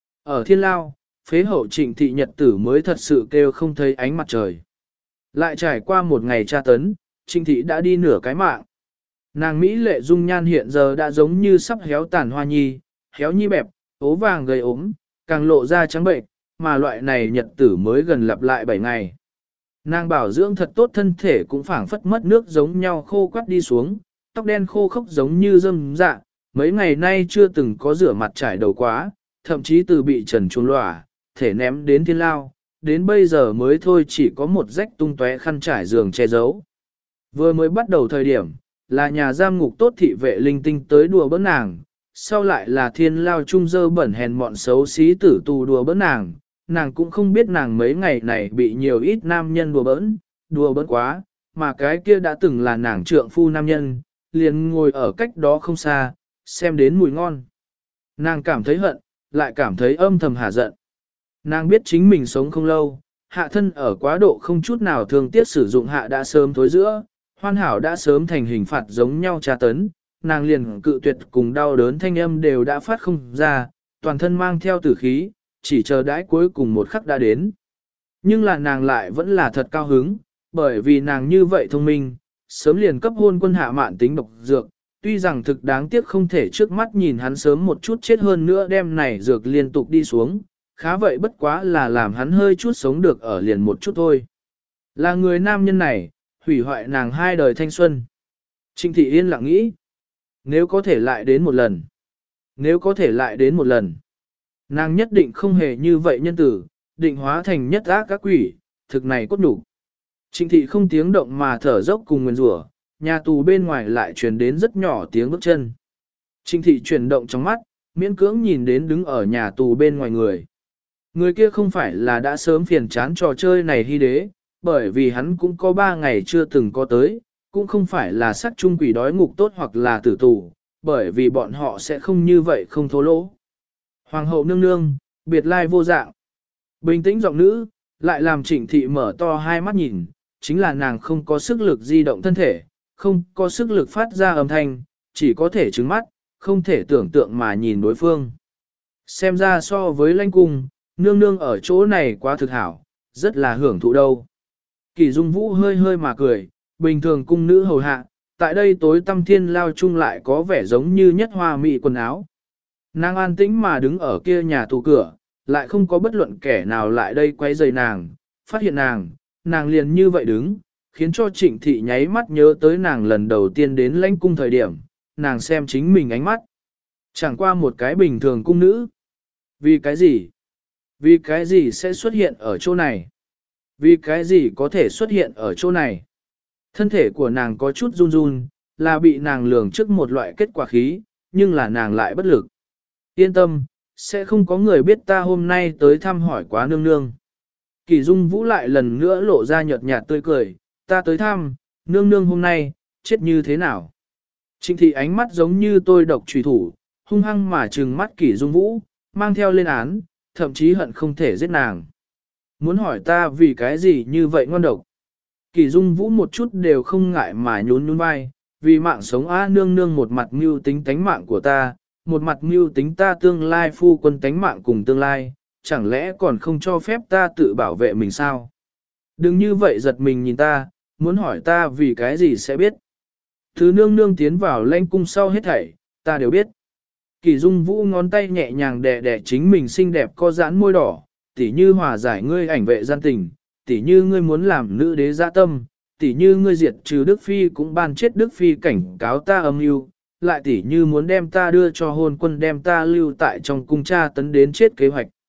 Ở thiên lao, phế hậu Trịnh thị nhật tử mới thật sự kêu không thấy ánh mặt trời. Lại trải qua một ngày tra tấn, Trịnh thị đã đi nửa cái mạng. Nàng Mỹ lệ dung nhan hiện giờ đã giống như sắp héo tàn hoa nhi, héo nhi bẹp, ố vàng gầy ốm, càng lộ ra trắng bệnh, mà loại này nhật tử mới gần lặp lại 7 ngày. Nàng bảo dưỡng thật tốt thân thể cũng phảng phất mất nước giống nhau khô quắt đi xuống, tóc đen khô khốc giống như dâm dạ, mấy ngày nay chưa từng có rửa mặt trải đầu quá, thậm chí từ bị trần chuông lòa, thể ném đến thiên lao, đến bây giờ mới thôi chỉ có một rách tung tóe khăn trải giường che giấu. Vừa mới bắt đầu thời điểm, là nhà giam ngục tốt thị vệ linh tinh tới đùa bỡn nàng, sau lại là thiên lao trung dơ bẩn hèn mọn xấu xí tử tù đùa bỡn nàng, nàng cũng không biết nàng mấy ngày này bị nhiều ít nam nhân đùa bỡn quá, mà cái kia đã từng là nàng trượng phu nam nhân, liền ngồi ở cách đó không xa, xem đến mùi ngon. Nàng cảm thấy hận, lại cảm thấy âm thầm hả giận. Nàng biết chính mình sống không lâu, hạ thân ở quá độ không chút nào thương tiếc sử dụng hạ đã sớm thối giữa, hoàn hảo đã sớm thành hình phạt giống nhau tra tấn, nàng liền cự tuyệt cùng đau đớn thanh âm đều đã phát không ra, toàn thân mang theo tử khí, chỉ chờ đãi cuối cùng một khắc đã đến. Nhưng là nàng lại vẫn là thật cao hứng, bởi vì nàng như vậy thông minh, sớm liền cấp hôn quân hạ mạn tính độc dược, tuy rằng thực đáng tiếc không thể trước mắt nhìn hắn sớm một chút chết hơn nữa đem này dược liên tục đi xuống, khá vậy bất quá là làm hắn hơi chút sống được ở liền một chút thôi. Là người nam nhân này, hủy hoại nàng hai đời thanh xuân. Trịnh thị yên lặng nghĩ, nếu có thể lại đến một lần, nếu có thể lại đến một lần, nàng nhất định không hề như vậy nhân tử, định hóa thành nhất ác các quỷ, thực này cốt đủ. Trịnh thị không tiếng động mà thở dốc cùng nguyền rủa, nhà tù bên ngoài lại truyền đến rất nhỏ tiếng bước chân. Trịnh thị chuyển động trong mắt, miễn cưỡng nhìn đến đứng ở nhà tù bên ngoài người. Người kia không phải là đã sớm phiền chán trò chơi này Hy đế, bởi vì hắn cũng có 3 ngày chưa từng có tới, cũng không phải là sắc trung quỷ đói ngục tốt hoặc là tử tù, bởi vì bọn họ sẽ không như vậy không thô lỗ. Hoàng hậu nương nương, biệt lai vô dạng. Bình tĩnh giọng nữ, lại làm Trịnh thị mở to hai mắt nhìn, chính là nàng không có sức lực di động thân thể, không có sức lực phát ra âm thanh, chỉ có thể trứng mắt, không thể tưởng tượng mà nhìn đối phương. Xem ra so với lãnh cung, nương nương ở chỗ này quá thực hảo, rất là hưởng thụ đâu. Kỳ Dung Vũ hơi hơi mà cười, bình thường cung nữ hầu hạ, tại đây tối tăm thiên lao chung lại có vẻ giống như nhất hoa mỹ quần áo. Nàng an tĩnh mà đứng ở kia nhà tù cửa, lại không có bất luận kẻ nào lại đây quay rầy nàng, phát hiện nàng liền như vậy đứng, khiến cho Trịnh thị nháy mắt nhớ tới nàng lần đầu tiên đến lãnh cung thời điểm, nàng xem chính mình ánh mắt. Chẳng qua một cái bình thường cung nữ. Vì cái gì? Vì cái gì sẽ xuất hiện ở chỗ này? Vì cái gì có thể xuất hiện ở chỗ này? Thân thể của nàng có chút run run, là bị nàng lường trước một loại kết quả khí, nhưng là nàng lại bất lực. Yên tâm, sẽ không có người biết ta hôm nay tới thăm hỏi quá nương nương. Kỳ Dung Vũ lại lần nữa lộ ra nhợt nhạt tươi cười, ta tới thăm, nương nương hôm nay, chết như thế nào? Trịnh thị ánh mắt giống như tôi độc trùy thủ, hung hăng mà trừng mắt Kỳ Dung Vũ, mang theo lên án, thậm chí hận không thể giết nàng. Muốn hỏi ta vì cái gì như vậy ngon độc? Kỳ Dung Vũ một chút đều không ngại mà nhún nhún vai, vì mạng sống nương nương một mặt mưu tính tánh mạng của ta, một mặt mưu tính ta tương lai phu quân tánh mạng cùng tương lai, chẳng lẽ còn không cho phép ta tự bảo vệ mình sao? Đừng như vậy giật mình nhìn ta, muốn hỏi ta vì cái gì sẽ biết. Thứ nương nương tiến vào lãnh cung sau hết thảy, ta đều biết. Kỳ Dung Vũ ngón tay nhẹ nhàng đè đè chính mình xinh đẹp có giãn môi đỏ, tỉ như hòa giải ngươi ảnh vệ gian tình, tỉ như ngươi muốn làm nữ đế dạ tâm, tỉ như ngươi diệt trừ Đức Phi cũng ban chết Đức Phi cảnh cáo ta âm mưu, lại tỉ như muốn đem ta đưa cho hôn quân đem ta lưu tại trong cung tra tấn đến chết kế hoạch.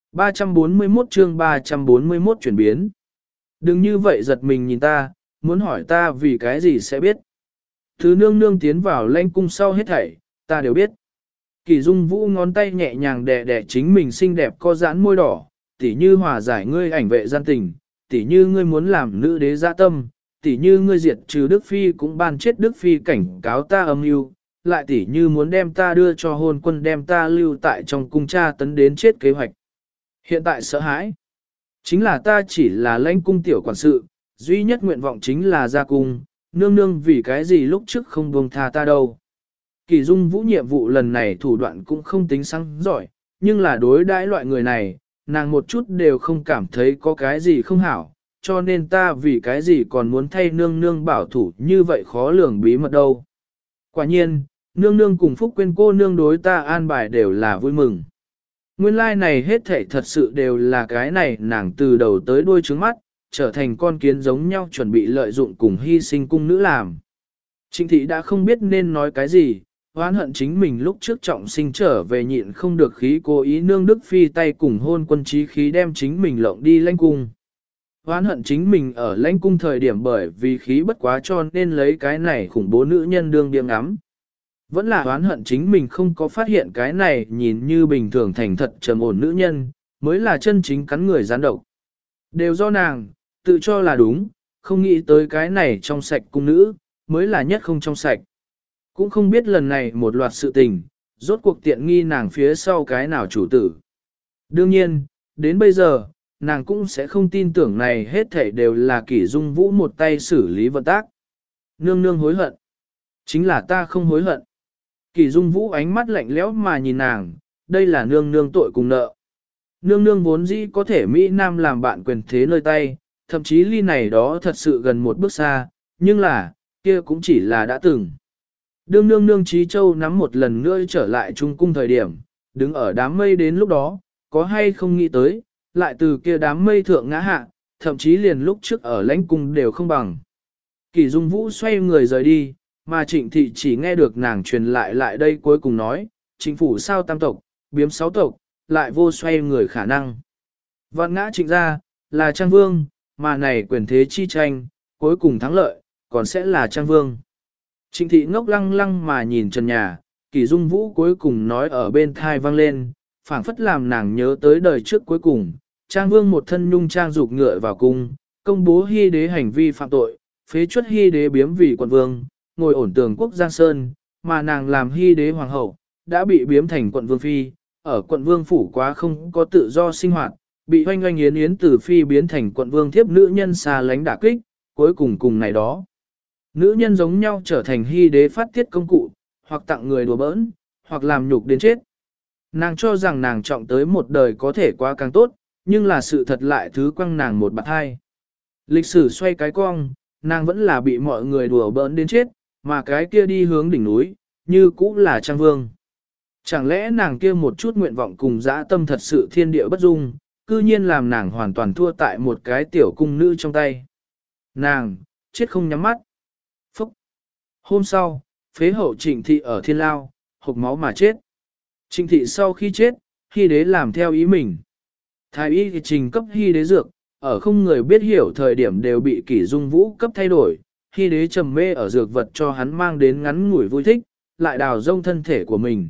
341 chương 341 chuyển biến. Đừng như vậy giật mình nhìn ta, muốn hỏi ta vì cái gì sẽ biết. Thứ nương nương tiến vào lãnh cung sau hết thảy, ta đều biết. Kỳ Dung Vũ ngón tay nhẹ nhàng đè đè chính mình xinh đẹp có giãn môi đỏ, tỉ như hòa giải ngươi ảnh vệ gian tình, tỉ như ngươi muốn làm nữ đế dạ tâm, tỉ như ngươi diệt trừ Đức Phi cũng ban chết Đức Phi cảnh cáo ta âm mưu, lại tỉ như muốn đem ta đưa cho hôn quân đem ta lưu tại trong cung tra tấn đến chết kế hoạch. Hiện tại sợ hãi. Chính là ta chỉ là lãnh cung tiểu quản sự, duy nhất nguyện vọng chính là ra cung, nương nương vì cái gì lúc trước không buông tha ta đâu. Kỳ Dung Vũ nhiệm vụ lần này thủ đoạn cũng không tính sáng giỏi, nhưng là đối đãi loại người này, nàng một chút đều không cảm thấy có cái gì không hảo, cho nên ta vì cái gì còn muốn thay nương nương bảo thủ như vậy khó lường bí mật đâu. Quả nhiên, nương nương cùng Phúc Quyên cô nương đối ta an bài đều là vui mừng. Nguyên lai này hết thảy thật sự đều là cái này nàng từ đầu tới đuôi trứng mắt, trở thành con kiến giống nhau chuẩn bị lợi dụng cùng hy sinh cung nữ làm. Trịnh thị đã không biết nên nói cái gì, oán hận chính mình lúc trước trọng sinh trở về nhịn không được khí cố ý nương Đức Phi tay cùng hôn quân trí khí đem chính mình lộng đi lãnh cung. Oán hận chính mình ở lãnh cung thời điểm bởi vì khí bất quá cho nên lấy cái này khủng bố nữ nhân đương điềm ngắm. Vẫn là oán hận chính mình không có phát hiện cái này nhìn như bình thường thành thật trầm ổn nữ nhân, mới là chân chính cắn người gián độc. Đều do nàng, tự cho là đúng, không nghĩ tới cái này trong sạch cung nữ, mới là nhất không trong sạch. Cũng không biết lần này một loạt sự tình, rốt cuộc tiện nghi nàng phía sau cái nào chủ tử. Đương nhiên, đến bây giờ, nàng cũng sẽ không tin tưởng này hết thảy đều là Kỷ Dung Vũ một tay xử lý vận tác. Nương nương hối hận. Chính là ta không hối hận. Kỷ Dung Vũ ánh mắt lạnh lẽo mà nhìn nàng, đây là nương nương tội cùng nợ. Nương nương vốn dĩ có thể Mỹ Nam làm bạn quyền thế nơi tay, thậm chí ly này đó thật sự gần một bước xa, nhưng là, kia cũng chỉ là đã từng. Đương nương nương Trí Châu nắm một lần nữa trở lại trung cung thời điểm, đứng ở đám mây đến lúc đó, có hay không nghĩ tới, lại từ kia đám mây thượng ngã hạ, thậm chí liền lúc trước ở lãnh cung đều không bằng. Kỷ Dung Vũ xoay người rời đi, mà Trịnh thị chỉ nghe được nàng truyền lại đây cuối cùng nói, chính phủ sao tam tộc, biếm sáu tộc, lại vô xoay người khả năng. Vạn ngã Trịnh gia, là Trang Vương, mà này quyền thế chi tranh, cuối cùng thắng lợi, còn sẽ là Trang Vương. Trịnh thị ngốc lăng lăng mà nhìn trần nhà, Kỷ Dung Vũ cuối cùng nói ở bên thai vang lên, phảng phất làm nàng nhớ tới đời trước cuối cùng, Trang Vương một thân nhung trang dục ngựa vào cung, công bố Hy đế hành vi phạm tội, phế chuất Hy đế biếm vì quận vương, ngồi ổn tường quốc Giang Sơn, mà nàng làm Hy đế hoàng hậu, đã bị biếm thành quận vương phi, ở quận vương phủ quá không có tự do sinh hoạt, bị oanh oanh yến yến từ phi biến thành quận vương thiếp nữ nhân xa lánh đả kích, cuối cùng này đó. Nữ nhân giống nhau trở thành Hy đế phát tiết công cụ, hoặc tặng người đùa bỡn, hoặc làm nhục đến chết. Nàng cho rằng nàng trọng tới một đời có thể quá càng tốt, nhưng là sự thật lại thứ quăng nàng một bạt hai. Lịch sử xoay cái cong, nàng vẫn là bị mọi người đùa bỡn đến chết, mà cái kia đi hướng đỉnh núi, như cũ là Trang Vương. Chẳng lẽ nàng kia một chút nguyện vọng cùng dã tâm thật sự thiên địa bất dung, cư nhiên làm nàng hoàn toàn thua tại một cái tiểu cung nữ trong tay. Nàng, chết không nhắm mắt. Phúc. Hôm sau, phế hậu Trịnh thị ở thiên lao, hộc máu mà chết. Trịnh thị sau khi chết, Hy đế làm theo ý mình. Thái y thì trình cấp Hy đế dược, ở không người biết hiểu thời điểm đều bị Kỷ Dung Vũ cấp thay đổi. Hy đế trầm mê ở dược vật cho hắn mang đến ngắn ngủi vui thích, lại đào rông thân thể của mình.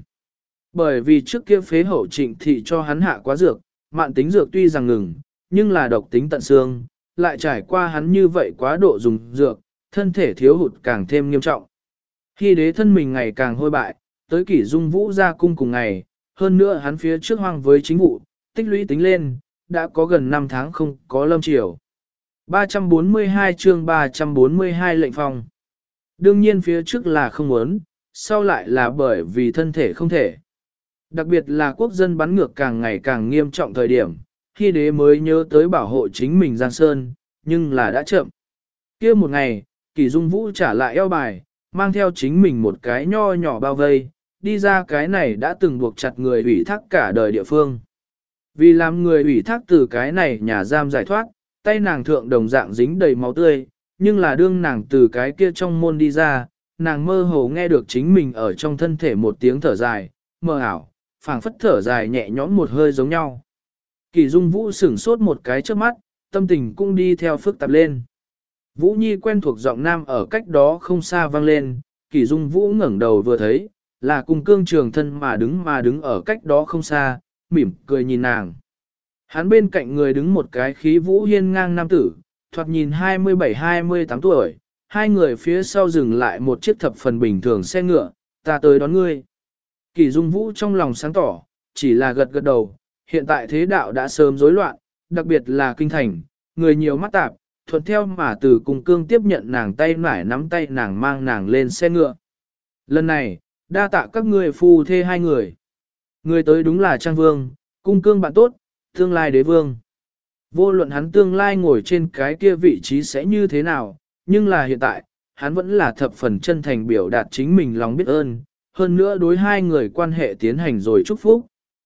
Bởi vì trước kia phế hậu Trịnh thị cho hắn hạ quá dược, mạn tính dược tuy rằng ngừng, nhưng là độc tính tận xương, lại trải qua hắn như vậy quá độ dùng dược, thân thể thiếu hụt càng thêm nghiêm trọng. Hy đế thân mình ngày càng hôi bại, tới Kỷ Dung Vũ ra cung cùng ngày, hơn nữa hắn phía trước hoang với chính vụ, tích lũy tính lên, đã có gần 5 tháng không có lâm triều. 342 chương 342 lệnh phong. Đương nhiên phía trước là không muốn, sau lại là bởi vì thân thể không thể. Đặc biệt là quốc dân bắn ngược càng ngày càng nghiêm trọng thời điểm, Hy đế mới nhớ tới bảo hộ chính mình Giang Sơn, nhưng là đã chậm. Kia một ngày, Kỷ Dung Vũ trả lại eo bài, mang theo chính mình một cái nho nhỏ bao vây, đi ra cái này đã từng buộc chặt người ủy thác cả đời địa phương. Vì làm người ủy thác từ cái này nhà giam giải thoát, tay nàng thượng đồng dạng dính đầy máu tươi, nhưng là đương nàng từ cái kia trong môn đi ra, nàng mơ hồ nghe được chính mình ở trong thân thể một tiếng thở dài, mơ ảo, phảng phất thở dài nhẹ nhõm một hơi giống nhau. Kỷ Dung Vũ sửng sốt một cái trước mắt, tâm tình cũng đi theo phức tạp lên. Vũ Nhi quen thuộc giọng nam ở cách đó không xa vang lên, Kỷ Dung Vũ ngẩng đầu vừa thấy, là cùng cương trường thân mà đứng ở cách đó không xa, mỉm cười nhìn nàng. Hắn bên cạnh người đứng một cái khí vũ hiên ngang nam tử, thoạt nhìn 27-28 tuổi, hai người phía sau dừng lại một chiếc thập phần bình thường xe ngựa, ta tới đón ngươi. Kỷ Dung Vũ trong lòng sáng tỏ, chỉ là gật gật đầu, hiện tại thế đạo đã sớm rối loạn, đặc biệt là kinh thành, người nhiều mắt tạp, thuận theo mà từ cùng cương tiếp nhận nàng tay nải nắm tay nàng mang nàng lên xe ngựa. Lần này, đa tạ các ngươi phu thê hai người. Người tới đúng là Trang Vương, cung cương bạn tốt, tương lai đế vương. Vô luận hắn tương lai ngồi trên cái kia vị trí sẽ như thế nào, nhưng là hiện tại, hắn vẫn là thập phần chân thành biểu đạt chính mình lòng biết ơn, hơn nữa đối hai người quan hệ tiến hành rồi chúc phúc.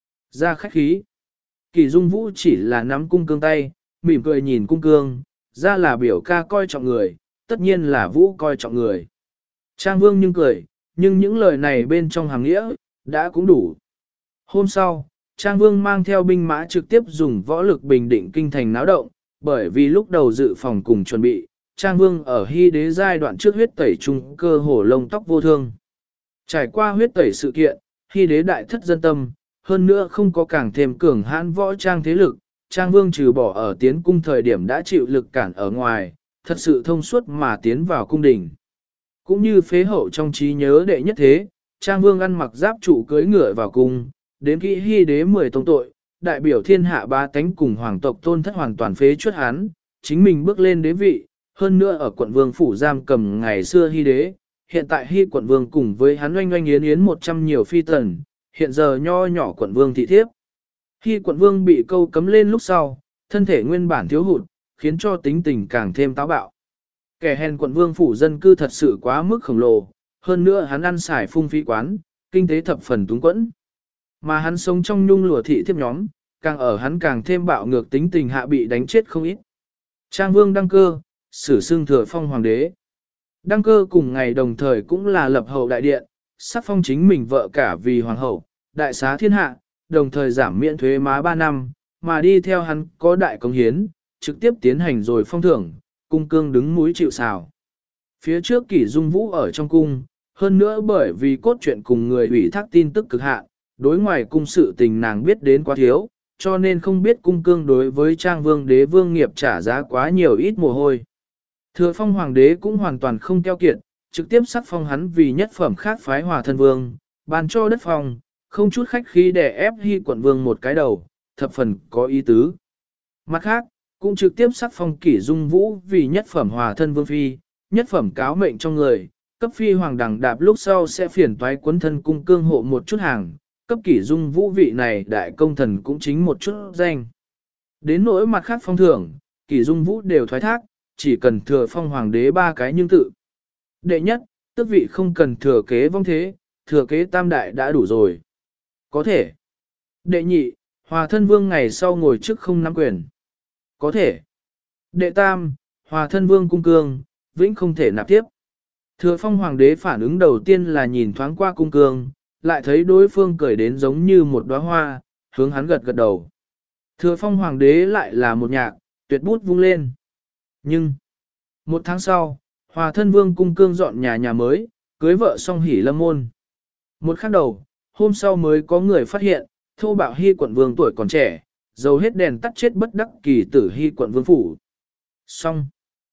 Ra khách khí. Kỷ Dung Vũ chỉ là nắm cung cương tay, mỉm cười nhìn cung cương, ra là biểu ca coi trọng người, tất nhiên là Vũ coi trọng người. Trang Vương nhưng cười, nhưng những lời này bên trong hàng nghĩa, đã cũng đủ. Hôm sau, Trang Vương mang theo binh mã trực tiếp dùng võ lực bình định kinh thành náo động, bởi vì lúc đầu dự phòng cùng chuẩn bị, Trang Vương ở Hy đế giai đoạn trước huyết tẩy trung cơ hổ lông tóc vô thương. Trải qua huyết tẩy sự kiện, Hy đế đại thất dân tâm, hơn nữa không có càng thêm cường hãn võ trang thế lực, Trang Vương trừ bỏ ở tiến cung thời điểm đã chịu lực cản ở ngoài, thật sự thông suốt mà tiến vào cung đình. Cũng như phế hậu trong trí nhớ đệ nhất thế, Trang Vương ăn mặc giáp trụ cưỡi ngựa vào cung, đến kỹ Hy đế 10 tông tội, đại biểu thiên hạ ba tánh cùng hoàng tộc tôn thất hoàn toàn phế chuất hắn, chính mình bước lên đế vị, hơn nữa ở quận vương phủ giam cầm ngày xưa Hy đế, hiện tại Hy quận vương cùng với hắn oanh oanh yến yến 100 nhiều phi tần, hiện giờ nho nhỏ quận vương thị thiếp. Hy quận vương bị câu cấm lên lúc sau, thân thể nguyên bản thiếu hụt, khiến cho tính tình càng thêm táo bạo. Kẻ hèn quận vương phủ dân cư thật sự quá mức khổng lồ, hơn nữa hắn ăn xài phung phí quán, kinh tế thập phần túng quẫn. Mà hắn sống trong nhung lụa thị thiếp nhóm, càng ở hắn càng thêm bạo ngược tính tình hạ bị đánh chết không ít. Trang Vương đăng cơ, sử xưng thừa phong hoàng đế. Đăng cơ cùng ngày đồng thời cũng là lập hậu đại điện, sắc phong chính mình vợ cả vì hoàng hậu, đại xá thiên hạ, đồng thời giảm miễn thuế má 3 năm, mà đi theo hắn có đại công hiến, trực tiếp tiến hành rồi phong thưởng, cung cương đứng mũi chịu sào. Phía trước Kỷ Dung Vũ ở trong cung, hơn nữa bởi vì cốt truyện cùng người ủy thác tin tức cực hạn, đối ngoài cung sự tình nàng biết đến quá thiếu, cho nên không biết cung cương đối với Trang Vương đế vương nghiệp trả giá quá nhiều ít mồ hôi. Thừa phong hoàng đế cũng hoàn toàn không keo kiệt, trực tiếp sắc phong hắn vì nhất phẩm khác phái Hòa Thân Vương, ban cho đất phong, không chút khách khí để ép Hy quận vương một cái đầu, thập phần có ý tứ. Mặt khác, cũng trực tiếp sắc phong Kỷ Dung Vũ vì nhất phẩm Hòa Thân Vương phi, nhất phẩm cáo mệnh trong người, cấp phi hoàng đẳng đạp lúc sau sẽ phiền toái quấn thân cung cương hộ một chút hàng, cấp Kỷ Dung Vũ vị này đại công thần cũng chính một chút danh. Đến nỗi mặt khác phong thưởng, Kỷ Dung Vũ đều thoái thác, chỉ cần thừa phong hoàng đế 3 cái nhưng tự. Đệ nhất, tước vị không cần thừa kế vong thế, thừa kế tam đại đã đủ rồi. Có thể. Đệ nhị, Hòa Thân Vương ngày sau ngồi chức không nắm quyền. Có thể. Đệ tam, Hòa Thân Vương cung cương, vĩnh không thể nạp tiếp. Thừa phong hoàng đế phản ứng đầu tiên là nhìn thoáng qua cung cương, lại thấy đối phương cười đến giống như một đóa hoa, hướng hắn gật gật đầu. Thừa phong hoàng đế lại là một nhạc, tuyệt bút vung lên. Nhưng, một tháng sau, Hòa Thân Vương cung cương dọn nhà mới, cưới vợ xong hỉ lâm môn. Một khắc đầu, hôm sau mới có người phát hiện, thô bạo Hy quận vương tuổi còn trẻ, dầu hết đèn tắt chết bất đắc kỳ tử Hy quận vương phủ. Xong.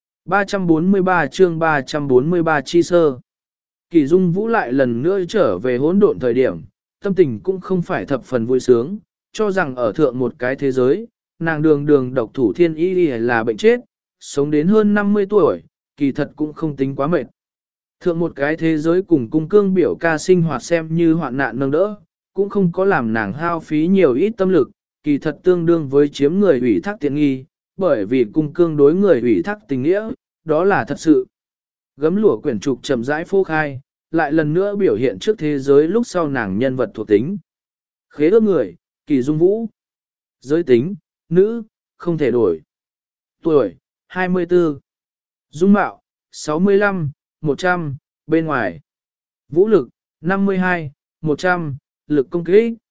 343 chương 343 chi sơ. Kỷ Dung Vũ lại lần nữa trở về hỗn độn thời điểm, tâm tình cũng không phải thập phần vui sướng, cho rằng ở thượng một cái thế giới, nàng đường đường độc thủ thiên y là bệnh chết, sống đến hơn 50 tuổi, kỳ thật cũng không tính quá mệt. Thượng một cái thế giới cùng cung cương biểu ca sinh hoạt xem như hoạn nạn nâng đỡ, cũng không có làm nàng hao phí nhiều ít tâm lực, kỳ thật tương đương với chiếm người ủy thác tiện nghi, bởi vì cung cương đối người ủy thác tình nghĩa, đó là thật sự. Gấm lụa quyển trục chậm rãi phô khai, lại lần nữa biểu hiện trước thế giới lúc sau nàng nhân vật thuộc tính. Khế ước người, Kỳ Dung Vũ. Giới tính, nữ, không thể đổi. Tuổi, 24. Dung mạo, 65, 100, bên ngoài. Vũ lực, 52, 100, lực công kích,